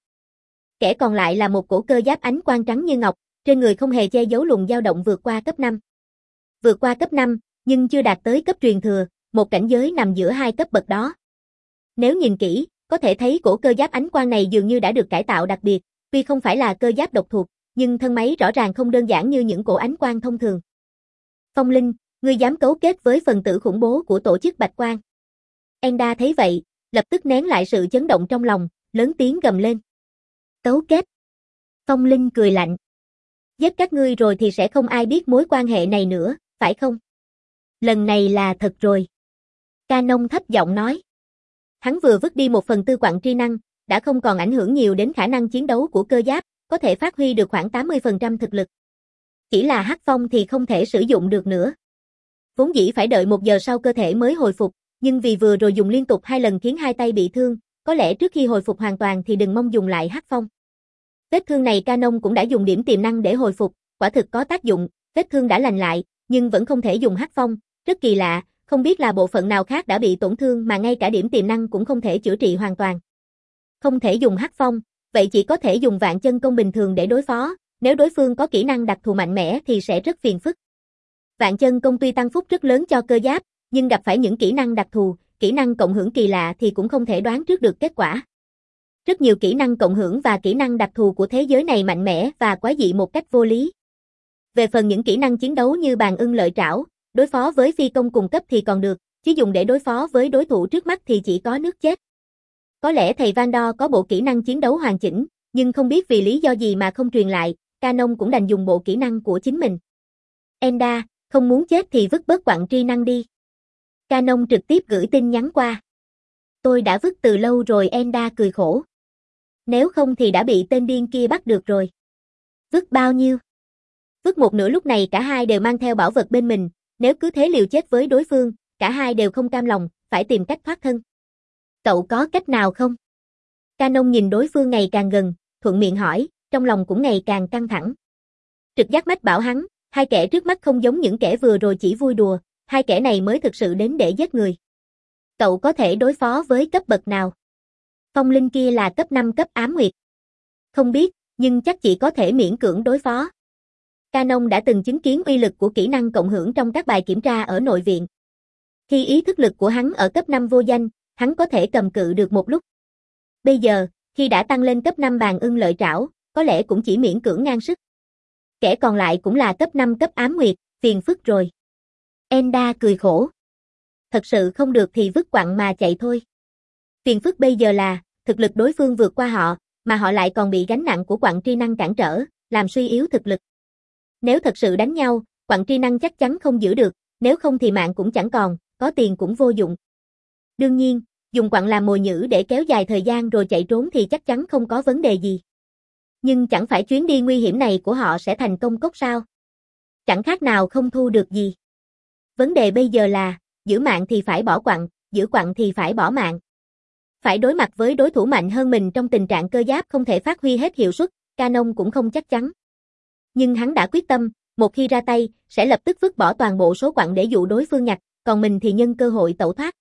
Kẻ còn lại là một cổ cơ giáp ánh quang trắng như ngọc, trên người không hề che giấu luồng dao động vượt qua cấp năm. Vượt qua cấp năm, nhưng chưa đạt tới cấp truyền thừa, một cảnh giới nằm giữa hai cấp bậc đó. Nếu nhìn kỹ, có thể thấy cổ cơ giáp ánh quang này dường như đã được cải tạo đặc biệt, tuy không phải là cơ giáp độc thuộc, nhưng thân máy rõ ràng không đơn giản như những cổ ánh quang thông thường. Phong Linh, ngươi dám cấu kết với phần tử khủng bố của tổ chức Bạch Quang. Enda thấy vậy, lập tức nén lại sự chấn động trong lòng, lớn tiếng gầm lên. Cấu kết. Phong Linh cười lạnh. Giết các ngươi rồi thì sẽ không ai biết mối quan hệ này nữa, phải không? Lần này là thật rồi. Canon thấp giọng nói. Hắn vừa vứt đi một phần tư quặng tri năng, đã không còn ảnh hưởng nhiều đến khả năng chiến đấu của cơ giáp, có thể phát huy được khoảng tám mươi phần trăm thực lực. Chỉ là hắc phong thì không thể sử dụng được nữa. Vốn dĩ phải đợi một giờ sau cơ thể mới hồi phục, nhưng vì vừa rồi dùng liên tục hai lần khiến hai tay bị thương, có lẽ trước khi hồi phục hoàn toàn thì đừng mong dùng lại hắc phong. Vết thương này Canon cũng đã dùng điểm tiềm năng để hồi phục, quả thực có tác dụng, vết thương đã lành lại, nhưng vẫn không thể dùng hắc phong, rất kỳ lạ, không biết là bộ phận nào khác đã bị tổn thương mà ngay cả điểm tiềm năng cũng không thể chữa trị hoàn toàn. Không thể dùng hắc phong, vậy chỉ có thể dùng vạn chân công bình thường để đối phó, nếu đối phương có kỹ năng đặc thù mạnh mẽ thì sẽ rất phiền phức. Vạn chân công tuy tăng phúc rất lớn cho cơ giáp, nhưng gặp phải những kỹ năng đặc thù, kỹ năng cộng hưởng kỳ lạ thì cũng không thể đoán trước được kết quả. Rất nhiều kỹ năng cộng hưởng và kỹ năng đặc thù của thế giới này mạnh mẽ và quái dị một cách vô lý. Về phần những kỹ năng chiến đấu như bàn ưng lợi trảo, đối phó với phi công cùng cấp thì còn được, chứ dùng để đối phó với đối thủ trước mắt thì chỉ có nước chết. Có lẽ thầy Vandor có bộ kỹ năng chiến đấu hoàn chỉnh, nhưng không biết vì lý do gì mà không truyền lại, Canon cũng đành dùng bộ kỹ năng của chính mình. Enda, không muốn chết thì vứt bớt quặng tri năng đi. Canon trực tiếp gửi tin nhắn qua. Tôi đã vứt từ lâu rồi, Enda cười khổ. Nếu không thì đã bị tên điên kia bắt được rồi. Vứt bao nhiêu? Vứt một nửa, lúc này cả hai đều mang theo bảo vật bên mình, nếu cứ thế liều chết với đối phương, cả hai đều không cam lòng, phải tìm cách thoát thân. Cậu có cách nào không? Canon nhìn đối phương ngày càng gần, thuận miệng hỏi, trong lòng cũng ngày càng căng thẳng. Trực giác mách bảo hắn, hai kẻ trước mắt không giống những kẻ vừa rồi chỉ vui đùa, hai kẻ này mới thực sự đến để giết người. Cậu có thể đối phó với cấp bậc nào? Phong linh kia là cấp năm cấp ám nguyệt. Không biết, nhưng chắc chỉ có thể miễn cưỡng đối phó. Canon đã từng chứng kiến uy lực của kỹ năng cộng hưởng trong các bài kiểm tra ở nội viện. Khi ý thức lực của hắn ở cấp năm vô danh, hắn có thể cầm cự được một lúc. Bây giờ, khi đã tăng lên cấp năm bàn ưng lợi trảo, có lẽ cũng chỉ miễn cưỡng ngang sức. Kẻ còn lại cũng là cấp năm cấp ám nguyệt, phiền phức rồi. Enda cười khổ. Thật sự không được thì vứt quặng mà chạy thôi. Phiền phức bây giờ là, thực lực đối phương vượt qua họ, mà họ lại còn bị gánh nặng của quặng tri năng cản trở, làm suy yếu thực lực. Nếu thật sự đánh nhau, quặng tri năng chắc chắn không giữ được, nếu không thì mạng cũng chẳng còn, có tiền cũng vô dụng. Đương nhiên, dùng quặng làm mồi nhử để kéo dài thời gian rồi chạy trốn thì chắc chắn không có vấn đề gì. Nhưng chẳng phải chuyến đi nguy hiểm này của họ sẽ thành công cốc sao? Chẳng khác nào không thu được gì. Vấn đề bây giờ là, giữ mạng thì phải bỏ quặng, giữ quặng thì phải bỏ mạng. Phải đối mặt với đối thủ mạnh hơn mình trong tình trạng cơ giáp không thể phát huy hết hiệu suất, Canon cũng không chắc chắn. Nhưng hắn đã quyết tâm, một khi ra tay, sẽ lập tức vứt bỏ toàn bộ số quặng để dụ đối phương nhặt, còn mình thì nhân cơ hội tẩu thoát.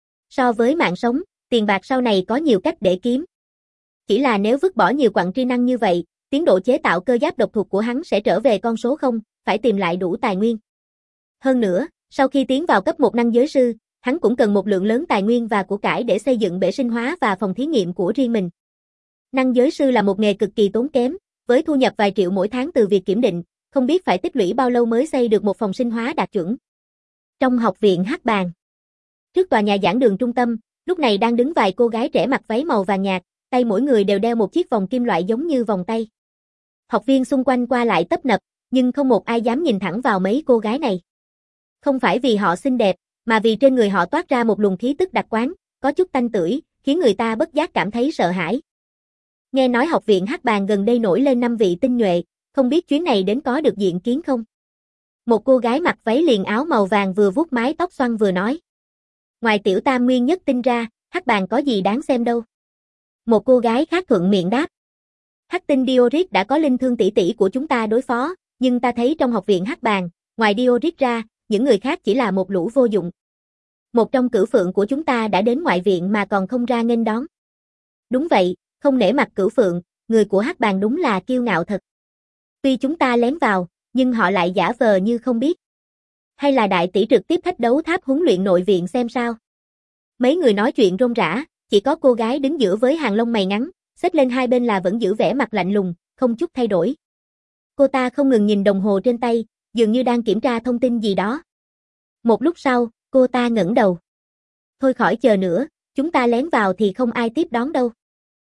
So với mạng sống, tiền bạc sau này có nhiều cách để kiếm. Chỉ là nếu vứt bỏ nhiều quặng tri năng như vậy, tiến độ chế tạo cơ giáp độc thuộc của hắn sẽ trở về con số không, phải tìm lại đủ tài nguyên. Hơn nữa, sau khi tiến vào cấp một năng giới sư, hắn cũng cần một lượng lớn tài nguyên và của cải để xây dựng bể sinh hóa và phòng thí nghiệm của riêng mình. Năng giới sư là một nghề cực kỳ tốn kém, với thu nhập vài triệu mỗi tháng từ việc kiểm định, không biết phải tích lũy bao lâu mới xây được một phòng sinh hóa đạt chuẩn. Trong học viện Hắc Bàn, trước tòa nhà giảng đường trung tâm, lúc này đang đứng vài cô gái trẻ mặc váy màu vàng nhạt, tay mỗi người đều đeo một chiếc vòng kim loại giống như vòng tay. Học viên xung quanh qua lại tấp nập, nhưng không một ai dám nhìn thẳng vào mấy cô gái này. Không phải vì họ xinh đẹp, mà vì trên người họ toát ra một luồng khí tức đặc quán, có chút tanh tưởi, khiến người ta bất giác cảm thấy sợ hãi. Nghe nói học viện Hắc Bàn gần đây nổi lên năm vị tinh nhuệ, không biết chuyến này đến có được diện kiến không? Một cô gái mặc váy liền áo màu vàng vừa vuốt mái tóc xoăn vừa nói. Ngoài tiểu tam nguyên nhất tinh ra, Hắc Bàn có gì đáng xem đâu. Một cô gái khác thuận miệng đáp. Hắc tinh Diorit đã có linh thương tỷ tỷ của chúng ta đối phó, nhưng ta thấy trong học viện Hắc Bàn, ngoài Diorit ra, những người khác chỉ là một lũ vô dụng. Một trong cửu phượng của chúng ta đã đến ngoại viện mà còn không ra nghênh đón. Đúng vậy, không nể mặt cửu phượng, người của Hắc Bàn đúng là kiêu ngạo thật. Tuy chúng ta lén vào, nhưng họ lại giả vờ như không biết. Hay là đại tỷ trực tiếp thách đấu tháp huấn luyện nội viện xem sao? Mấy người nói chuyện rôm rã, chỉ có cô gái đứng giữa với hàng lông mày ngắn, xếp lên hai bên là vẫn giữ vẻ mặt lạnh lùng, không chút thay đổi. Cô ta không ngừng nhìn đồng hồ trên tay, dường như đang kiểm tra thông tin gì đó. Một lúc sau, cô ta ngẩng đầu. Thôi khỏi chờ nữa, chúng ta lén vào thì không ai tiếp đón đâu.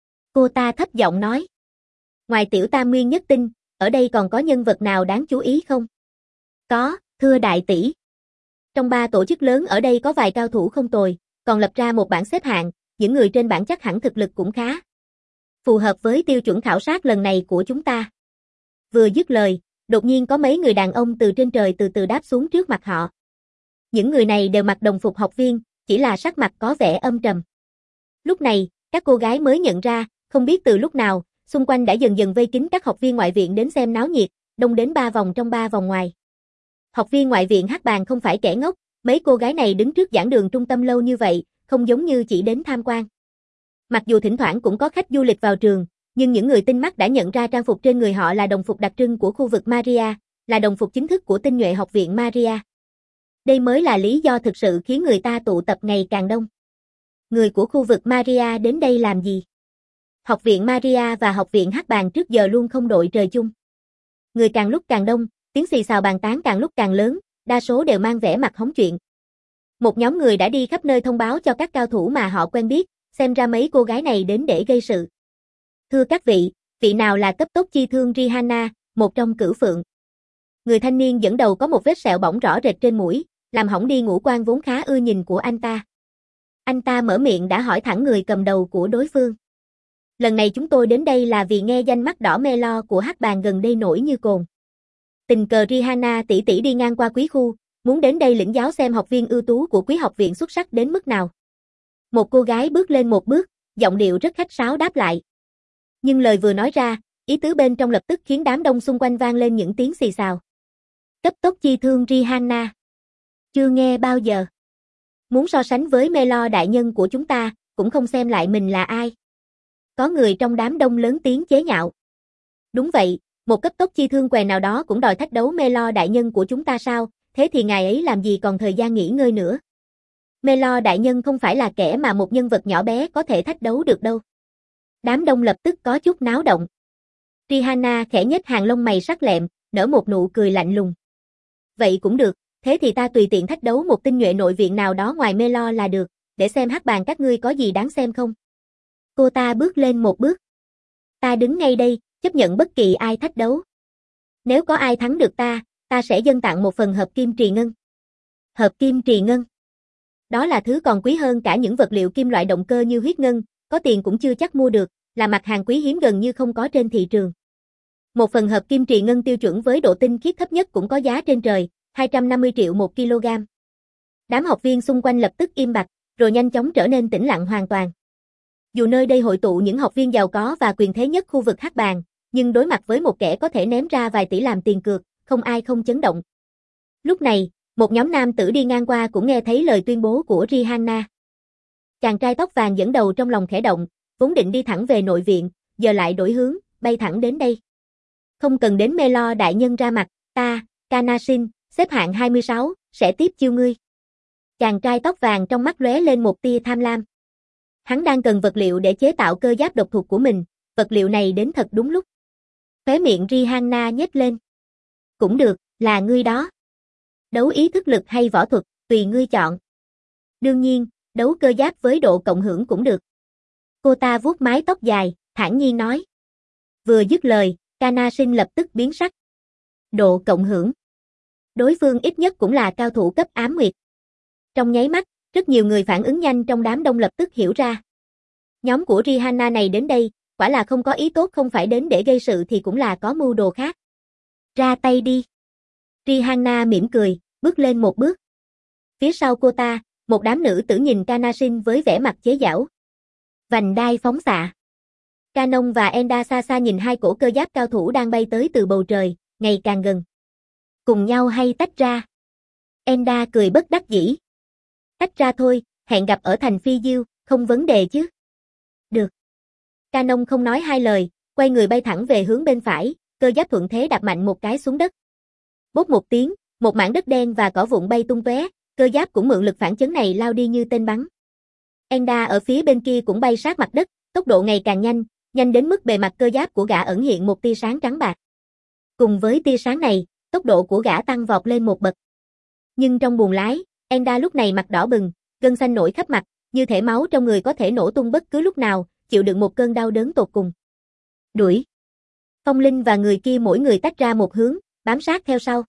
Cô ta thấp giọng nói. Ngoài tiểu tam nguyên nhất tinh, ở đây còn có nhân vật nào đáng chú ý không? Có, thưa đại tỷ. Trong ba tổ chức lớn ở đây có vài cao thủ không tồi, còn lập ra một bảng xếp hạng, những người trên bảng chắc hẳn thực lực cũng khá. Phù hợp với tiêu chuẩn khảo sát lần này của chúng ta. Vừa dứt lời, đột nhiên có mấy người đàn ông từ trên trời từ từ đáp xuống trước mặt họ. Những người này đều mặc đồng phục học viên, chỉ là sắc mặt có vẻ âm trầm. Lúc này, các cô gái mới nhận ra, không biết từ lúc nào, xung quanh đã dần dần vây kín các học viên ngoại viện đến xem náo nhiệt, đông đến ba vòng trong ba vòng ngoài. Học viên ngoại viện Hắc Bàn không phải kẻ ngốc, mấy cô gái này đứng trước giảng đường trung tâm lâu như vậy, không giống như chỉ đến tham quan. Mặc dù thỉnh thoảng cũng có khách du lịch vào trường, nhưng những người tinh mắt đã nhận ra trang phục trên người họ là đồng phục đặc trưng của khu vực Maria, là đồng phục chính thức của tinh nhuệ học viện Maria. Đây mới là lý do thực sự khiến người ta tụ tập ngày càng đông. Người của khu vực Maria đến đây làm gì? Học viện Maria và học viện Hắc Bàn trước giờ luôn không đội trời chung. Người càng lúc càng đông, tiếng xì xào bàn tán càng lúc càng lớn, đa số đều mang vẻ mặt hóng chuyện. Một nhóm người đã đi khắp nơi thông báo cho các cao thủ mà họ quen biết, xem ra mấy cô gái này đến để gây sự. Thưa các vị, vị nào là cấp tốc chi thương Rihanna, một trong cửu phượng? Người thanh niên dẫn đầu có một vết sẹo bỏng rõ rệt trên mũi, làm hỏng đi ngũ quan vốn khá ưa nhìn của anh ta. Anh ta mở miệng đã hỏi thẳng người cầm đầu của đối phương. Lần này chúng tôi đến đây là vì nghe danh mắt đỏ Melo của Hắc Bàn gần đây nổi như cồn. Tình cờ Rihanna tỷ tỷ đi ngang qua quý khu, muốn đến đây lĩnh giáo xem học viên ưu tú của quý học viện xuất sắc đến mức nào. Một cô gái bước lên một bước, giọng điệu rất khách sáo đáp lại. Nhưng lời vừa nói ra, ý tứ bên trong lập tức khiến đám đông xung quanh vang lên những tiếng xì xào. Cấp tốc chi thương Rihanna. Chưa nghe bao giờ. Muốn so sánh với Melo đại nhân của chúng ta, cũng không xem lại mình là ai. Có người trong đám đông lớn tiếng chế nhạo. Đúng vậy, một cấp tốc chi thương què nào đó cũng đòi thách đấu Melo đại nhân của chúng ta sao, thế thì ngài ấy làm gì còn thời gian nghỉ ngơi nữa. Melo đại nhân không phải là kẻ mà một nhân vật nhỏ bé có thể thách đấu được đâu. Đám đông lập tức có chút náo động. Rihanna khẽ nhếch hàng lông mày sắc lẹm, nở một nụ cười lạnh lùng. Vậy cũng được, thế thì ta tùy tiện thách đấu một tinh nhuệ nội viện nào đó ngoài Melo là được, để xem hắc bàn các ngươi có gì đáng xem không. Cô ta bước lên một bước. Ta đứng ngay đây, chấp nhận bất kỳ ai thách đấu. Nếu có ai thắng được ta, ta sẽ dâng tặng một phần hợp kim trì ngân. Hợp kim trì ngân. Đó là thứ còn quý hơn cả những vật liệu kim loại động cơ như huyết ngân, có tiền cũng chưa chắc mua được, là mặt hàng quý hiếm gần như không có trên thị trường. Một phần hợp kim trì ngân tiêu chuẩn với độ tinh khiết thấp nhất cũng có giá trên trời, hai trăm năm mươi triệu một kg. Đám học viên xung quanh lập tức im bặt, rồi nhanh chóng trở nên tĩnh lặng hoàn toàn. Dù nơi đây hội tụ những học viên giàu có và quyền thế nhất khu vực hắc bàn, nhưng đối mặt với một kẻ có thể ném ra vài tỷ làm tiền cược, không ai không chấn động. Lúc này, một nhóm nam tử đi ngang qua cũng nghe thấy lời tuyên bố của Rihanna. Chàng trai tóc vàng dẫn đầu trong lòng khẽ động, vốn định đi thẳng về nội viện, giờ lại đổi hướng, bay thẳng đến đây. Không cần đến Melo đại nhân ra mặt, ta, Kanashin, xếp hạng hai mươi sáu, sẽ tiếp chiêu ngươi. Chàng trai tóc vàng trong mắt lóe lên một tia tham lam. Hắn đang cần vật liệu để chế tạo cơ giáp độc thuộc của mình, vật liệu này đến thật đúng lúc. Khóe miệng Rihanna nhếch lên. Cũng được, là ngươi đó. Đấu ý thức lực hay võ thuật, tùy ngươi chọn. Đương nhiên, đấu cơ giáp với độ cộng hưởng cũng được. Cô ta vuốt mái tóc dài, thản nhiên nói. Vừa dứt lời, Kanashin lập tức biến sắc. Độ cộng hưởng. Đối phương ít nhất cũng là cao thủ cấp ám nguyệt. Trong nháy mắt, rất nhiều người phản ứng nhanh trong đám đông lập tức hiểu ra. Nhóm của Rihanna này đến đây, quả là không có ý tốt, không phải đến để gây sự thì cũng là có mưu đồ khác. Ra tay đi. Rihanna mỉm cười, bước lên một bước. Phía sau cô ta, một đám nữ tử nhìn Kanashin với vẻ mặt chế giễu. Vành đai phóng xạ. Kanon và Enda xa xa nhìn hai cổ cơ giáp cao thủ đang bay tới từ bầu trời, ngày càng gần. Cùng nhau hay tách ra? Enda cười bất đắc dĩ. Tách ra thôi, hẹn gặp ở thành Phi Diêu, không vấn đề chứ. Được. Kanon không nói hai lời, quay người bay thẳng về hướng bên phải, cơ giáp thuận thế đạp mạnh một cái xuống đất. Bốp một tiếng, một mảng đất đen và cỏ vụn bay tung tóe, cơ giáp cũng mượn lực phản chấn này lao đi như tên bắn. Enda ở phía bên kia cũng bay sát mặt đất, tốc độ ngày càng nhanh, nhanh đến mức bề mặt cơ giáp của gã ẩn hiện một tia sáng trắng bạc. Cùng với tia sáng này, tốc độ của gã tăng vọt lên một bậc. Nhưng trong buồng lái, Enda lúc này mặt đỏ bừng, gân xanh nổi khắp mặt, như thể máu trong người có thể nổ tung bất cứ lúc nào, chịu đựng một cơn đau đớn tột cùng. Đuổi. Phong Linh và người kia mỗi người tách ra một hướng, bám sát theo sau.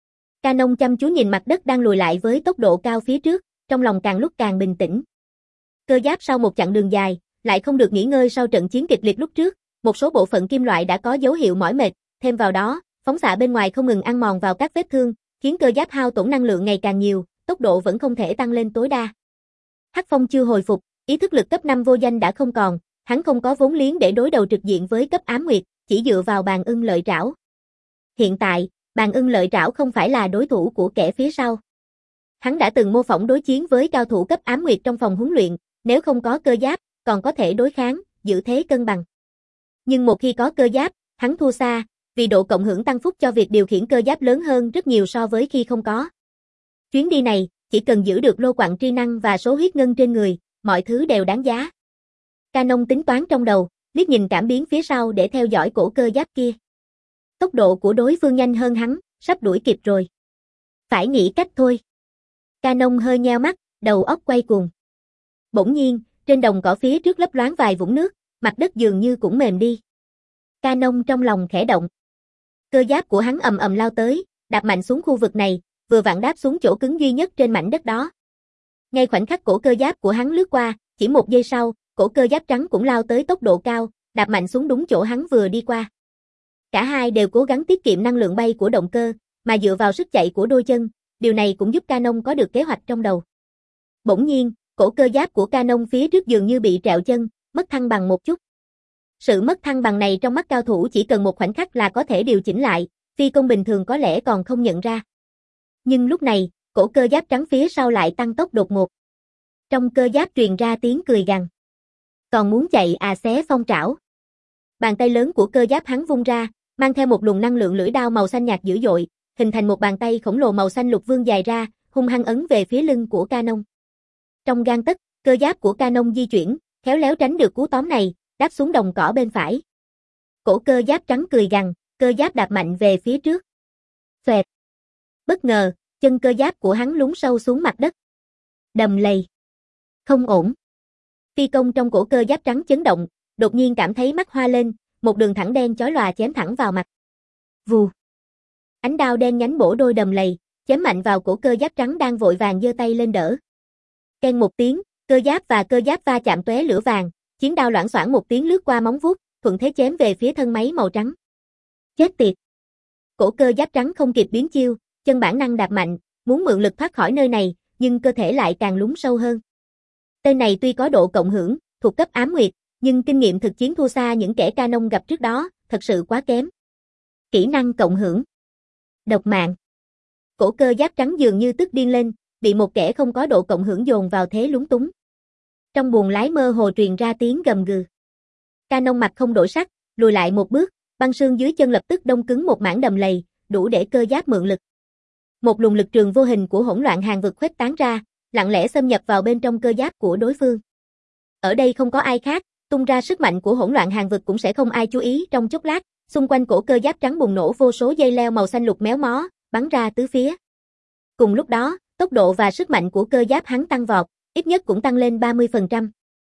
Kanon chăm chú nhìn mặt đất đang lùi lại với tốc độ cao phía trước, trong lòng càng lúc càng bình tĩnh. Cơ giáp sau một chặng đường dài, lại không được nghỉ ngơi sau trận chiến kịch liệt lúc trước, một số bộ phận kim loại đã có dấu hiệu mỏi mệt, thêm vào đó, phóng xạ bên ngoài không ngừng ăn mòn vào các vết thương, khiến cơ giáp hao tổn năng lượng ngày càng nhiều, tốc độ vẫn không thể tăng lên tối đa. Hắc Phong chưa hồi phục, ý thức lực cấp năm vô danh đã không còn, hắn không có vốn liếng để đối đầu trực diện với cấp ám nguyệt, chỉ dựa vào bàn ưng lợi trảo. Hiện tại, bàn ưng lợi trảo không phải là đối thủ của kẻ phía sau. Hắn đã từng mô phỏng đối chiến với cao thủ cấp ám nguyệt trong phòng huấn luyện, nếu không có cơ giáp, còn có thể đối kháng, giữ thế cân bằng. Nhưng một khi có cơ giáp, hắn thua xa, vì độ cộng hưởng tăng phúc cho việc điều khiển cơ giáp lớn hơn rất nhiều so với khi không có. Chuyến đi này, chỉ cần giữ được lô quặng tri năng và số huyết ngân trên người, mọi thứ đều đáng giá. Kanon tính toán trong đầu, liếc nhìn cảm biến phía sau để theo dõi cổ cơ giáp kia. Tốc độ của đối phương nhanh hơn hắn, sắp đuổi kịp rồi. Phải nghĩ cách thôi. Kanon hơi nheo mắt, đầu óc quay cuồng. Bỗng nhiên, trên đồng cỏ phía trước lấp loáng vài vũng nước, mặt đất dường như cũng mềm đi. Kanon trong lòng khẽ động. Cơ giáp của hắn ầm ầm lao tới, đạp mạnh xuống khu vực này, vừa vặn đáp xuống chỗ cứng duy nhất trên mảnh đất đó. Ngay khoảnh khắc cổ cơ giáp của hắn lướt qua, chỉ một giây sau, cổ cơ giáp trắng cũng lao tới tốc độ cao, đạp mạnh xuống đúng chỗ hắn vừa đi qua. Cả hai đều cố gắng tiết kiệm năng lượng bay của động cơ, mà dựa vào sức chạy của đôi chân, điều này cũng giúp Kanon có được kế hoạch trong đầu. Bỗng nhiên, cổ cơ giáp của Kanon phía trước dường như bị trẹo chân, mất thăng bằng một chút. Sự mất thăng bằng này trong mắt cao thủ chỉ cần một khoảnh khắc là có thể điều chỉnh lại, phi công bình thường có lẽ còn không nhận ra. Nhưng lúc này, cổ cơ giáp trắng phía sau lại tăng tốc đột ngột. Trong cơ giáp truyền ra tiếng cười gằn. Còn muốn chạy à, xé phong trảo. Bàn tay lớn của cơ giáp hắn vung ra, mang theo một luồng năng lượng lưỡi đao màu xanh nhạt dữ dội, hình thành một bàn tay khổng lồ màu xanh lục vươn dài ra, hung hăng ấn về phía lưng của Canon. Trong gang tấc, cơ giáp của Canon di chuyển, khéo léo tránh được cú tóm này, đáp xuống đồng cỏ bên phải. Cổ cơ giáp trắng cười gằn, cơ giáp đạp mạnh về phía trước. Xoẹt. Bất ngờ, chân cơ giáp của hắn lún sâu xuống mặt đất. Đầm lầy. Không ổn. Phi công trong cổ cơ giáp trắng chấn động, đột nhiên cảm thấy mắt hoa lên, một đường thẳng đen chói lòa chém thẳng vào mặt. Vù. Ánh đao đen nhánh bổ đôi đầm lầy, chém mạnh vào cổ cơ giáp trắng đang vội vàng giơ tay lên đỡ. Keng một tiếng, cơ giáp và cơ giáp va chạm tóe lửa vàng, chiến đao loảng xoảng một tiếng lướt qua móng vuốt, thuận thế chém về phía thân máy màu trắng. Chết tiệt. Cổ cơ giáp trắng không kịp biến chiêu, chân bản năng đạp mạnh, muốn mượn lực thoát khỏi nơi này, nhưng cơ thể lại càng lún sâu hơn. Tên này tuy có độ cộng hưởng, thuộc cấp ám nguyệt, nhưng kinh nghiệm thực chiến thua xa những kẻ Canon gặp trước đó, thật sự quá kém. Kỹ năng cộng hưởng. Độc mạng. Cổ cơ giáp trắng dường như tức điên lên, bị một kẻ không có độ cộng hưởng dồn vào thế lúng túng. Trong buồng lái mơ hồ truyền ra tiếng gầm gừ. Canon mặt không đổi sắc, lùi lại một bước, băng xương dưới chân lập tức đông cứng một mảng đầm lầy, đủ để cơ giáp mượn lực. Một luồng lực trường vô hình của hỗn loạn hàng vực khuếch tán ra, lặng lẽ xâm nhập vào bên trong cơ giáp của đối phương. Ở đây không có ai khác, tung ra sức mạnh của hỗn loạn hàng vực cũng sẽ không ai chú ý trong chốc lát, xung quanh cổ cơ giáp trắng bùng nổ vô số dây leo màu xanh lục méo mó, bắn ra tứ phía. Cùng lúc đó, tốc độ và sức mạnh của cơ giáp hắn tăng vọt, ít nhất cũng tăng lên ba mươi phần trăm.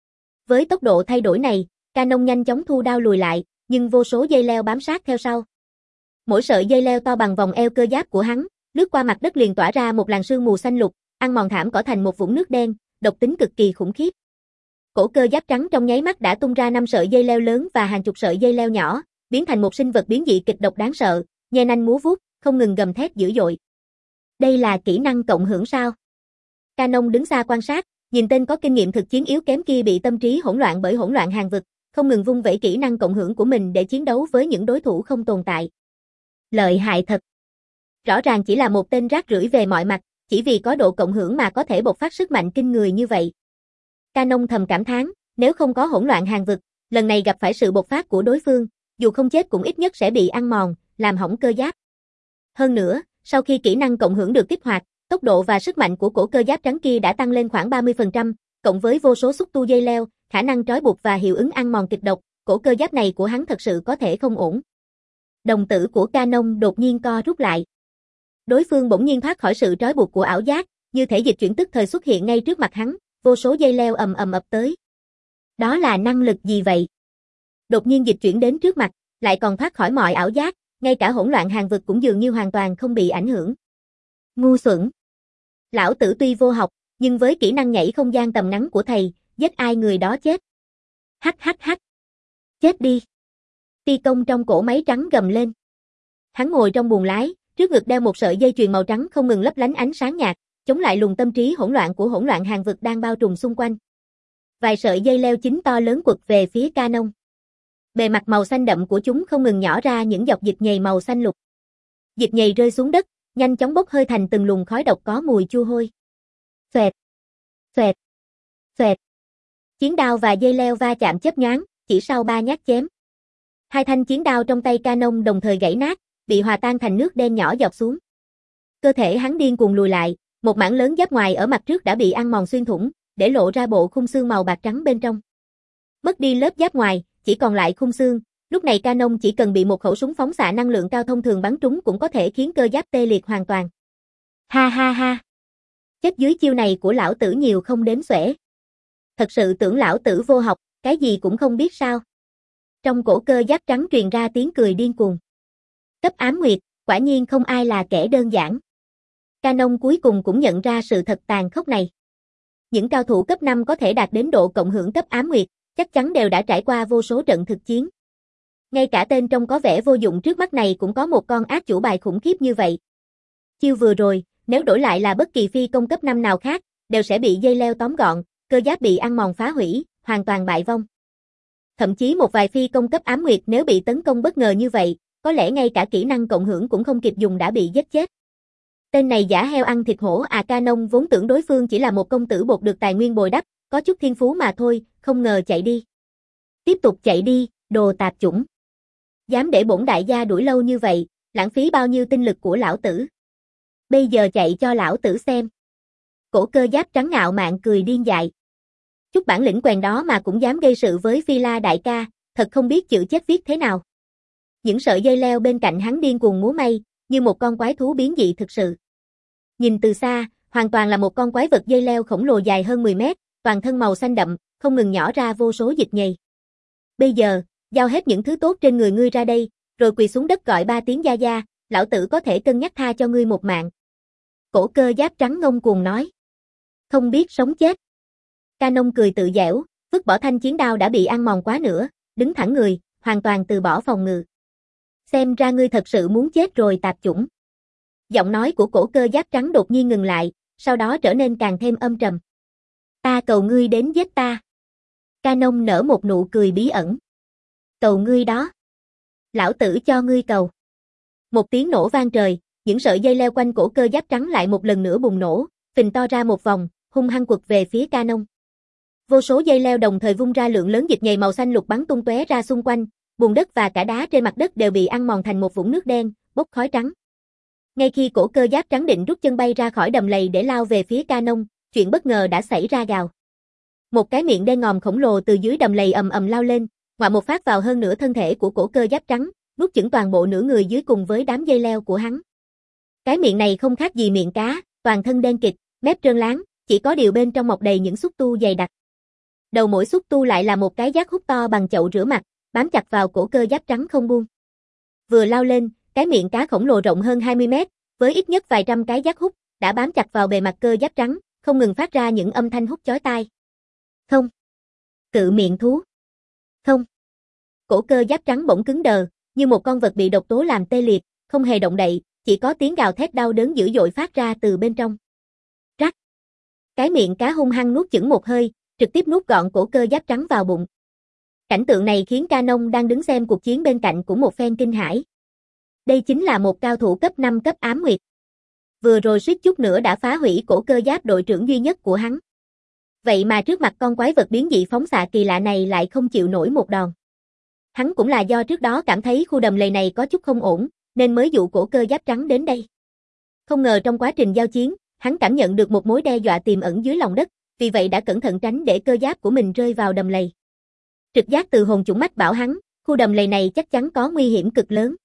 Với tốc độ thay đổi này, Canon nhanh chóng thu đao lùi lại, nhưng vô số dây leo bám sát theo sau. Mỗi sợi dây leo to bằng vòng eo cơ giáp của hắn, lướt qua mặt đất liền tỏa ra một làn sương mù xanh lục, ăn mòn thảm cỏ thành một vũng nước đen, độc tính cực kỳ khủng khiếp. Cổ cơ giáp trắng trong nháy mắt đã tung ra năm sợi dây leo lớn và hàng chục sợi dây leo nhỏ, biến thành một sinh vật biến dị kịch độc đáng sợ, nhe nanh múa vuốt, không ngừng gầm thét dữ dội. Đây là kỹ năng cộng hưởng sao? Canon đứng xa quan sát, nhìn tên có kinh nghiệm thực chiến yếu kém kia bị tâm trí hỗn loạn bởi hỗn loạn hàng vực, không ngừng vung vẩy kỹ năng cộng hưởng của mình để chiến đấu với những đối thủ không tồn tại. Lợi hại thật. Rõ ràng chỉ là một tên rác rưởi về mọi mặt, chỉ vì có độ cộng hưởng mà có thể bộc phát sức mạnh kinh người như vậy. Canon thầm cảm thán, nếu không có hỗn loạn hàng vực, lần này gặp phải sự bộc phát của đối phương, dù không chết cũng ít nhất sẽ bị ăn mòn, làm hỏng cơ giáp. Hơn nữa, sau khi kỹ năng cộng hưởng được kích hoạt, tốc độ và sức mạnh của cổ cơ giáp trắng kia đã tăng lên khoảng ba mươi phần trăm, cộng với vô số xúc tu dây leo, khả năng trói buộc và hiệu ứng ăn mòn kịch độc, cổ cơ giáp này của hắn thật sự có thể không ổn. Đồng tử của Canon đột nhiên co rút lại. Đối phương bỗng nhiên thoát khỏi sự trói buộc của ảo giác, như thể dịch chuyển tức thời xuất hiện ngay trước mặt hắn, vô số dây leo ầm ầm ập tới. Đó là năng lực gì vậy? Đột nhiên dịch chuyển đến trước mặt, lại còn thoát khỏi mọi ảo giác, ngay cả hỗn loạn hàng vực cũng dường như hoàn toàn không bị ảnh hưởng. Ngu xuẩn. Lão tử tuy vô học, nhưng với kỹ năng nhảy không gian tầm ngắn của thầy, giết ai người đó chết. Hắc hắc hắc. Chết đi. Phi công trong cổ máy trắng gầm lên. Hắn ngồi trong buồng lái, trước ngực đeo một sợi dây chuyền màu trắng không ngừng lấp lánh ánh sáng nhạt, chống lại luồng tâm trí hỗn loạn của hỗn loạn hàng vực đang bao trùm xung quanh. Vài sợi dây leo chính to lớn quật về phía Canon. Bề mặt màu xanh đậm của chúng không ngừng nhỏ ra những giọt dịch nhầy màu xanh lục. Dịch nhầy rơi xuống đất, nhanh chóng bốc hơi thành từng luồng khói độc có mùi chua hôi. Xoẹt, xoẹt, xoẹt. Chiến đao và dây leo va chạm chớp nhoáng, chỉ sau ba nhát chém. Hai thanh chiến đao trong tay Canon đồng thời gãy nát, bị hòa tan thành nước đen nhỏ giọt xuống. Cơ thể hắn điên cuồng lùi lại, một mảng lớn giáp ngoài ở mặt trước đã bị ăn mòn xuyên thủng, để lộ ra bộ khung xương màu bạc trắng bên trong. Mất đi lớp giáp ngoài, chỉ còn lại khung xương, lúc này Canon chỉ cần bị một khẩu súng phóng xạ năng lượng cao thông thường bắn trúng cũng có thể khiến cơ giáp tê liệt hoàn toàn. Ha ha ha. Chết dưới chiêu này của lão tử nhiều không đếm xuể. Thật sự tưởng lão tử vô học, cái gì cũng không biết sao. Trong cổ cơ giáp trắng truyền ra tiếng cười điên cuồng. Cấp ám nguyệt, quả nhiên không ai là kẻ đơn giản. Canon cuối cùng cũng nhận ra sự thật tàn khốc này. Những cao thủ cấp năm có thể đạt đến độ cộng hưởng cấp ám nguyệt, chắc chắn đều đã trải qua vô số trận thực chiến. Ngay cả tên trông có vẻ vô dụng trước mắt này cũng có một con ác chủ bài khủng khiếp như vậy. Chiêu vừa rồi, nếu đổi lại là bất kỳ phi công cấp năm nào khác, đều sẽ bị dây leo tóm gọn, cơ giáp bị ăn mòn phá hủy, hoàn toàn bại vong. Thậm chí một vài phi công cấp ám nguyệt nếu bị tấn công bất ngờ như vậy, có lẽ ngay cả kỹ năng cộng hưởng cũng không kịp dùng đã bị giết chết. Tên này giả heo ăn thịt hổ à. Canon vốn tưởng đối phương chỉ là một công tử bột được tài nguyên bồi đắp, có chút thiên phú mà thôi, không ngờ chạy đi. Tiếp tục chạy đi, đồ tạp chủng. Dám để bổn đại gia đuổi lâu như vậy, lãng phí bao nhiêu tinh lực của lão tử. Bây giờ chạy cho lão tử xem. Cổ Cơ Giáp trắng ngạo mạn cười điên dại. Chút bản lĩnh quèn đó mà cũng dám gây sự với Phi La đại ca, thật không biết chữ chết viết thế nào. Những sợi dây leo bên cạnh hắn điên cuồng múa may, như một con quái thú biến dị thực sự. Nhìn từ xa, hoàn toàn là một con quái vật dây leo khổng lồ dài hơn mười mét, toàn thân màu xanh đậm, không ngừng nhỏ ra vô số dịch nhầy. Bây giờ, giao hết những thứ tốt trên người ngươi ra đây, rồi quỳ xuống đất gọi ba tiếng gia gia, lão tử có thể cân nhắc tha cho ngươi một mạng. Cổ Cơ Giáp trắng ngông cuồng nói. Không biết sống chết. Canon cười tự dẻo, vứt bỏ thanh chiến đao đã bị ăn mòn quá nữa, đứng thẳng người, hoàn toàn từ bỏ phòng ngự. Xem ra ngươi thật sự muốn chết rồi tạp chủng. Giọng nói của Cổ Cơ Giáp trắng đột nhiên ngừng lại, sau đó trở nên càng thêm âm trầm. Ta cầu ngươi đến giết ta. Canon nở một nụ cười bí ẩn. Cầu ngươi đó. Lão tử cho ngươi cầu. Một tiếng nổ vang trời, những sợi dây leo quanh Cổ Cơ Giáp trắng lại một lần nữa bùng nổ, phình to ra một vòng, hung hăng quật về phía Canon. Vô số dây leo đồng thời vung ra lượng lớn dịch nhầy màu xanh lục bắn tung tóe ra xung quanh, bùn đất và cả đá trên mặt đất đều bị ăn mòn thành một vũng nước đen, bốc khói trắng. Ngay khi Cổ Cơ Giáp trắng định rút chân bay ra khỏi đầm lầy để lao về phía Canon, chuyện bất ngờ đã xảy ra gào. Một cái miệng đen ngòm khổng lồ từ dưới đầm lầy ầm ầm lao lên, ngoạ một phát vào hơn nửa thân thể của Cổ Cơ Giáp trắng, nuốt chửng toàn bộ nửa người dưới cùng với đám dây leo của hắn. Cái miệng này không khác gì miệng cá, toàn thân đen kịt, mép trơn láng, chỉ có điều bên trong mọc đầy những xúc tu dày đặc. Đầu mỗi xúc tu lại là một cái giác hút to bằng chậu rửa mặt, bám chặt vào Cổ Cơ Giáp trắng không buông. Vừa lao lên, cái miệng cá khổng lồ rộng hơn hai mươi mét, với ít nhất vài trăm cái giác hút, đã bám chặt vào bề mặt Cơ Giáp trắng, không ngừng phát ra những âm thanh hút chói tai. Không. Cự miệng thú. Không. Cổ Cơ Giáp trắng bỗng cứng đờ, như một con vật bị độc tố làm tê liệt, không hề động đậy, chỉ có tiếng gào thét đau đớn dữ dội phát ra từ bên trong. Rắc. Cái miệng cá hung hăng nuốt chửng một hơi, trực tiếp nuốt gọn Cổ Cơ Giáp trắng vào bụng. Cảnh tượng này khiến Canon đang đứng xem cuộc chiến bên cạnh cũng một phen kinh hãi. Đây chính là một cao thủ cấp năm cấp ám nguyệt. Vừa rồi suýt chút nữa đã phá hủy Cổ Cơ Giáp đội trưởng duy nhất của hắn. Vậy mà trước mặt con quái vật biến dị phóng xạ kỳ lạ này lại không chịu nổi một đòn. Hắn cũng là do trước đó cảm thấy khu đầm lầy này có chút không ổn, nên mới dụ Cổ Cơ Giáp trắng đến đây. Không ngờ trong quá trình giao chiến, hắn cảm nhận được một mối đe dọa tiềm ẩn dưới lòng đất, vì vậy đã cẩn thận tránh để cơ giáp của mình rơi vào đầm lầy. Trực giác từ hồn chủng mách bảo hắn, khu đầm lầy này chắc chắn có nguy hiểm cực lớn.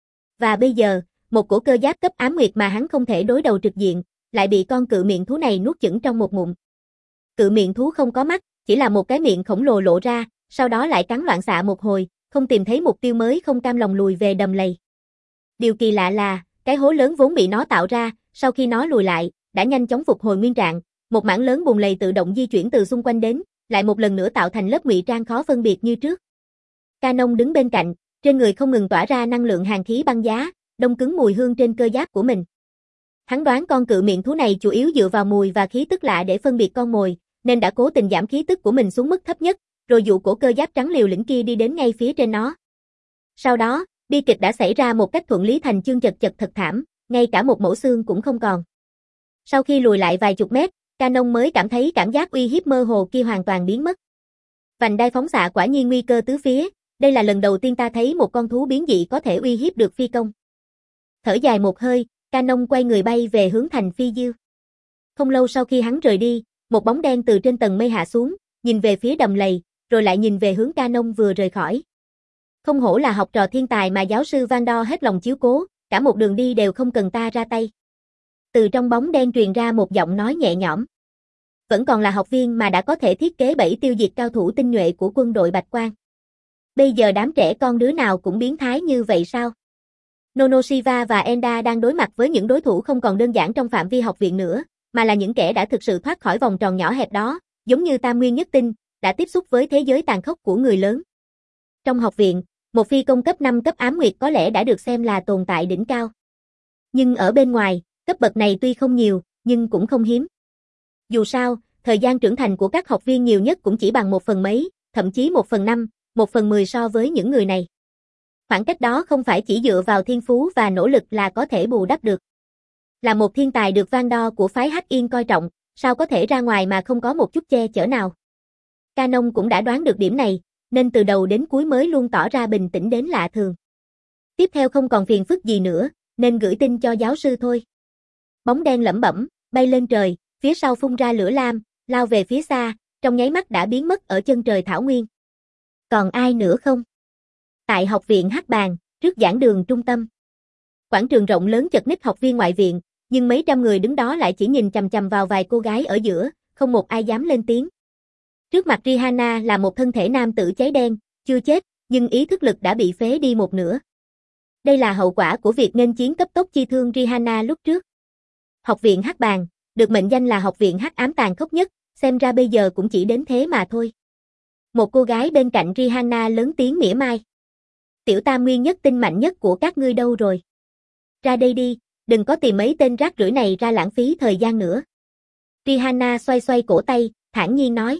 Và bây giờ, một cổ cơ giáp cấp ám nguyệt mà hắn không thể đối đầu trực diện, lại bị con cự miệng thú này nuốt chửng trong một ngụm. Cự miệng thú không có mắt, chỉ là một cái miệng khổng lồ lộ ra, sau đó lại cắn loạn xạ một hồi, không tìm thấy mục tiêu mới không cam lòng lùi về đầm lầy. Điều kỳ lạ là, cái hố lớn vốn bị nó tạo ra, sau khi nó lùi lại, đã nhanh chóng phục hồi nguyên trạng, một mảng lớn bùn lầy tự động di chuyển từ xung quanh đến, lại một lần nữa tạo thành lớp ngụy trang khó phân biệt như trước. Canon đứng bên cạnh, trên người không ngừng tỏa ra năng lượng hàn khí băng giá, đông cứng mùi hương trên cơ giáp của mình. Hắn đoán con cự miệng thú này chủ yếu dựa vào mùi và khí tức lạ để phân biệt con mồi, nên đã cố tình giảm khí tức của mình xuống mức thấp nhất, rồi dụ cổ cơ giáp trắng liều lĩnh kia đi đến ngay phía trên nó. Sau đó, bi kịch đã xảy ra một cách thuận lý thành chương, chật chật thật thảm, ngay cả một mẩu xương cũng không còn. Sau khi lùi lại vài chục mét, Canon mới cảm thấy cảm giác uy hiếp mơ hồ kia hoàn toàn biến mất. Vành đai phóng xạ quả nhiên nguy cơ tứ phía, đây là lần đầu tiên ta thấy một con thú biến dị có thể uy hiếp được phi công. Thở dài một hơi, Canon quay người bay về hướng thành Phi Diêu. Không lâu sau khi hắn rời đi, một bóng đen từ trên tầng mây hạ xuống, nhìn về phía đầm lầy, rồi lại nhìn về hướng Canon vừa rời khỏi. Không hổ là học trò thiên tài mà giáo sư Van Dor hết lòng chiếu cố, cả một đường đi đều không cần ta ra tay. Từ trong bóng đen truyền ra một giọng nói nhẹ nhõm. Vẫn còn là học viên mà đã có thể thiết kế bẫy tiêu diệt cao thủ tinh nhuệ của quân đội Bạch Quang. Bây giờ đám trẻ con đứa nào cũng biến thái như vậy sao? Nonoshiva và Enda đang đối mặt với những đối thủ không còn đơn giản trong phạm vi học viện nữa, mà là những kẻ đã thực sự thoát khỏi vòng tròn nhỏ hẹp đó, giống như Tam Nguyên Nhất Tinh, đã tiếp xúc với thế giới tàn khốc của người lớn. Trong học viện, một phi công cấp năm cấp ám nguyệt có lẽ đã được xem là tồn tại đỉnh cao. Nhưng ở bên ngoài, cấp bậc này tuy không nhiều, nhưng cũng không hiếm. Dù sao, thời gian trưởng thành của các học viên nhiều nhất cũng chỉ bằng một phần mấy, thậm chí một phần năm, một phần mười so với những người này. Khoảng cách đó không phải chỉ dựa vào thiên phú và nỗ lực là có thể bù đắp được. Là một thiên tài được Van Dor của phái Hắc Yên coi trọng, sao có thể ra ngoài mà không có một chút che chở nào. Canon cũng đã đoán được điểm này, nên từ đầu đến cuối mới luôn tỏ ra bình tĩnh đến lạ thường. Tiếp theo không còn phiền phức gì nữa, nên gửi tin cho giáo sư thôi. Bóng đen lẩm bẩm, bay lên trời, phía sau phun ra lửa lam, lao về phía xa, trong nháy mắt đã biến mất ở chân trời thảo nguyên. Còn ai nữa không? Tại học viện Hắc Bàng, trước giảng đường trung tâm. Quảng trường rộng lớn chật ních học viên ngoại viện, nhưng mấy trăm người đứng đó lại chỉ nhìn chằm chằm vào vài cô gái ở giữa, không một ai dám lên tiếng. Trước mặt Rihanna là một thân thể nam tử cháy đen, chưa chết, nhưng ý thức lực đã bị phế đi một nửa. Đây là hậu quả của việc nghênh chiến cấp tốc chi thương Rihanna lúc trước. Học viện Hắc Bàng, được mệnh danh là học viện hắc ám tàn khốc nhất, xem ra bây giờ cũng chỉ đến thế mà thôi. Một cô gái bên cạnh Rihanna lớn tiếng mỉa mai. Tiểu Tam Nguyên nhất tinh mạnh nhất của các ngươi đâu rồi? Ra đây đi, đừng có tìm mấy tên rác rưởi này ra lãng phí thời gian nữa. Rihanna xoay xoay cổ tay, thản nhiên nói.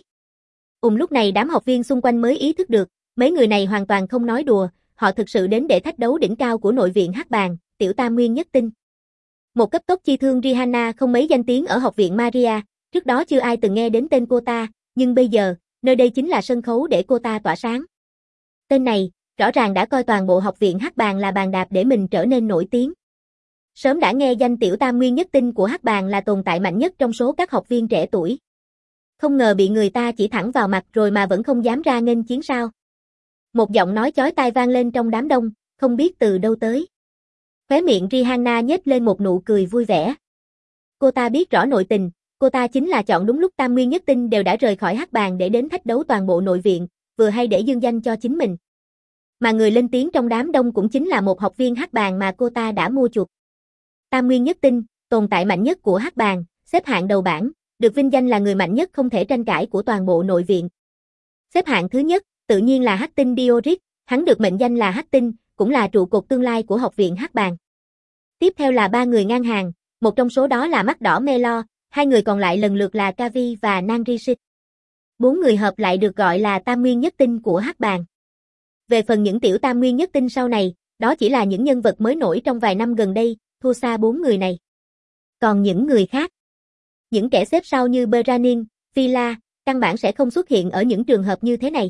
Ùm lúc này đám học viên xung quanh mới ý thức được, mấy người này hoàn toàn không nói đùa, họ thực sự đến để thách đấu đỉnh cao của nội viện Hắc Bàng, Tiểu Tam Nguyên nhất tinh. Một cấp tốc chi thương Rihanna không mấy danh tiếng ở học viện Maria, trước đó chưa ai từng nghe đến tên cô ta, nhưng bây giờ, nơi đây chính là sân khấu để cô ta tỏa sáng. Tên này, rõ ràng đã coi toàn bộ học viện Hắc Bàng là bàn đạp để mình trở nên nổi tiếng. Sớm đã nghe danh Tiểu Tam Nguyên nhất tinh của Hắc Bàng là tồn tại mạnh nhất trong số các học viên trẻ tuổi. Không ngờ bị người ta chỉ thẳng vào mặt rồi mà vẫn không dám ra nghênh chiến sao. Một giọng nói chói tai vang lên trong đám đông, không biết từ đâu tới. Khóe miệng Rihanna nhếch lên một nụ cười vui vẻ. Cô ta biết rõ nội tình, cô ta chính là chọn đúng lúc Tam Nguyên nhất tinh đều đã rời khỏi Hắc Bàng để đến thách đấu toàn bộ nội viện, vừa hay để dương danh cho chính mình. Mà người lên tiếng trong đám đông cũng chính là một học viên Hắc Bàng mà cô ta đã mua chuộc. Tam Nguyên nhất tinh, tồn tại mạnh nhất của Hắc Bàng, xếp hạng đầu bảng, được vinh danh là người mạnh nhất không thể tranh cãi của toàn bộ nội viện. Xếp hạng thứ nhất, tự nhiên là Hắc tinh Diorit, hắn được mệnh danh là Hắc tinh, cũng là trụ cột tương lai của học viện Hắc Bàng. Tiếp theo là ba người ngang hàng, một trong số đó là mắt đỏ Melo, hai người còn lại lần lượt là Kavi và Nangrisit. Bốn người hợp lại được gọi là Tam Nguyên nhất tinh của Hắc Bàng. Về phần những tiểu Tam Nguyên nhất tinh sau này, đó chỉ là những nhân vật mới nổi trong vài năm gần đây, thua xa bốn người này. Còn những người khác, những kẻ xếp sau như Beranin, Phila, căn bản sẽ không xuất hiện ở những trường hợp như thế này.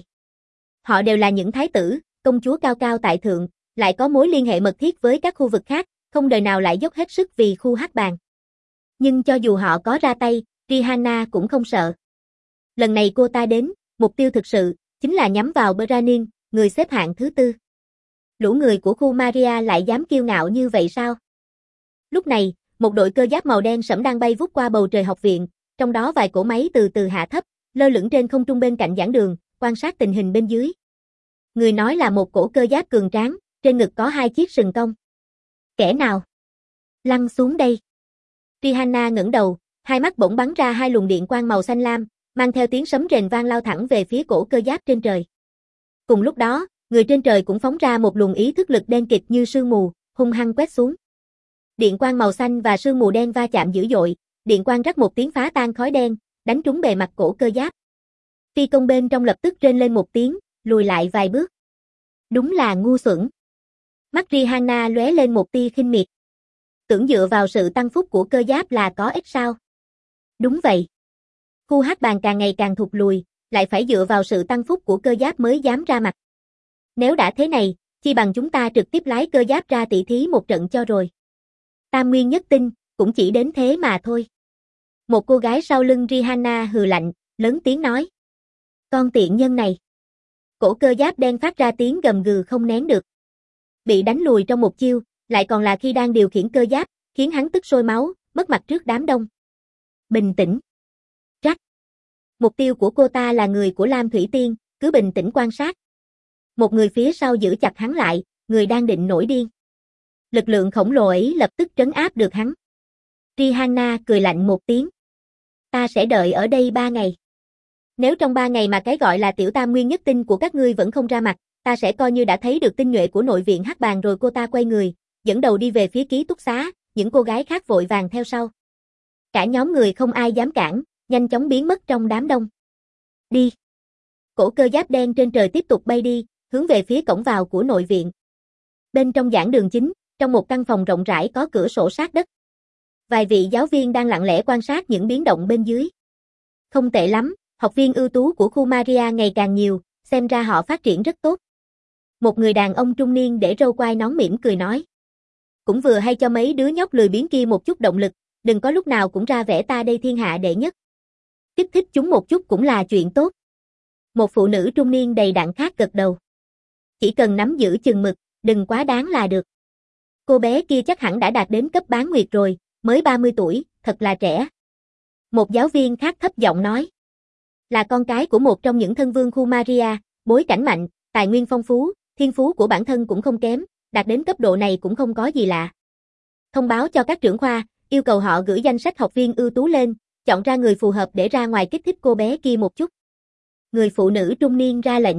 Họ đều là những thái tử, công chúa cao cao tại thượng, lại có mối liên hệ mật thiết với các khu vực khác, không đời nào lại dốc hết sức vì khu Hắc Bàng. Nhưng cho dù họ có ra tay, Rihanna cũng không sợ. Lần này cô ta đến, mục tiêu thực sự, chính là nhắm vào Beranin, người xếp hạng thứ tư. Lũ người của khu Maria lại dám kiêu ngạo như vậy sao? Lúc này, một đội cơ giáp màu đen sẫm đang bay vút qua bầu trời học viện, trong đó vài cỗ máy từ từ hạ thấp, lơ lửng trên không trung bên cạnh giảng đường, quan sát tình hình bên dưới. Người nói là một cỗ cơ giáp cường tráng, trên ngực có hai chiếc sừng cong. Kẻ nào? Lăn xuống đây. Rihanna ngẩng đầu, hai mắt bỗng bắn ra hai luồng điện quang màu xanh lam, mang theo tiếng sấm rền vang lao thẳng về phía cỗ cơ giáp trên trời. Cùng lúc đó, người trên trời cũng phóng ra một luồng ý thức lực đen kịt như sương mù, hung hăng quét xuống. Điện quang màu xanh và sương mù đen va chạm dữ dội, điện quang rắc một tiếng phá tan khói đen, đánh trúng bề mặt cổ cơ giáp. Phi công bên trong lập tức rên lên một tiếng, lùi lại vài bước. Đúng là ngu xuẩn. Mắt Rihanna lóe lên một tia khinh miệt. Tưởng dựa vào sự tăng phúc của cơ giáp là có ích sao? Đúng vậy. Khu Hắc Bàng càng ngày càng thụt lùi, lại phải dựa vào sự tăng phúc của cơ giáp mới dám ra mặt. Nếu đã thế này, chi bằng chúng ta trực tiếp lái cơ giáp ra tỷ thí một trận cho rồi. Tam Nguyên nhất tinh, cũng chỉ đến thế mà thôi. Một cô gái sau lưng Rihanna hừ lạnh, lớn tiếng nói. Con tiện nhân này. Cổ cơ giáp đen phát ra tiếng gầm gừ không nén được. Bị đánh lùi trong một chiêu, lại còn là khi đang điều khiển cơ giáp, khiến hắn tức sôi máu, mất mặt trước đám đông. Bình tĩnh. Trắc. Mục tiêu của cô ta là người của Lam Thủy Tiên, cứ bình tĩnh quan sát. Một người phía sau giữ chặt hắn lại, người đang định nổi điên. Lực lượng khổng lồ ấy lập tức trấn áp được hắn. Rihanna cười lạnh một tiếng. Ta sẽ đợi ở đây ba ngày. Nếu trong ba ngày mà cái gọi là tiểu Tam Nguyên nhất tinh của các ngươi vẫn không ra mặt, ta sẽ coi như đã thấy được tinh nhuệ của nội viện Hắc Bàng rồi. Cô ta quay người, dẫn đầu đi về phía ký túc xá, những cô gái khác vội vàng theo sau. Cả nhóm người không ai dám cản, nhanh chóng biến mất trong đám đông. Đi. Cổ cơ giáp đen trên trời tiếp tục bay đi, hướng về phía cổng vào của nội viện. Bên trong giảng đường chính, trong một căn phòng rộng rãi có cửa sổ sát đất. Vài vị giáo viên đang lặng lẽ quan sát những biến động bên dưới. Không tệ lắm, học viên ưu tú của khu Maria ngày càng nhiều, xem ra họ phát triển rất tốt. Một người đàn ông trung niên để râu quai nón mỉm cười nói. Cũng vừa hay cho mấy đứa nhóc lười biếng kia một chút động lực, đừng có lúc nào cũng ra vẻ ta đây thiên hạ đệ nhất. Kích thích chúng một chút cũng là chuyện tốt. Một phụ nữ trung niên đầy đặn khác gật đầu. Chỉ cần nắm giữ chừng mực, đừng quá đáng là được. Cô bé kia chắc hẳn đã đạt đến cấp bán nguyệt rồi, mới ba mươi tuổi, thật là trẻ. Một giáo viên khác thấp giọng nói. Là con cái của một trong những thân vương khu Maria, bối cảnh mạnh, tài nguyên phong phú, thiên phú của bản thân cũng không kém, đạt đến cấp độ này cũng không có gì lạ. Thông báo cho các trưởng khoa, yêu cầu họ gửi danh sách học viên ưu tú lên, chọn ra người phù hợp để ra ngoài kích thích cô bé kia một chút. Người phụ nữ trung niên ra lệnh.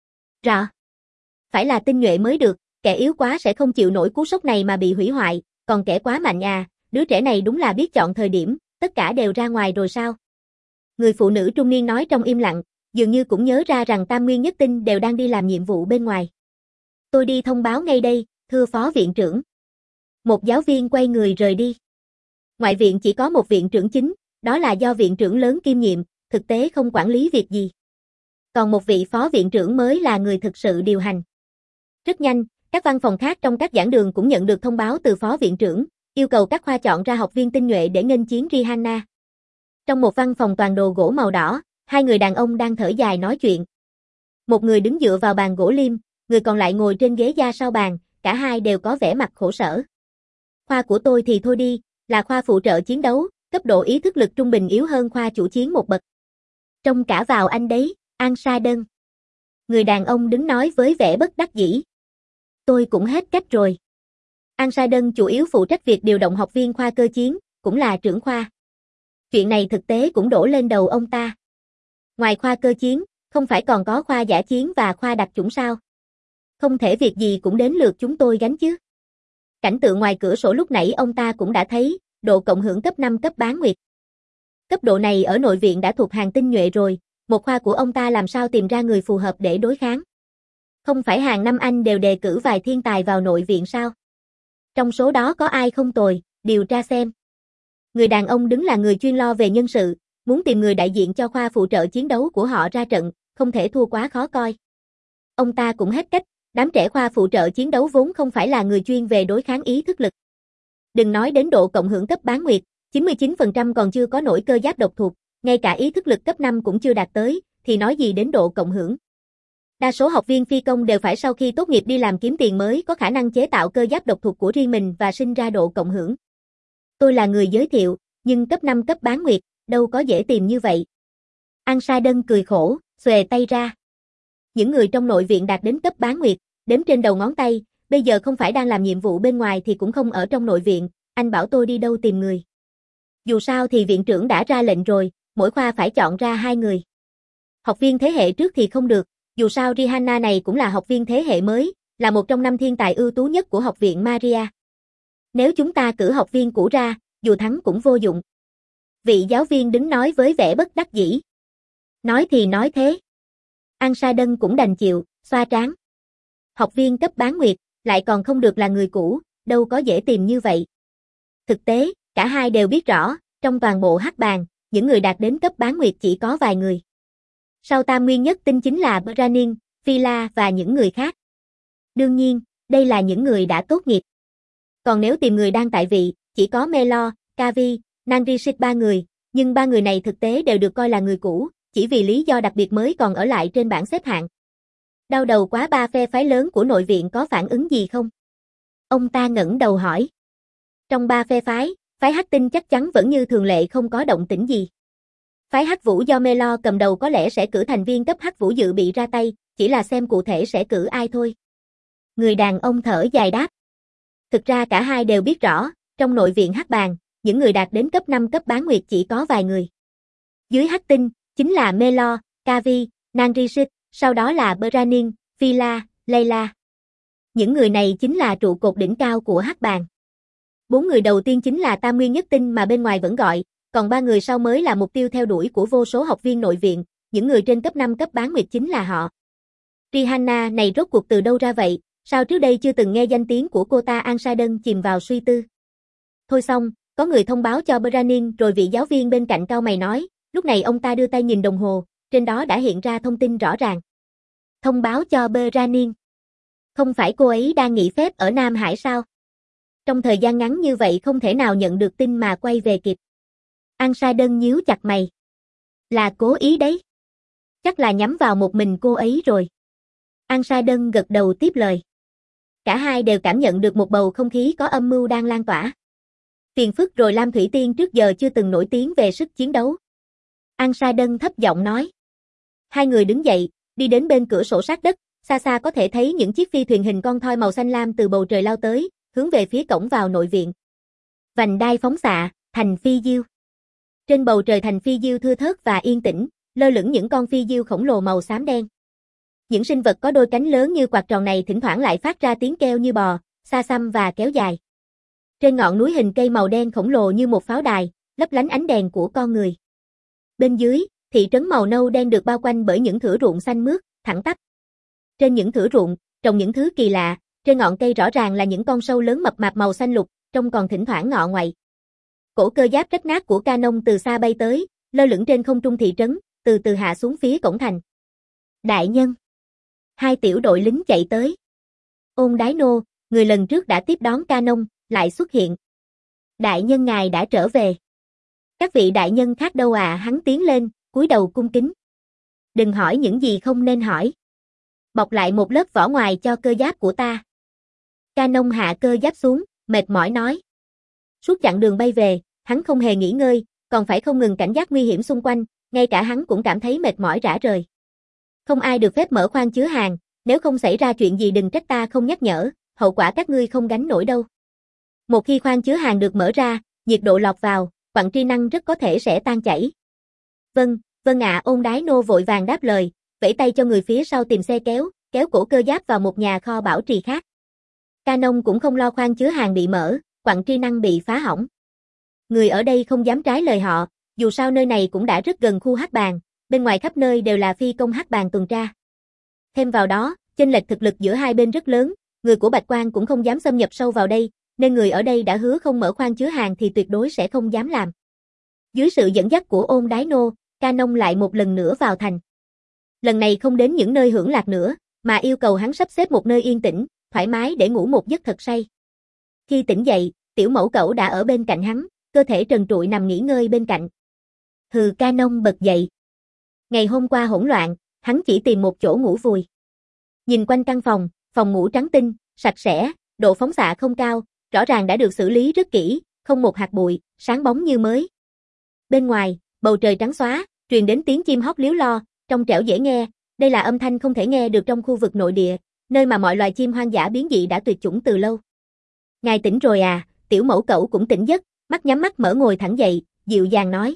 Rõ. Phải là tinh nhuệ mới được, kẻ yếu quá sẽ không chịu nổi cú sốc này mà bị hủy hoại, còn kẻ quá mạnh à, đứa trẻ này đúng là biết chọn thời điểm, tất cả đều ra ngoài rồi sao? Người phụ nữ trung niên nói trong im lặng, dường như cũng nhớ ra rằng Tam Nguyên Nhất Tinh đều đang đi làm nhiệm vụ bên ngoài. Tôi đi thông báo ngay đây, thưa phó viện trưởng. Một giáo viên quay người rời đi. Ngoại viện chỉ có một viện trưởng chính, đó là do viện trưởng lớn kiêm nhiệm, thực tế không quản lý việc gì. Còn một vị phó viện trưởng mới là người thực sự điều hành. Rất nhanh, các văn phòng khác trong các giảng đường cũng nhận được thông báo từ phó viện trưởng, yêu cầu các khoa chọn ra học viên tinh nhuệ để nghênh chiến Rihanna. Trong một văn phòng toàn đồ gỗ màu đỏ, hai người đàn ông đang thở dài nói chuyện. Một người đứng dựa vào bàn gỗ liêm, người còn lại ngồi trên ghế da sau bàn, cả hai đều có vẻ mặt khổ sở. Khoa của tôi thì thôi đi, là khoa phụ trợ chiến đấu, cấp độ ý thức lực trung bình yếu hơn khoa chủ chiến một bậc. Trông cả vào anh đấy, An Sa Đơn. Người đàn ông đứng nói với vẻ bất đắc dĩ. Tôi cũng hết cách rồi. An Sa Đơn chủ yếu phụ trách việc điều động học viên khoa cơ chiến, cũng là trưởng khoa. Chuyện này thực tế cũng đổ lên đầu ông ta. Ngoài khoa cơ chiến, không phải còn có khoa dã chiến và khoa đặc chủng sao? Không thể việc gì cũng đến lượt chúng tôi gánh chứ. Cảnh tượng ngoài cửa sổ lúc nãy ông ta cũng đã thấy, độ cộng hưởng cấp năm cấp bán nguyệt. Cấp độ này ở nội viện đã thuộc hàng tinh nhuệ rồi, một khoa của ông ta làm sao tìm ra người phù hợp để đối kháng. Không phải hàng năm anh đều đề cử vài thiên tài vào nội viện sao? Trong số đó có ai không tồi, điều tra xem. Người đàn ông đứng là người chuyên lo về nhân sự, muốn tìm người đại diện cho khoa phụ trợ chiến đấu của họ ra trận, không thể thua quá khó coi. Ông ta cũng hết cách, đám trẻ khoa phụ trợ chiến đấu vốn không phải là người chuyên về đối kháng ý thức lực. Đừng nói đến độ cộng hưởng cấp bán nguyệt, chín mươi chín phần trăm còn chưa có nổi cơ giáp độc thuộc, ngay cả ý thức lực cấp năm cũng chưa đạt tới, thì nói gì đến độ cộng hưởng. Đa số học viên phi công đều phải sau khi tốt nghiệp đi làm kiếm tiền mới có khả năng chế tạo cơ giáp độc thuộc của riêng mình và sinh ra độ cộng hưởng. Tôi là người giới thiệu, nhưng cấp năm cấp bán nguyệt, đâu có dễ tìm như vậy. An Sa Đơn cười khổ, xuề tay ra. Những người trong nội viện đạt đến cấp bán nguyệt, đếm trên đầu ngón tay, bây giờ không phải đang làm nhiệm vụ bên ngoài thì cũng không ở trong nội viện, anh bảo tôi đi đâu tìm người. Dù sao thì viện trưởng đã ra lệnh rồi, mỗi khoa phải chọn ra hai người. Học viên thế hệ trước thì không được, dù sao Rihanna này cũng là học viên thế hệ mới, là một trong năm thiên tài ưu tú nhất của học viện Maria. Nếu chúng ta cử học viên cũ ra, dù thắng cũng vô dụng. Vị giáo viên đứng nói với vẻ bất đắc dĩ. Nói thì nói thế. An Sa Đơn cũng đành chịu, xoa trán. Học viên cấp bán nguyệt, lại còn không được là người cũ, đâu có dễ tìm như vậy. Thực tế, cả hai đều biết rõ, trong toàn bộ hắc bàn, những người đạt đến cấp bán nguyệt chỉ có vài người. Sau Tam Nguyên Nhất Tinh chính là Branin, Phila và những người khác. Đương nhiên, đây là những người đã tốt nghiệp. Còn nếu tìm người đang tại vị, chỉ có Melo, Kavi, Nangrisit ba người, nhưng ba người này thực tế đều được coi là người cũ, chỉ vì lý do đặc biệt mới còn ở lại trên bảng xếp hạng. Đau đầu quá, ba phe phái lớn của nội viện có phản ứng gì không? Ông ta ngẩng đầu hỏi. Trong ba phe phái, phái Hắc Tinh chắc chắn vẫn như thường lệ không có động tĩnh gì. Phái Hắc Vũ do Melo cầm đầu có lẽ sẽ cử thành viên cấp Hắc Vũ dự bị ra tay, chỉ là xem cụ thể sẽ cử ai thôi. Người đàn ông thở dài đáp. Thực ra cả hai đều biết rõ, trong nội viện Hắc Bàn, những người đạt đến cấp năm cấp bán nguyệt chỉ có vài người. Dưới Hắc Tinh, chính là Melo, Kavi, Nangrisit, sau đó là Branin, Phila, Layla. Những người này chính là trụ cột đỉnh cao của Hắc Bàn. Bốn người đầu tiên chính là Tam Nguyên Nhất Tinh mà bên ngoài vẫn gọi, còn ba người sau mới là mục tiêu theo đuổi của vô số học viên nội viện, những người trên cấp năm cấp bán nguyệt chính là họ. Rihanna này rốt cuộc từ đâu ra vậy, sao trước đây chưa từng nghe danh tiếng của cô ta? An Sa Đơn chìm vào suy tư. Thôi xong, có người thông báo cho Branin rồi vị giáo viên bên cạnh cau mày nói, lúc này ông ta đưa tay nhìn đồng hồ, trên đó đã hiện ra thông tin rõ ràng. Thông báo cho Branin. Không phải cô ấy đang nghỉ phép ở Nam Hải sao? Trong thời gian ngắn như vậy không thể nào nhận được tin mà quay về kịp. An Sa Đơn nhíu chặt mày. Là cố ý đấy. Chắc là nhắm vào một mình cô ấy rồi. An Sa Đơn gật đầu tiếp lời. Cả hai đều cảm nhận được một bầu không khí có âm mưu đang lan tỏa. Phiền phức rồi, Lam Thủy Tiên trước giờ chưa từng nổi tiếng về sức chiến đấu. An Sa Đơn thấp giọng nói. Hai người đứng dậy, đi đến bên cửa sổ sát đất, xa xa có thể thấy những chiếc phi thuyền hình con thoi màu xanh lam từ bầu trời lao tới, hướng về phía cổng vào nội viện. Vành đai phóng xạ, thành phi diêu. Trên bầu trời thành phi diêu thưa thớt và yên tĩnh, lơ lửng những con phi diêu khổng lồ màu xám đen. Những sinh vật có đôi cánh lớn như quạt tròn này thỉnh thoảng lại phát ra tiếng kêu như bò, xa xăm và kéo dài. Trên ngọn núi hình cây màu đen khổng lồ như một pháo đài, lấp lánh ánh đèn của con người. Bên dưới, thị trấn màu nâu đen được bao quanh bởi những thửa ruộng xanh mướt, thẳng tắp. Trên những thửa ruộng, trồng những thứ kỳ lạ, trên ngọn cây rõ ràng là những con sâu lớn mập mạp màu xanh lục, trông còn thỉnh thoảng ngọ ngoậy. Cổ cơ giáp rách nát của Canon từ xa bay tới, lơ lửng trên không trung thị trấn, từ từ hạ xuống phía cổng thành. Đại nhân. Hai tiểu đội lính chạy tới. Ôn Đái Nô, người lần trước đã tiếp đón Canon, lại xuất hiện. Đại nhân ngài đã trở về. Các vị đại nhân khác đâu à? Hắn tiến lên, cúi đầu cung kính. Đừng hỏi những gì không nên hỏi. Bọc lại một lớp vỏ ngoài cho cơ giáp của ta. Canon hạ cơ giáp xuống, mệt mỏi nói. Suốt chặng đường bay về, hắn không hề nghỉ ngơi, còn phải không ngừng cảnh giác nguy hiểm xung quanh, ngay cả hắn cũng cảm thấy mệt mỏi rã rời. Không ai được phép mở khoang chứa hàng, nếu không xảy ra chuyện gì đừng trách ta không nhắc nhở, hậu quả các ngươi không gánh nổi đâu. Một khi khoang chứa hàng được mở ra, nhiệt độ lọt vào, quặng tri năng rất có thể sẽ tan chảy. Vâng, vâng ạ. Ôn Đái Nô vội vàng đáp lời, vẫy tay cho người phía sau tìm xe kéo, kéo cổ cơ giáp vào một nhà kho bảo trì khác. Canon cũng không lo khoang chứa hàng bị mở, quặng tri năng bị phá hỏng. Người ở đây không dám trái lời họ, dù sao nơi này cũng đã rất gần khu hắc bàng, bên ngoài khắp nơi đều là phi công hắc bàng tuần tra. Thêm vào đó, chênh lệch thực lực giữa hai bên rất lớn, người của Bạch Quang cũng không dám xâm nhập sâu vào đây, nên người ở đây đã hứa không mở khoang chứa hàng thì tuyệt đối sẽ không dám làm. Dưới sự dẫn dắt của Ôn Đái Nô, Canon lại một lần nữa vào thành. Lần này không đến những nơi hưởng lạc nữa, mà yêu cầu hắn sắp xếp một nơi yên tĩnh, thoải mái để ngủ một giấc thật say. Khi tỉnh dậy, tiểu mẫu cẩu đã ở bên cạnh hắn, cơ thể trần trụi nằm nghỉ ngơi bên cạnh. Hừ. Canon bật dậy. Ngày hôm qua hỗn loạn, hắn chỉ tìm một chỗ ngủ vùi. Nhìn quanh căn phòng, phòng ngủ trắng tinh, sạch sẽ, độ phóng xạ không cao, rõ ràng đã được xử lý rất kỹ, không một hạt bụi, sáng bóng như mới. Bên ngoài, bầu trời trắng xóa, truyền đến tiếng chim hót líu lo, trong trẻo dễ nghe, đây là âm thanh không thể nghe được trong khu vực nội địa, nơi mà mọi loài chim hoang dã biến dị đã tuyệt chủng từ lâu. Ngài tỉnh rồi à? Tiểu mẫu cẩu cũng tỉnh giấc, mắt nhắm mắt mở ngồi thẳng dậy, dịu dàng nói.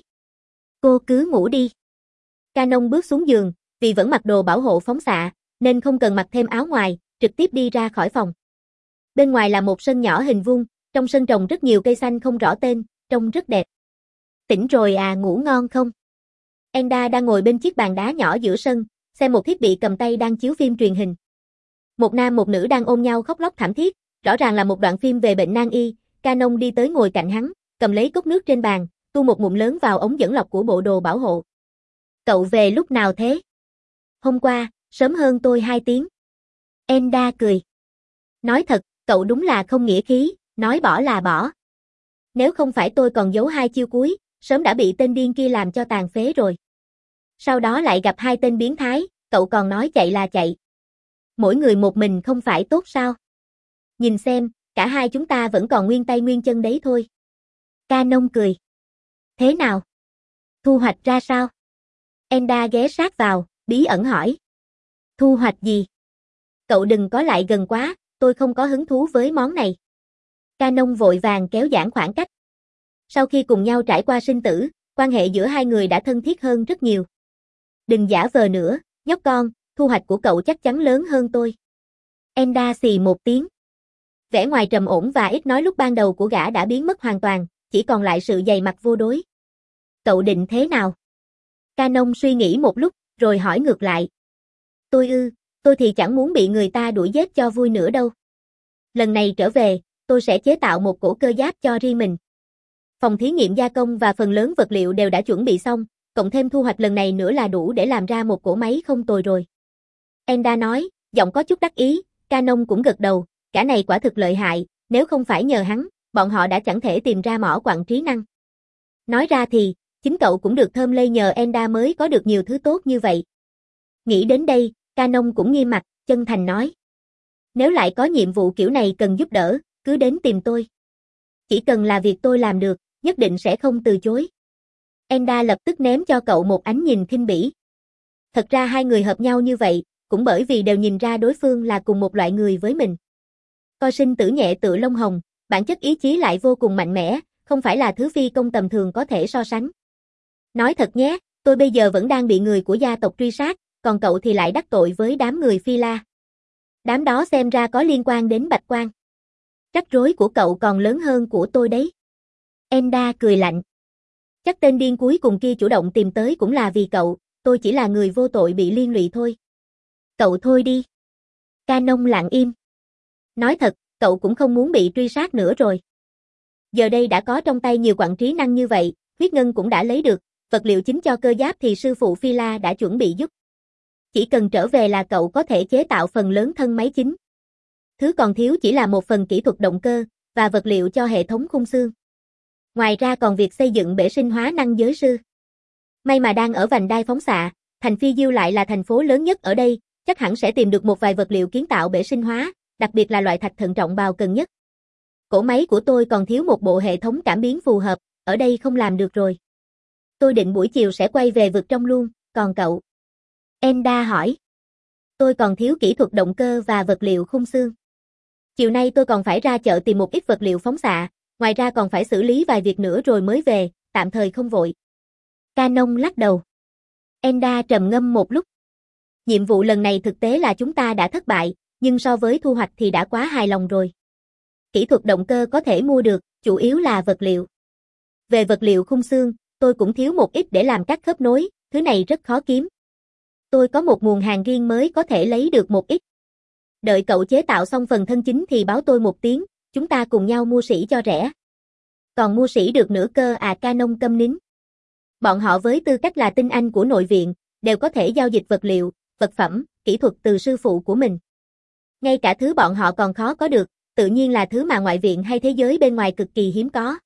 Cô cứ ngủ đi. Canon bước xuống giường, vì vẫn mặc đồ bảo hộ phóng xạ, nên không cần mặc thêm áo ngoài, trực tiếp đi ra khỏi phòng. Bên ngoài là một sân nhỏ hình vuông, trong sân trồng rất nhiều cây xanh không rõ tên, trông rất đẹp. Tỉnh rồi à? Ngủ ngon không? Enda đang ngồi bên chiếc bàn đá nhỏ giữa sân, xem một thiết bị cầm tay đang chiếu phim truyền hình. Một nam một nữ đang ôm nhau khóc lóc thảm thiết, rõ ràng là một đoạn phim về bệnh nan y. Canon đi tới ngồi cạnh hắn, cầm lấy cốc nước trên bàn, tu một ngụm lớn vào ống dẫn lọc của bộ đồ bảo hộ. Cậu về lúc nào thế? Hôm qua, sớm hơn tôi hai tiếng. Enda cười. Nói thật, cậu đúng là không nghĩa khí, nói bỏ là bỏ. Nếu không phải tôi còn giấu hai chiêu cuối, sớm đã bị tên điên kia làm cho tàn phế rồi. Sau đó lại gặp hai tên biến thái, cậu còn nói chạy là chạy. Mỗi người một mình không phải tốt sao? Nhìn xem, cả hai chúng ta vẫn còn nguyên tay nguyên chân đấy thôi. Canon cười. Thế nào? Thu hoạch ra sao? Enda ghé sát vào, bí ẩn hỏi. Thu hoạch gì? Cậu đừng có lại gần quá, tôi không có hứng thú với món này. Canon vội vàng kéo giãn khoảng cách. Sau khi cùng nhau trải qua sinh tử, quan hệ giữa hai người đã thân thiết hơn rất nhiều. Đừng giả vờ nữa, nhóc con, thu hoạch của cậu chắc chắn lớn hơn tôi. Enda xì một tiếng. Vẻ ngoài trầm ổn và ít nói lúc ban đầu của gã đã biến mất hoàn toàn, chỉ còn lại sự dày mặt vô đối. Cậu định thế nào? Canon suy nghĩ một lúc, rồi hỏi ngược lại. Tôi ư, tôi thì chẳng muốn bị người ta đuổi giết cho vui nữa đâu. Lần này trở về, tôi sẽ chế tạo một cổ cơ giáp cho riêng mình. Phòng thí nghiệm gia công và phần lớn vật liệu đều đã chuẩn bị xong, cộng thêm thu hoạch lần này nữa là đủ để làm ra một cỗ máy không tồi rồi. Enda nói, giọng có chút đắc ý, Canon cũng gật đầu, cả này quả thực lợi hại, nếu không phải nhờ hắn, bọn họ đã chẳng thể tìm ra mỏ quặng trí năng. Nói ra thì, chính cậu cũng được thơm lây nhờ Enda mới có được nhiều thứ tốt như vậy. Nghĩ đến đây, Canon cũng nghiêm mặt, chân thành nói. Nếu lại có nhiệm vụ kiểu này cần giúp đỡ, cứ đến tìm tôi. Chỉ cần là việc tôi làm được, nhất định sẽ không từ chối. Enda lập tức ném cho cậu một ánh nhìn khinh bỉ. Thật ra hai người hợp nhau như vậy, cũng bởi vì đều nhìn ra đối phương là cùng một loại người với mình. Coi sinh tử nhẹ tựa lông hồng, bản chất ý chí lại vô cùng mạnh mẽ, không phải là thứ phi công tầm thường có thể so sánh. Nói thật nhé, tôi bây giờ vẫn đang bị người của gia tộc truy sát, còn cậu thì lại đắc tội với đám người Phi La. Đám đó xem ra có liên quan đến Bạch Quan. Rắc rối của cậu còn lớn hơn của tôi đấy. Enda cười lạnh. Chắc tên điên cuối cùng kia chủ động tìm tới cũng là vì cậu, tôi chỉ là người vô tội bị liên lụy thôi. Cậu thôi đi. Canon lặng im. Nói thật, cậu cũng không muốn bị truy sát nữa rồi. Giờ đây đã có trong tay nhiều quặng trí năng như vậy, huyết ngân cũng đã lấy được, vật liệu chính cho cơ giáp thì sư phụ Phi La đã chuẩn bị giúp. Chỉ cần trở về là cậu có thể chế tạo phần lớn thân máy chính. Thứ còn thiếu chỉ là một phần kỹ thuật động cơ, và vật liệu cho hệ thống khung xương. Ngoài ra còn việc xây dựng bể sinh hóa năng giới sư. May mà đang ở vành đai phóng xạ, thành Phi Diêu lại là thành phố lớn nhất ở đây, chắc hẳn sẽ tìm được một vài vật liệu kiến tạo bể sinh hóa, đặc biệt là loại thạch thận trọng bào cần nhất. Cỗ máy của tôi còn thiếu một bộ hệ thống cảm biến phù hợp, ở đây không làm được rồi. Tôi định buổi chiều sẽ quay về vực trong luôn, còn cậu? Enda hỏi. Tôi còn thiếu kỹ thuật động cơ và vật liệu khung xương. Chiều nay tôi còn phải ra chợ tìm một ít vật liệu phóng xạ, ngoài ra còn phải xử lý vài việc nữa rồi mới về, tạm thời không vội. Canon lắc đầu. Enda trầm ngâm một lúc. Nhiệm vụ lần này thực tế là chúng ta đã thất bại, nhưng so với thu hoạch thì đã quá hài lòng rồi. Kỹ thuật động cơ có thể mua được, chủ yếu là vật liệu. Về vật liệu khung xương, tôi cũng thiếu một ít để làm các khớp nối, thứ này rất khó kiếm. Tôi có một nguồn hàng riêng mới có thể lấy được một ít. Đợi cậu chế tạo xong phần thân chính thì báo tôi một tiếng, chúng ta cùng nhau mua sỉ cho rẻ. Còn mua sỉ được nửa cơ à? Canon câm nín. Bọn họ với tư cách là tinh anh của nội viện, đều có thể giao dịch vật liệu, vật phẩm, kỹ thuật từ sư phụ của mình. Ngay cả thứ bọn họ còn khó có được, tự nhiên là thứ mà ngoại viện hay thế giới bên ngoài cực kỳ hiếm có.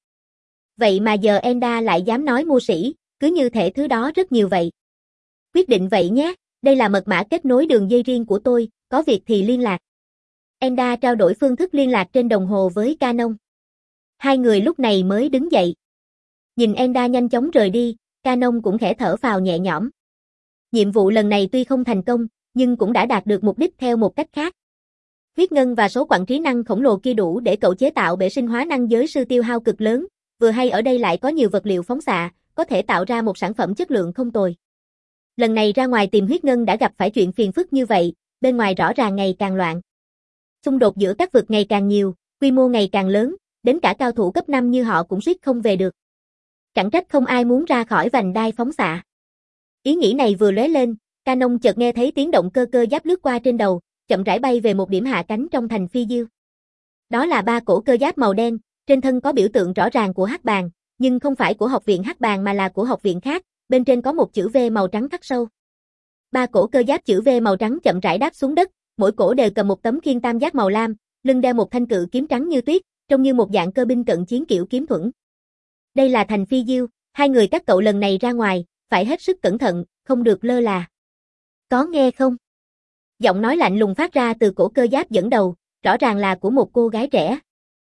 Vậy mà giờ Enda lại dám nói mua sỉ, cứ như thể thứ đó rất nhiều vậy. Quyết định vậy nhé, đây là mật mã kết nối đường dây riêng của tôi, có việc thì liên lạc. Enda trao đổi phương thức liên lạc trên đồng hồ với Canon. Hai người lúc này mới đứng dậy. Nhìn Enda nhanh chóng rời đi, Canon cũng khẽ thở phào nhẹ nhõm. Nhiệm vụ lần này tuy không thành công, nhưng cũng đã đạt được mục đích theo một cách khác. Huyết ngân và số quặng trí năng khổng lồ kia đủ để cậu chế tạo bể sinh hóa năng giới sư tiêu hao cực lớn, vừa hay ở đây lại có nhiều vật liệu phóng xạ, có thể tạo ra một sản phẩm chất lượng không tồi. Lần này ra ngoài tìm huyết ngân đã gặp phải chuyện phiền phức như vậy, bên ngoài rõ ràng ngày càng loạn. Xung đột giữa các vực ngày càng nhiều, quy mô ngày càng lớn, đến cả cao thủ cấp năm như họ cũng suýt không về được. Chẳng trách không ai muốn ra khỏi vành đai phóng xạ. Ý nghĩ này vừa lóe lên, Canon chợt nghe thấy tiếng động cơ cơ giáp lướt qua trên đầu, chậm rãi bay về một điểm hạ cánh trong thành Phi Diêu. Đó là ba cổ cơ giáp màu đen, trên thân có biểu tượng rõ ràng của Hắc Bàng, nhưng không phải của học viện Hắc Bàng mà là của học viện khác, bên trên có một chữ V màu trắng khắc sâu. Ba cổ cơ giáp chữ V màu trắng chậm rãi đáp xuống đất, mỗi cổ đều cầm một tấm khiên tam giác màu lam, lưng đeo một thanh cự kiếm trắng như tuyết, trông như một dạng cơ binh cận chiến kiểu kiếm thuẫn. Đây là thành Phi Diêu, hai người các cậu lần này ra ngoài, phải hết sức cẩn thận, không được lơ là. Có nghe không? Giọng nói lạnh lùng phát ra từ cổ cơ giáp dẫn đầu, rõ ràng là của một cô gái trẻ.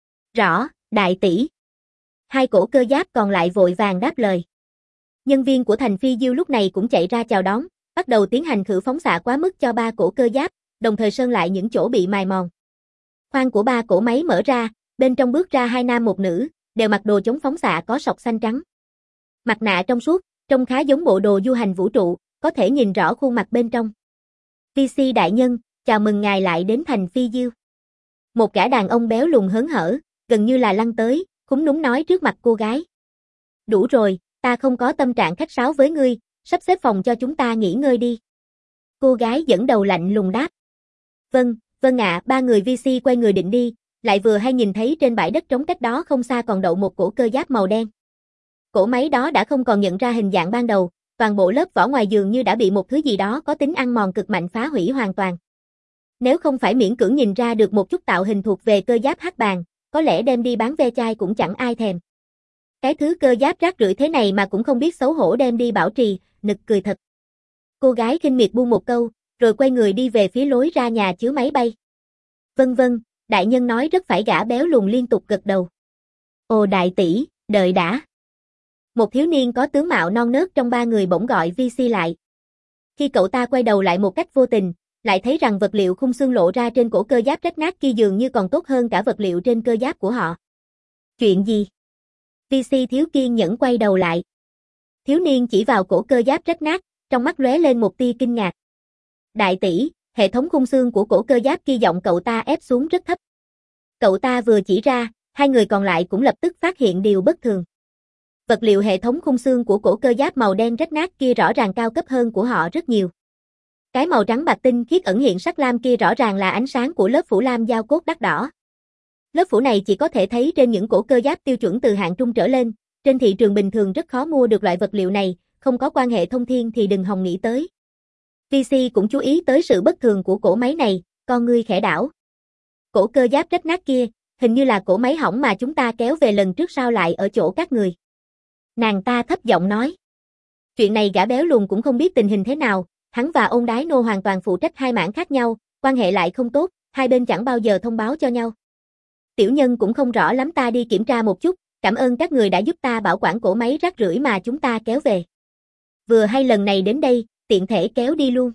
Rõ, đại tỷ. Hai cổ cơ giáp còn lại vội vàng đáp lời. Nhân viên của thành Phi Diêu lúc này cũng chạy ra chào đón, bắt đầu tiến hành khử phóng xạ quá mức cho ba cổ cơ giáp, đồng thời sơn lại những chỗ bị mài mòn. Khoang của ba cổ máy mở ra, bên trong bước ra hai nam một nữ, đều mặc đồ chống phóng xạ có sọc xanh trắng. Mặt nạ trong suốt, trông khá giống bộ đồ du hành vũ trụ, có thể nhìn rõ khuôn mặt bên trong. vê xê đại nhân, chào mừng ngài lại đến thành Phi Diêu. Một gã đàn ông béo lùn hớn hở, gần như là lăn tới, khúm núm nói trước mặt cô gái. Đủ rồi, ta không có tâm trạng khách sáo với ngươi, sắp xếp phòng cho chúng ta nghỉ ngơi đi. Cô gái dẫn đầu lạnh lùng đáp. Vâng, vâng ạ, ba người vê xê quay người định đi, lại vừa hay nhìn thấy trên bãi đất trống cách đó không xa còn đậu một cổ cơ giáp màu đen. Cổ máy đó đã không còn nhận ra hình dạng ban đầu, toàn bộ lớp vỏ ngoài dường như đã bị một thứ gì đó có tính ăn mòn cực mạnh phá hủy hoàn toàn. Nếu không phải miễn cưỡng nhìn ra được một chút tạo hình thuộc về cơ giáp hắc bàng, có lẽ đem đi bán ve chai cũng chẳng ai thèm. Cái thứ cơ giáp rác rưởi thế này mà cũng không biết xấu hổ đem đi bảo trì, nực cười thật. Cô gái khinh miệt buông một câu, rồi quay người đi về phía lối ra nhà chứa máy bay. Vân vân, đại nhân nói rất phải, gã béo lùn liên tục gật đầu. Ồ đại tỷ, đợi đã. Một thiếu niên có tướng mạo non nớt trong ba người bỗng gọi vê xê lại. Khi cậu ta quay đầu lại một cách vô tình, lại thấy rằng vật liệu khung xương lộ ra trên cổ cơ giáp rách nát kia dường như còn tốt hơn cả vật liệu trên cơ giáp của họ. Chuyện gì? vê xê thiếu kiên nhẫn quay đầu lại. Thiếu niên chỉ vào cổ cơ giáp rách nát, trong mắt lóe lên một tia kinh ngạc. Đại tỷ, hệ thống khung xương của cổ cơ giáp kia, giọng cậu ta ép xuống rất thấp. Cậu ta vừa chỉ ra, hai người còn lại cũng lập tức phát hiện điều bất thường. Vật liệu hệ thống khung xương của cổ cơ giáp màu đen rách nát kia rõ ràng cao cấp hơn của họ rất nhiều. Cái màu trắng bạc tinh khiết ẩn hiện sắc lam kia rõ ràng là ánh sáng của lớp phủ lam giao cốt đắt đỏ. Lớp phủ này chỉ có thể thấy trên những cổ cơ giáp tiêu chuẩn từ hạng trung trở lên, trên thị trường bình thường rất khó mua được loại vật liệu này, không có quan hệ thông thiên thì đừng hòng nghĩ tới. vê xê cũng chú ý tới sự bất thường của cổ máy này, con ngươi khẽ đảo. Cổ cơ giáp rách nát kia, hình như là cổ máy hỏng mà chúng ta kéo về lần trước, sao lại ở chỗ các người? Nàng ta thấp giọng nói. Chuyện này gã béo lùn cũng không biết tình hình thế nào, hắn và ông đái nô hoàn toàn phụ trách hai mảng khác nhau, quan hệ lại không tốt, hai bên chẳng bao giờ thông báo cho nhau. Tiểu nhân cũng không rõ lắm, ta đi kiểm tra một chút, cảm ơn các người đã giúp ta bảo quản cổ máy rác rưởi mà chúng ta kéo về. Vừa hay lần này đến đây, tiện thể kéo đi luôn.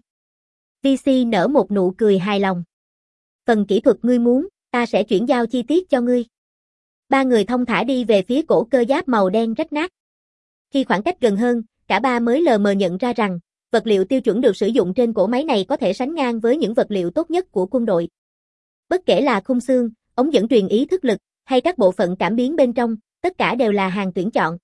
vê xê nở một nụ cười hài lòng. Phần kỹ thuật ngươi muốn, ta sẽ chuyển giao chi tiết cho ngươi. Ba người thông thả đi về phía cổ cơ giáp màu đen rách nát. Khi khoảng cách gần hơn, cả ba mới lờ mờ nhận ra rằng, vật liệu tiêu chuẩn được sử dụng trên cổ máy này có thể sánh ngang với những vật liệu tốt nhất của quân đội. Bất kể là khung xương, ống dẫn truyền ý thức lực, hay các bộ phận cảm biến bên trong, tất cả đều là hàng tuyển chọn.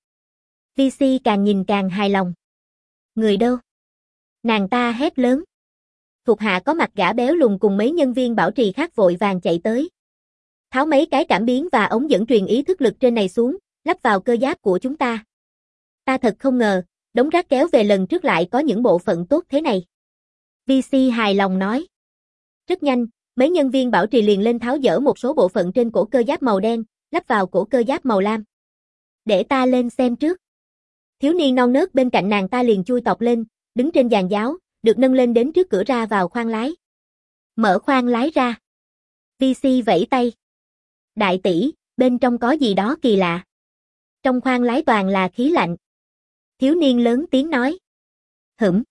vê xê càng nhìn càng hài lòng. Người đâu? Nàng ta hét lớn. Thuộc hạ có mặt, gã béo lùn cùng mấy nhân viên bảo trì khác vội vàng chạy tới. Tháo mấy cái cảm biến và ống dẫn truyền ý thức lực trên này xuống, lắp vào cơ giáp của chúng ta. Ta thật không ngờ, đống rác kéo về lần trước lại có những bộ phận tốt thế này. vê xê hài lòng nói. Rất nhanh, mấy nhân viên bảo trì liền lên tháo dỡ một số bộ phận trên cổ cơ giáp màu đen, lắp vào cổ cơ giáp màu lam. Để ta lên xem trước. Thiếu niên non nớt bên cạnh nàng ta liền chui tọt lên, đứng trên giàn giáo, được nâng lên đến trước cửa ra vào khoang lái. Mở khoang lái ra. vê xê vẫy tay. Đại tỷ, bên trong có gì đó kỳ lạ. Trong khoang lái toàn là khí lạnh. Thiếu niên lớn tiếng nói. Hửm.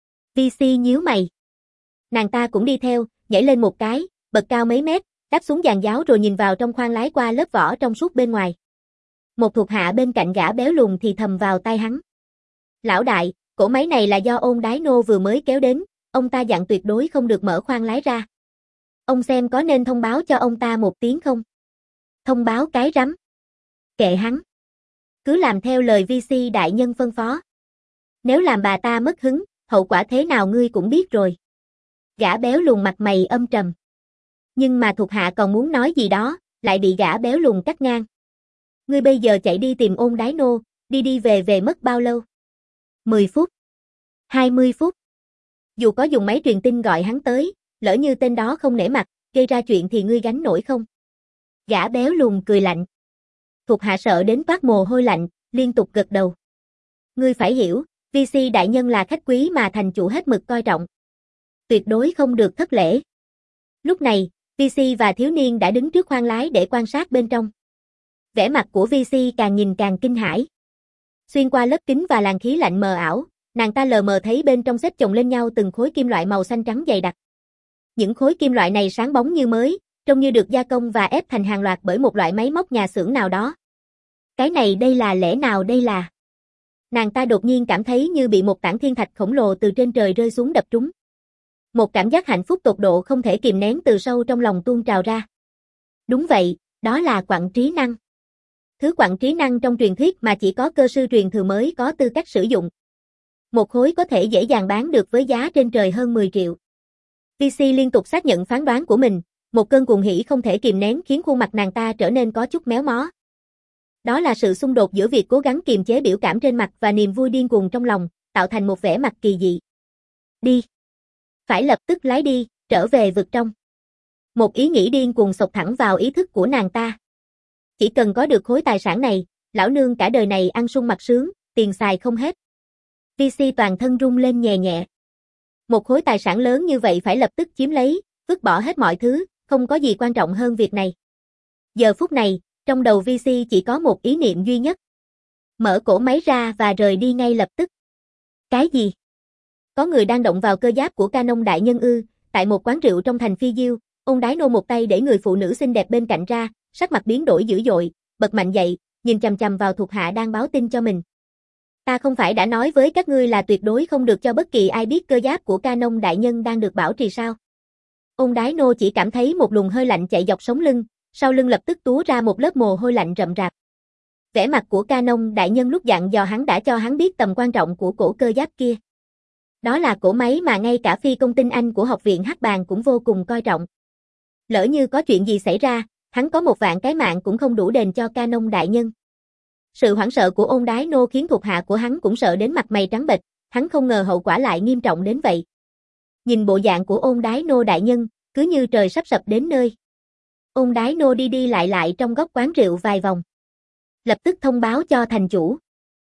vê xê nhíu mày. Nàng ta cũng đi theo, nhảy lên một cái, bật cao mấy mét, đáp xuống giàn giáo rồi nhìn vào trong khoang lái qua lớp vỏ trong suốt bên ngoài. Một thuộc hạ bên cạnh gã béo lùn thì thầm vào tai hắn. Lão đại, cổ máy này là do ôn đái nô vừa mới kéo đến, ông ta dặn tuyệt đối không được mở khoang lái ra. Ông xem có nên thông báo cho ông ta một tiếng không? Thông báo cái rắm. Kệ hắn. Cứ làm theo lời vê xê đại nhân phân phó. Nếu làm bà ta mất hứng, hậu quả thế nào ngươi cũng biết rồi. Gã béo lùn mặt mày âm trầm. Nhưng mà thuộc hạ còn muốn nói gì đó, lại bị gã béo lùn cắt ngang. Ngươi bây giờ chạy đi tìm ôn đái nô, đi đi về về mất bao lâu? mười phút. hai mươi phút. Dù có dùng máy truyền tin gọi hắn tới, lỡ như tên đó không nể mặt, gây ra chuyện thì ngươi gánh nổi không? Gã béo lùn cười lạnh. Thuộc hạ sợ đến toát mồ hôi lạnh, liên tục gật đầu. Ngươi phải hiểu, vê xê đại nhân là khách quý mà thành chủ hết mực coi trọng. Tuyệt đối không được thất lễ. Lúc này, vê xê và thiếu niên đã đứng trước khoang lái để quan sát bên trong. Vẻ mặt của vê xê càng nhìn càng kinh hãi. Xuyên qua lớp kính và làn khí lạnh mờ ảo, nàng ta lờ mờ thấy bên trong xếp chồng lên nhau từng khối kim loại màu xanh trắng dày đặc. Những khối kim loại này sáng bóng như mới, trông như được gia công và ép thành hàng loạt bởi một loại máy móc nhà xưởng nào đó. Cái này đây là lẽ nào đây là? Nàng ta đột nhiên cảm thấy như bị một tảng thiên thạch khổng lồ từ trên trời rơi xuống đập trúng. Một cảm giác hạnh phúc tột độ không thể kìm nén từ sâu trong lòng tuôn trào ra. Đúng vậy, đó là quặng trí năng. Thứ quặng trí năng trong truyền thuyết mà chỉ có cơ sư truyền thừa mới có tư cách sử dụng. Một khối có thể dễ dàng bán được với giá trên trời hơn mười triệu. vê xê liên tục xác nhận phán đoán của mình, một cơn cuồng hỉ không thể kìm nén khiến khuôn mặt nàng ta trở nên có chút méo mó. Đó là sự xung đột giữa việc cố gắng kiềm chế biểu cảm trên mặt và niềm vui điên cuồng trong lòng, tạo thành một vẻ mặt kỳ dị. Đi. Phải lập tức lái đi, trở về vực trong. Một ý nghĩ điên cuồng xộc thẳng vào ý thức của nàng ta. Chỉ cần có được khối tài sản này, lão nương cả đời này ăn sung mặc sướng, tiền xài không hết. vê xê toàn thân rung lên nhẹ nhẹ. Một khối tài sản lớn như vậy phải lập tức chiếm lấy, vứt bỏ hết mọi thứ, không có gì quan trọng hơn việc này. Giờ phút này, trong đầu vê xê chỉ có một ý niệm duy nhất. Mở cổ máy ra và rời đi ngay lập tức. Cái gì? Có người đang động vào cơ giáp của Canon đại nhân ư? Tại một quán rượu trong thành Phi Diêu, Ôn Đái Nô một tay để người phụ nữ xinh đẹp bên cạnh ra, sắc mặt biến đổi dữ dội, bật mạnh dậy, nhìn chằm chằm vào thuộc hạ đang báo tin cho mình. Ta không phải đã nói với các ngươi là tuyệt đối không được cho bất kỳ ai biết cơ giáp của Canon đại nhân đang được bảo trì sao? Ôn Đái Nô chỉ cảm thấy một luồng hơi lạnh chạy dọc sống lưng, sau lưng lập tức túa ra một lớp mồ hôi lạnh rậm rạp. Vẻ mặt của Canon đại nhân lúc dặn dò hắn đã cho hắn biết tầm quan trọng của cổ cơ giáp kia. Đó là cỗ máy mà ngay cả phi công tinh Anh của học viện Hắc Bàng cũng vô cùng coi trọng. Lỡ như có chuyện gì xảy ra, hắn có một vạn cái mạng cũng không đủ đền cho Canon đại nhân. Sự hoảng sợ của Ôn Đái Nô khiến thuộc hạ của hắn cũng sợ đến mặt mày trắng bệch, hắn không ngờ hậu quả lại nghiêm trọng đến vậy. Nhìn bộ dạng của Ôn Đái Nô đại nhân, cứ như trời sắp sập đến nơi. Ôn Đái Nô đi đi lại lại trong góc quán rượu vài vòng. Lập tức thông báo cho thành chủ.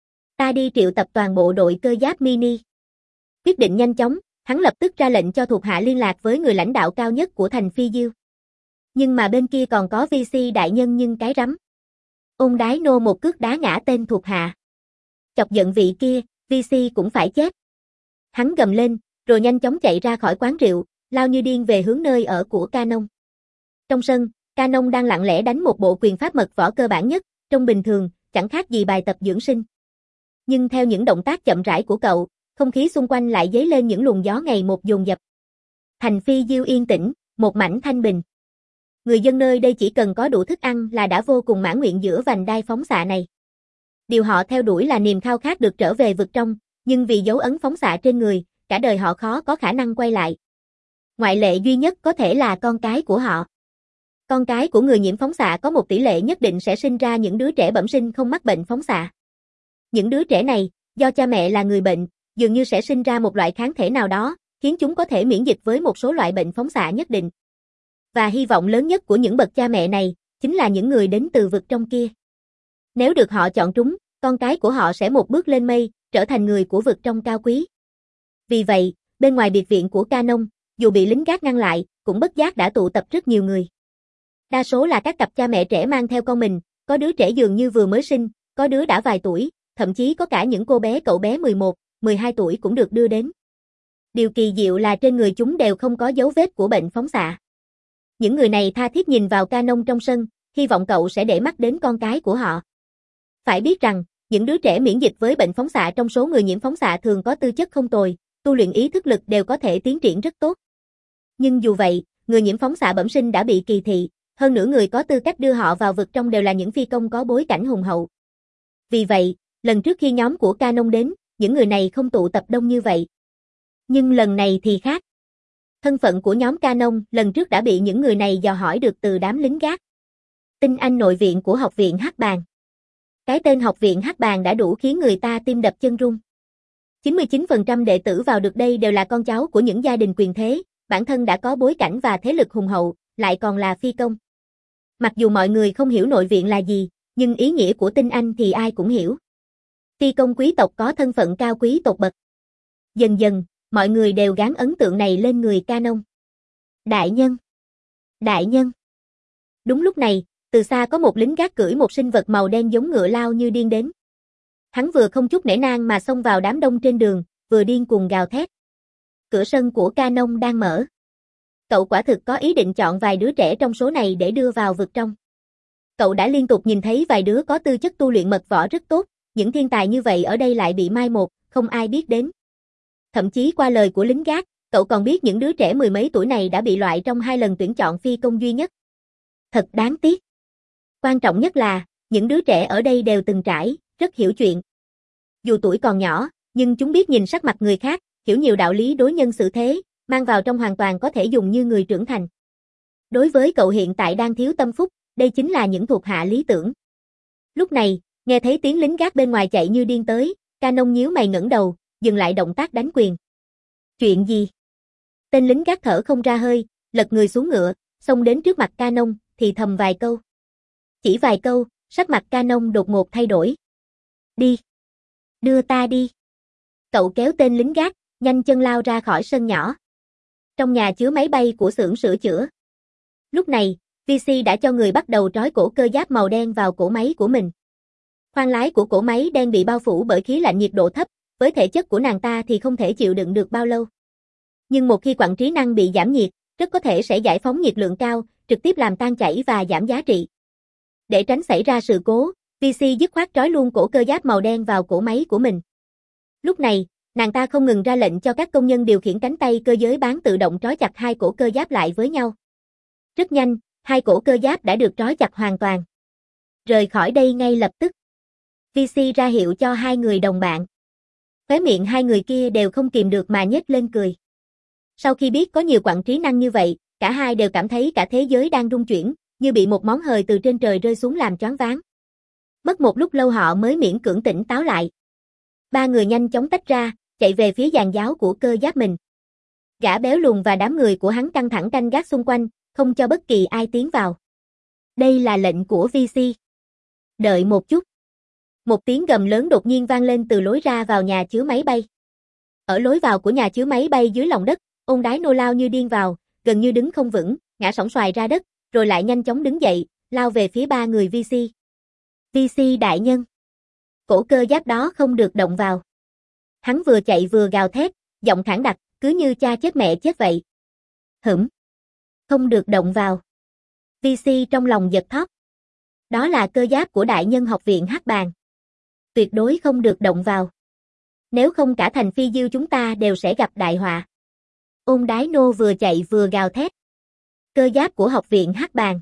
Ta đi triệu tập toàn bộ đội cơ giáp mini. Quyết định nhanh chóng, hắn lập tức ra lệnh cho thuộc hạ liên lạc với người lãnh đạo cao nhất của thành Phi Diêu. Nhưng mà bên kia còn có vê xê đại nhân nhưng cái rắm. Ôn Đái Nô một cước đá ngã tên thuộc hạ. Chọc giận vị kia, vê xê cũng phải chết. Hắn gầm lên, rồi nhanh chóng chạy ra khỏi quán rượu, lao như điên về hướng nơi ở của Canon. Trong sân, Canon đang lặng lẽ đánh một bộ quyền pháp mật võ cơ bản nhất, trong bình thường, chẳng khác gì bài tập dưỡng sinh. Nhưng theo những động tác chậm rãi của cậu, không khí xung quanh lại dấy lên những luồng gió ngày một dồn dập. Thành Phi Diêu yên tĩnh, một mảnh thanh bình. Người dân nơi đây chỉ cần có đủ thức ăn là đã vô cùng mãn nguyện giữa vành đai phóng xạ này. Điều họ theo đuổi là niềm khao khát được trở về vực trong, nhưng vì dấu ấn phóng xạ trên người, cả đời họ khó có khả năng quay lại. Ngoại lệ duy nhất có thể là con cái của họ. Con cái của người nhiễm phóng xạ có một tỷ lệ nhất định sẽ sinh ra những đứa trẻ bẩm sinh không mắc bệnh phóng xạ. Những đứa trẻ này, do cha mẹ là người bệnh, dường như sẽ sinh ra một loại kháng thể nào đó, khiến chúng có thể miễn dịch với một số loại bệnh phóng xạ nhất định. Và hy vọng lớn nhất của những bậc cha mẹ này, chính là những người đến từ vực trong kia. Nếu được họ chọn trúng, con cái của họ sẽ một bước lên mây, trở thành người của vực trong cao quý. Vì vậy, bên ngoài biệt viện của Canon, dù bị lính gác ngăn lại, cũng bất giác đã tụ tập rất nhiều người. Đa số là các cặp cha mẹ trẻ mang theo con mình, có đứa trẻ dường như vừa mới sinh, có đứa đã vài tuổi, thậm chí có cả những cô bé cậu bé mười một, mười hai tuổi cũng được đưa đến. Điều kỳ diệu là trên người chúng đều không có dấu vết của bệnh phóng xạ. Những người này tha thiết nhìn vào Canon trong sân, hy vọng cậu sẽ để mắt đến con cái của họ. Phải biết rằng, những đứa trẻ miễn dịch với bệnh phóng xạ trong số người nhiễm phóng xạ thường có tư chất không tồi, tu luyện ý thức lực đều có thể tiến triển rất tốt. Nhưng dù vậy, người nhiễm phóng xạ bẩm sinh đã bị kỳ thị, hơn nữa người có tư cách đưa họ vào vực trong đều là những phi công có bối cảnh hùng hậu. Vì vậy, lần trước khi nhóm của Canon đến, những người này không tụ tập đông như vậy. Nhưng lần này thì khác. Thân phận của nhóm Canon lần trước đã bị những người này dò hỏi được từ đám lính gác. Tinh Anh nội viện của học viện Hắc Bàng. Cái tên học viện Hắc Bàng đã đủ khiến người ta tim đập chân run. chín mươi chín phần trăm đệ tử vào được đây đều là con cháu của những gia đình quyền thế, bản thân đã có bối cảnh và thế lực hùng hậu, lại còn là phi công. Mặc dù mọi người không hiểu nội viện là gì, nhưng ý nghĩa của Tinh Anh thì ai cũng hiểu. Phi công quý tộc có thân phận cao quý tột bậc. Dần dần, mọi người đều gán ấn tượng này lên người Canon. Đại nhân! Đại nhân! Đúng lúc này, từ xa có một lính gác cưỡi một sinh vật màu đen giống ngựa lao như điên đến. Hắn vừa không chút nể nang mà xông vào đám đông trên đường, vừa điên cuồng gào thét. Cửa sân của Canon đang mở. Cậu quả thực có ý định chọn vài đứa trẻ trong số này để đưa vào vực trong. Cậu đã liên tục nhìn thấy vài đứa có tư chất tu luyện mật võ rất tốt, những thiên tài như vậy ở đây lại bị mai một, không ai biết đến. Thậm chí qua lời của lính gác, cậu còn biết những đứa trẻ mười mấy tuổi này đã bị loại trong hai lần tuyển chọn phi công duy nhất. Thật đáng tiếc. Quan trọng nhất là, những đứa trẻ ở đây đều từng trải, rất hiểu chuyện. Dù tuổi còn nhỏ, nhưng chúng biết nhìn sắc mặt người khác, hiểu nhiều đạo lý đối nhân xử thế, mang vào trong hoàn toàn có thể dùng như người trưởng thành. Đối với cậu hiện tại đang thiếu tâm phúc, đây chính là những thuộc hạ lý tưởng. Lúc này, nghe thấy tiếng lính gác bên ngoài chạy như điên tới, Canon nhíu mày ngẩng đầu, dừng lại động tác đánh quyền. Chuyện gì? Tên lính gác thở không ra hơi, lật người xuống ngựa, xông đến trước mặt Canon, thì thầm vài câu. Chỉ vài câu, sắc mặt Canon đột ngột thay đổi. Đi. Đưa ta đi. Cậu kéo tên lính gác, nhanh chân lao ra khỏi sân nhỏ. Trong nhà chứa máy bay của xưởng sửa chữa. Lúc này, vê xê đã cho người bắt đầu trói cổ cơ giáp màu đen vào cổ máy của mình. Khoang lái của cổ máy đen bị bao phủ bởi khí lạnh nhiệt độ thấp, với thể chất của nàng ta thì không thể chịu đựng được bao lâu. Nhưng một khi quặng trí năng bị giảm nhiệt, rất có thể sẽ giải phóng nhiệt lượng cao, trực tiếp làm tan chảy và giảm giá trị. Để tránh xảy ra sự cố, vê xê dứt khoát trói luôn cổ cơ giáp màu đen vào cổ máy của mình. Lúc này, nàng ta không ngừng ra lệnh cho các công nhân điều khiển cánh tay cơ giới bán tự động trói chặt hai cổ cơ giáp lại với nhau. Rất nhanh, hai cổ cơ giáp đã được trói chặt hoàn toàn. Rời khỏi đây ngay lập tức. vê xê ra hiệu cho hai người đồng bạn. Khóe miệng hai người kia đều không kìm được mà nhếch lên cười. Sau khi biết có nhiều quặng trí năng như vậy, cả hai đều cảm thấy cả thế giới đang rung chuyển, như bị một món hời từ trên trời rơi xuống làm choáng váng. Mất một lúc lâu họ mới miễn cưỡng tỉnh táo lại. Ba người nhanh chóng tách ra, chạy về phía giàn giáo của cơ giáp mình. Gã béo lùn và đám người của hắn căng thẳng canh gác xung quanh, không cho bất kỳ ai tiến vào. Đây là lệnh của vê xê. Đợi một chút. Một tiếng gầm lớn đột nhiên vang lên từ lối ra vào nhà chứa máy bay. Ở lối vào của nhà chứa máy bay dưới lòng đất, Ôn Đái Nô lao như điên vào, gần như đứng không vững, ngã sóng xoài ra đất, rồi lại nhanh chóng đứng dậy, lao về phía ba người vê xê. vê xê đại nhân. Cổ cơ giáp đó không được động vào. Hắn vừa chạy vừa gào thét, giọng khản đặc, cứ như cha chết mẹ chết vậy. Hửm. Không được động vào. vê xê trong lòng giật thót. Đó là cơ giáp của đại nhân học viện Hắc Bàng. Tuyệt đối không được động vào. Nếu không cả thành phi diêu chúng ta đều sẽ gặp đại họa. Ôn Đái Nô vừa chạy vừa gào thét. Cơ giáp của học viện Hắc Bàng.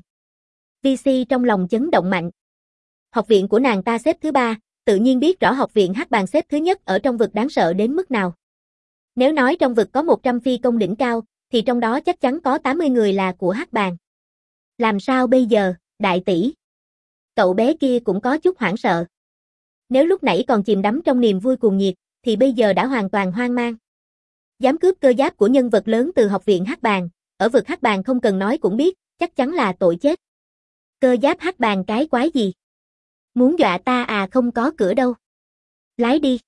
vê xê trong lòng chấn động mạnh. Học viện của nàng ta xếp thứ ba, tự nhiên biết rõ học viện Hắc Bàng xếp thứ nhất ở trong vực đáng sợ đến mức nào. Nếu nói trong vực có một trăm phi công đỉnh cao, thì trong đó chắc chắn có tám mươi người là của Hắc Bàng. Làm sao bây giờ, đại tỷ? Cậu bé kia cũng có chút hoảng sợ. Nếu lúc nãy còn chìm đắm trong niềm vui cuồng nhiệt, thì bây giờ đã hoàn toàn hoang mang. Dám cướp cơ giáp của nhân vật lớn từ học viện Hắc Bàng, ở vực Hắc Bàng không cần nói cũng biết, chắc chắn là tội chết. Cơ giáp Hắc Bàng cái quái gì? Muốn dọa ta à, không có cửa đâu. Lái đi.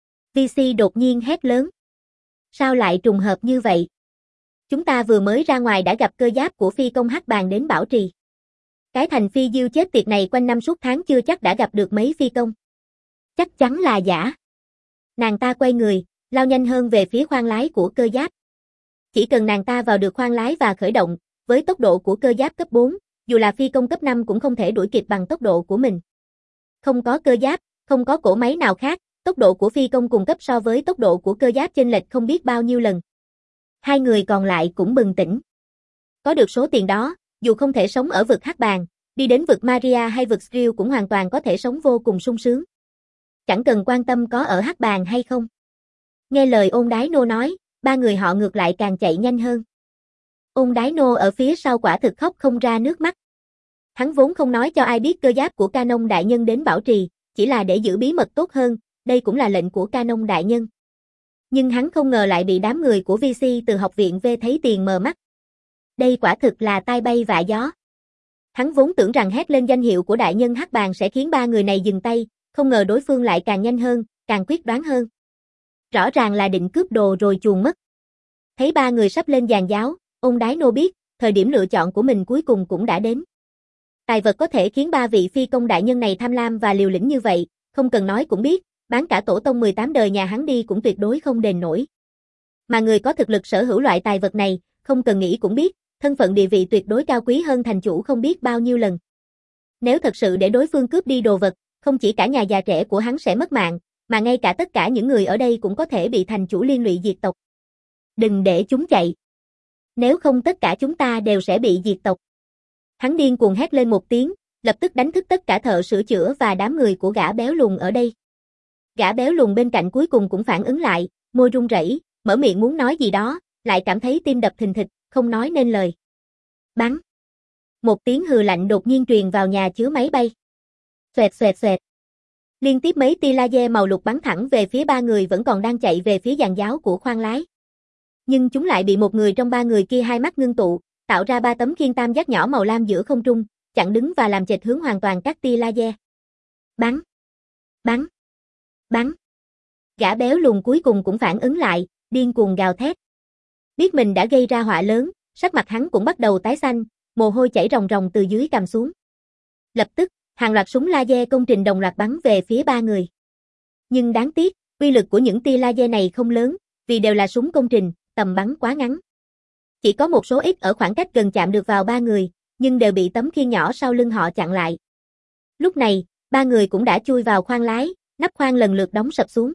vê xê đột nhiên hét lớn. Sao lại trùng hợp như vậy? Chúng ta vừa mới ra ngoài đã gặp cơ giáp của phi công Hắc Bàng đến bảo trì. Cái thành phi diêu chết tiệt này quanh năm suốt tháng chưa chắc đã gặp được mấy phi công. Chắc chắn là giả. Nàng ta quay người, lao nhanh hơn về phía khoang lái của cơ giáp. Chỉ cần nàng ta vào được khoang lái và khởi động, với tốc độ của cơ giáp cấp bốn, dù là phi công cấp năm cũng không thể đuổi kịp bằng tốc độ của mình. Không có cơ giáp, không có cỗ máy nào khác, tốc độ của phi công cùng cấp so với tốc độ của cơ giáp chênh lệch không biết bao nhiêu lần. Hai người còn lại cũng bừng tỉnh. Có được số tiền đó, dù không thể sống ở vực Hắc Bàng, đi đến vực Maria hay vực Skrill cũng hoàn toàn có thể sống vô cùng sung sướng. Chẳng cần quan tâm có ở Hắc Bàng hay không. Nghe lời Ôn Đái Nô nói, ba người họ ngược lại càng chạy nhanh hơn. Ôn Đái Nô ở phía sau quả thực khóc không ra nước mắt. Hắn vốn không nói cho ai biết cơ giáp của Canon đại nhân đến bảo trì, chỉ là để giữ bí mật tốt hơn, đây cũng là lệnh của Canon đại nhân. Nhưng hắn không ngờ lại bị đám người của vê xê từ học viện V thấy tiền mờ mắt. Đây quả thực là tai bay vạ gió. Hắn vốn tưởng rằng hét lên danh hiệu của đại nhân Hắc Bàng sẽ khiến ba người này dừng tay, không ngờ đối phương lại càng nhanh hơn, càng quyết đoán hơn. Rõ ràng là định cướp đồ rồi chuồn mất. Thấy ba người sắp lên giàn giáo, Ôn Đái Nô biết, thời điểm lựa chọn của mình cuối cùng cũng đã đến. Tài vật có thể khiến ba vị phi công đại nhân này tham lam và liều lĩnh như vậy, không cần nói cũng biết, bán cả tổ tông mười tám đời nhà hắn đi cũng tuyệt đối không đền nổi. Mà người có thực lực sở hữu loại tài vật này, không cần nghĩ cũng biết, thân phận địa vị tuyệt đối cao quý hơn thành chủ không biết bao nhiêu lần. Nếu thật sự để đối phương cướp đi đồ vật, không chỉ cả nhà già trẻ của hắn sẽ mất mạng, mà ngay cả tất cả những người ở đây cũng có thể bị thành chủ liên lụy diệt tộc. Đừng để chúng chạy. Nếu không tất cả chúng ta đều sẽ bị diệt tộc. Hắn điên cuồng hét lên một tiếng, lập tức đánh thức tất cả thợ sửa chữa và đám người của gã béo lùn ở đây. Gã béo lùn bên cạnh cuối cùng cũng phản ứng lại, môi run rẩy, mở miệng muốn nói gì đó, lại cảm thấy tim đập thình thịch, không nói nên lời. Bắn. Một tiếng hừ lạnh đột nhiên truyền vào nhà chứa máy bay. Xoẹt xoẹt xoẹt. Liên tiếp mấy tia laser màu lục bắn thẳng về phía ba người vẫn còn đang chạy về phía giàn giáo của khoang lái. Nhưng chúng lại bị một người trong ba người kia hai mắt ngưng tụ, tạo ra ba tấm khiên tam giác nhỏ màu lam giữa không trung, chặn đứng và làm chệch hướng hoàn toàn các tia laser. Bắn! Bắn! Bắn! Gã béo lùn cuối cùng cũng phản ứng lại, điên cuồng gào thét. Biết mình đã gây ra họa lớn, sắc mặt hắn cũng bắt đầu tái xanh, mồ hôi chảy ròng ròng từ dưới cằm xuống. Lập tức, hàng loạt súng laser công trình đồng loạt bắn về phía ba người. Nhưng đáng tiếc, uy lực của những tia laser này không lớn, vì đều là súng công trình, tầm bắn quá ngắn. Chỉ có một số ít ở khoảng cách gần chạm được vào ba người, nhưng đều bị tấm khiên nhỏ sau lưng họ chặn lại. Lúc này, ba người cũng đã chui vào khoang lái, nắp khoang lần lượt đóng sập xuống.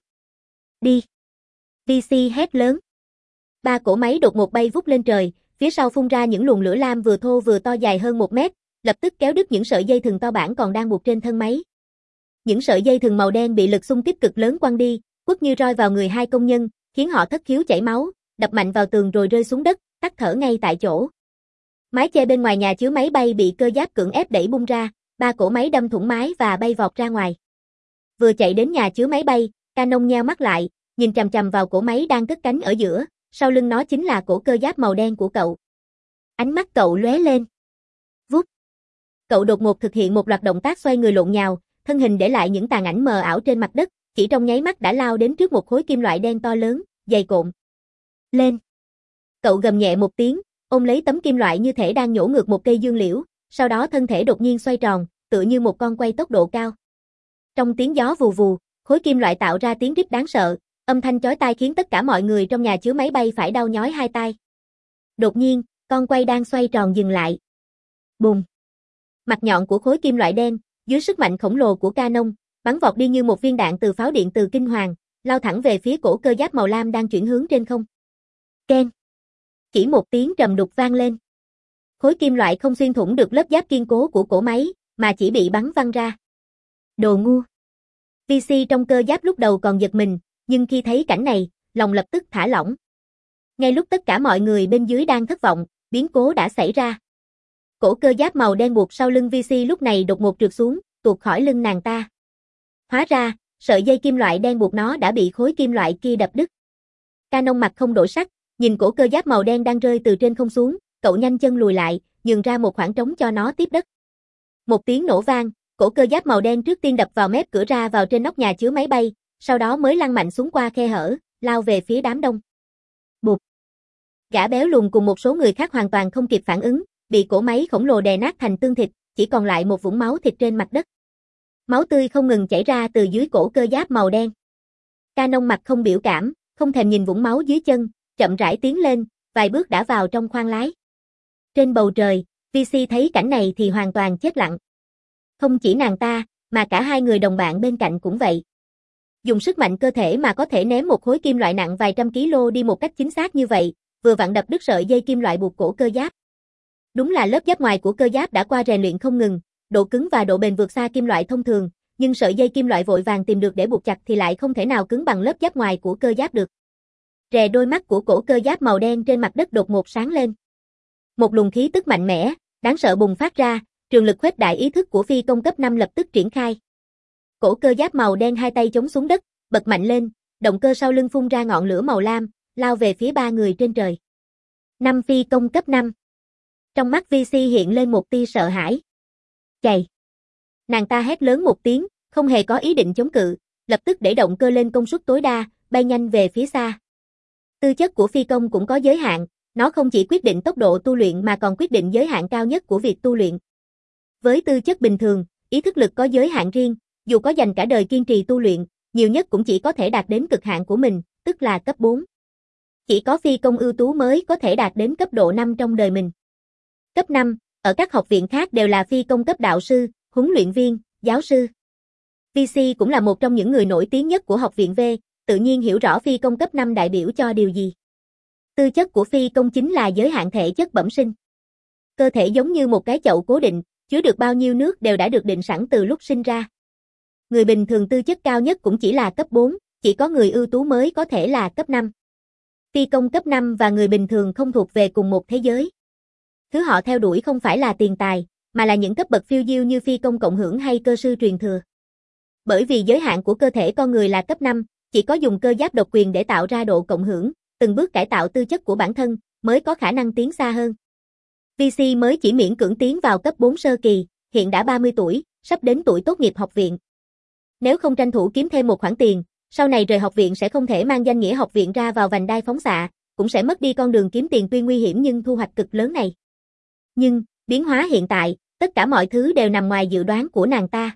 Đi! vê xê hét lớn. Ba cỗ máy đột ngột bay vút lên trời, phía sau phun ra những luồng lửa lam vừa thô vừa to dài hơn một mét, lập tức kéo đứt những sợi dây thừng to bản còn đang buộc trên thân máy. Những sợi dây thừng màu đen bị lực xung kích cực lớn quăng đi, quất như roi vào người hai công nhân, khiến họ thất khiếu chảy máu, đập mạnh vào tường rồi rơi xuống đất, tắt thở ngay tại chỗ. Mái che bên ngoài nhà chứa máy bay bị cơ giáp cưỡng ép đẩy bung ra, ba cỗ máy đâm thủng mái và bay vọt ra ngoài. Vừa chạy đến nhà chứa máy bay, Canon nheo mắt lại, nhìn chằm chằm vào cỗ máy đang cất cánh ở giữa, sau lưng nó chính là cổ cơ giáp màu đen của cậu. Ánh mắt cậu lóe lên. Vút. Cậu đột ngột thực hiện một loạt động tác xoay người lộn nhào, thân hình để lại những tàn ảnh mờ ảo trên mặt đất, chỉ trong nháy mắt đã lao đến trước một khối kim loại đen to lớn, dày cộm. Lên. Cậu gầm nhẹ một tiếng, ôm lấy tấm kim loại như thể đang nhổ ngược một cây dương liễu, sau đó thân thể đột nhiên xoay tròn, tựa như một con quay tốc độ cao. Trong tiếng gió vù vù, khối kim loại tạo ra tiếng rít đáng sợ, âm thanh chói tai khiến tất cả mọi người trong nhà chứa máy bay phải đau nhói hai tai. Đột nhiên, con quay đang xoay tròn dừng lại. Bùng! Mặt nhọn của khối kim loại đen, dưới sức mạnh khổng lồ của Canon, bắn vọt đi như một viên đạn từ pháo điện từ kinh hoàng, lao thẳng về phía cổ cơ giáp màu lam đang chuyển hướng trên không. Keng! Chỉ một tiếng trầm đục vang lên. Khối kim loại không xuyên thủng được lớp giáp kiên cố của cổ máy, mà chỉ bị bắn văng ra. Đồ ngu! vê xê trong cơ giáp lúc đầu còn giật mình, nhưng khi thấy cảnh này, lòng lập tức thả lỏng. Ngay lúc tất cả mọi người bên dưới đang thất vọng, biến cố đã xảy ra. Cổ cơ giáp màu đen buộc sau lưng vê xê lúc này đột ngột trượt xuống, tuột khỏi lưng nàng ta. Hóa ra, sợi dây kim loại đen buộc nó đã bị khối kim loại kia đập đứt. Canon mặt không đổi sắc, nhìn cổ cơ giáp màu đen đang rơi từ trên không xuống, cậu nhanh chân lùi lại, nhường ra một khoảng trống cho nó tiếp đất. Một tiếng nổ vang, cổ cơ giáp màu đen trước tiên đập vào mép cửa ra vào trên nóc nhà chứa máy bay, sau đó mới lăn mạnh xuống qua khe hở, lao về phía đám đông. Bụp! Gã béo lùn cùng một số người khác hoàn toàn không kịp phản ứng, bị cổ máy khổng lồ đè nát thành tương thịt, chỉ còn lại một vũng máu thịt trên mặt đất. Máu tươi không ngừng chảy ra từ dưới cổ cơ giáp màu đen. Canon mặt không biểu cảm, không thèm nhìn vũng máu dưới chân, chậm rãi tiến lên, vài bước đã vào trong khoang lái. Trên bầu trời, vê xê thấy cảnh này thì hoàn toàn chết lặng. Không chỉ nàng ta, mà cả hai người đồng bạn bên cạnh cũng vậy. Dùng sức mạnh cơ thể mà có thể ném một khối kim loại nặng vài trăm ký lô đi một cách chính xác như vậy, vừa vặn đập đứt sợi dây kim loại buộc cổ cơ giáp. Đúng là lớp giáp ngoài của cơ giáp đã qua rèn luyện không ngừng, độ cứng và độ bền vượt xa kim loại thông thường, nhưng sợi dây kim loại vội vàng tìm được để buộc chặt thì lại không thể nào cứng bằng lớp giáp ngoài của cơ giáp được. Rè đôi mắt của cổ cơ giáp màu đen trên mặt đất đột ngột sáng lên. Một luồng khí tức mạnh mẽ, đáng sợ bùng phát ra, trường lực khuếch đại ý thức của phi công cấp năm lập tức triển khai. Cổ cơ giáp màu đen hai tay chống xuống đất, bật mạnh lên, động cơ sau lưng phun ra ngọn lửa màu lam, lao về phía ba người trên trời. Năm phi công cấp năm. Trong mắt vê xê hiện lên một tia sợ hãi. Chạy! Nàng ta hét lớn một tiếng, không hề có ý định chống cự, lập tức để động cơ lên công suất tối đa, bay nhanh về phía xa. Tư chất của phi công cũng có giới hạn, nó không chỉ quyết định tốc độ tu luyện mà còn quyết định giới hạn cao nhất của việc tu luyện. Với tư chất bình thường, ý thức lực có giới hạn riêng, dù có dành cả đời kiên trì tu luyện, nhiều nhất cũng chỉ có thể đạt đến cực hạn của mình, tức là cấp bốn. Chỉ có phi công ưu tú mới có thể đạt đến cấp độ năm trong đời mình. Cấp năm, ở các học viện khác đều là phi công cấp đạo sư, huấn luyện viên, giáo sư. vê xê cũng là một trong những người nổi tiếng nhất của học viện V, tự nhiên hiểu rõ phi công cấp năm đại biểu cho điều gì. Tư chất của phi công chính là giới hạn thể chất bẩm sinh. Cơ thể giống như một cái chậu cố định, chứa được bao nhiêu nước đều đã được định sẵn từ lúc sinh ra. Người bình thường tư chất cao nhất cũng chỉ là cấp bốn, chỉ có người ưu tú mới có thể là cấp năm. Phi công cấp năm và người bình thường không thuộc về cùng một thế giới. Thứ họ theo đuổi không phải là tiền tài, mà là những cấp bậc phiêu diêu như phi công cộng hưởng hay cơ sư truyền thừa. Bởi vì giới hạn của cơ thể con người là cấp năm, chỉ có dùng cơ giáp độc quyền để tạo ra độ cộng hưởng, từng bước cải tạo tư chất của bản thân, mới có khả năng tiến xa hơn. vê xê mới chỉ miễn cưỡng tiến vào cấp bốn sơ kỳ, hiện đã ba mươi tuổi, sắp đến tuổi tốt nghiệp học viện. Nếu không tranh thủ kiếm thêm một khoản tiền, sau này rời học viện sẽ không thể mang danh nghĩa học viện ra vào vành đai phóng xạ, cũng sẽ mất đi con đường kiếm tiền tuy nguy hiểm nhưng thu hoạch cực lớn này. Nhưng, biến hóa hiện tại, tất cả mọi thứ đều nằm ngoài dự đoán của nàng ta.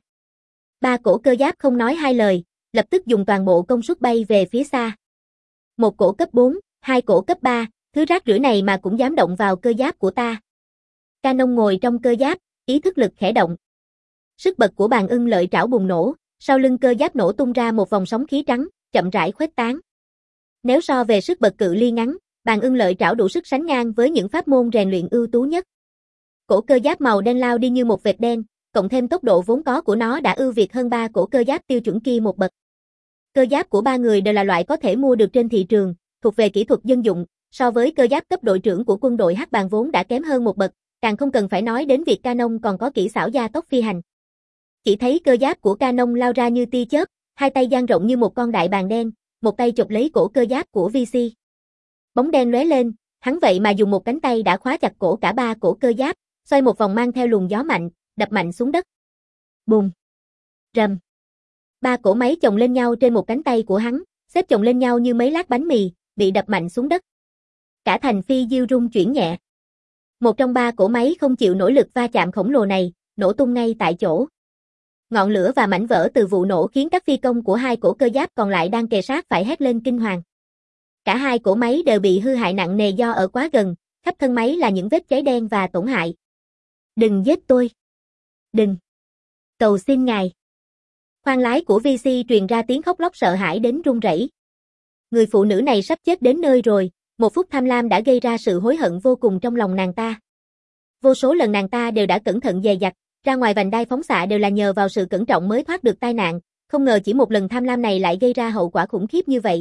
Ba cổ cơ giáp không nói hai lời, lập tức dùng toàn bộ công suất bay về phía xa. Một cổ cấp bốn, hai cổ cấp ba, thứ rác rưởi này mà cũng dám động vào cơ giáp của ta. Canon ngồi trong cơ giáp, ý thức lực khẽ động. Sức bật của bàn ưng lợi trảo bùng nổ, sau lưng cơ giáp nổ tung ra một vòng sóng khí trắng, chậm rãi khuếch tán. Nếu so về sức bật cự ly ngắn, bàn ưng lợi trảo đủ sức sánh ngang với những pháp môn rèn luyện ưu tú nhất. Cổ cơ giáp màu đen lao đi như một vệt đen, cộng thêm tốc độ vốn có của nó đã ưu việt hơn ba cổ cơ giáp tiêu chuẩn kia một bậc. Cơ giáp của ba người đều là loại có thể mua được trên thị trường, thuộc về kỹ thuật dân dụng, so với cơ giáp cấp đội trưởng của quân đội Hắc Bàn vốn đã kém hơn một bậc, càng không cần phải nói đến việc Canon còn có kỹ xảo gia tốc phi hành. Chỉ thấy cơ giáp của Canon lao ra như tia chớp, hai tay dang rộng như một con đại bàng đen, một tay chụp lấy cổ cơ giáp của vê xê. Bóng đen lóe lên, hắn vậy mà dùng một cánh tay đã khóa chặt cổ cả ba cổ cơ giáp, xoay một vòng mang theo luồng gió mạnh, đập mạnh xuống đất. Bùm! Rầm! Ba cổ máy chồng lên nhau trên một cánh tay của hắn, xếp chồng lên nhau như mấy lát bánh mì, bị đập mạnh xuống đất. Cả thành phi diêu rung chuyển nhẹ. Một trong ba cổ máy không chịu nổi lực va chạm khổng lồ này, nổ tung ngay tại chỗ. Ngọn lửa và mảnh vỡ từ vụ nổ khiến các phi công của hai cổ cơ giáp còn lại đang kề sát phải hét lên kinh hoàng. Cả hai cổ máy đều bị hư hại nặng nề do ở quá gần, khắp thân máy là những vết cháy đen và tổn hại. Đừng giết tôi! Đừng! Cầu xin ngài! Khoang lái của vê xê truyền ra tiếng khóc lóc sợ hãi đến run rẩy. Người phụ nữ này sắp chết đến nơi rồi, một phút tham lam đã gây ra sự hối hận vô cùng trong lòng nàng ta. Vô số lần nàng ta đều đã cẩn thận dè dặt, ra ngoài vành đai phóng xạ đều là nhờ vào sự cẩn trọng mới thoát được tai nạn, không ngờ chỉ một lần tham lam này lại gây ra hậu quả khủng khiếp như vậy.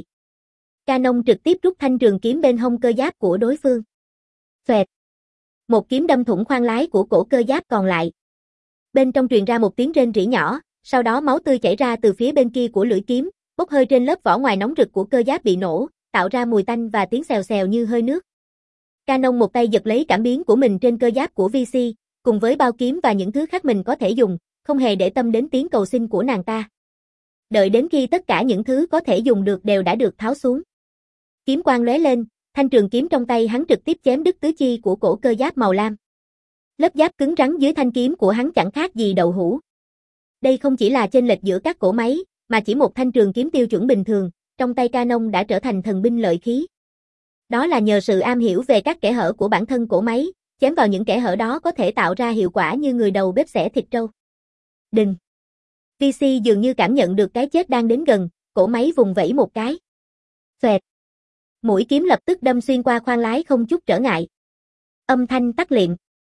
Canon trực tiếp rút thanh trường kiếm bên hông cơ giáp của đối phương. Xoẹt! Một kiếm đâm thủng khoang lái của cổ cơ giáp còn lại. Bên trong truyền ra một tiếng rên rỉ nhỏ, sau đó máu tươi chảy ra từ phía bên kia của lưỡi kiếm, bốc hơi trên lớp vỏ ngoài nóng rực của cơ giáp bị nổ, tạo ra mùi tanh và tiếng xèo xèo như hơi nước. Canon một tay giật lấy cảm biến của mình trên cơ giáp của vê xê, cùng với bao kiếm và những thứ khác mình có thể dùng, không hề để tâm đến tiếng cầu xin của nàng ta. Đợi đến khi tất cả những thứ có thể dùng được đều đã được tháo xuống. Kiếm quang lóe lên, thanh trường kiếm trong tay hắn trực tiếp chém đứt tứ chi của cổ cơ giáp màu lam. Lớp giáp cứng rắn dưới thanh kiếm của hắn chẳng khác gì đậu hũ. Đây không chỉ là chênh lệch giữa các cổ máy, mà chỉ một thanh trường kiếm tiêu chuẩn bình thường, trong tay Canon đã trở thành thần binh lợi khí. Đó là nhờ sự am hiểu về các kẽ hở của bản thân cổ máy, chém vào những kẽ hở đó có thể tạo ra hiệu quả như người đầu bếp xẻ thịt trâu. Đừng! vê xê dường như cảm nhận được cái chết đang đến gần, cổ máy vùng vẫy một cái. Xoẹt! Mũi kiếm lập tức đâm xuyên qua khoang lái không chút trở ngại. Âm thanh tắt liệm.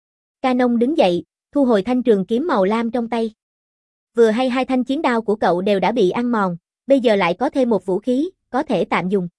Canon đứng dậy, thu hồi thanh trường kiếm màu lam trong tay. Vừa hay hai thanh chiến đao của cậu đều đã bị ăn mòn, bây giờ lại có thêm một vũ khí, có thể tạm dùng.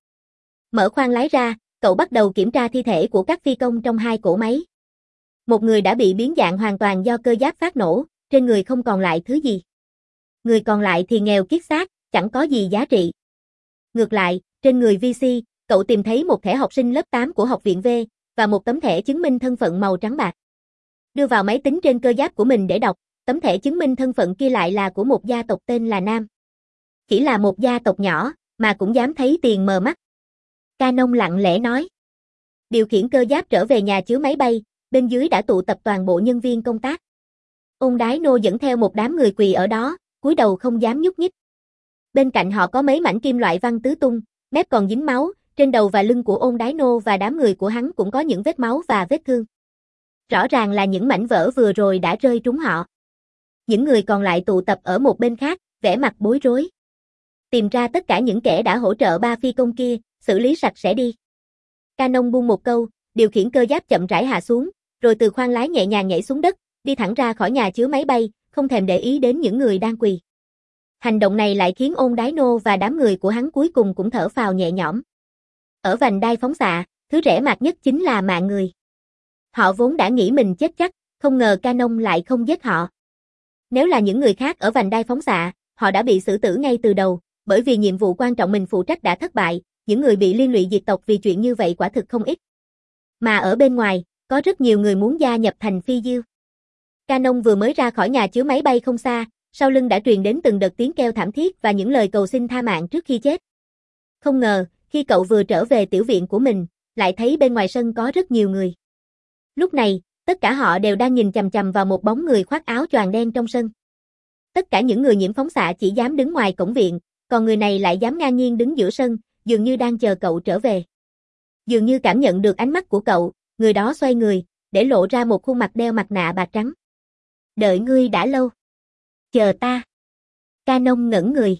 Mở khoang lái ra, cậu bắt đầu kiểm tra thi thể của các phi công trong hai cổ máy. Một người đã bị biến dạng hoàn toàn do cơ giáp phát nổ, trên người không còn lại thứ gì. Người còn lại thì nghèo kiết xác, chẳng có gì giá trị. Ngược lại, trên người vê xê, cậu tìm thấy một thẻ học sinh lớp tám của học viện V, và một tấm thẻ chứng minh thân phận màu trắng bạc. Đưa vào máy tính trên cơ giáp của mình để đọc, tấm thẻ chứng minh thân phận kia lại là của một gia tộc tên là Nam. Chỉ là một gia tộc nhỏ, mà cũng dám thấy tiền mờ mắt. Canon lặng lẽ nói. Điều khiển cơ giáp trở về nhà chứa máy bay, bên dưới đã tụ tập toàn bộ nhân viên công tác. Ôn Đái Nô dẫn theo một đám người quỳ ở đó, cúi đầu không dám nhúc nhích. Bên cạnh họ có mấy mảnh kim loại văng tứ tung, mép còn dính máu, trên đầu và lưng của Ôn Đái Nô và đám người của hắn cũng có những vết máu và vết thương. Rõ ràng là những mảnh vỡ vừa rồi đã rơi trúng họ. Những người còn lại tụ tập ở một bên khác, vẻ mặt bối rối. Tìm ra tất cả những kẻ đã hỗ trợ ba phi công kia, xử lý sạch sẽ đi. Canon buông một câu, điều khiển cơ giáp chậm rãi hạ xuống, rồi từ khoang lái nhẹ nhàng nhảy xuống đất, đi thẳng ra khỏi nhà chứa máy bay, không thèm để ý đến những người đang quỳ. Hành động này lại khiến Ôn Đái Nô và đám người của hắn cuối cùng cũng thở phào nhẹ nhõm. Ở vành đai phóng xạ, thứ rẻ mạt nhất chính là mạng người. Họ vốn đã nghĩ mình chết chắc, không ngờ Canon lại không giết họ. Nếu là những người khác ở vành đai phóng xạ, họ đã bị xử tử ngay từ đầu, bởi vì nhiệm vụ quan trọng mình phụ trách đã thất bại, những người bị liên lụy diệt tộc vì chuyện như vậy quả thực không ít. Mà ở bên ngoài, có rất nhiều người muốn gia nhập thành phi diêu. Canon vừa mới ra khỏi nhà chứa máy bay không xa, sau lưng đã truyền đến từng đợt tiếng kêu thảm thiết và những lời cầu xin tha mạng trước khi chết. Không ngờ, khi cậu vừa trở về tiểu viện của mình, lại thấy bên ngoài sân có rất nhiều người. Lúc này, tất cả họ đều đang nhìn chằm chằm vào một bóng người khoác áo choàng đen trong sân. Tất cả những người nhiễm phóng xạ chỉ dám đứng ngoài cổng viện, còn người này lại dám ngang nhiên đứng giữa sân, dường như đang chờ cậu trở về. Dường như cảm nhận được ánh mắt của cậu, người đó xoay người, để lộ ra một khuôn mặt đeo mặt nạ bạc trắng. Đợi ngươi đã lâu. Chờ ta. Canon ngẩn người.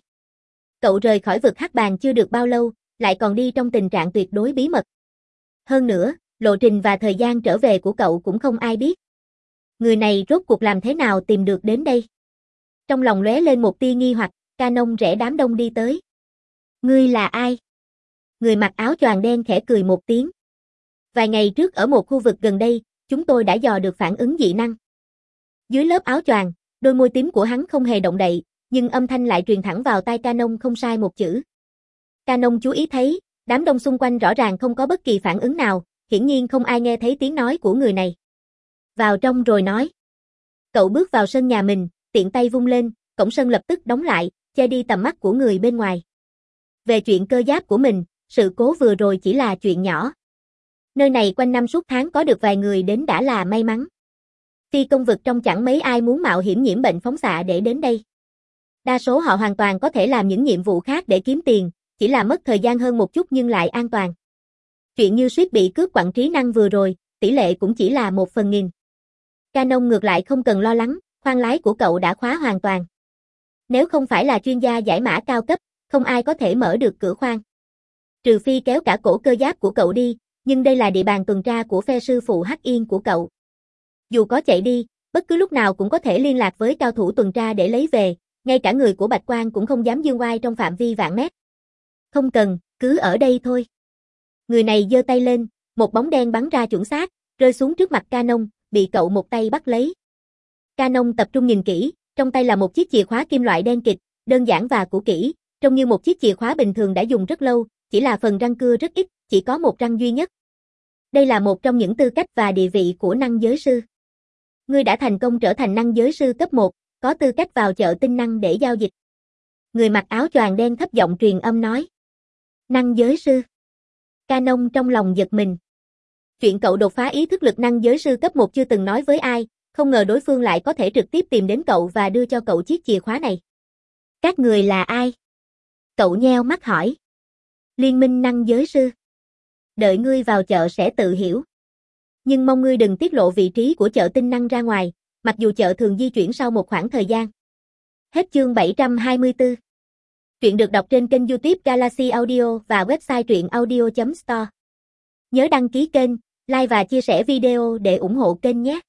Cậu rời khỏi vực hắc bàng chưa được bao lâu, lại còn đi trong tình trạng tuyệt đối bí mật. Hơn nữa, lộ trình và thời gian trở về của cậu cũng không ai biết. Người này rốt cuộc làm thế nào tìm được đến đây? Trong lòng lóe lên một tia nghi hoặc, Canon rẽ đám đông đi tới. Ngươi là ai? Người mặc áo choàng đen khẽ cười một tiếng. Vài ngày trước ở một khu vực gần đây, chúng tôi đã dò được phản ứng dị năng. Dưới lớp áo choàng, đôi môi tím của hắn không hề động đậy, nhưng âm thanh lại truyền thẳng vào tai Canon không sai một chữ. Canon chú ý thấy, đám đông xung quanh rõ ràng không có bất kỳ phản ứng nào, hiển nhiên không ai nghe thấy tiếng nói của người này. Vào trong rồi nói. Cậu bước vào sân nhà mình, tiện tay vung lên, cổng sân lập tức đóng lại, che đi tầm mắt của người bên ngoài. Về chuyện cơ giáp của mình, sự cố vừa rồi chỉ là chuyện nhỏ. Nơi này quanh năm suốt tháng có được vài người đến đã là may mắn. Phi công vực trong chẳng mấy ai muốn mạo hiểm nhiễm bệnh phóng xạ để đến đây. Đa số họ hoàn toàn có thể làm những nhiệm vụ khác để kiếm tiền, chỉ là mất thời gian hơn một chút nhưng lại an toàn. Chuyện như suýt bị cướp quặng trí năng vừa rồi, tỷ lệ cũng chỉ là một phần nghìn. Canon ngược lại không cần lo lắng, khoang lái của cậu đã khóa hoàn toàn. Nếu không phải là chuyên gia giải mã cao cấp, không ai có thể mở được cửa khoang. Trừ phi kéo cả cổ cơ giáp của cậu đi, nhưng đây là địa bàn tuần tra của phe sư phụ Hắc Yên của cậu. Dù có chạy đi, bất cứ lúc nào cũng có thể liên lạc với cao thủ tuần tra để lấy về, ngay cả người của Bạch Quang cũng không dám dương oai trong phạm vi vạn mét. Không cần, cứ ở đây thôi. Người này giơ tay lên, một bóng đen bắn ra chuẩn xác, rơi xuống trước mặt Canon, bị cậu một tay bắt lấy. Canon tập trung nhìn kỹ, trong tay là một chiếc chìa khóa kim loại đen kịt, đơn giản và cũ kỹ, trông như một chiếc chìa khóa bình thường đã dùng rất lâu, chỉ là phần răng cưa rất ít, chỉ có một răng duy nhất. Đây là một trong những tư cách và địa vị của năng giới sư. Ngươi đã thành công trở thành năng giới sư cấp một, có tư cách vào chợ tinh năng để giao dịch. Người mặc áo choàng đen thấp giọng truyền âm nói. Năng giới sư. Canon trong lòng giật mình. Chuyện cậu đột phá ý thức lực năng giới sư cấp một chưa từng nói với ai, không ngờ đối phương lại có thể trực tiếp tìm đến cậu và đưa cho cậu chiếc chìa khóa này. Các người là ai? Cậu nheo mắt hỏi. Liên minh năng giới sư. Đợi ngươi vào chợ sẽ tự hiểu. Nhưng mong ngươi đừng tiết lộ vị trí của chợ tinh năng ra ngoài, mặc dù chợ thường di chuyển sau một khoảng thời gian. Hết chương bảy trăm hai mươi tư. Truyện được đọc trên kênh YouTube Galaxy Audio và website truyện audio chấm store. Nhớ đăng ký kênh, like và chia sẻ video để ủng hộ kênh nhé.